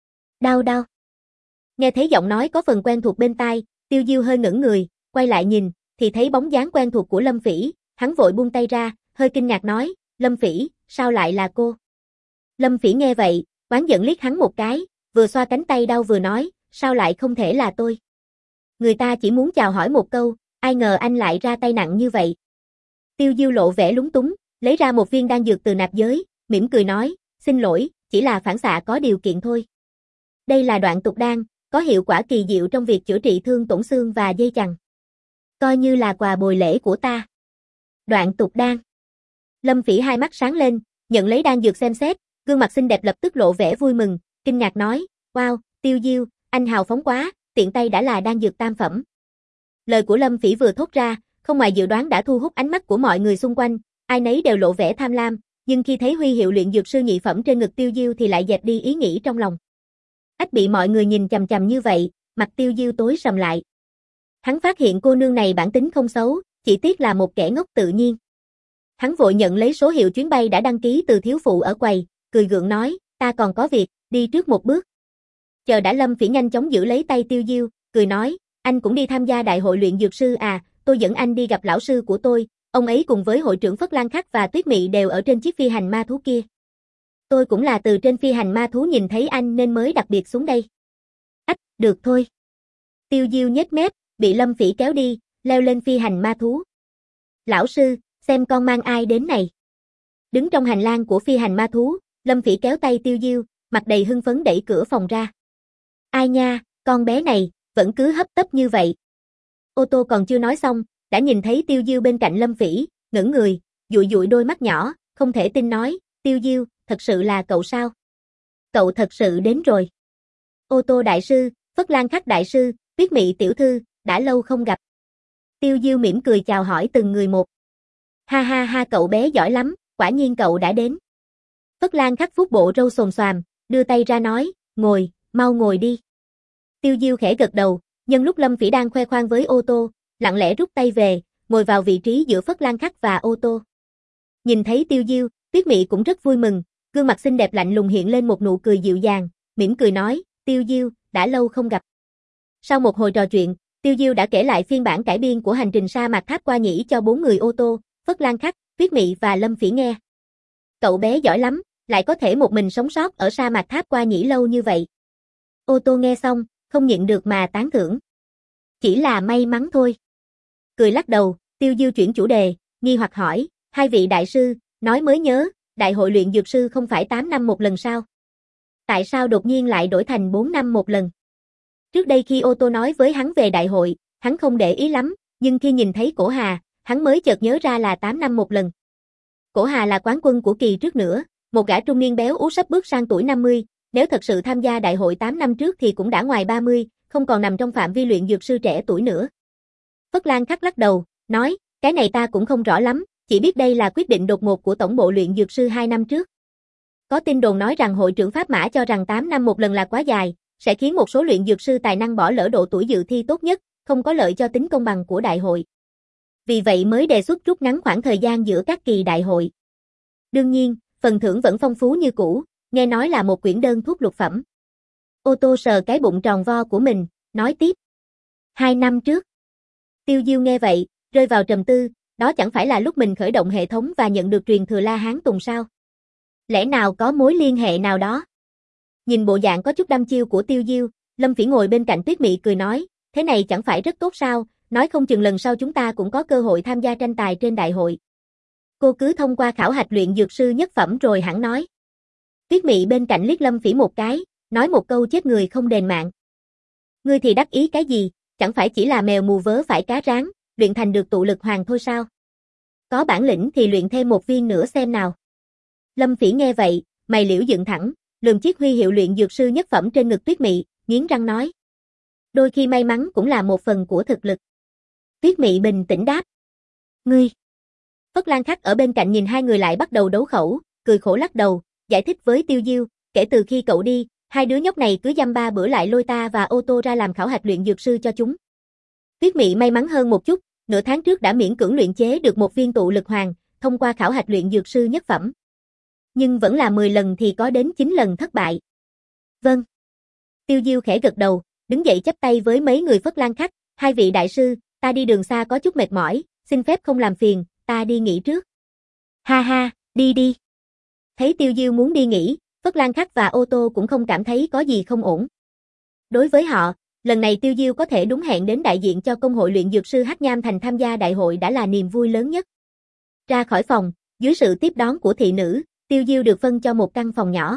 Speaker 1: Đau đau. Nghe thấy giọng nói có phần quen thuộc bên tai, Tiêu Diêu hơi ngẩng người, quay lại nhìn, thì thấy bóng dáng quen thuộc của Lâm Phỉ, hắn vội buông tay ra, hơi kinh ngạc nói, Lâm Phỉ, sao lại là cô? Lâm Phỉ nghe vậy, oán giận liếc hắn một cái, vừa xoa cánh tay đau vừa nói, sao lại không thể là tôi? Người ta chỉ muốn chào hỏi một câu, ai ngờ anh lại ra tay nặng như vậy. Tiêu Diêu lộ vẻ lúng túng, lấy ra một viên đan dược từ nạp giới, mỉm cười nói, xin lỗi, chỉ là phản xạ có điều kiện thôi. Đây là đoạn tục đan, có hiệu quả kỳ diệu trong việc chữa trị thương tổn xương và dây chằng. Coi như là quà bồi lễ của ta. Đoạn tục đan. Lâm Phỉ hai mắt sáng lên, nhận lấy đan dược xem xét, gương mặt xinh đẹp lập tức lộ vẻ vui mừng, kinh ngạc nói, wow, Tiêu Diêu, anh hào phóng quá, tiện tay đã là đan dược tam phẩm. Lời của Lâm Phỉ vừa thốt ra, không ngoài dự đoán đã thu hút ánh mắt của mọi người xung quanh, ai nấy đều lộ vẻ tham lam, nhưng khi thấy huy hiệu luyện dược sư nhị phẩm trên ngực Tiêu Diêu thì lại dẹp đi ý nghĩ trong lòng. Ách bị mọi người nhìn chằm chằm như vậy, mặt Tiêu Diêu tối sầm lại. Hắn phát hiện cô nương này bản tính không xấu, chỉ tiếc là một kẻ ngốc tự nhiên. Hắn vội nhận lấy số hiệu chuyến bay đã đăng ký từ thiếu phụ ở quầy, cười gượng nói, ta còn có việc, đi trước một bước. Chờ đã Lâm Phỉ nhanh chóng giữ lấy tay Tiêu Diêu, cười nói, anh cũng đi tham gia đại hội luyện dược sư à, tôi dẫn anh đi gặp lão sư của tôi, ông ấy cùng với hội trưởng Phất Lan Khắc và Tuyết Mị đều ở trên chiếc phi hành ma thú kia. Tôi cũng là từ trên phi hành ma thú nhìn thấy anh nên mới đặc biệt xuống đây. Ách, được thôi. Tiêu Diêu nhếch mép, bị Lâm Phỉ kéo đi, leo lên phi hành ma thú. Lão sư, xem con mang ai đến này. Đứng trong hành lang của phi hành ma thú, Lâm Phỉ kéo tay Tiêu Diêu, mặt đầy hưng phấn đẩy cửa phòng ra. Ai nha, con bé này, vẫn cứ hấp tấp như vậy. Ô tô còn chưa nói xong, đã nhìn thấy Tiêu Diêu bên cạnh Lâm Phỉ, ngẩng người, dụi dụi đôi mắt nhỏ, không thể tin nói, Tiêu Diêu, thật sự là cậu sao? Cậu thật sự đến rồi. Ô tô đại sư, Phất Lan Khắc đại sư, Tuyết Mị tiểu thư, đã lâu không gặp. Tiêu Diêu mỉm cười chào hỏi từng người một. Ha ha ha, cậu bé giỏi lắm, quả nhiên cậu đã đến. Phất Lan Khắc vuốt bộ râu xồm xoàm, đưa tay ra nói, ngồi, mau ngồi đi. Tiêu Diêu khẽ gật đầu, nhân lúc Lâm Phỉ đang khoe khoang với ô tô, lặng lẽ rút tay về, ngồi vào vị trí giữa Phất Lan Khắc và ô tô. Nhìn thấy Tiêu Diêu, Tuyết Mị cũng rất vui mừng, gương mặt xinh đẹp lạnh lùng hiện lên một nụ cười dịu dàng, mỉm cười nói, Tiêu Diêu, đã lâu không gặp. Sau một hồi trò chuyện, Tiêu Diêu đã kể lại phiên bản cải biên của hành trình sa mạc tháp qua nhĩ cho bốn người ô tô, Phất Lan Khắc, Tuyết Mị và Lâm Phỉ nghe. Cậu bé giỏi lắm, lại có thể một mình sống sót ở sa mạc tháp qua nhĩ lâu như vậy. Ô tô nghe xong, không nhịn được mà tán thưởng. Chỉ là may mắn thôi. Cười lắc đầu, Tiêu Diêu chuyển chủ đề, nghi hoặc hỏi, hai vị đại sư, nói mới nhớ, đại hội luyện dược sư không phải tám năm một lần sao? Tại sao đột nhiên lại đổi thành bốn năm một lần? Trước đây khi ô tô nói với hắn về đại hội, hắn không để ý lắm, nhưng khi nhìn thấy Cổ Hà, hắn mới chợt nhớ ra là tám năm một lần. Cổ Hà là quán quân của kỳ trước nữa, một gã trung niên béo ú sắp bước sang tuổi năm mươi, nếu thật sự tham gia đại hội tám năm trước thì cũng đã ngoài ba mươi, không còn nằm trong phạm vi luyện dược sư trẻ tuổi nữa. Phất Lan Khắc lắc đầu, nói, cái này ta cũng không rõ lắm, chỉ biết đây là quyết định đột ngột của tổng bộ luyện dược sư hai năm trước. Có tin đồn nói rằng hội trưởng Pháp Mã cho rằng tám năm một lần là quá dài, sẽ khiến một số luyện dược sư tài năng bỏ lỡ độ tuổi dự thi tốt nhất, không có lợi cho tính công bằng của đại hội. Vì vậy mới đề xuất rút ngắn khoảng thời gian giữa các kỳ đại hội. Đương nhiên, phần thưởng vẫn phong phú như cũ, nghe nói là một quyển đơn thuốc lục phẩm. Ô tô sờ cái bụng tròn vo của mình, nói tiếp. Hai năm trước. Tiêu Diêu nghe vậy, rơi vào trầm tư, đó chẳng phải là lúc mình khởi động hệ thống và nhận được truyền thừa La Hán Tùng sao? Lẽ nào có mối liên hệ nào đó? Nhìn bộ dạng có chút đăm chiêu của Tiêu Diêu, Lâm Phỉ ngồi bên cạnh Tuyết Mị cười nói, thế này chẳng phải rất tốt sao, nói không chừng lần sau chúng ta cũng có cơ hội tham gia tranh tài trên đại hội. Cô cứ thông qua khảo hạch luyện dược sư nhất phẩm rồi hẳn nói. Tuyết Mị bên cạnh liếc Lâm Phỉ một cái, nói một câu chết người không đền mạng. Ngươi thì đắc ý cái gì, chẳng phải chỉ là mèo mù vớ phải cá rán, luyện thành được tụ lực hoàng thôi sao? Có bản lĩnh thì luyện thêm một viên nữa xem nào. Lâm Phỉ nghe vậy, mày liễu dựng thẳng, lườm chiếc huy hiệu luyện dược sư nhất phẩm trên ngực Tuyết Mị, nghiến răng nói. Đôi khi may mắn cũng là một phần của thực lực. Tuyết Mị bình tĩnh đáp. Ngươi. Phất Lan Khắc ở bên cạnh nhìn hai người lại bắt đầu đấu khẩu, cười khổ lắc đầu, giải thích với Tiêu Diêu, kể từ khi cậu đi, hai đứa nhóc này cứ dăm ba bữa lại lôi ta và ô tô ra làm khảo hạch luyện dược sư cho chúng. Tuyết Mị may mắn hơn một chút, nửa tháng trước đã miễn cưỡng luyện chế được một viên tụ lực hoàng, thông qua khảo hạch luyện dược sư nhất phẩm. Nhưng vẫn là mười lần thì có đến chín lần thất bại. Vâng. Tiêu Diêu khẽ gật đầu, đứng dậy chắp tay với mấy người Phất Lan Khắc, hai vị đại sư, ta đi đường xa có chút mệt mỏi, xin phép không làm phiền, ta đi nghỉ trước. Ha ha, đi đi. Thấy Tiêu Diêu muốn đi nghỉ, Phất Lan Khắc và ô tô cũng không cảm thấy có gì không ổn. Đối với họ, lần này Tiêu Diêu có thể đúng hẹn đến đại diện cho công hội luyện dược sư Hắc Nham Thành tham gia đại hội đã là niềm vui lớn nhất. Ra khỏi phòng, dưới sự tiếp đón của thị nữ, Tiêu Diêu được phân cho một căn phòng nhỏ.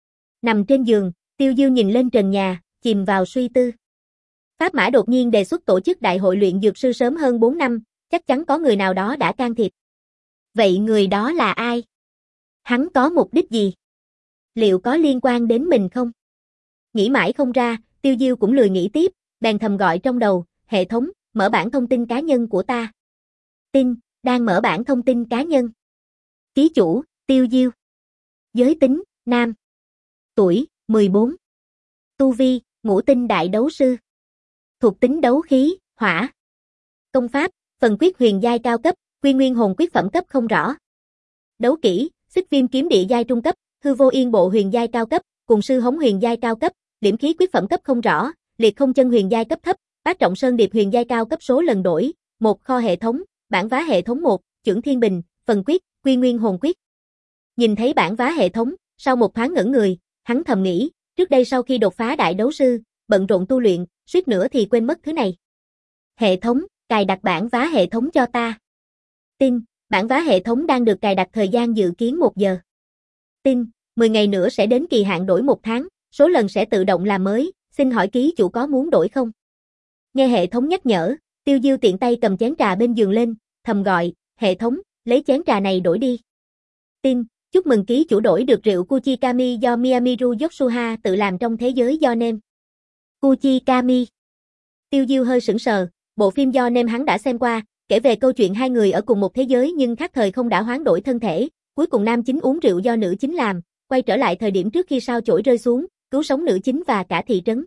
Speaker 1: Nằm trên giường, Tiêu Diêu nhìn lên trần nhà, chìm vào suy tư. Pháp Mã đột nhiên đề xuất tổ chức đại hội luyện dược sư sớm hơn bốn năm, chắc chắn có người nào đó đã can thiệp. Vậy người đó là ai? Hắn có mục đích gì? Liệu có liên quan đến mình không? Nghĩ mãi không ra, Tiêu Diêu cũng lười nghĩ tiếp, bèn thầm gọi trong đầu, hệ thống, mở bảng thông tin cá nhân của ta. Tin, đang mở bảng thông tin cá nhân. Ký chủ, Tiêu Diêu. Giới tính, nam. Tuổi, mười bốn. Tu vi, ngũ tinh đại đấu sư. Thuộc tính đấu khí, hỏa. Công pháp, phần quyết huyền giai cao cấp, quy nguyên hồn quyết phẩm cấp không rõ. Đấu kỹ, xích viêm kiếm địa giai trung cấp, hư vô yên bộ huyền giai cao cấp, cùng sư hống huyền giai cao cấp, liễm khí quyết phẩm cấp không rõ, liệt không chân huyền giai cấp thấp, bát trọng sơn điệp huyền giai cao cấp số lần đổi, một kho hệ thống, bản vá hệ thống một, chưởng thiên bình, phần quyết, quy nguyên hồn quyết. Nhìn thấy bản vá hệ thống, sau một thoáng ngẩn người, hắn thầm nghĩ, trước đây sau khi đột phá đại đấu sư, bận rộn tu luyện, suýt nữa thì quên mất thứ này. Hệ thống, cài đặt bản vá hệ thống cho ta. Tin, bản vá hệ thống đang được cài đặt thời gian dự kiến một giờ. Tin, mười ngày nữa sẽ đến kỳ hạn đổi một tháng, số lần sẽ tự động làm mới, xin hỏi ký chủ có muốn đổi không? Nghe hệ thống nhắc nhở, Tiêu Diêu tiện tay cầm chén trà bên giường lên, thầm gọi, hệ thống, lấy chén trà này đổi đi. Tin, chúc mừng ký chủ đổi được rượu Kuchikami do Miyamiru Yotsuha tự làm trong thế giới do nem. Kuchikami. Tiêu Diêu hơi sững sờ, bộ phim do nem hắn đã xem qua, kể về câu chuyện hai người ở cùng một thế giới nhưng khác thời không đã hoán đổi thân thể, cuối cùng nam chính uống rượu do nữ chính làm, quay trở lại thời điểm trước khi sao chổi rơi xuống, cứu sống nữ chính và cả thị trấn.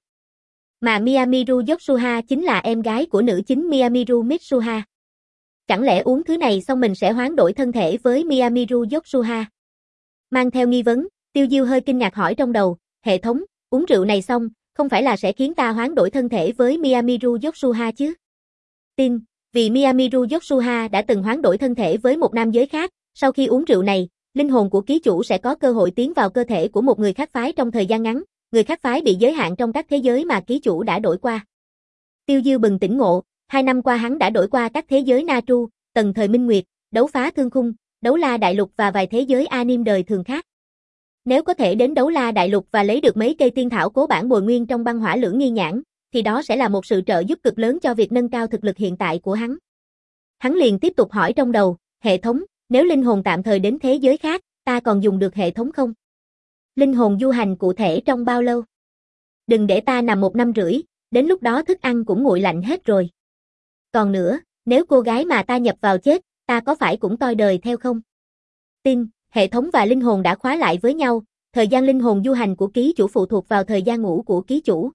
Speaker 1: Mà Miyamiru Yotsuha chính là em gái của nữ chính Miyamiru Mitsuha. Chẳng lẽ uống thứ này xong mình sẽ hoán đổi thân thể với Miyamiru Yotsuha? Mang theo nghi vấn, Tiêu Diêu hơi kinh ngạc hỏi trong đầu, hệ thống, uống rượu này xong, không phải là sẽ khiến ta hoán đổi thân thể với Miyamiru Yotsuha chứ? Tin, vì Miyamiru Yotsuha đã từng hoán đổi thân thể với một nam giới khác, sau khi uống rượu này, linh hồn của ký chủ sẽ có cơ hội tiến vào cơ thể của một người khác phái trong thời gian ngắn, người khác phái bị giới hạn trong các thế giới mà ký chủ đã đổi qua. Tiêu Diêu bừng tỉnh ngộ, hai năm qua hắn đã đổi qua các thế giới Na Tru, Tần thời Minh Nguyệt, Đấu Phá Thương Khung, Đấu La Đại Lục và vài thế giới anime đời thường khác. Nếu có thể đến Đấu La Đại Lục và lấy được mấy cây tiên thảo cố bản bồi nguyên trong băng hỏa lưỡng nghi nhãn, thì đó sẽ là một sự trợ giúp cực lớn cho việc nâng cao thực lực hiện tại của hắn. Hắn liền tiếp tục hỏi trong đầu, hệ thống, nếu linh hồn tạm thời đến thế giới khác, ta còn dùng được hệ thống không? Linh hồn du hành cụ thể trong bao lâu? Đừng để ta nằm một năm rưỡi, đến lúc đó thức ăn cũng nguội lạnh hết rồi. Còn nữa, nếu cô gái mà ta nhập vào chết, ta có phải cũng toi đời theo không? Tin, hệ thống và linh hồn đã khóa lại với nhau, thời gian linh hồn du hành của ký chủ phụ thuộc vào thời gian ngủ của ký chủ.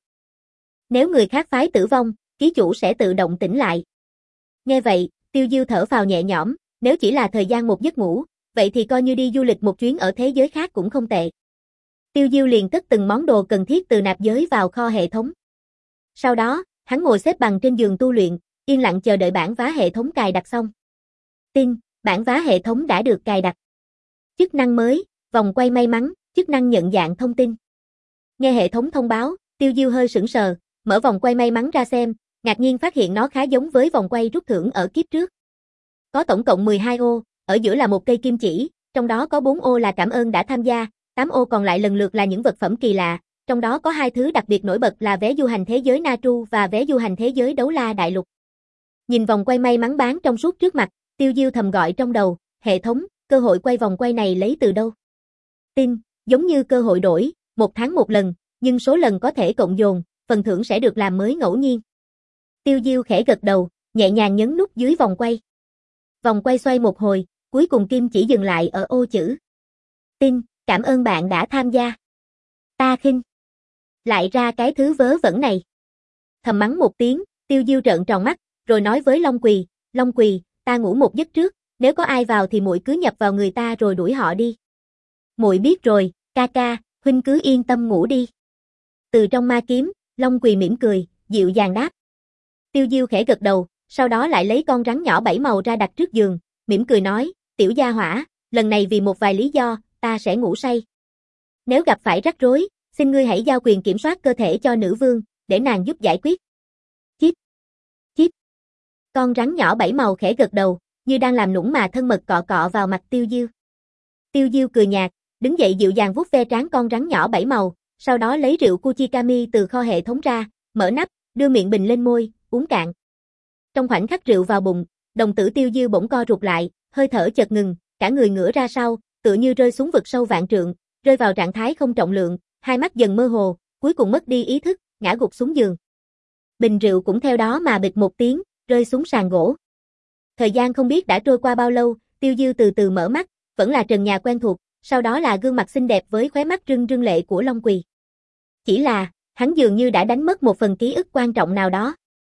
Speaker 1: Nếu người khác phái tử vong, ký chủ sẽ tự động tỉnh lại. Nghe vậy, Tiêu Diêu thở phào nhẹ nhõm, nếu chỉ là thời gian một giấc ngủ, vậy thì coi như đi du lịch một chuyến ở thế giới khác cũng không tệ. Tiêu Diêu liền cất từng món đồ cần thiết từ nạp giới vào kho hệ thống. Sau đó, hắn ngồi xếp bằng trên giường tu luyện, yên lặng chờ đợi bản vá hệ thống cài đặt xong. Tin, bản vá hệ thống đã được cài đặt. Chức năng mới, vòng quay may mắn, chức năng nhận dạng thông tin. Nghe hệ thống thông báo, Tiêu Diêu hơi sững sờ, mở vòng quay may mắn ra xem, ngạc nhiên phát hiện nó khá giống với vòng quay rút thưởng ở kiếp trước. Có tổng cộng mười hai ô, ở giữa là một cây kim chỉ, trong đó có bốn ô là cảm ơn đã tham gia, tám ô còn lại lần lượt là những vật phẩm kỳ lạ, trong đó có hai thứ đặc biệt nổi bật là vé du hành thế giới Na Tru và vé du hành thế giới Đấu La Đại Lục. Nhìn vòng quay may mắn bán trong suốt trước mặt, Tiêu Diêu thầm gọi trong đầu, hệ thống, cơ hội quay vòng quay này lấy từ đâu? Tin, giống như cơ hội đổi, một tháng một lần, nhưng số lần có thể cộng dồn, phần thưởng sẽ được làm mới ngẫu nhiên. Tiêu Diêu khẽ gật đầu, nhẹ nhàng nhấn nút dưới vòng quay. Vòng quay xoay một hồi, cuối cùng kim chỉ dừng lại ở ô chữ. Tin, cảm ơn bạn đã tham gia. Ta khinh. Lại ra cái thứ vớ vẩn này. Thầm mắng một tiếng, Tiêu Diêu trợn tròn mắt, rồi nói với Long Quỳ, Long Quỳ, ta ngủ một giấc trước, nếu có ai vào thì muội cứ nhập vào người ta rồi đuổi họ đi. Muội biết rồi, ca ca, huynh cứ yên tâm ngủ đi. Từ trong ma kiếm, Long Quỳ mỉm cười, dịu dàng đáp. Tiêu Diêu khẽ gật đầu, sau đó lại lấy con rắn nhỏ bảy màu ra đặt trước giường, mỉm cười nói, tiểu gia hỏa, lần này vì một vài lý do, ta sẽ ngủ say. Nếu gặp phải rắc rối, xin ngươi hãy giao quyền kiểm soát cơ thể cho nữ vương, để nàng giúp giải quyết. Chíp, chíp. Con rắn nhỏ bảy màu khẽ gật đầu, như đang làm nũng mà thân mật cọ cọ vào mặt Tiêu Diêu. Tiêu Diêu cười nhạt, đứng dậy dịu dàng vuốt ve trán con rắn nhỏ bảy màu, sau đó lấy rượu Kuchikami từ kho hệ thống ra, mở nắp, đưa miệng bình lên môi, uống cạn. Trong khoảnh khắc rượu vào bụng, đồng tử Tiêu Diêu bỗng co rụt lại, hơi thở chợt ngừng, cả người ngửa ra sau, tựa như rơi xuống vực sâu vạn trượng, rơi vào trạng thái không trọng lượng, hai mắt dần mơ hồ, cuối cùng mất đi ý thức, ngã gục xuống giường. Bình rượu cũng theo đó mà bịch một tiếng, rơi xuống sàn gỗ. Thời gian không biết đã trôi qua bao lâu, Tiêu Diêu từ từ mở mắt, vẫn là trần nhà quen thuộc, sau đó là gương mặt xinh đẹp với khóe mắt rưng rưng lệ của Long Quỳ. Chỉ là, hắn dường như đã đánh mất một phần ký ức quan trọng nào đó.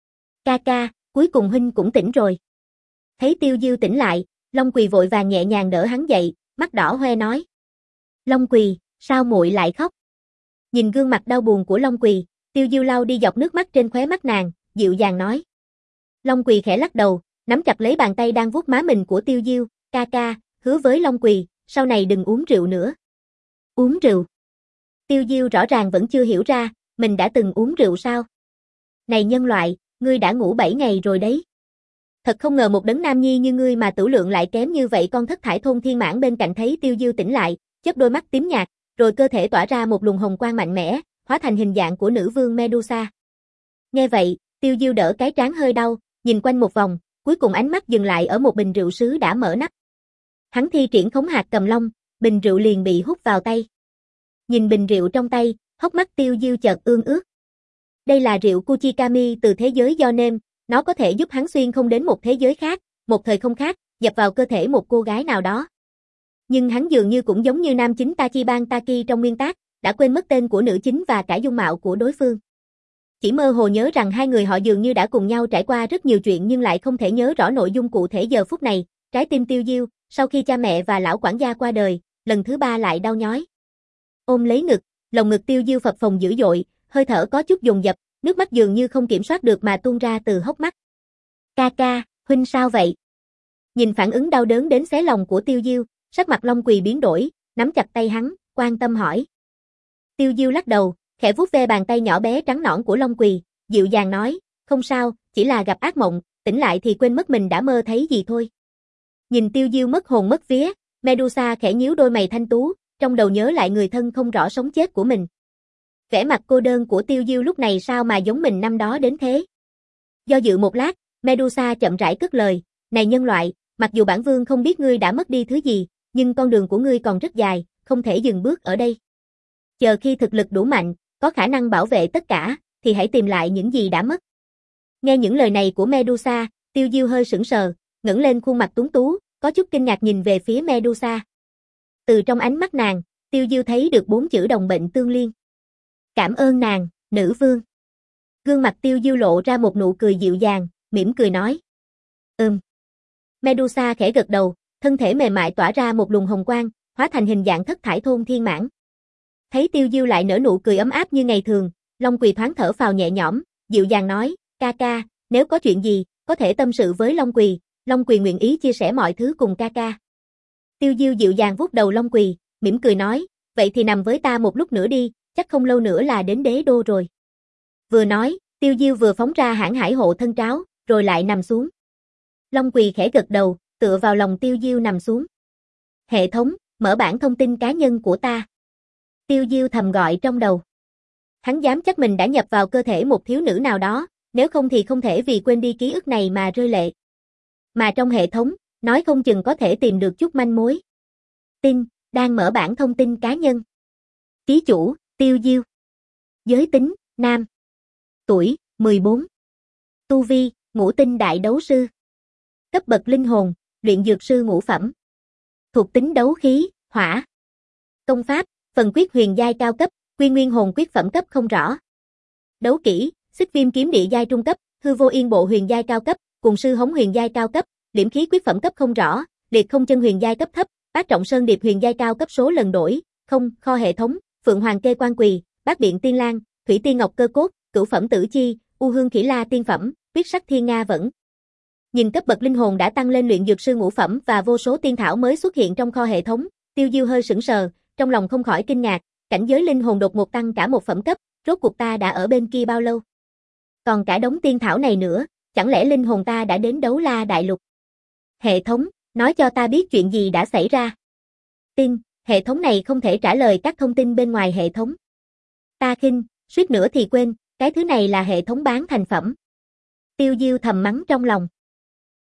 Speaker 1: Ca ca, cuối cùng huynh cũng tỉnh rồi. Thấy Tiêu Diêu tỉnh lại, Long Quỳ vội vàng nhẹ nhàng đỡ hắn dậy, mắt đỏ hoe nói. Long Quỳ, sao muội lại khóc? Nhìn gương mặt đau buồn của Long Quỳ, Tiêu Diêu lau đi giọt nước mắt trên khóe mắt nàng, dịu dàng nói. Long Quỳ khẽ lắc đầu, nắm chặt lấy bàn tay đang vuốt má mình của Tiêu Diêu, ca ca, hứa với Long Quỳ, sau này đừng uống rượu nữa. Uống rượu? Tiêu Diêu rõ ràng vẫn chưa hiểu ra, mình đã từng uống rượu sao? Này nhân loại, ngươi đã ngủ bảy ngày rồi đấy. Thật không ngờ một đấng nam nhi như ngươi mà tửu lượng lại kém như vậy. Con thất thải thôn thiên mãn bên cạnh thấy Tiêu Diêu tỉnh lại, chớp đôi mắt tím nhạt, rồi cơ thể tỏa ra một luồng hồng quang mạnh mẽ, hóa thành hình dạng của nữ vương Medusa. Nghe vậy, Tiêu Diêu đỡ cái trán hơi đau, nhìn quanh một vòng, cuối cùng ánh mắt dừng lại ở một bình rượu sứ đã mở nắp. Hắn thi triển khống hạt cầm long, bình rượu liền bị hút vào tay. Nhìn bình rượu trong tay, hốc mắt Tiêu Diêu chợt ương ướt. Đây là rượu Kuchikami từ thế giới do nêm, nó có thể giúp hắn xuyên không đến một thế giới khác, một thời không khác, nhập vào cơ thể một cô gái nào đó. Nhưng hắn dường như cũng giống như nam chính Tachiban Taki trong nguyên tác, đã quên mất tên của nữ chính và cả dung mạo của đối phương. Chỉ mơ hồ nhớ rằng hai người họ dường như đã cùng nhau trải qua rất nhiều chuyện nhưng lại không thể nhớ rõ nội dung cụ thể giờ phút này. Trái tim Tiêu Diêu, sau khi cha mẹ và lão quản gia qua đời, lần thứ ba lại đau nhói. Ôm lấy ngực, lồng ngực Tiêu Diêu phập phồng dữ dội, hơi thở có chút dồn dập, nước mắt dường như không kiểm soát được mà tuôn ra từ hốc mắt. Ca ca, huynh sao vậy? Nhìn phản ứng đau đớn đến xé lòng của Tiêu Diêu, sắc mặt Long Quỳ biến đổi, nắm chặt tay hắn, quan tâm hỏi. Tiêu Diêu lắc đầu, khẽ vuốt ve bàn tay nhỏ bé trắng nõn của Long Quỳ, dịu dàng nói, không sao, chỉ là gặp ác mộng, tỉnh lại thì quên mất mình đã mơ thấy gì thôi. Nhìn Tiêu Diêu mất hồn mất vía, Medusa khẽ nhíu đôi mày thanh tú, trong đầu nhớ lại người thân không rõ sống chết của mình. Vẻ mặt cô đơn của Tiêu Diêu lúc này sao mà giống mình năm đó đến thế? Do dự một lát, Medusa chậm rãi cất lời, này nhân loại, mặc dù bản vương không biết ngươi đã mất đi thứ gì, nhưng con đường của ngươi còn rất dài, không thể dừng bước ở đây. Chờ khi thực lực đủ mạnh, có khả năng bảo vệ tất cả, thì hãy tìm lại những gì đã mất. Nghe những lời này của Medusa, Tiêu Diêu hơi sững sờ, ngẩng lên khuôn mặt tuấn tú, có chút kinh ngạc nhìn về phía Medusa. Từ trong ánh mắt nàng, Tiêu Diêu thấy được bốn chữ đồng bệnh tương liên. Cảm ơn nàng, nữ vương. Gương mặt Tiêu Diêu lộ ra một nụ cười dịu dàng, mỉm cười nói. Ừm. Medusa khẽ gật đầu, thân thể mềm mại tỏa ra một luồng hồng quang, hóa thành hình dạng thất thải thôn thiên mãn. Thấy Tiêu Diêu lại nở nụ cười ấm áp như ngày thường, Long Quỳ thoáng thở phào nhẹ nhõm, dịu dàng nói, ca ca, nếu có chuyện gì, có thể tâm sự với Long Quỳ, Long Quỳ nguyện ý chia sẻ mọi thứ cùng ca ca. Tiêu Diêu dịu dàng vuốt đầu Long Quỳ, mỉm cười nói, vậy thì nằm với ta một lúc nữa đi, chắc không lâu nữa là đến đế đô rồi. Vừa nói, Tiêu Diêu vừa phóng ra hãn hải hộ thân tráo, rồi lại nằm xuống. Long Quỳ khẽ gật đầu, tựa vào lòng Tiêu Diêu nằm xuống. Hệ thống, mở bảng thông tin cá nhân của ta. Tiêu Diêu thầm gọi trong đầu. Hắn dám chắc mình đã nhập vào cơ thể một thiếu nữ nào đó, nếu không thì không thể vì quên đi ký ức này mà rơi lệ. Mà trong hệ thống, nói không chừng có thể tìm được chút manh mối. Tin, đang mở bảng thông tin cá nhân. Ký chủ, Tiêu Diêu. Giới tính, nam. Tuổi, mười bốn. Tu vi, ngũ tinh đại đấu sư. Cấp bậc linh hồn, luyện dược sư ngũ phẩm. Thuộc tính đấu khí, hỏa. Công pháp, phần quyết huyền giai cao cấp, quy nguyên hồn quyết phẩm cấp không rõ. Đấu kỹ, xích viêm kiếm địa giai trung cấp, hư vô yên bộ huyền giai cao cấp, cùng sư hống huyền giai cao cấp, liễm khí quyết phẩm cấp không rõ, liệt không chân huyền giai cấp thấp, bát trọng sơn điệp huyền giai cao cấp số lần đổi, không, kho hệ thống, phượng hoàng kê quan quỳ, bát biện tiên lang, thủy tiên ngọc cơ cốt, cửu phẩm tử chi, u hương khỉ la tiên phẩm, huyết sắc thiên nga vẫn. Nhìn cấp bậc linh hồn đã tăng lên luyện dược sư ngũ phẩm và vô số tiên thảo mới xuất hiện trong kho hệ thống, Tiêu Diêu hơi sững sờ, trong lòng không khỏi kinh ngạc, cảnh giới linh hồn đột ngột tăng cả một phẩm cấp, rốt cuộc ta đã ở bên kia bao lâu? Còn cả đống tiên thảo này nữa, chẳng lẽ linh hồn ta đã đến Đấu La Đại Lục? Hệ thống, nói cho ta biết chuyện gì đã xảy ra. Tin, hệ thống này không thể trả lời các thông tin bên ngoài hệ thống. Ta khinh, suýt nữa thì quên, cái thứ này là hệ thống bán thành phẩm. Tiêu Diêu thầm mắng trong lòng.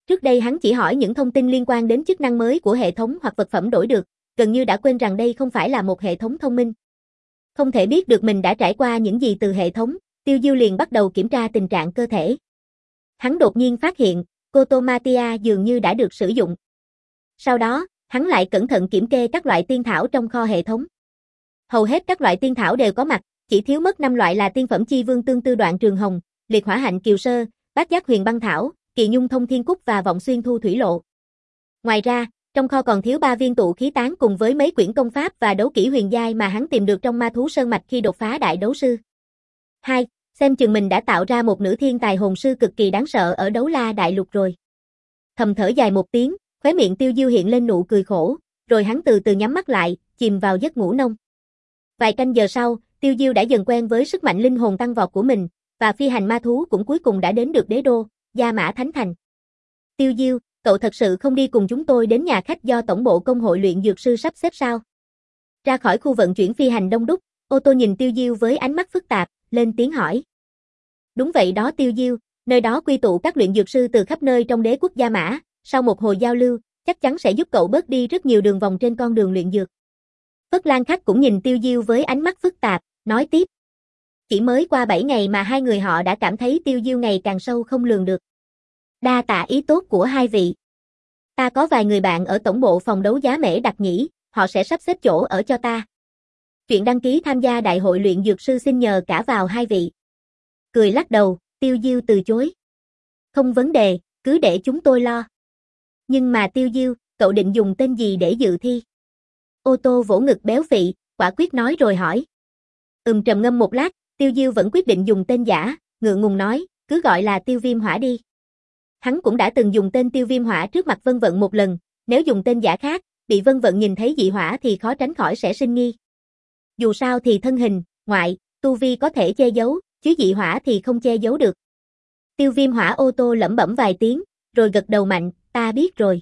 Speaker 1: Trước đây hắn chỉ hỏi những thông tin liên quan đến chức năng mới của hệ thống hoặc vật phẩm đổi được, gần như đã quên rằng đây không phải là một hệ thống thông minh. Không thể biết được mình đã trải qua những gì từ hệ thống, Tiêu Diêu liền bắt đầu kiểm tra tình trạng cơ thể. Hắn đột nhiên phát hiện, Cotomatia dường như đã được sử dụng. Sau đó, hắn lại cẩn thận kiểm kê các loại tiên thảo trong kho hệ thống. Hầu hết các loại tiên thảo đều có mặt, chỉ thiếu mất năm loại là tiên phẩm chi vương tương tư đoạn trường hồng, liệt hỏa hạnh kiều sơ, bát giác huyền băng thảo, kỳ nhung thông thiên cúc và vọng xuyên thu thủy lộ. Ngoài ra, trong kho còn thiếu ba viên tụ khí tán cùng với mấy quyển công pháp và đấu kỹ huyền giai mà hắn tìm được trong ma thú sơn mạch khi đột phá đại đấu sư. hai. Xem chừng mình đã tạo ra một nữ thiên tài hồn sư cực kỳ đáng sợ ở Đấu La Đại Lục rồi. Thầm thở dài một tiếng, khóe miệng Tiêu Diêu hiện lên nụ cười khổ, rồi hắn từ từ nhắm mắt lại, chìm vào giấc ngủ nông. Vài canh giờ sau, Tiêu Diêu đã dần quen với sức mạnh linh hồn tăng vọt của mình, và phi hành ma thú cũng cuối cùng đã đến được đế đô, Gia Mã Thánh Thành. Tiêu Diêu, cậu thật sự không đi cùng chúng tôi đến nhà khách do tổng bộ công hội luyện dược sư sắp xếp sao? Ra khỏi khu vận chuyển phi hành đông đúc, ô tô nhìn Tiêu Diêu với ánh mắt phức tạp, lên tiếng hỏi. Đúng vậy đó Tiêu Diêu, nơi đó quy tụ các luyện dược sư từ khắp nơi trong đế quốc Gia Mã, sau một hồi giao lưu, chắc chắn sẽ giúp cậu bớt đi rất nhiều đường vòng trên con đường luyện dược. Phất Lan Khách cũng nhìn Tiêu Diêu với ánh mắt phức tạp, nói tiếp. Chỉ mới qua bảy ngày mà hai người họ đã cảm thấy Tiêu Diêu ngày càng sâu không lường được. Đa tạ ý tốt của hai vị. Ta có vài người bạn ở tổng bộ phòng đấu giá Mễ Đặc Nhĩ, họ sẽ sắp xếp chỗ ở cho ta. Chuyện đăng ký tham gia đại hội luyện dược sư xin nhờ cả vào hai vị. Cười lắc đầu, Tiêu Diêu từ chối. Không vấn đề, cứ để chúng tôi lo. Nhưng mà Tiêu Diêu, cậu định dùng tên gì để dự thi? Ô tô vỗ ngực béo phị, quả quyết nói rồi hỏi. Ừm trầm ngâm một lát, Tiêu Diêu vẫn quyết định dùng tên giả, ngượng ngùng nói, cứ gọi là Tiêu Viêm Hỏa đi. Hắn cũng đã từng dùng tên Tiêu Viêm Hỏa trước mặt Vân Vận một lần, nếu dùng tên giả khác, bị Vân Vận nhìn thấy dị hỏa thì khó tránh khỏi sẽ sinh nghi. Dù sao thì thân hình, ngoại, tu vi có thể che giấu, chứ dị hỏa thì không che giấu được. Tiêu Viêm Hỏa ô tô lẩm bẩm vài tiếng, rồi gật đầu mạnh, ta biết rồi.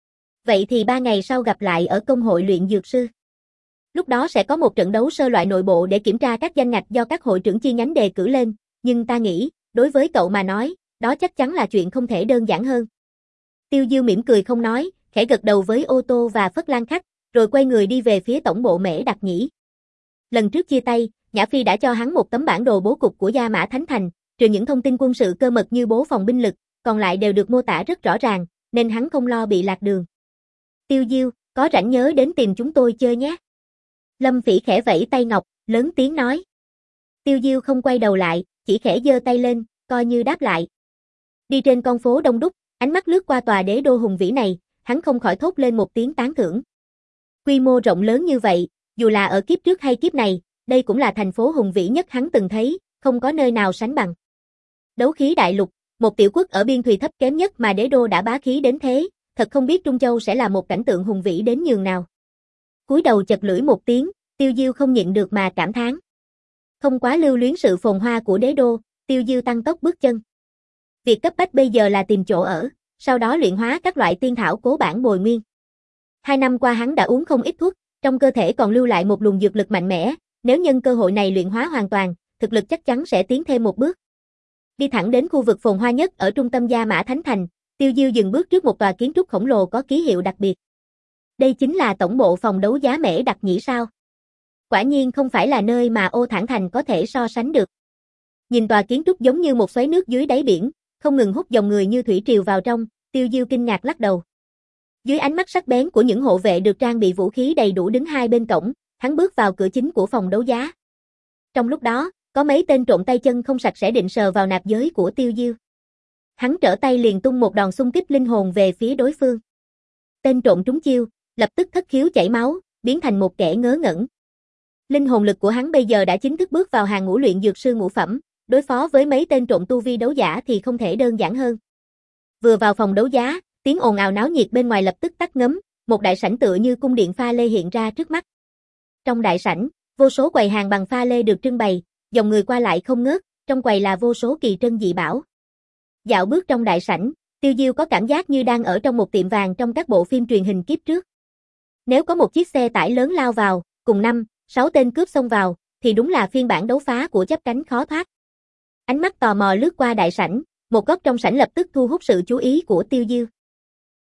Speaker 1: Vậy thì ba ngày sau gặp lại ở công hội luyện dược sư. Lúc đó sẽ có một trận đấu sơ loại nội bộ để kiểm tra các danh ngạch do các hội trưởng chi nhánh đề cử lên, nhưng ta nghĩ, đối với cậu mà nói, đó chắc chắn là chuyện không thể đơn giản hơn. Tiêu Diêu mỉm cười không nói, khẽ gật đầu với ô tô và Phất Lan Khách, rồi quay người đi về phía tổng bộ Mễ Đặc Nhĩ. Lần trước chia tay, Nhã Phi đã cho hắn một tấm bản đồ bố cục của Gia Mã Thánh Thành, trừ những thông tin quân sự cơ mật như bố phòng binh lực, còn lại đều được mô tả rất rõ ràng, nên hắn không lo bị lạc đường. Tiêu Diêu, có rảnh nhớ đến tìm chúng tôi chơi nhé. Lâm Phỉ khẽ vẫy tay ngọc, lớn tiếng nói. Tiêu Diêu không quay đầu lại, chỉ khẽ giơ tay lên, coi như đáp lại. Đi trên con phố đông đúc, ánh mắt lướt qua tòa đế đô hùng vĩ này, hắn không khỏi thốt lên một tiếng tán thưởng. Quy mô rộng lớn như vậy, dù là ở kiếp trước hay kiếp này, đây cũng là thành phố hùng vĩ nhất hắn từng thấy, không có nơi nào sánh bằng. Đấu khí đại lục, một tiểu quốc ở biên thùy thấp kém nhất mà đế đô đã bá khí đến thế, thật không biết Trung Châu sẽ là một cảnh tượng hùng vĩ đến nhường nào. Cúi đầu chật lưỡi một tiếng, Tiêu Diêu không nhịn được mà cảm thán. Không quá lưu luyến sự phồn hoa của đế đô, Tiêu Diêu tăng tốc bước chân. Việc cấp bách bây giờ là tìm chỗ ở, sau đó luyện hóa các loại tiên thảo cố bản bồi nguyên. Hai năm qua hắn đã uống không ít thuốc, trong cơ thể còn lưu lại một luồng dược lực mạnh mẽ, nếu nhân cơ hội này luyện hóa hoàn toàn, thực lực chắc chắn sẽ tiến thêm một bước. Đi thẳng đến khu vực phồn hoa nhất ở trung tâm Gia Mã Thánh Thành, Tiêu Diêu dừng bước trước một tòa kiến trúc khổng lồ có ký hiệu đặc biệt. Đây chính là tổng bộ phòng đấu giá Mễ Đặc Nhĩ sao? Quả nhiên không phải là nơi mà Ô Thản Thành có thể so sánh được. Nhìn tòa kiến trúc giống như một xoáy nước dưới đáy biển, không ngừng hút dòng người như thủy triều vào trong, Tiêu Diêu kinh ngạc lắc đầu. Dưới ánh mắt sắc bén của những hộ vệ được trang bị vũ khí đầy đủ đứng hai bên cổng, hắn bước vào cửa chính của phòng đấu giá. Trong lúc đó, có mấy tên trộm tay chân không sạch sẽ định sờ vào nạp giới của Tiêu Diêu. Hắn trở tay liền tung một đòn xung kích linh hồn về phía đối phương. Tên trộm trúng chiêu, lập tức thất khiếu chảy máu, biến thành một kẻ ngớ ngẩn. Linh hồn lực của hắn bây giờ đã chính thức bước vào hàng ngũ luyện dược sư ngũ phẩm, đối phó với mấy tên trộm tu vi đấu giả thì không thể đơn giản hơn. Vừa vào phòng đấu giá, tiếng ồn ào náo nhiệt bên ngoài lập tức tắt ngấm, một đại sảnh tựa như cung điện pha lê hiện ra trước mắt. Trong đại sảnh, vô số quầy hàng bằng pha lê được trưng bày, dòng người qua lại không ngớt, trong quầy là vô số kỳ trân dị bảo. Dạo bước trong đại sảnh, Tiêu Diêu có cảm giác như đang ở trong một tiệm vàng trong các bộ phim truyền hình kiếp trước. Nếu có một chiếc xe tải lớn lao vào, cùng năm, sáu tên cướp xông vào, thì đúng là phiên bản đấu phá của chấp cánh khó thoát. Ánh mắt tò mò lướt qua đại sảnh, một góc trong sảnh lập tức thu hút sự chú ý của Tiêu Diêu.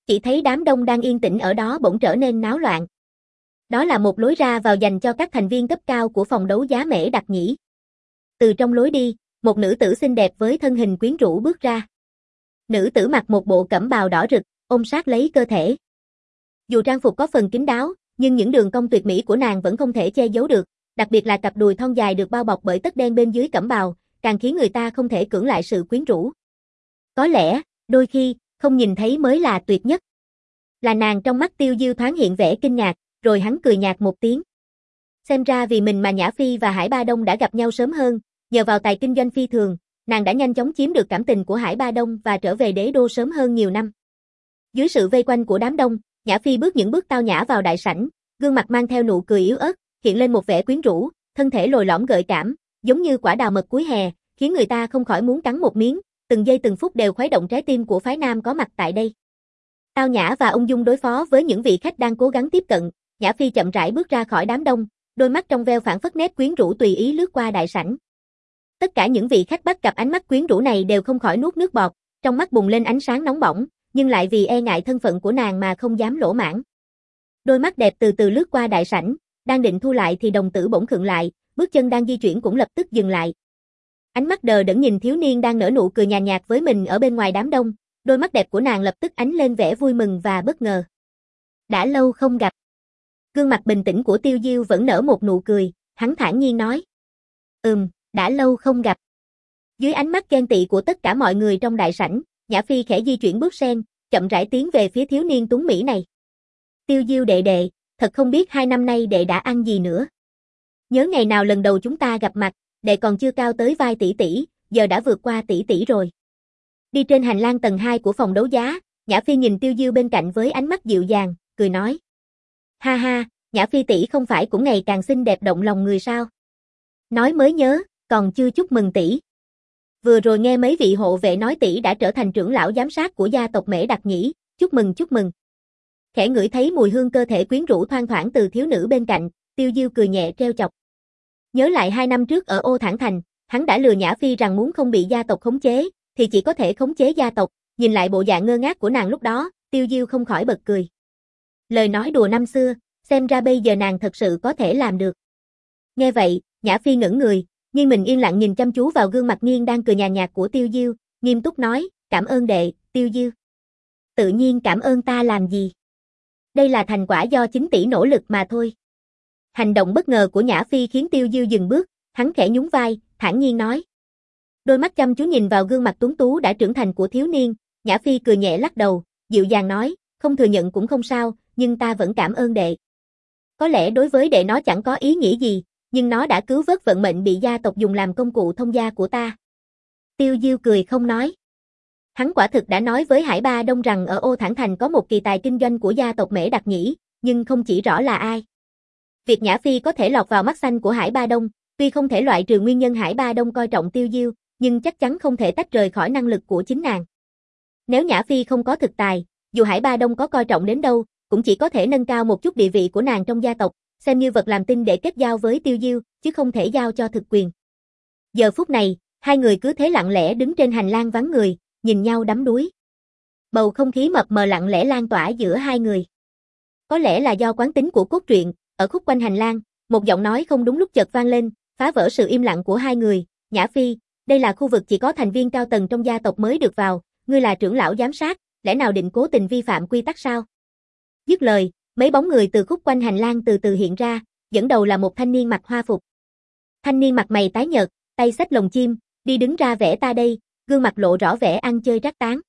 Speaker 1: chỉ thấy đám đông đang yên tĩnh ở đó bỗng trở nên náo loạn. Đó là một lối ra vào dành cho các thành viên cấp cao của phòng đấu giá Mễ Đặc Nhĩ. Từ trong lối đi, một nữ tử xinh đẹp với thân hình quyến rũ bước ra. Nữ tử mặc một bộ cẩm bào đỏ rực, ôm sát lấy cơ thể. Dù trang phục có phần kín đáo, nhưng những đường cong tuyệt mỹ của nàng vẫn không thể che giấu được, đặc biệt là cặp đùi thon dài được bao bọc bởi tất đen bên dưới cẩm bào, càng khiến người ta không thể cưỡng lại sự quyến rũ. Có lẽ, đôi khi, không nhìn thấy mới là tuyệt nhất. Là nàng. Trong mắt Tiêu Diêu thoáng hiện vẻ kinh ngạc, rồi hắn cười nhạt một tiếng. Xem ra vì mình mà Nhã Phi và Hải Ba Đông đã gặp nhau sớm hơn, nhờ vào tài kinh doanh phi thường, nàng đã nhanh chóng chiếm được cảm tình của Hải Ba Đông và trở về đế đô sớm hơn nhiều năm. Dưới sự vây quanh của đám đông, Nhã Phi bước những bước tao nhã vào đại sảnh, gương mặt mang theo nụ cười yếu ớt, hiện lên một vẻ quyến rũ, thân thể lồi lõm gợi cảm, giống như quả đào mật cuối hè, khiến người ta không khỏi muốn cắn một miếng, từng giây từng phút đều khuấy động trái tim của phái nam có mặt tại đây. Tao nhã và ung dung đối phó với những vị khách đang cố gắng tiếp cận, Nhã Phi chậm rãi bước ra khỏi đám đông, đôi mắt trong veo phảng phất nét quyến rũ tùy ý lướt qua đại sảnh. Tất cả những vị khách bắt gặp ánh mắt quyến rũ này đều không khỏi nuốt nước bọt, trong mắt bùng lên ánh sáng nóng bỏng, nhưng lại vì e ngại thân phận của nàng mà không dám lỗ mãng. Đôi mắt đẹp từ từ lướt qua đại sảnh, đang định thu lại thì đồng tử bỗng khựng lại, bước chân đang di chuyển cũng lập tức dừng lại. Ánh mắt đờ đẫn nhìn thiếu niên đang nở nụ cười nhàn nhạt với mình ở bên ngoài đám đông, đôi mắt đẹp của nàng lập tức ánh lên vẻ vui mừng và bất ngờ. Đã lâu không gặp. Gương mặt bình tĩnh của Tiêu Diêu vẫn nở một nụ cười, hắn thản nhiên nói. Ừm, đã lâu không gặp. Dưới ánh mắt ghen tị của tất cả mọi người trong đại sảnh, Nhã Phi khẽ di chuyển bước sen, chậm rãi tiến về phía thiếu niên tuấn mỹ này. Tiêu Diêu đệ đệ, thật không biết hai năm nay đệ đã ăn gì nữa. Nhớ ngày nào lần đầu chúng ta gặp mặt, đệ còn chưa cao tới vai tỷ tỷ, giờ đã vượt qua tỷ tỷ rồi. Đi trên hành lang tầng hai của phòng đấu giá, Nhã Phi nhìn Tiêu Diêu bên cạnh với ánh mắt dịu dàng, cười nói. Ha ha, Nhã Phi tỷ không phải cũng ngày càng xinh đẹp động lòng người sao? Nói mới nhớ, còn chưa chúc mừng tỷ. Vừa rồi nghe mấy vị hộ vệ nói tỷ đã trở thành trưởng lão giám sát của gia tộc Mễ Đặc Nhĩ, chúc mừng chúc mừng. Khẽ ngửi thấy mùi hương cơ thể quyến rũ thoang thoảng từ thiếu nữ bên cạnh, Tiêu Diêu cười nhẹ trêu chọc. Nhớ lại hai năm trước ở Ô Thản Thành, hắn đã lừa Nhã Phi rằng muốn không bị gia tộc khống chế, thì chỉ có thể khống chế gia tộc, nhìn lại bộ dạng ngơ ngác của nàng lúc đó, Tiêu Diêu không khỏi bật cười. Lời nói đùa năm xưa, xem ra bây giờ nàng thật sự có thể làm được. Nghe vậy, Nhã Phi ngẩn người, nhưng mình yên lặng nhìn chăm chú vào gương mặt nghiêng đang cười nhàn nhạt của Tiêu Diêu, nghiêm túc nói, cảm ơn đệ, Tiêu Diêu. Tự nhiên cảm ơn ta làm gì? Đây là thành quả do chính tỷ nỗ lực mà thôi. Hành động bất ngờ của Nhã Phi khiến Tiêu Diêu dừng bước, hắn khẽ nhún vai, thản nhiên nói. Đôi mắt chăm chú nhìn vào gương mặt tuấn tú đã trưởng thành của thiếu niên, Nhã Phi cười nhẹ lắc đầu, dịu dàng nói, không thừa nhận cũng không sao, nhưng ta vẫn cảm ơn đệ. Có lẽ đối với đệ nó chẳng có ý nghĩa gì, nhưng nó đã cứu vớt vận mệnh bị gia tộc dùng làm công cụ thông gia của ta. Tiêu Diêu cười không nói. Hắn quả thực đã nói với Hải Ba Đông rằng ở Ô Thản Thành có một kỳ tài kinh doanh của gia tộc Mễ Đặc Nhĩ, nhưng không chỉ rõ là ai. Việc Nhã Phi có thể lọt vào mắt xanh của Hải Ba Đông, tuy không thể loại trừ nguyên nhân Hải Ba Đông coi trọng Tiêu Diêu, nhưng chắc chắn không thể tách rời khỏi năng lực của chính nàng. Nếu Nhã Phi không có thực tài, dù Hải Ba Đông có coi trọng đến đâu, cũng chỉ có thể nâng cao một chút địa vị của nàng trong gia tộc, xem như vật làm tin để kết giao với Tiêu Diêu, chứ không thể giao cho thực quyền. Giờ phút này, hai người cứ thế lặng lẽ đứng trên hành lang vắng người, nhìn nhau đắm đuối. Bầu không khí mập mờ lặng lẽ lan tỏa giữa hai người. Có lẽ là do quán tính của cốt truyện, ở khúc quanh hành lang, một giọng nói không đúng lúc chợt vang lên, phá vỡ sự im lặng của hai người. Nhã Phi, đây là khu vực chỉ có thành viên cao tầng trong gia tộc mới được vào, ngươi là trưởng lão giám sát, lẽ nào định cố tình vi phạm quy tắc sao? Dứt lời, mấy bóng người từ khúc quanh hành lang từ từ hiện ra, dẫn đầu là một thanh niên mặc hoa phục. Thanh niên mặt mày tái nhợt, tay xách lồng chim, đi đứng ra vẻ ta đây, gương mặt lộ rõ vẻ ăn chơi trác tán.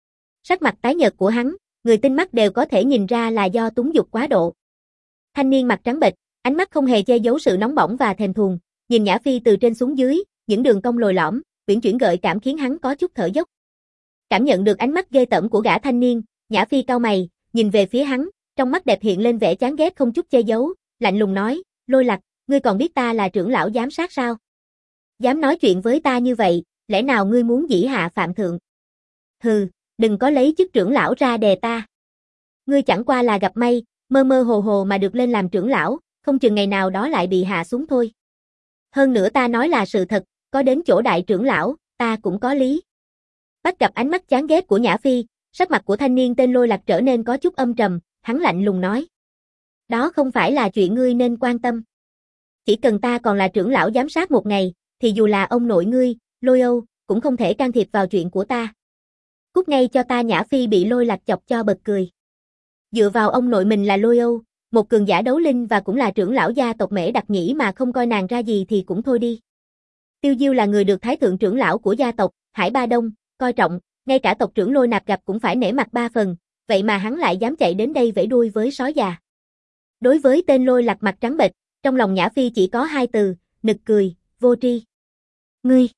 Speaker 1: Sắc mặt tái nhợt của hắn, người tinh mắt đều có thể nhìn ra là do túng dục quá độ. Thanh niên mặt trắng bệch, ánh mắt không hề che giấu sự nóng bỏng và thèm thuồng, nhìn Nhã Phi từ trên xuống dưới, những đường cong lồi lõm, uyển chuyển gợi cảm khiến hắn có chút thở dốc. Cảm nhận được ánh mắt ghê tởm của gã thanh niên, Nhã Phi cau mày, nhìn về phía hắn, trong mắt đẹp hiện lên vẻ chán ghét không chút che giấu, lạnh lùng nói, Lôi Lạc, ngươi còn biết ta là trưởng lão giám sát sao? Dám nói chuyện với ta như vậy, lẽ nào ngươi muốn dĩ hạ phạm thượng? Hừ, đừng có lấy chức trưởng lão ra đè ta. Ngươi chẳng qua là gặp may, mơ mơ hồ hồ mà được lên làm trưởng lão, không chừng ngày nào đó lại bị hạ xuống thôi. Hơn nữa ta nói là sự thật, có đến chỗ đại trưởng lão, ta cũng có lý. Bắt gặp ánh mắt chán ghét của Nhã Phi, Sắc mặt của thanh niên tên Lôi Lạc trở nên có chút âm trầm, hắn lạnh lùng nói. Đó không phải là chuyện ngươi nên quan tâm. Chỉ cần ta còn là trưởng lão giám sát một ngày, thì dù là ông nội ngươi, Lôi Âu, cũng không thể can thiệp vào chuyện của ta. Cút ngay cho ta. Nhã Phi bị Lôi Lạc chọc cho bật cười. Dựa vào ông nội mình là Lôi Âu, một cường giả đấu linh và cũng là trưởng lão gia tộc Mễ Đặc Nhĩ mà không coi nàng ra gì thì cũng thôi đi. Tiêu Diêu là người được thái thượng trưởng lão của gia tộc Hải Ba Đông coi trọng, ngay cả tộc trưởng Lôi Nạp gặp cũng phải nể mặt ba phần, vậy mà hắn lại dám chạy đến đây vẫy đuôi với sói già. Đối với tên Lôi Lạc mặt trắng bệch, trong lòng Nhã Phi chỉ có hai từ, nực cười, vô tri. Ngươi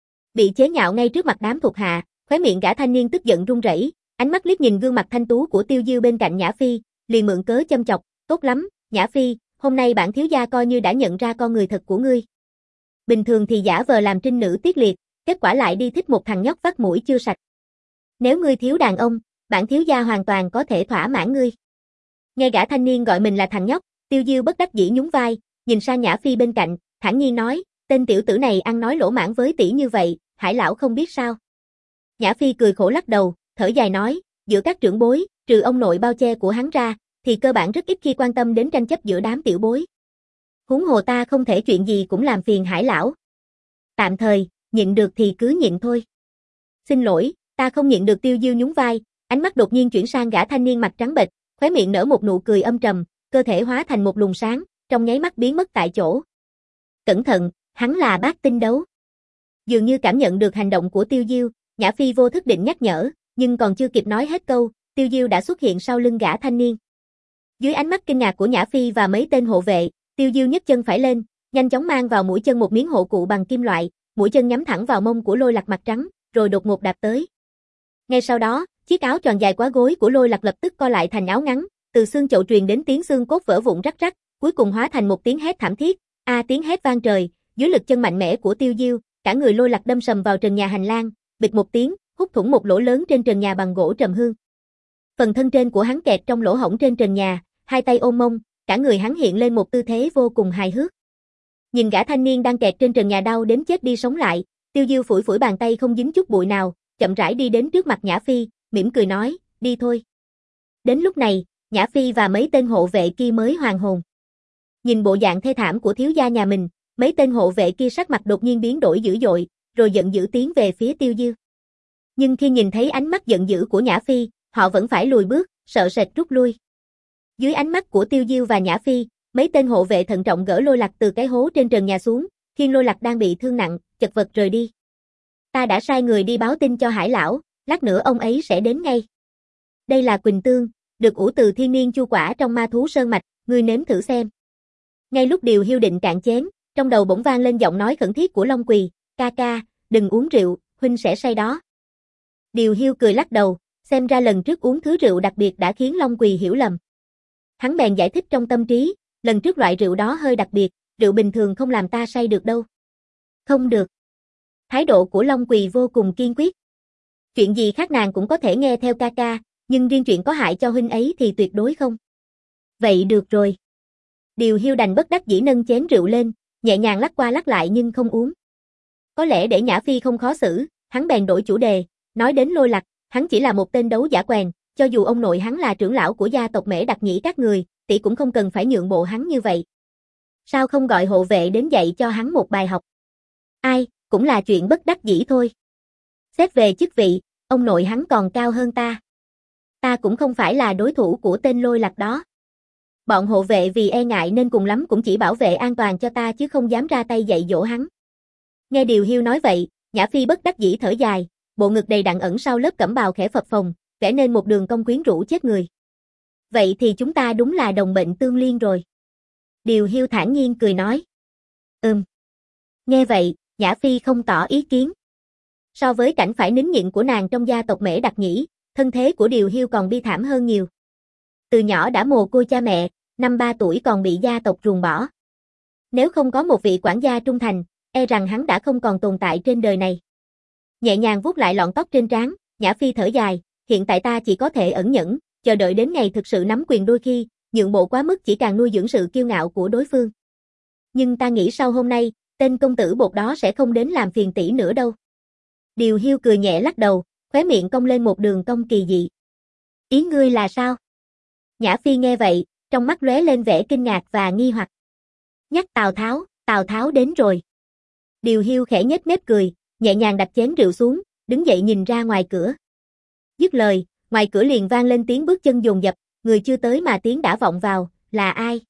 Speaker 1: bị chế nhạo ngay trước mặt đám thuộc hạ, khóe miệng gã thanh niên tức giận run rẩy, ánh mắt liếc nhìn gương mặt thanh tú của Tiêu Diêu bên cạnh Nhã Phi, liền mượn cớ châm chọc, tốt lắm, Nhã Phi, hôm nay bản thiếu gia coi như đã nhận ra con người thật của ngươi. Bình thường thì giả vờ làm trinh nữ tiết liệt, kết quả lại đi thích một thằng nhóc vắt mũi chưa sạch. Nếu ngươi thiếu đàn ông, bản thiếu gia hoàn toàn có thể thỏa mãn ngươi. Nghe gã thanh niên gọi mình là thằng nhóc, Tiêu Diêu bất đắc dĩ nhún vai, nhìn sang Nhã Phi bên cạnh, thản nhiên nói, tên tiểu tử này ăn nói lỗ mãng với tỷ như vậy, Hải lão không biết sao. Nhã Phi cười khổ lắc đầu, thở dài nói, giữa các trưởng bối, trừ ông nội bao che của hắn ra, thì cơ bản rất ít khi quan tâm đến tranh chấp giữa đám tiểu bối. Huống hồ ta không thể chuyện gì cũng làm phiền Hải lão. Tạm thời, nhịn được thì cứ nhịn thôi. Xin lỗi, ta không nhịn được. Tiêu Diêu nhún vai, ánh mắt đột nhiên chuyển sang gã thanh niên mặt trắng bệch, khóe miệng nở một nụ cười âm trầm, cơ thể hóa thành một luồng sáng, trong nháy mắt biến mất tại chỗ. Cẩn thận, hắn là bát tinh đấu. Dường như cảm nhận được hành động của Tiêu Diêu, Nhã Phi vô thức định nhắc nhở, nhưng còn chưa kịp nói hết câu, Tiêu Diêu đã xuất hiện sau lưng gã thanh niên. Dưới ánh mắt kinh ngạc của Nhã Phi và mấy tên hộ vệ, Tiêu Diêu nhấc chân phải lên, nhanh chóng mang vào mũi chân một miếng hộ cụ bằng kim loại, mũi chân nhắm thẳng vào mông của Lôi Lạc mặt trắng, rồi đột ngột đạp tới. Ngay sau đó, chiếc áo tròn dài quá gối của Lôi Lạc lập tức co lại thành áo ngắn, từ xương chậu truyền đến tiếng xương cốt vỡ vụn rắc rắc, cuối cùng hóa thành một tiếng hét thảm thiết, a tiếng hét vang trời, dưới lực chân mạnh mẽ của Tiêu Diêu, cả người Lôi Lạc đâm sầm vào trần nhà hành lang, bịch một tiếng, hút thủng một lỗ lớn trên trần nhà bằng gỗ trầm hương. Phần thân trên của hắn kẹt trong lỗ hổng trên trần nhà, hai tay ôm mông, cả người hắn hiện lên một tư thế vô cùng hài hước. Nhìn gã thanh niên đang kẹt trên trần nhà đau đến chết đi sống lại, Tiêu Diêu phủi phủi bàn tay không dính chút bụi nào, chậm rãi đi đến trước mặt Nhã Phi, mỉm cười nói, đi thôi. Đến lúc này, Nhã Phi và mấy tên hộ vệ kia mới hoàn hồn. Nhìn bộ dạng thê thảm của thiếu gia nhà mình, mấy tên hộ vệ kia sắc mặt đột nhiên biến đổi dữ dội, rồi giận dữ tiến về phía Tiêu Diêu. Nhưng khi nhìn thấy ánh mắt giận dữ của Nhã Phi, họ vẫn phải lùi bước, sợ sệt rút lui. Dưới ánh mắt của Tiêu Diêu và Nhã Phi, mấy tên hộ vệ thận trọng gỡ Lôi Lạc từ cái hố trên trần nhà xuống, khi Lôi Lạc đang bị thương nặng, chật vật rời đi. Ta đã sai người đi báo tin cho Hải lão, lát nữa ông ấy sẽ đến ngay. Đây là Quỳnh Tương, được ủ từ thiên niên chu quả trong ma thú sơn mạch, ngươi nếm thử xem. Ngay lúc Điều Hiêu định cạn chén, trong đầu bỗng vang lên giọng nói khẩn thiết của Long Quỳ, ca ca, đừng uống rượu, huynh sẽ say đó. Điều Hiêu cười lắc đầu, xem ra lần trước uống thứ rượu đặc biệt đã khiến Long Quỳ hiểu lầm. Hắn bèn giải thích trong tâm trí, lần trước loại rượu đó hơi đặc biệt, rượu bình thường không làm ta say được đâu. Không được. Thái độ của Long Quỳ vô cùng kiên quyết. Chuyện gì khác nàng cũng có thể nghe theo ca ca, nhưng riêng chuyện có hại cho huynh ấy thì tuyệt đối không. Vậy được rồi. Điều Hiêu đành bất đắc dĩ nâng chén rượu lên, nhẹ nhàng lắc qua lắc lại nhưng không uống. Có lẽ để Nhã Phi không khó xử, hắn bèn đổi chủ đề, nói đến Lôi Lạc, hắn chỉ là một tên đấu giả quèn, cho dù ông nội hắn là trưởng lão của gia tộc Mễ Đặc Nhĩ các người, tỷ cũng không cần phải nhượng bộ hắn như vậy. Sao không gọi hộ vệ đến dạy cho hắn một bài học? Ai, cũng là chuyện bất đắc dĩ thôi. Xét về chức vị, ông nội hắn còn cao hơn ta. Ta cũng không phải là đối thủ của tên Lôi Lạc đó. Bọn hộ vệ vì e ngại nên cùng lắm cũng chỉ bảo vệ an toàn cho ta chứ không dám ra tay dạy dỗ hắn. Nghe Điều Hiêu nói vậy, Nhã Phi bất đắc dĩ thở dài, bộ ngực đầy đặn ẩn sau lớp cẩm bào khẽ phập phồng, vẽ nên một đường cong quyến rũ chết người. Vậy thì chúng ta đúng là đồng bệnh tương liên rồi. Điều Hiêu thản nhiên cười nói. Ừm. Nghe vậy, Nhã Phi không tỏ ý kiến. So với cảnh phải nín nhịn của nàng trong gia tộc Mễ Đặc Nhĩ, thân thế của Điều Hiêu còn bi thảm hơn nhiều. Từ nhỏ đã mồ côi cha mẹ, năm ba tuổi còn bị gia tộc ruồng bỏ. Nếu không có một vị quản gia trung thành, e rằng hắn đã không còn tồn tại trên đời này. Nhẹ nhàng vuốt lại lọn tóc trên trán, Nhã Phi thở dài, hiện tại ta chỉ có thể ẩn nhẫn, chờ đợi đến ngày thực sự nắm quyền, đôi khi, nhượng bộ quá mức chỉ càng nuôi dưỡng sự kiêu ngạo của đối phương. Nhưng ta nghĩ sau hôm nay, tên công tử bột đó sẽ không đến làm phiền tỷ nữa đâu. Điều Hiêu cười nhẹ lắc đầu, khóe miệng cong lên một đường cong kỳ dị. Ý ngươi là sao? Nhã Phi nghe vậy, trong mắt lóe lên vẻ kinh ngạc và nghi hoặc. Nhắc Tào Tháo, Tào Tháo đến rồi. Điều Hiu khẽ nhếch mép cười, nhẹ nhàng đặt chén rượu xuống, đứng dậy nhìn ra ngoài cửa. Dứt lời, ngoài cửa liền vang lên tiếng bước chân dồn dập, người chưa tới mà tiếng đã vọng vào, là ai?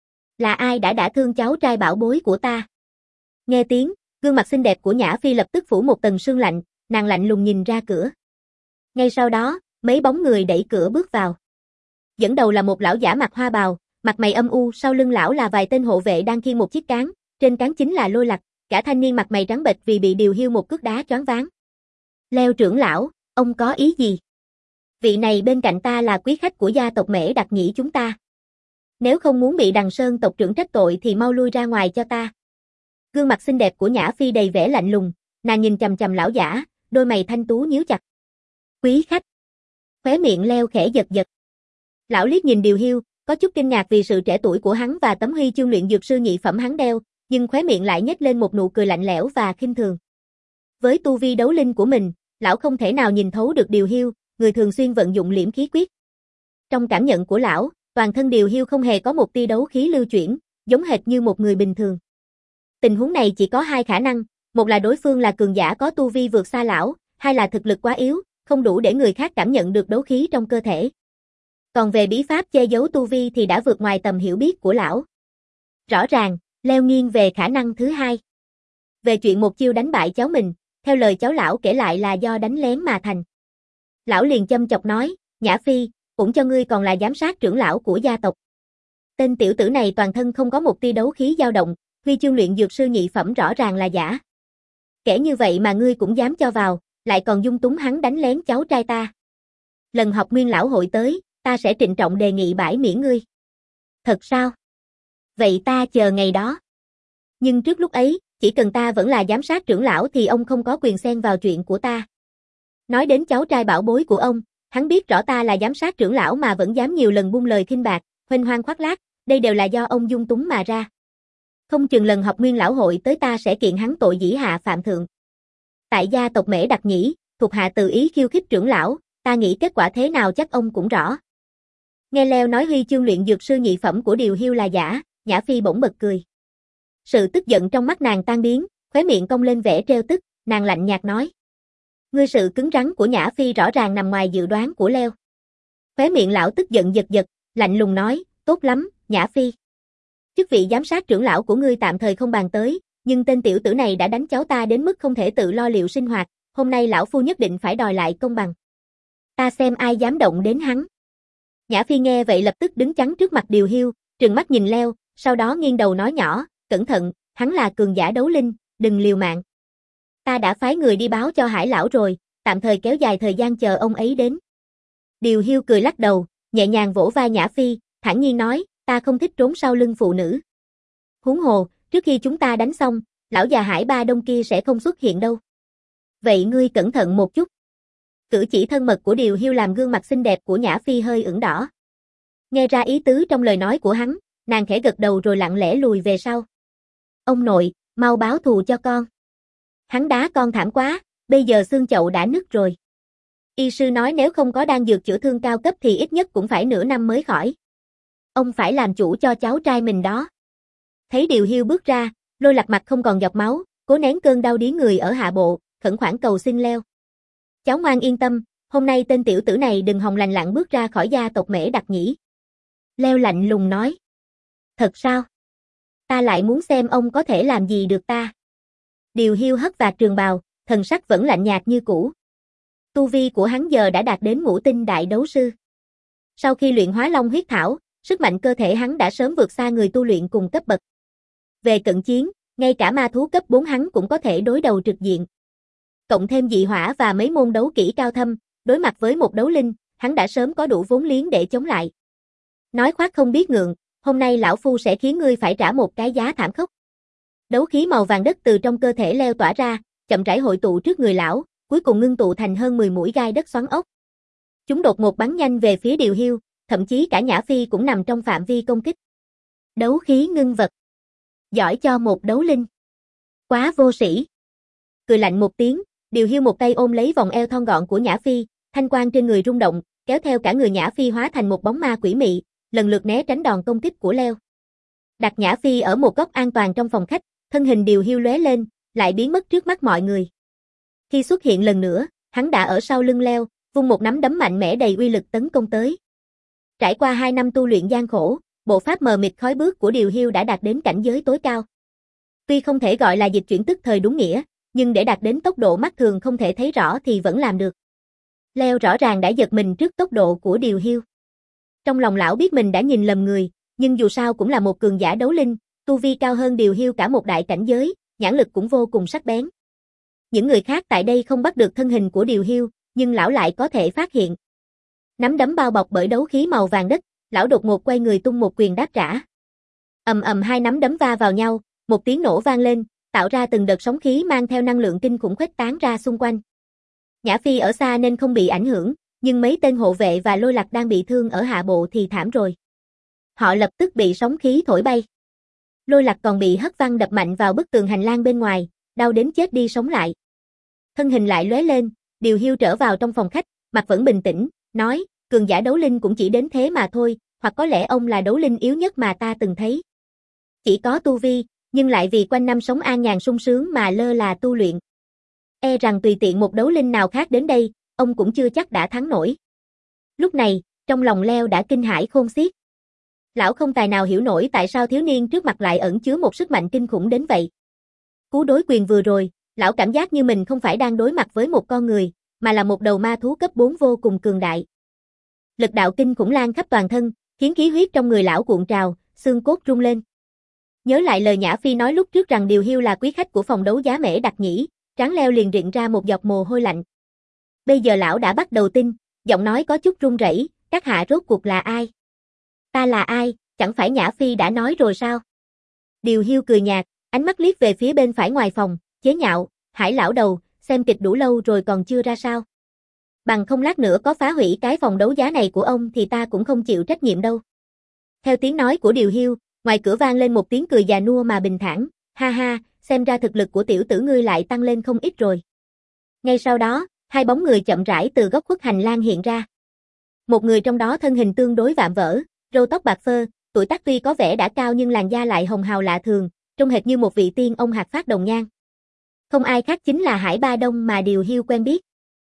Speaker 1: Là ai đã đả thương cháu trai bảo bối của ta? Nghe tiếng, gương mặt xinh đẹp của Nhã Phi lập tức phủ một tầng sương lạnh, nàng lạnh lùng nhìn ra cửa. Ngay sau đó, mấy bóng người đẩy cửa bước vào. Dẫn đầu là một lão giả mặc hoa bào, mặt mày âm u, sau lưng lão là vài tên hộ vệ đang khiêng một chiếc cán, trên cán chính là Lôi Lạc, cả thanh niên mặt mày trắng bệch vì bị Điều Hiu một cước đá choáng váng. Leo trưởng lão, ông có ý gì? Vị này bên cạnh ta là quý khách của gia tộc Mễ Đặc Nhĩ chúng ta. Nếu không muốn bị Đằng Sơn tộc trưởng trách tội thì mau lui ra ngoài cho ta. Gương mặt xinh đẹp của Nhã Phi đầy vẻ lạnh lùng, nàng nhìn chằm chằm lão giả, đôi mày thanh tú nhíu chặt. Quý khách. Khóe miệng Leo khẽ giật giật. Lão liếc nhìn Điều Hiu, có chút kinh ngạc vì sự trẻ tuổi của hắn và tấm huy chương luyện dược sư nhị phẩm hắn đeo, nhưng khóe miệng lại nhếch lên một nụ cười lạnh lẽo và khinh thường. Với tu vi đấu linh của mình, lão không thể nào nhìn thấu được Điều Hiu, người thường xuyên vận dụng liễm khí quyết. Trong cảm nhận của lão, toàn thân Điều Hiu không hề có một tia đấu khí lưu chuyển, giống hệt như một người bình thường. Tình huống này chỉ có hai khả năng, một là đối phương là cường giả có tu vi vượt xa lão, hai là thực lực quá yếu, không đủ để người khác cảm nhận được đấu khí trong cơ thể. Còn về bí pháp che giấu tu vi thì đã vượt ngoài tầm hiểu biết của lão. Rõ ràng, Leo nghiêng về khả năng thứ hai. Về chuyện một chiêu đánh bại cháu mình, theo lời cháu lão kể lại là do đánh lén mà thành. Lão liền châm chọc nói, Nhã Phi, cũng cho ngươi còn là giám sát trưởng lão của gia tộc. Tên tiểu tử này toàn thân không có một tia đấu khí dao động, huy chương luyện dược sư nhị phẩm rõ ràng là giả. Kẻ như vậy mà ngươi cũng dám cho vào, lại còn dung túng hắn đánh lén cháu trai ta. Lần học nguyên lão hội tới, ta sẽ trịnh trọng đề nghị bãi miễn ngươi. Thật sao? Vậy ta chờ ngày đó. Nhưng trước lúc ấy, chỉ cần ta vẫn là giám sát trưởng lão thì ông không có quyền xen vào chuyện của ta. Nói đến cháu trai bảo bối của ông, hắn biết rõ ta là giám sát trưởng lão mà vẫn dám nhiều lần buông lời khinh bạc, huênh hoang khoác lác, đây đều là do ông dung túng mà ra. Không chừng lần học nguyên lão hội tới ta sẽ kiện hắn tội dĩ hạ phạm thượng. Tại gia tộc Mễ Đặc Nhĩ, thuộc hạ tự ý khiêu khích trưởng lão, ta nghĩ kết quả thế nào chắc ông cũng rõ. Nghe Leo nói huy chương luyện dược sư nhị phẩm của Điều Hiu là giả, Nhã Phi bỗng bật cười. Sự tức giận trong mắt nàng tan biến, khóe miệng cong lên vẻ trêu tức, nàng lạnh nhạt nói. Ngươi sự cứng rắn của Nhã Phi rõ ràng nằm ngoài dự đoán của Leo. Khóe miệng lão tức giận giật giật, lạnh lùng nói, tốt lắm, Nhã Phi. Chức vị giám sát trưởng lão của ngươi tạm thời không bàn tới, nhưng tên tiểu tử này đã đánh cháu ta đến mức không thể tự lo liệu sinh hoạt, hôm nay lão phu nhất định phải đòi lại công bằng. Ta xem ai dám động đến hắn. Nhã Phi nghe vậy lập tức đứng chắn trước mặt Điều Hiu, trừng mắt nhìn Leo, sau đó nghiêng đầu nói nhỏ, cẩn thận, hắn là cường giả đấu linh, đừng liều mạng. Ta đã phái người đi báo cho Hải lão rồi, tạm thời kéo dài thời gian chờ ông ấy đến. Điều Hiu cười lắc đầu, nhẹ nhàng vỗ vai Nhã Phi, thản nhiên nói, ta không thích trốn sau lưng phụ nữ. Huống hồ, trước khi chúng ta đánh xong, lão già Hải Ba Đông kia sẽ không xuất hiện đâu. Vậy ngươi cẩn thận một chút. Cử chỉ thân mật của Điều Hiu làm gương mặt xinh đẹp của Nhã Phi hơi ửng đỏ. Nghe ra ý tứ trong lời nói của hắn, nàng khẽ gật đầu rồi lặng lẽ lùi về sau. Ông nội, mau báo thù cho con. Hắn đá con thảm quá, bây giờ xương chậu đã nứt rồi. Y sư nói nếu không có đan dược chữa thương cao cấp thì ít nhất cũng phải nửa năm mới khỏi. Ông phải làm chủ cho cháu trai mình đó. Thấy Điều Hiu bước ra, Lôi Lạc mặt không còn giọt máu, cố nén cơn đau điếng người ở hạ bộ, khẩn khoản cầu xin Leo. Cháu ngoan yên tâm, hôm nay tên tiểu tử này đừng hòng lành lặn bước ra khỏi gia tộc Mễ Đặc Nhĩ. Leo lạnh lùng nói. Thật sao? Ta lại muốn xem ông có thể làm gì được ta. Điều Hiu hất vạt trường bào, thần sắc vẫn lạnh nhạt như cũ. Tu vi của hắn giờ đã đạt đến ngũ tinh đại đấu sư. Sau khi luyện hóa long huyết thảo, sức mạnh cơ thể hắn đã sớm vượt xa người tu luyện cùng cấp bậc. Về cận chiến, ngay cả ma thú cấp bốn hắn cũng có thể đối đầu trực diện. Cộng thêm dị hỏa và mấy môn đấu kỹ cao thâm, đối mặt với một đấu linh, hắn đã sớm có đủ vốn liếng để chống lại. Nói khoác không biết ngượng, hôm nay lão phu sẽ khiến ngươi phải trả một cái giá thảm khốc. Đấu khí màu vàng đất từ trong cơ thể Leo tỏa ra, chậm rãi hội tụ trước người lão, cuối cùng ngưng tụ thành hơn mười mũi gai đất xoắn ốc. Chúng đột ngột bắn nhanh về phía Điều Hiu, thậm chí cả Nhã Phi cũng nằm trong phạm vi công kích. Đấu khí ngưng vật. Giỏi cho một đấu linh. Quá vô sĩ. Cười lạnh một tiếng, Điều Hiu một tay ôm lấy vòng eo thon gọn của Nhã Phi, thanh quang trên người rung động, kéo theo cả người Nhã Phi hóa thành một bóng ma quỷ mị, lần lượt né tránh đòn công kích của Leo. Đặt Nhã Phi ở một góc an toàn trong phòng khách, thân hình Điều Hiu lóe lên, lại biến mất trước mắt mọi người. Khi xuất hiện lần nữa, hắn đã ở sau lưng Leo, vung một nắm đấm mạnh mẽ đầy uy lực tấn công tới. Trải qua hai năm tu luyện gian khổ, bộ pháp mờ mịt khói bước của Điều Hiu đã đạt đến cảnh giới tối cao. Tuy không thể gọi là dịch chuyển tức thời đúng nghĩa, nhưng để đạt đến tốc độ mắt thường không thể thấy rõ thì vẫn làm được. Leo rõ ràng đã giật mình trước tốc độ của Điều Hiu. Trong lòng lão biết mình đã nhìn lầm người, nhưng dù sao cũng là một cường giả đấu linh, tu vi cao hơn Điều Hiu cả một đại cảnh giới, nhãn lực cũng vô cùng sắc bén. Những người khác tại đây không bắt được thân hình của Điều Hiu, nhưng lão lại có thể phát hiện. Nắm đấm bao bọc bởi đấu khí màu vàng đất, lão đột ngột quay người tung một quyền đáp trả. Ầm ầm hai nắm đấm va vào nhau, một tiếng nổ vang lên, tạo ra từng đợt sóng khí mang theo năng lượng kinh khủng khuếch tán ra xung quanh. Nhã Phi ở xa nên không bị ảnh hưởng, nhưng mấy tên hộ vệ và Lôi Lạc đang bị thương ở hạ bộ thì thảm rồi. Họ lập tức bị sóng khí thổi bay. Lôi Lạc còn bị hất văng đập mạnh vào bức tường hành lang bên ngoài, đau đến chết đi sống lại. Thân hình lại lóe lên, Điều Hiu trở vào trong phòng khách, mặt vẫn bình tĩnh, nói, cường giả đấu linh cũng chỉ đến thế mà thôi, hoặc có lẽ ông là đấu linh yếu nhất mà ta từng thấy. Chỉ có tu vi, nhưng lại vì quanh năm sống an nhàn sung sướng mà lơ là tu luyện. E rằng tùy tiện một đấu linh nào khác đến đây, ông cũng chưa chắc đã thắng nổi. Lúc này, trong lòng Leo đã kinh hãi khôn xiết. Lão không tài nào hiểu nổi tại sao thiếu niên trước mặt lại ẩn chứa một sức mạnh kinh khủng đến vậy. Cú đối quyền vừa rồi, lão cảm giác như mình không phải đang đối mặt với một con người, mà là một đầu ma thú cấp bốn vô cùng cường đại. Lực đạo kinh khủng lan khắp toàn thân, khiến khí huyết trong người lão cuộn trào, xương cốt rung lên. Nhớ lại lời Nhã Phi nói lúc trước rằng Điều Hiu là quý khách của phòng đấu giá Mễ Đặc Nhĩ, trán Leo liền rịn ra một giọt mồ hôi lạnh. Bây giờ lão đã bắt đầu tin, giọng nói có chút run rẩy, các hạ rốt cuộc là ai? Ta là ai, chẳng phải Nhã Phi đã nói rồi sao? Điều Hiu cười nhạt, ánh mắt liếc về phía bên phải ngoài phòng, chế nhạo, Hải lão đầu, xem kịch đủ lâu rồi còn chưa ra sao? Bằng không lát nữa có phá hủy cái phòng đấu giá này của ông thì ta cũng không chịu trách nhiệm đâu. Theo tiếng nói của Điều Hiu, ngoài cửa vang lên một tiếng cười già nua mà bình thản, ha ha, xem ra thực lực của tiểu tử ngươi lại tăng lên không ít rồi. Ngay sau đó, hai bóng người chậm rãi từ góc khuất hành lang hiện ra. Một người trong đó thân hình tương đối vạm vỡ, râu tóc bạc phơ, tuổi tác tuy có vẻ đã cao nhưng làn da lại hồng hào lạ thường, trông hệt như một vị tiên ông hạt phát đồng nhan. Không ai khác chính là Hải Ba Đông mà Điều Hiu quen biết.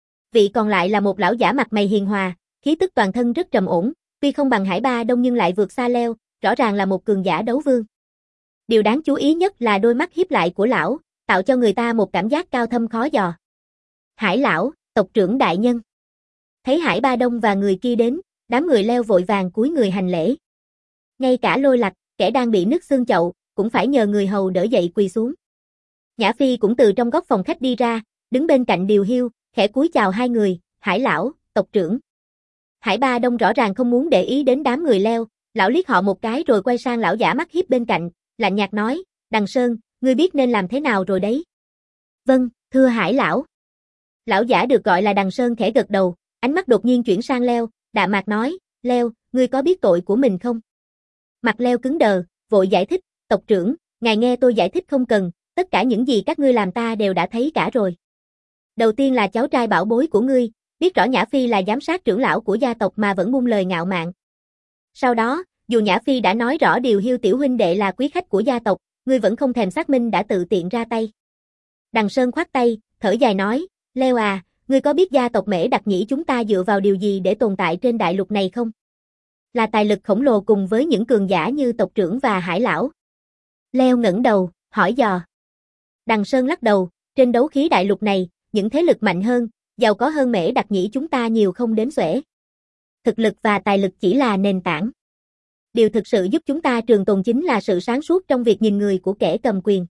Speaker 1: Vị còn lại là một lão giả mặt mày hiền hòa, khí tức toàn thân rất trầm ổn, tuy không bằng Hải Ba Đông nhưng lại vượt xa Leo, rõ ràng là một cường giả đấu vương. Điều đáng chú ý nhất là đôi mắt híp lại của lão, tạo cho người ta một cảm giác cao thâm khó dò. Hải lão, tộc trưởng đại nhân. Thấy Hải Ba Đông và người kia đến, đám người Leo vội vàng cúi người hành lễ. Ngay cả Lôi Lạc, kẻ đang bị nứt xương chậu, cũng phải nhờ người hầu đỡ dậy quỳ xuống. Nhã Phi cũng từ trong góc phòng khách đi ra, đứng bên cạnh Điều Hiu, khẽ cúi chào hai người, Hải lão, tộc trưởng. Hải Ba Đông rõ ràng không muốn để ý đến đám người Leo, lão liếc họ một cái rồi quay sang lão giả mắt hiếp bên cạnh, lạnh nhạt nói, Đằng Sơn, ngươi biết nên làm thế nào rồi đấy. Vâng, thưa Hải lão. Lão giả được gọi là Đằng Sơn khẽ gật đầu, ánh mắt đột nhiên chuyển sang Leo, đạm mạc nói, Leo, ngươi có biết tội của mình không? Mặt Leo cứng đờ, vội giải thích, tộc trưởng, ngài nghe tôi giải thích không cần, tất cả những gì các ngươi làm ta đều đã thấy cả rồi. Đầu tiên là cháu trai bảo bối của ngươi, biết rõ Nhã Phi là giám sát trưởng lão của gia tộc mà vẫn buông lời ngạo mạn. Sau đó, dù Nhã Phi đã nói rõ Điều Hiu tiểu huynh đệ là quý khách của gia tộc, ngươi vẫn không thèm xác minh đã tự tiện ra tay. Đằng Sơn khoát tay, thở dài nói, Leo à, ngươi có biết gia tộc Mễ Đặc Nhĩ chúng ta dựa vào điều gì để tồn tại trên đại lục này không? Là tài lực khổng lồ cùng với những cường giả như tộc trưởng và Hải lão. Leo ngẩng đầu, hỏi dò. Đằng Sơn lắc đầu, trên đấu khí đại lục này, những thế lực mạnh hơn, giàu có hơn Mễ Đặc Nhĩ chúng ta nhiều không đếm xuể. Thực lực và tài lực chỉ là nền tảng. Điều thực sự giúp chúng ta trường tồn chính là sự sáng suốt trong việc nhìn người của kẻ cầm quyền.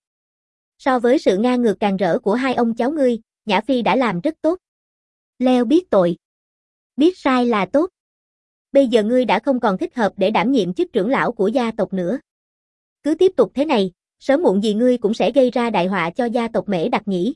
Speaker 1: So với sự ngang ngược càn rỡ của hai ông cháu ngươi, Nhã Phi đã làm rất tốt. Leo biết tội. Biết sai là tốt. Bây giờ ngươi đã không còn thích hợp để đảm nhiệm chức trưởng lão của gia tộc nữa. Cứ tiếp tục thế này, sớm muộn gì ngươi cũng sẽ gây ra đại họa cho gia tộc Mễ Đặc Nhĩ.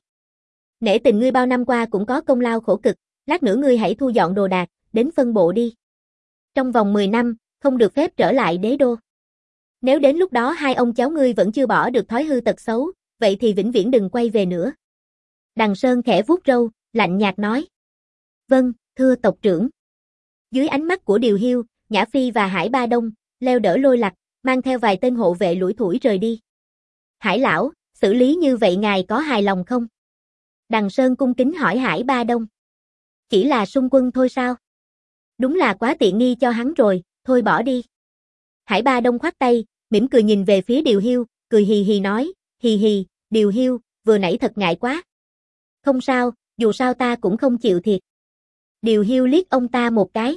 Speaker 1: Nể tình ngươi bao năm qua cũng có công lao khổ cực, lát nữa ngươi hãy thu dọn đồ đạc, đến phân bộ đi. Trong vòng mười năm, không được phép trở lại đế đô. Nếu đến lúc đó hai ông cháu ngươi vẫn chưa bỏ được thói hư tật xấu, vậy thì vĩnh viễn đừng quay về nữa. Đằng Sơn khẽ vuốt râu, lạnh nhạt nói. Vâng, thưa tộc trưởng. Dưới ánh mắt của Điều Hiêu, Nhã Phi và Hải Ba Đông, leo đỡ Lôi Lạc, mang theo vài tên hộ vệ lủi thủi rời đi. Hải lão, xử lý như vậy ngài có hài lòng không? Đằng Sơn cung kính hỏi Hải Ba Đông. Chỉ là xung quân thôi sao? Đúng là quá tiện nghi cho hắn rồi, thôi bỏ đi. Hải Ba Đông khoát tay, mỉm cười nhìn về phía Điều Hiêu, cười hì hì nói, hì hì, Điều Hiêu, vừa nãy thật ngại quá. Không sao, dù sao ta cũng không chịu thiệt. Điều Hiêu liếc ông ta một cái.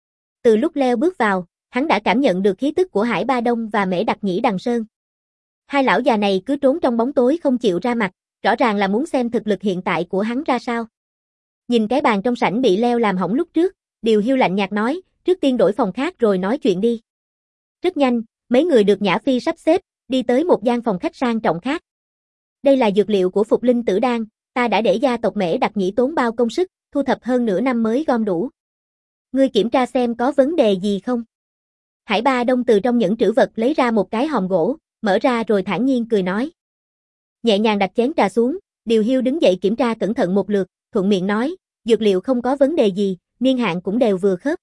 Speaker 1: Từ lúc leo bước vào, hắn đã cảm nhận được khí tức của Hải Ba Đông và Mễ Đặc Nhĩ Đằng Sơn. Hai lão già này cứ trốn trong bóng tối không chịu ra mặt, rõ ràng là muốn xem thực lực hiện tại của hắn ra sao. Nhìn cái bàn trong sảnh bị leo làm hỏng lúc trước, Điều Hiêu lạnh nhạt nói, trước tiên đổi phòng khác rồi nói chuyện đi. Rất nhanh, mấy người được Nhã Phi sắp xếp, đi tới một gian phòng khách sang trọng khác. Đây là dược liệu của Phục Linh Tử Đan, ta đã để gia tộc Mễ Đặc Nhĩ tốn bao công sức, thu thập hơn nửa năm mới gom đủ. Ngươi kiểm tra xem có vấn đề gì không? Hải Ba Đông từ trong những trữ vật lấy ra một cái hòm gỗ, mở ra rồi thản nhiên cười nói. Nhẹ nhàng đặt chén trà xuống, Điều Hiêu đứng dậy kiểm tra cẩn thận một lượt, thuận miệng nói, dược liệu không có vấn đề gì, niên hạn cũng đều vừa khớp.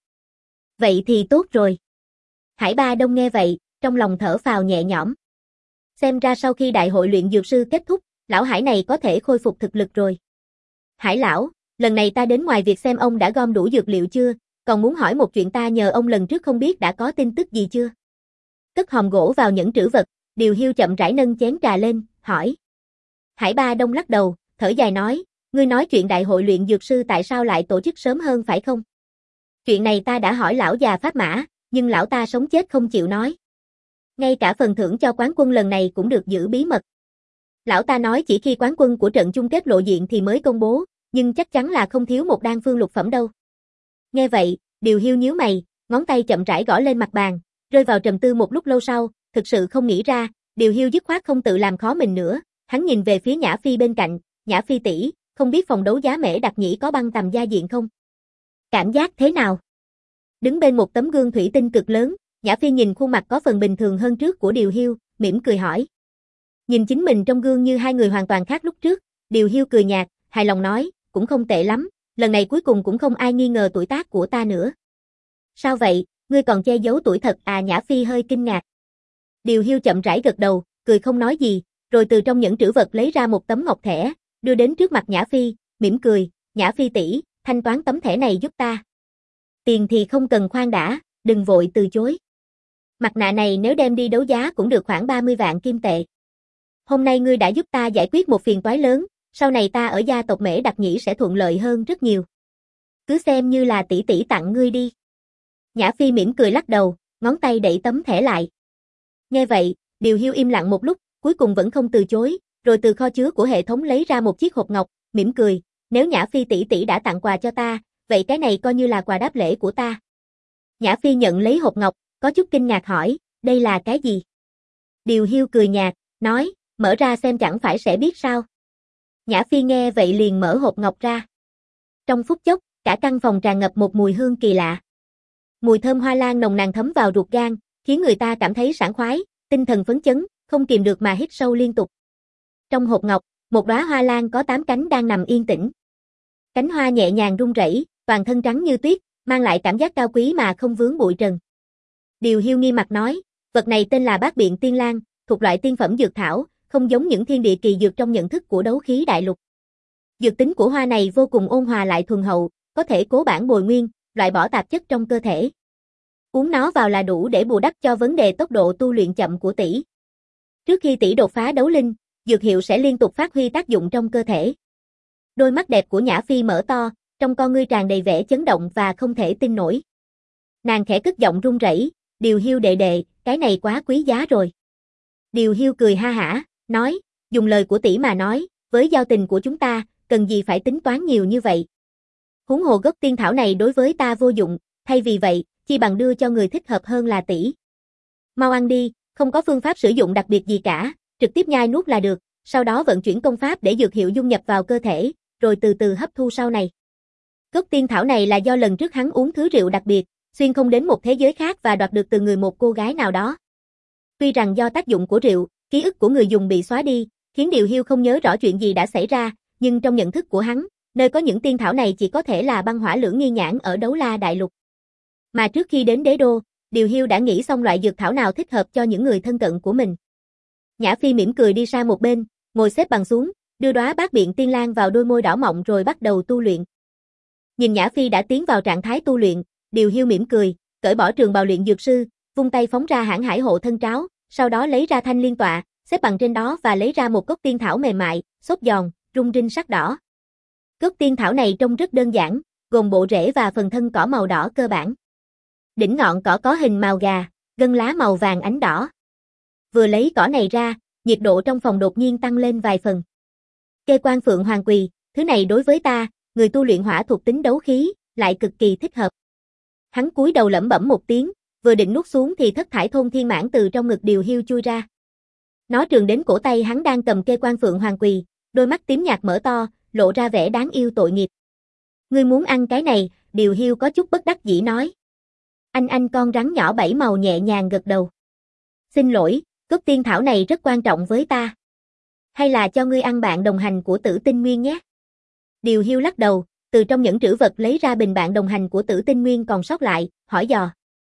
Speaker 1: Vậy thì tốt rồi. Hải Ba Đông nghe vậy, trong lòng thở phào nhẹ nhõm. Xem ra sau khi đại hội luyện dược sư kết thúc, lão Hải này có thể khôi phục thực lực rồi. Hải lão, lần này ta đến ngoài việc xem ông đã gom đủ dược liệu chưa, còn muốn hỏi một chuyện ta nhờ ông lần trước không biết đã có tin tức gì chưa? Cất hòm gỗ vào những trữ vật, Điều Hiêu chậm rãi nâng chén trà lên, hỏi. Hải Ba Đông lắc đầu, thở dài nói, ngươi nói chuyện đại hội luyện dược sư tại sao lại tổ chức sớm hơn phải không? Chuyện này ta đã hỏi lão già Pháp Mã, nhưng lão ta sống chết không chịu nói. Ngay cả phần thưởng cho quán quân lần này cũng được giữ bí mật. Lão ta nói chỉ khi quán quân của trận chung kết lộ diện thì mới công bố, nhưng chắc chắn là không thiếu một đan phương lục phẩm đâu. Nghe vậy, Điều Hiêu nhíu mày, ngón tay chậm rãi gõ lên mặt bàn, rơi vào trầm tư một lúc lâu sau, thực sự không nghĩ ra, Điều Hiêu dứt khoát không tự làm khó mình nữa, hắn nhìn về phía Nhã Phi bên cạnh, Nhã Phi tỷ, không biết phòng đấu giá Mễ Đặc Nhĩ có băng tầm gia diện không? Cảm giác thế nào? Đứng bên một tấm gương thủy tinh cực lớn, Nhã Phi nhìn khuôn mặt có phần bình thường hơn trước của Điều Hiêu, mỉm cười hỏi. Nhìn chính mình trong gương như hai người hoàn toàn khác lúc trước, Điều Hiêu cười nhạt, hài lòng nói, cũng không tệ lắm, lần này cuối cùng cũng không ai nghi ngờ tuổi tác của ta nữa. Sao vậy, ngươi còn che giấu tuổi thật à? Nhã Phi hơi kinh ngạc. Điều Hiêu chậm rãi gật đầu, cười không nói gì, rồi từ trong những trữ vật lấy ra một tấm ngọc thẻ, đưa đến trước mặt Nhã Phi, mỉm cười, Nhã Phi tỷ, thanh toán tấm thẻ này giúp ta. Tiền thì không cần, khoan đã, đừng vội từ chối. Mặt nạ này nếu đem đi đấu giá cũng được khoảng ba mươi vạn kim tệ. Hôm nay ngươi đã giúp ta giải quyết một phiền toái lớn, sau này ta ở gia tộc Mễ Đặc Nhĩ sẽ thuận lợi hơn rất nhiều. Cứ xem như là tỷ tỷ tặng ngươi đi. Nhã Phi mỉm cười lắc đầu, ngón tay đẩy tấm thẻ lại. Nghe vậy, Điều Hiêu im lặng một lúc, cuối cùng vẫn không từ chối, rồi từ kho chứa của hệ thống lấy ra một chiếc hộp ngọc, mỉm cười, nếu Nhã Phi tỷ tỷ đã tặng quà cho ta, vậy cái này coi như là quà đáp lễ của ta. Nhã Phi nhận lấy hộp ngọc, có chút kinh ngạc hỏi, đây là cái gì? Điều Hiêu cười nhạt, nói, mở ra xem chẳng phải sẽ biết sao. Nhã Phi nghe vậy liền mở hộp ngọc ra. Trong phút chốc, cả căn phòng tràn ngập một mùi hương kỳ lạ. Mùi thơm hoa lan nồng nàn thấm vào ruột gan, khiến người ta cảm thấy sảng khoái, tinh thần phấn chấn, không kìm được mà hít sâu liên tục. Trong hộp ngọc, một đóa hoa lan có tám cánh đang nằm yên tĩnh. Cánh hoa nhẹ nhàng rung rẩy, toàn thân trắng như tuyết, mang lại cảm giác cao quý mà không vướng bụi trần. Điều Hiêu nghi mặt nói, vật này tên là Bát Biện Tiên Lan, thuộc loại tiên phẩm dược thảo, không giống những thiên địa kỳ dược trong nhận thức của đấu khí đại lục. Dược tính của hoa này vô cùng ôn hòa lại thuần hậu, có thể cố bản bồi nguyên, loại bỏ tạp chất trong cơ thể. Uống nó vào là đủ để bù đắp cho vấn đề tốc độ tu luyện chậm của tỷ. Trước khi tỷ đột phá đấu linh, dược hiệu sẽ liên tục phát huy tác dụng trong cơ thể. Đôi mắt đẹp của Nhã Phi mở to, trong con ngươi tràn đầy vẻ chấn động và không thể tin nổi. Nàng khẽ cất giọng run rẩy, Điều Hiêu đệ đệ, cái này quá quý giá rồi. Điều Hiêu cười ha hả, nói, dùng lời của tỷ mà nói, với giao tình của chúng ta, cần gì phải tính toán nhiều như vậy. Huống hồ gốc tiên thảo này đối với ta vô dụng, thay vì vậy, chi bằng đưa cho người thích hợp hơn là tỷ. Mau ăn đi, không có phương pháp sử dụng đặc biệt gì cả, trực tiếp nhai nuốt là được, sau đó vận chuyển công pháp để dược hiệu dung nhập vào cơ thể, rồi từ từ hấp thu sau này. Gốc tiên thảo này là do lần trước hắn uống thứ rượu đặc biệt, xuyên không đến một thế giới khác và đoạt được từ người một cô gái nào đó. Tuy rằng do tác dụng của rượu, ký ức của người dùng bị xóa đi, khiến Điều Hiêu không nhớ rõ chuyện gì đã xảy ra, nhưng trong nhận thức của hắn, nơi có những tiên thảo này chỉ có thể là băng hỏa lưỡng nghi nhãn ở Đấu La Đại Lục. Mà trước khi đến đế đô, Điều Hiu đã nghĩ xong loại dược thảo nào thích hợp cho những người thân cận của mình. Nhã Phi mỉm cười đi sang một bên, ngồi xếp bằng xuống, đưa đóa bát biện tiên lan vào đôi môi đỏ mọng rồi bắt đầu tu luyện. Nhìn Nhã Phi đã tiến vào trạng thái tu luyện, Điều Hiu mỉm cười, cởi bỏ trường bào luyện dược sư, vung tay phóng ra hãn hải hộ thân tráo, sau đó lấy ra thanh liên tọa, xếp bằng trên đó và lấy ra một gốc tiên thảo mềm mại, xốp giòn, rung rinh sắc đỏ. Gốc tiên thảo này trông rất đơn giản, gồm bộ rễ và phần thân cỏ màu đỏ cơ bản. Đỉnh ngọn cỏ có hình màu gà, gân lá màu vàng ánh đỏ. Vừa lấy cỏ này ra, nhiệt độ trong phòng đột nhiên tăng lên vài phần. Kê quan phượng hoàng quỳ, thứ này đối với ta, người tu luyện hỏa thuộc tính đấu khí, lại cực kỳ thích hợp. Hắn cúi đầu lẩm bẩm một tiếng, vừa định nuốt xuống thì thất thải thôn thiên mãn từ trong ngực Điều Hiu chui ra. Nó trường đến cổ tay hắn đang cầm kê quan phượng hoàng quỳ, đôi mắt tím nhạt mở to, lộ ra vẻ đáng yêu tội nghiệp. Ngươi muốn ăn cái này, Điều Hiu có chút bất đắc dĩ nói. Anh anh con rắn nhỏ bảy màu nhẹ nhàng gật đầu. Xin lỗi, gốc tiên thảo này rất quan trọng với ta. Hay là cho ngươi ăn bạn đồng hành của Tử Tinh Nguyên nhé. Điều Hiu lắc đầu, từ trong những trữ vật lấy ra bình bạn đồng hành của Tử Tinh Nguyên còn sót lại, hỏi dò.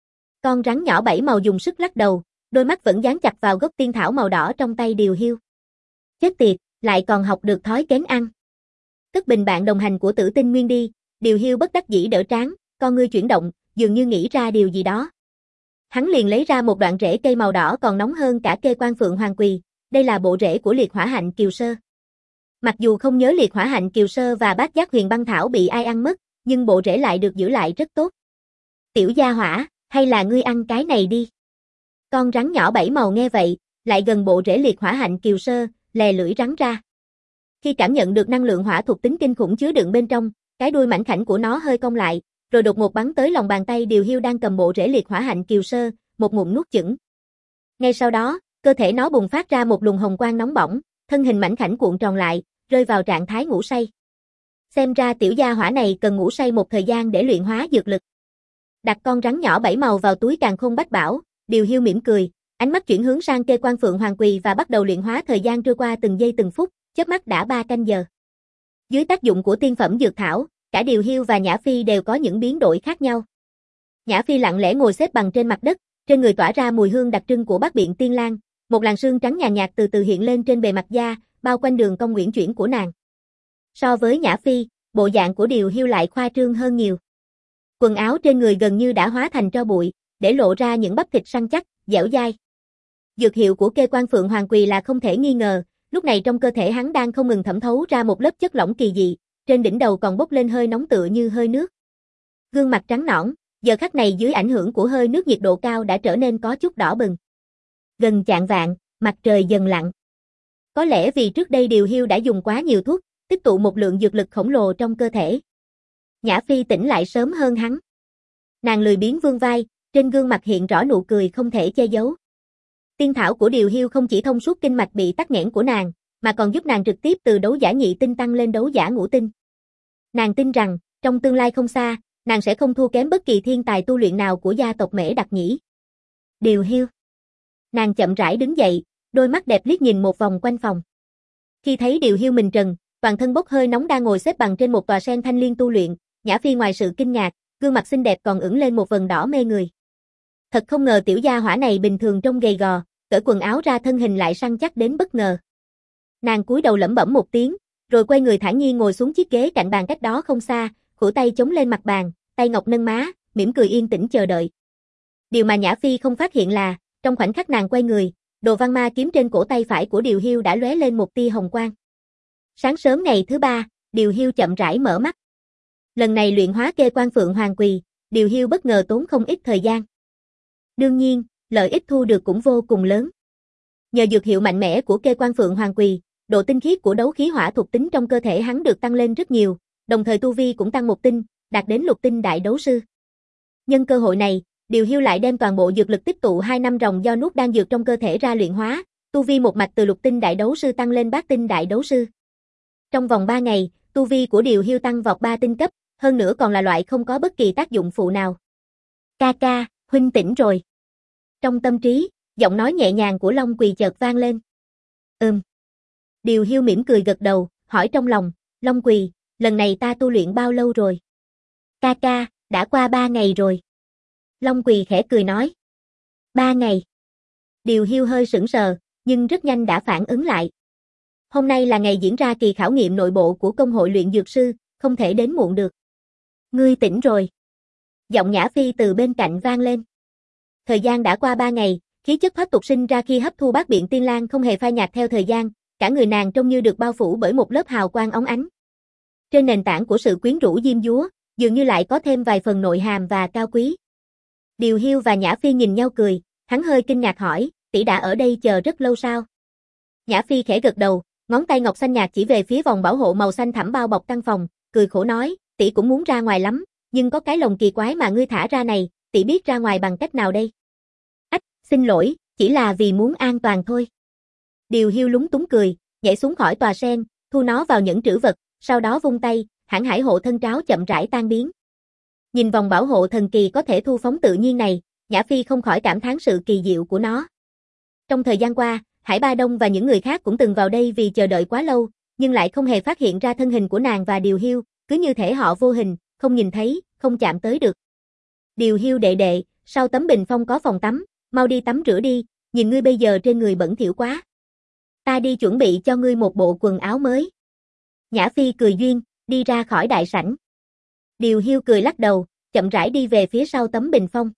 Speaker 1: Con rắn nhỏ bảy màu dùng sức lắc đầu, đôi mắt vẫn dán chặt vào gốc tiên thảo màu đỏ trong tay Điều Hiu. Chết tiệt, lại còn học được thói kén ăn. Cất bình bạn đồng hành của Tử Tinh Nguyên đi, Điều Hiu bất đắc dĩ đỡ trán, con ngươi chuyển động, dường như nghĩ ra điều gì đó. Hắn liền lấy ra một đoạn rễ cây màu đỏ còn nóng hơn cả kê quan phượng hoàng quỳ, đây là bộ rễ của liệt hỏa hạnh kiều sơ. Mặc dù không nhớ liệt hỏa hạnh kiều sơ và bát giác huyền băng thảo bị ai ăn mất, nhưng bộ rễ lại được giữ lại rất tốt. Tiểu gia hỏa, hay là ngươi ăn cái này đi. Con rắn nhỏ bảy màu nghe vậy, lại gần bộ rễ liệt hỏa hạnh kiều sơ, lè lưỡi rắn ra. Khi cảm nhận được năng lượng hỏa thuộc tính kinh khủng chứa đựng bên trong, cái đuôi mảnh khảnh của nó hơi cong lại, rồi đột ngột bắn tới lòng bàn tay Điều Hiu đang cầm bộ rễ liệt hỏa hạnh kiều sơ, một ngụm nuốt chửng. Ngay sau đó, cơ thể nó bùng phát ra một luồng hồng quang nóng bỏng, thân hình mảnh khảnh cuộn tròn lại, rơi vào trạng thái ngủ say. Xem ra tiểu gia hỏa này cần ngủ say một thời gian để luyện hóa dược lực. Đặt con rắn nhỏ bảy màu vào túi càn khôn bách bảo, Điều Hiu mỉm cười, ánh mắt chuyển hướng sang kê quan phượng hoàng quỳ và bắt đầu luyện hóa. Thời gian trôi qua từng giây từng phút, chớp mắt đã ba canh giờ. Dưới tác dụng của tiên phẩm dược thảo, cả Điều Hiu và Nhã Phi đều có những biến đổi khác nhau. Nhã Phi lặng lẽ ngồi xếp bằng trên mặt đất, trên người tỏa ra mùi hương đặc trưng của bát biện tiên lan, một làn sương trắng nhàn nhạt từ từ hiện lên trên bề mặt da, bao quanh đường cong uyển chuyển của nàng. So với Nhã Phi, bộ dạng của Điều Hiu lại khoa trương hơn nhiều. Quần áo trên người gần như đã hóa thành tro bụi, để lộ ra những bắp thịt săn chắc, dẻo dai. Dược hiệu của kê quan phượng hoàng quỳ là không thể nghi ngờ, lúc này trong cơ thể hắn đang không ngừng thẩm thấu ra một lớp chất lỏng kỳ dị, trên đỉnh đầu còn bốc lên hơi nóng tựa như hơi nước. Gương mặt trắng nõn, giờ khắc này dưới ảnh hưởng của hơi nước nhiệt độ cao đã trở nên có chút đỏ bừng. Gần chạng vạng, mặt trời dần lặn. Có lẽ vì trước đây Điều Hiu đã dùng quá nhiều thuốc, tích tụ một lượng dược lực khổng lồ trong cơ thể. Nhã Phi tỉnh lại sớm hơn hắn. Nàng lười biếng vươn vai, trên gương mặt hiện rõ nụ cười không thể che giấu. Tiên thảo của Điều Hiu không chỉ thông suốt kinh mạch bị tắc nghẽn của nàng, mà còn giúp nàng trực tiếp từ đấu giả nhị tinh tăng lên đấu giả ngũ tinh. Nàng tin rằng, trong tương lai không xa, nàng sẽ không thua kém bất kỳ thiên tài tu luyện nào của gia tộc Mễ Đặc nhỉ. Điều Hiu. Nàng chậm rãi đứng dậy, đôi mắt đẹp liếc nhìn một vòng quanh phòng. Khi thấy Điều Hiu mình trần, toàn thân bốc hơi nóng đang ngồi xếp bằng trên một tòa sen thanh liên tu luyện, Nhã Phi ngoài sự kinh ngạc, gương mặt xinh đẹp còn ửng lên một vầng đỏ mê người. Thật không ngờ tiểu gia hỏa này bình thường trông gầy gò, cởi quần áo ra thân hình lại săn chắc đến bất ngờ. Nàng cúi đầu lẩm bẩm một tiếng, rồi quay người thản nhiên ngồi xuống chiếc ghế cạnh bàn cách đó không xa, khuỷu tay chống lên mặt bàn, tay ngọc nâng má, mỉm cười yên tĩnh chờ đợi. Điều mà Nhã Phi không phát hiện là, trong khoảnh khắc nàng quay người, đồ văn ma kiếm trên cổ tay phải của Điều Hiu đã lóe lên một tia hồng quang. Sáng sớm ngày thứ ba, Điều Hiu chậm rãi mở mắt. Lần này luyện hóa kê quan phượng hoàng quỳ, Điều Hiu bất ngờ tốn không ít thời gian. Đương nhiên, lợi ích thu được cũng vô cùng lớn. Nhờ dược hiệu mạnh mẽ của kê quan phượng hoàng quỳ, độ tinh khiết của đấu khí hỏa thuộc tính trong cơ thể hắn được tăng lên rất nhiều, đồng thời tu vi cũng tăng một tinh, đạt đến lục tinh đại đấu sư. Nhân cơ hội này, Điều Hiu lại đem toàn bộ dược lực tích tụ hai năm ròng do nuốt đan dược trong cơ thể ra luyện hóa, tu vi một mạch từ lục tinh đại đấu sư tăng lên bát tinh đại đấu sư. Trong vòng ba ngày, tu vi của Điều Hiu tăng vọt ba tinh cấp, hơn nữa còn là loại không có bất kỳ tác dụng phụ nào. Ca ca, huynh tỉnh rồi. Trong tâm trí, giọng nói nhẹ nhàng của Long Quỳ chợt vang lên. Ừm. Điều Hiu mỉm cười gật đầu, hỏi trong lòng, Long Quỳ, lần này ta tu luyện bao lâu rồi? Ca ca, đã qua ba ngày rồi. Long Quỳ khẽ cười nói. Ba ngày. Điều Hiu hơi sững sờ, nhưng rất nhanh đã phản ứng lại. Hôm nay là ngày diễn ra kỳ khảo nghiệm nội bộ của công hội luyện dược sư, không thể đến muộn được. Ngươi tỉnh rồi. Giọng Nhã Phi từ bên cạnh vang lên. Thời gian đã qua ba ngày, khí chất thoát tục sinh ra khi hấp thu bát biện tiên lan không hề phai nhạt theo thời gian, cả người nàng trông như được bao phủ bởi một lớp hào quang óng ánh. Trên nền tảng của sự quyến rũ diêm dúa, dường như lại có thêm vài phần nội hàm và cao quý. Điều Hiu và Nhã Phi nhìn nhau cười, hắn hơi kinh ngạc hỏi, tỷ đã ở đây chờ rất lâu sao? Nhã Phi khẽ gật đầu, ngón tay ngọc xanh nhạt chỉ về phía vòng bảo hộ màu xanh thẳm bao bọc căn phòng, cười khổ nói, tỷ cũng muốn ra ngoài lắm, nhưng có cái lồng kỳ quái mà ngươi thả ra này, tỷ biết ra ngoài bằng cách nào đây? Ách, xin lỗi, chỉ là vì muốn an toàn thôi. Điều Hiu lúng túng cười, nhảy xuống khỏi tòa sen, thu nó vào nhẫn trữ vật, sau đó vung tay, hãn hải hộ thân tráo chậm rãi tan biến. Nhìn vòng bảo hộ thần kỳ có thể thu phóng tự nhiên này, Nhã Phi không khỏi cảm thán sự kỳ diệu của nó. Trong thời gian qua, Hải Ba Đông và những người khác cũng từng vào đây vì chờ đợi quá lâu, nhưng lại không hề phát hiện ra thân hình của nàng và Điều Hiu, cứ như thể họ vô hình, không nhìn thấy, không chạm tới được. Điều Hiu đệ đệ, sau tấm bình phong có phòng tắm, mau đi tắm rửa đi, nhìn ngươi bây giờ trên người bẩn thỉu quá. Ta đi chuẩn bị cho ngươi một bộ quần áo mới. Nhã Phi cười duyên, đi ra khỏi đại sảnh. Điều Hiu cười lắc đầu, chậm rãi đi về phía sau tấm bình phong.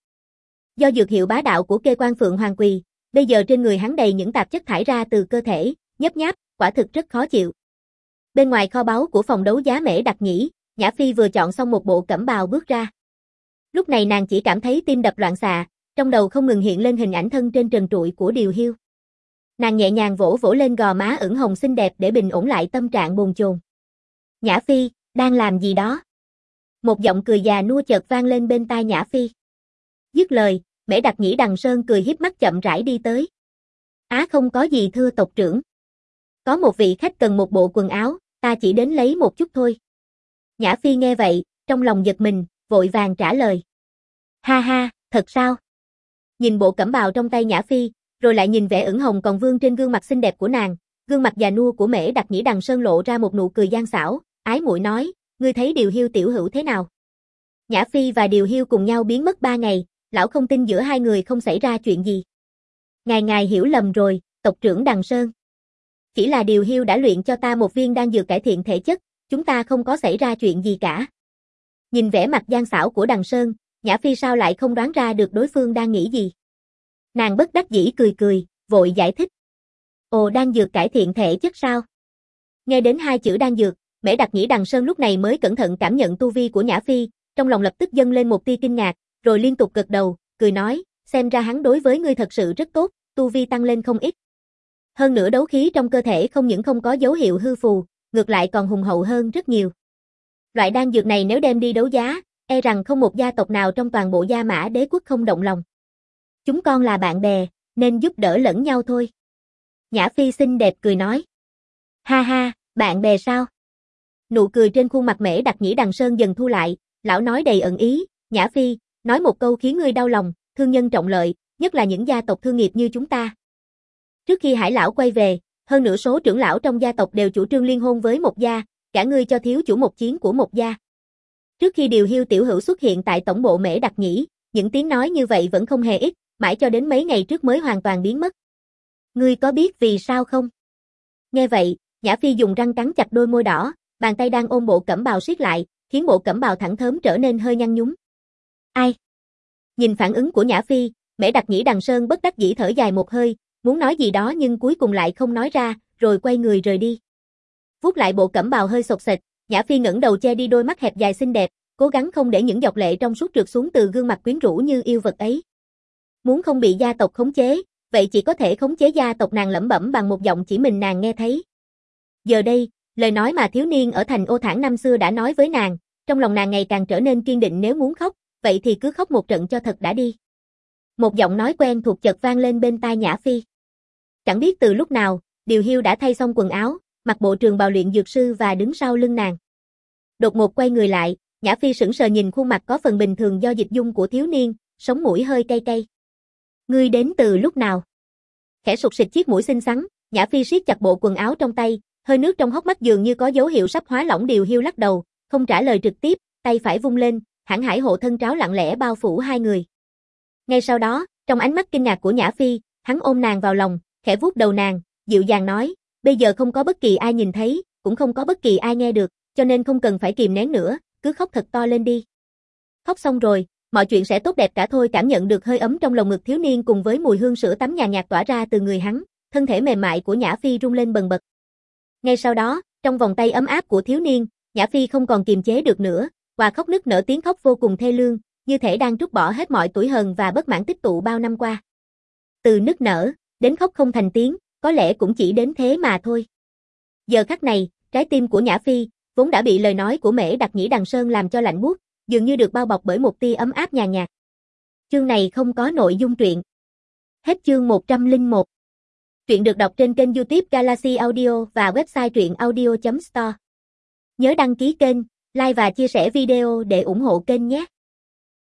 Speaker 1: Do dược hiệu bá đạo của kê quan Phượng Hoàng Quỳ, bây giờ trên người hắn đầy những tạp chất thải ra từ cơ thể, nhấp nháp, quả thực rất khó chịu. Bên ngoài kho báu của phòng đấu giá Mễ Đặc Nhĩ, Nhã Phi vừa chọn xong một bộ cẩm bào bước ra. Lúc này nàng chỉ cảm thấy tim đập loạn xạ, trong đầu không ngừng hiện lên hình ảnh thân trên trần trụi của Điều Hiu. Nàng nhẹ nhàng vỗ vỗ lên gò má ửng hồng xinh đẹp để bình ổn lại tâm trạng bồn chồn. Nhã Phi, đang làm gì đó? Một giọng cười già nua chợt vang lên bên tai Nhã Phi. Dứt lời, Mễ Đặc Nhĩ Đằng Sơn cười híp mắt chậm rãi đi tới. Á không có gì thưa tộc trưởng. Có một vị khách cần một bộ quần áo, ta chỉ đến lấy một chút thôi. Nhã Phi nghe vậy, trong lòng giật mình, vội vàng trả lời. Ha ha, thật sao? Nhìn bộ cẩm bào trong tay Nhã Phi, rồi lại nhìn vẻ ửng hồng còn vương trên gương mặt xinh đẹp của nàng, gương mặt già nua của Mễ Đặc Nhĩ Đằng Sơn lộ ra một nụ cười gian xảo, ái muội nói, ngươi thấy Điều Hiu tiểu hữu thế nào? Nhã Phi và Điều Hiu cùng nhau biến mất ba ngày, lão không tin giữa hai người không xảy ra chuyện gì. Ngài ngài hiểu lầm rồi, tộc trưởng Đằng Sơn. Chỉ là Điều Hiu đã luyện cho ta một viên đan dược cải thiện thể chất, chúng ta không có xảy ra chuyện gì cả. Nhìn vẻ mặt gian xảo của Đằng Sơn, Nhã Phi sao lại không đoán ra được đối phương đang nghĩ gì. Nàng bất đắc dĩ cười cười, vội giải thích. Ồ, đan dược cải thiện thể chất sao? Nghe đến hai chữ đan dược, Mễ Đặc Nhĩ Đằng Sơn lúc này mới cẩn thận cảm nhận tu vi của Nhã Phi, trong lòng lập tức dâng lên một tia kinh ngạc, rồi liên tục gật đầu, cười nói, xem ra hắn đối với ngươi thật sự rất tốt, tu vi tăng lên không ít. Hơn nữa đấu khí trong cơ thể không những không có dấu hiệu hư phù, ngược lại còn hùng hậu hơn rất nhiều. Loại đan dược này nếu đem đi đấu giá, e rằng không một gia tộc nào trong toàn bộ Gia Mã Đế quốc không động lòng. Chúng con là bạn bè, nên giúp đỡ lẫn nhau thôi. Nhã Phi xinh đẹp cười nói. Ha ha, bạn bè sao? Nụ cười trên khuôn mặt Mễ Đặc Nhĩ Đằng Sơn dần thu lại, lão nói đầy ẩn ý, Nhã Phi, nói một câu khiến ngươi đau lòng, thương nhân trọng lợi, nhất là những gia tộc thương nghiệp như chúng ta. Trước khi Hải lão quay về, hơn nửa số trưởng lão trong gia tộc đều chủ trương liên hôn với một gia, cả ngươi cho thiếu chủ một chiến của một gia. Trước khi Điều Hiu tiểu hữu xuất hiện tại tổng bộ Mễ Đặc Nhĩ, những tiếng nói như vậy vẫn không hề ít, mãi cho đến mấy ngày trước mới hoàn toàn biến mất. Ngươi có biết vì sao không? Nghe vậy, Nhã Phi dùng răng cắn chặt đôi môi đỏ, bàn tay đang ôm bộ cẩm bào siết lại, khiến bộ cẩm bào thẳng thớm trở nên hơi nhăn nhúm. Ai? Nhìn phản ứng của Nhã Phi, Mễ Đặc Nhĩ Đằng Sơn bất đắc dĩ thở dài một hơi, muốn nói gì đó nhưng cuối cùng lại không nói ra, rồi quay người rời đi. Vuốt lại bộ cẩm bào hơi xộc xệch, Nhã Phi ngẩng đầu che đi đôi mắt hẹp dài xinh đẹp, cố gắng không để những giọt lệ trong suốt trượt xuống từ gương mặt quyến rũ như yêu vật ấy. Muốn không bị gia tộc khống chế, vậy chỉ có thể khống chế gia tộc, nàng lẩm bẩm bằng một giọng chỉ mình nàng nghe thấy. Giờ đây, lời nói mà thiếu niên ở thành Ô Thản năm xưa đã nói với nàng, trong lòng nàng ngày càng trở nên kiên định, nếu muốn khóc, vậy thì cứ khóc một trận cho thật đã đi. Một giọng nói quen thuộc chợt vang lên bên tai Nhã Phi. Chẳng biết từ lúc nào, Điều Hiu đã thay xong quần áo, mặc bộ trường bào luyện dược sư và đứng sau lưng nàng. Đột ngột quay người lại, Nhã Phi sững sờ nhìn khuôn mặt có phần bình thường do dịch dung của thiếu niên, sống mũi hơi cay cay. Ngươi đến từ lúc nào? Khẽ sụt sịt chiếc mũi xinh xắn, Nhã Phi siết chặt bộ quần áo trong tay, Hơi nước trong hốc mắt dường như có dấu hiệu sắp hóa lỏng, Điều Hiu lắc đầu, không trả lời trực tiếp, tay phải vung lên, hãn hải hộ thân tráo lặng lẽ bao phủ hai người. Ngay sau đó, trong ánh mắt kinh ngạc của Nhã Phi, hắn ôm nàng vào lòng, khẽ vuốt đầu nàng, dịu dàng nói, bây giờ không có bất kỳ ai nhìn thấy, cũng không có bất kỳ ai nghe được, cho nên không cần phải kìm nén nữa, cứ khóc thật to lên đi. Khóc xong rồi, mọi chuyện sẽ tốt đẹp cả thôi. Cảm nhận được hơi ấm trong lồng ngực thiếu niên cùng với mùi hương sữa tắm nhàn nhạt tỏa ra từ người hắn, thân thể mềm mại của Nhã Phi rung lên bần bật. Ngay sau đó, trong vòng tay ấm áp của thiếu niên, Nhã Phi không còn kiềm chế được nữa, và khóc nức nở, tiếng khóc vô cùng thê lương, như thể đang trút bỏ hết mọi tủi hờn và bất mãn tích tụ bao năm qua. Từ nức nở đến khóc không thành tiếng, có lẽ cũng chỉ đến thế mà thôi. Giờ khắc này, trái tim của Nhã Phi, vốn đã bị lời nói của Mễ Đặc Nhĩ Đằng Sơn làm cho lạnh buốt, dường như được bao bọc bởi một tia ấm áp nhàn nhạt. Chương này không có nội dung truyện. Hết chương một trăm lẻ một. Truyện được đọc trên kênh YouTube Galaxy Audio và website truyện audio chấm store. Nhớ đăng ký kênh, like và chia sẻ video để ủng hộ kênh nhé.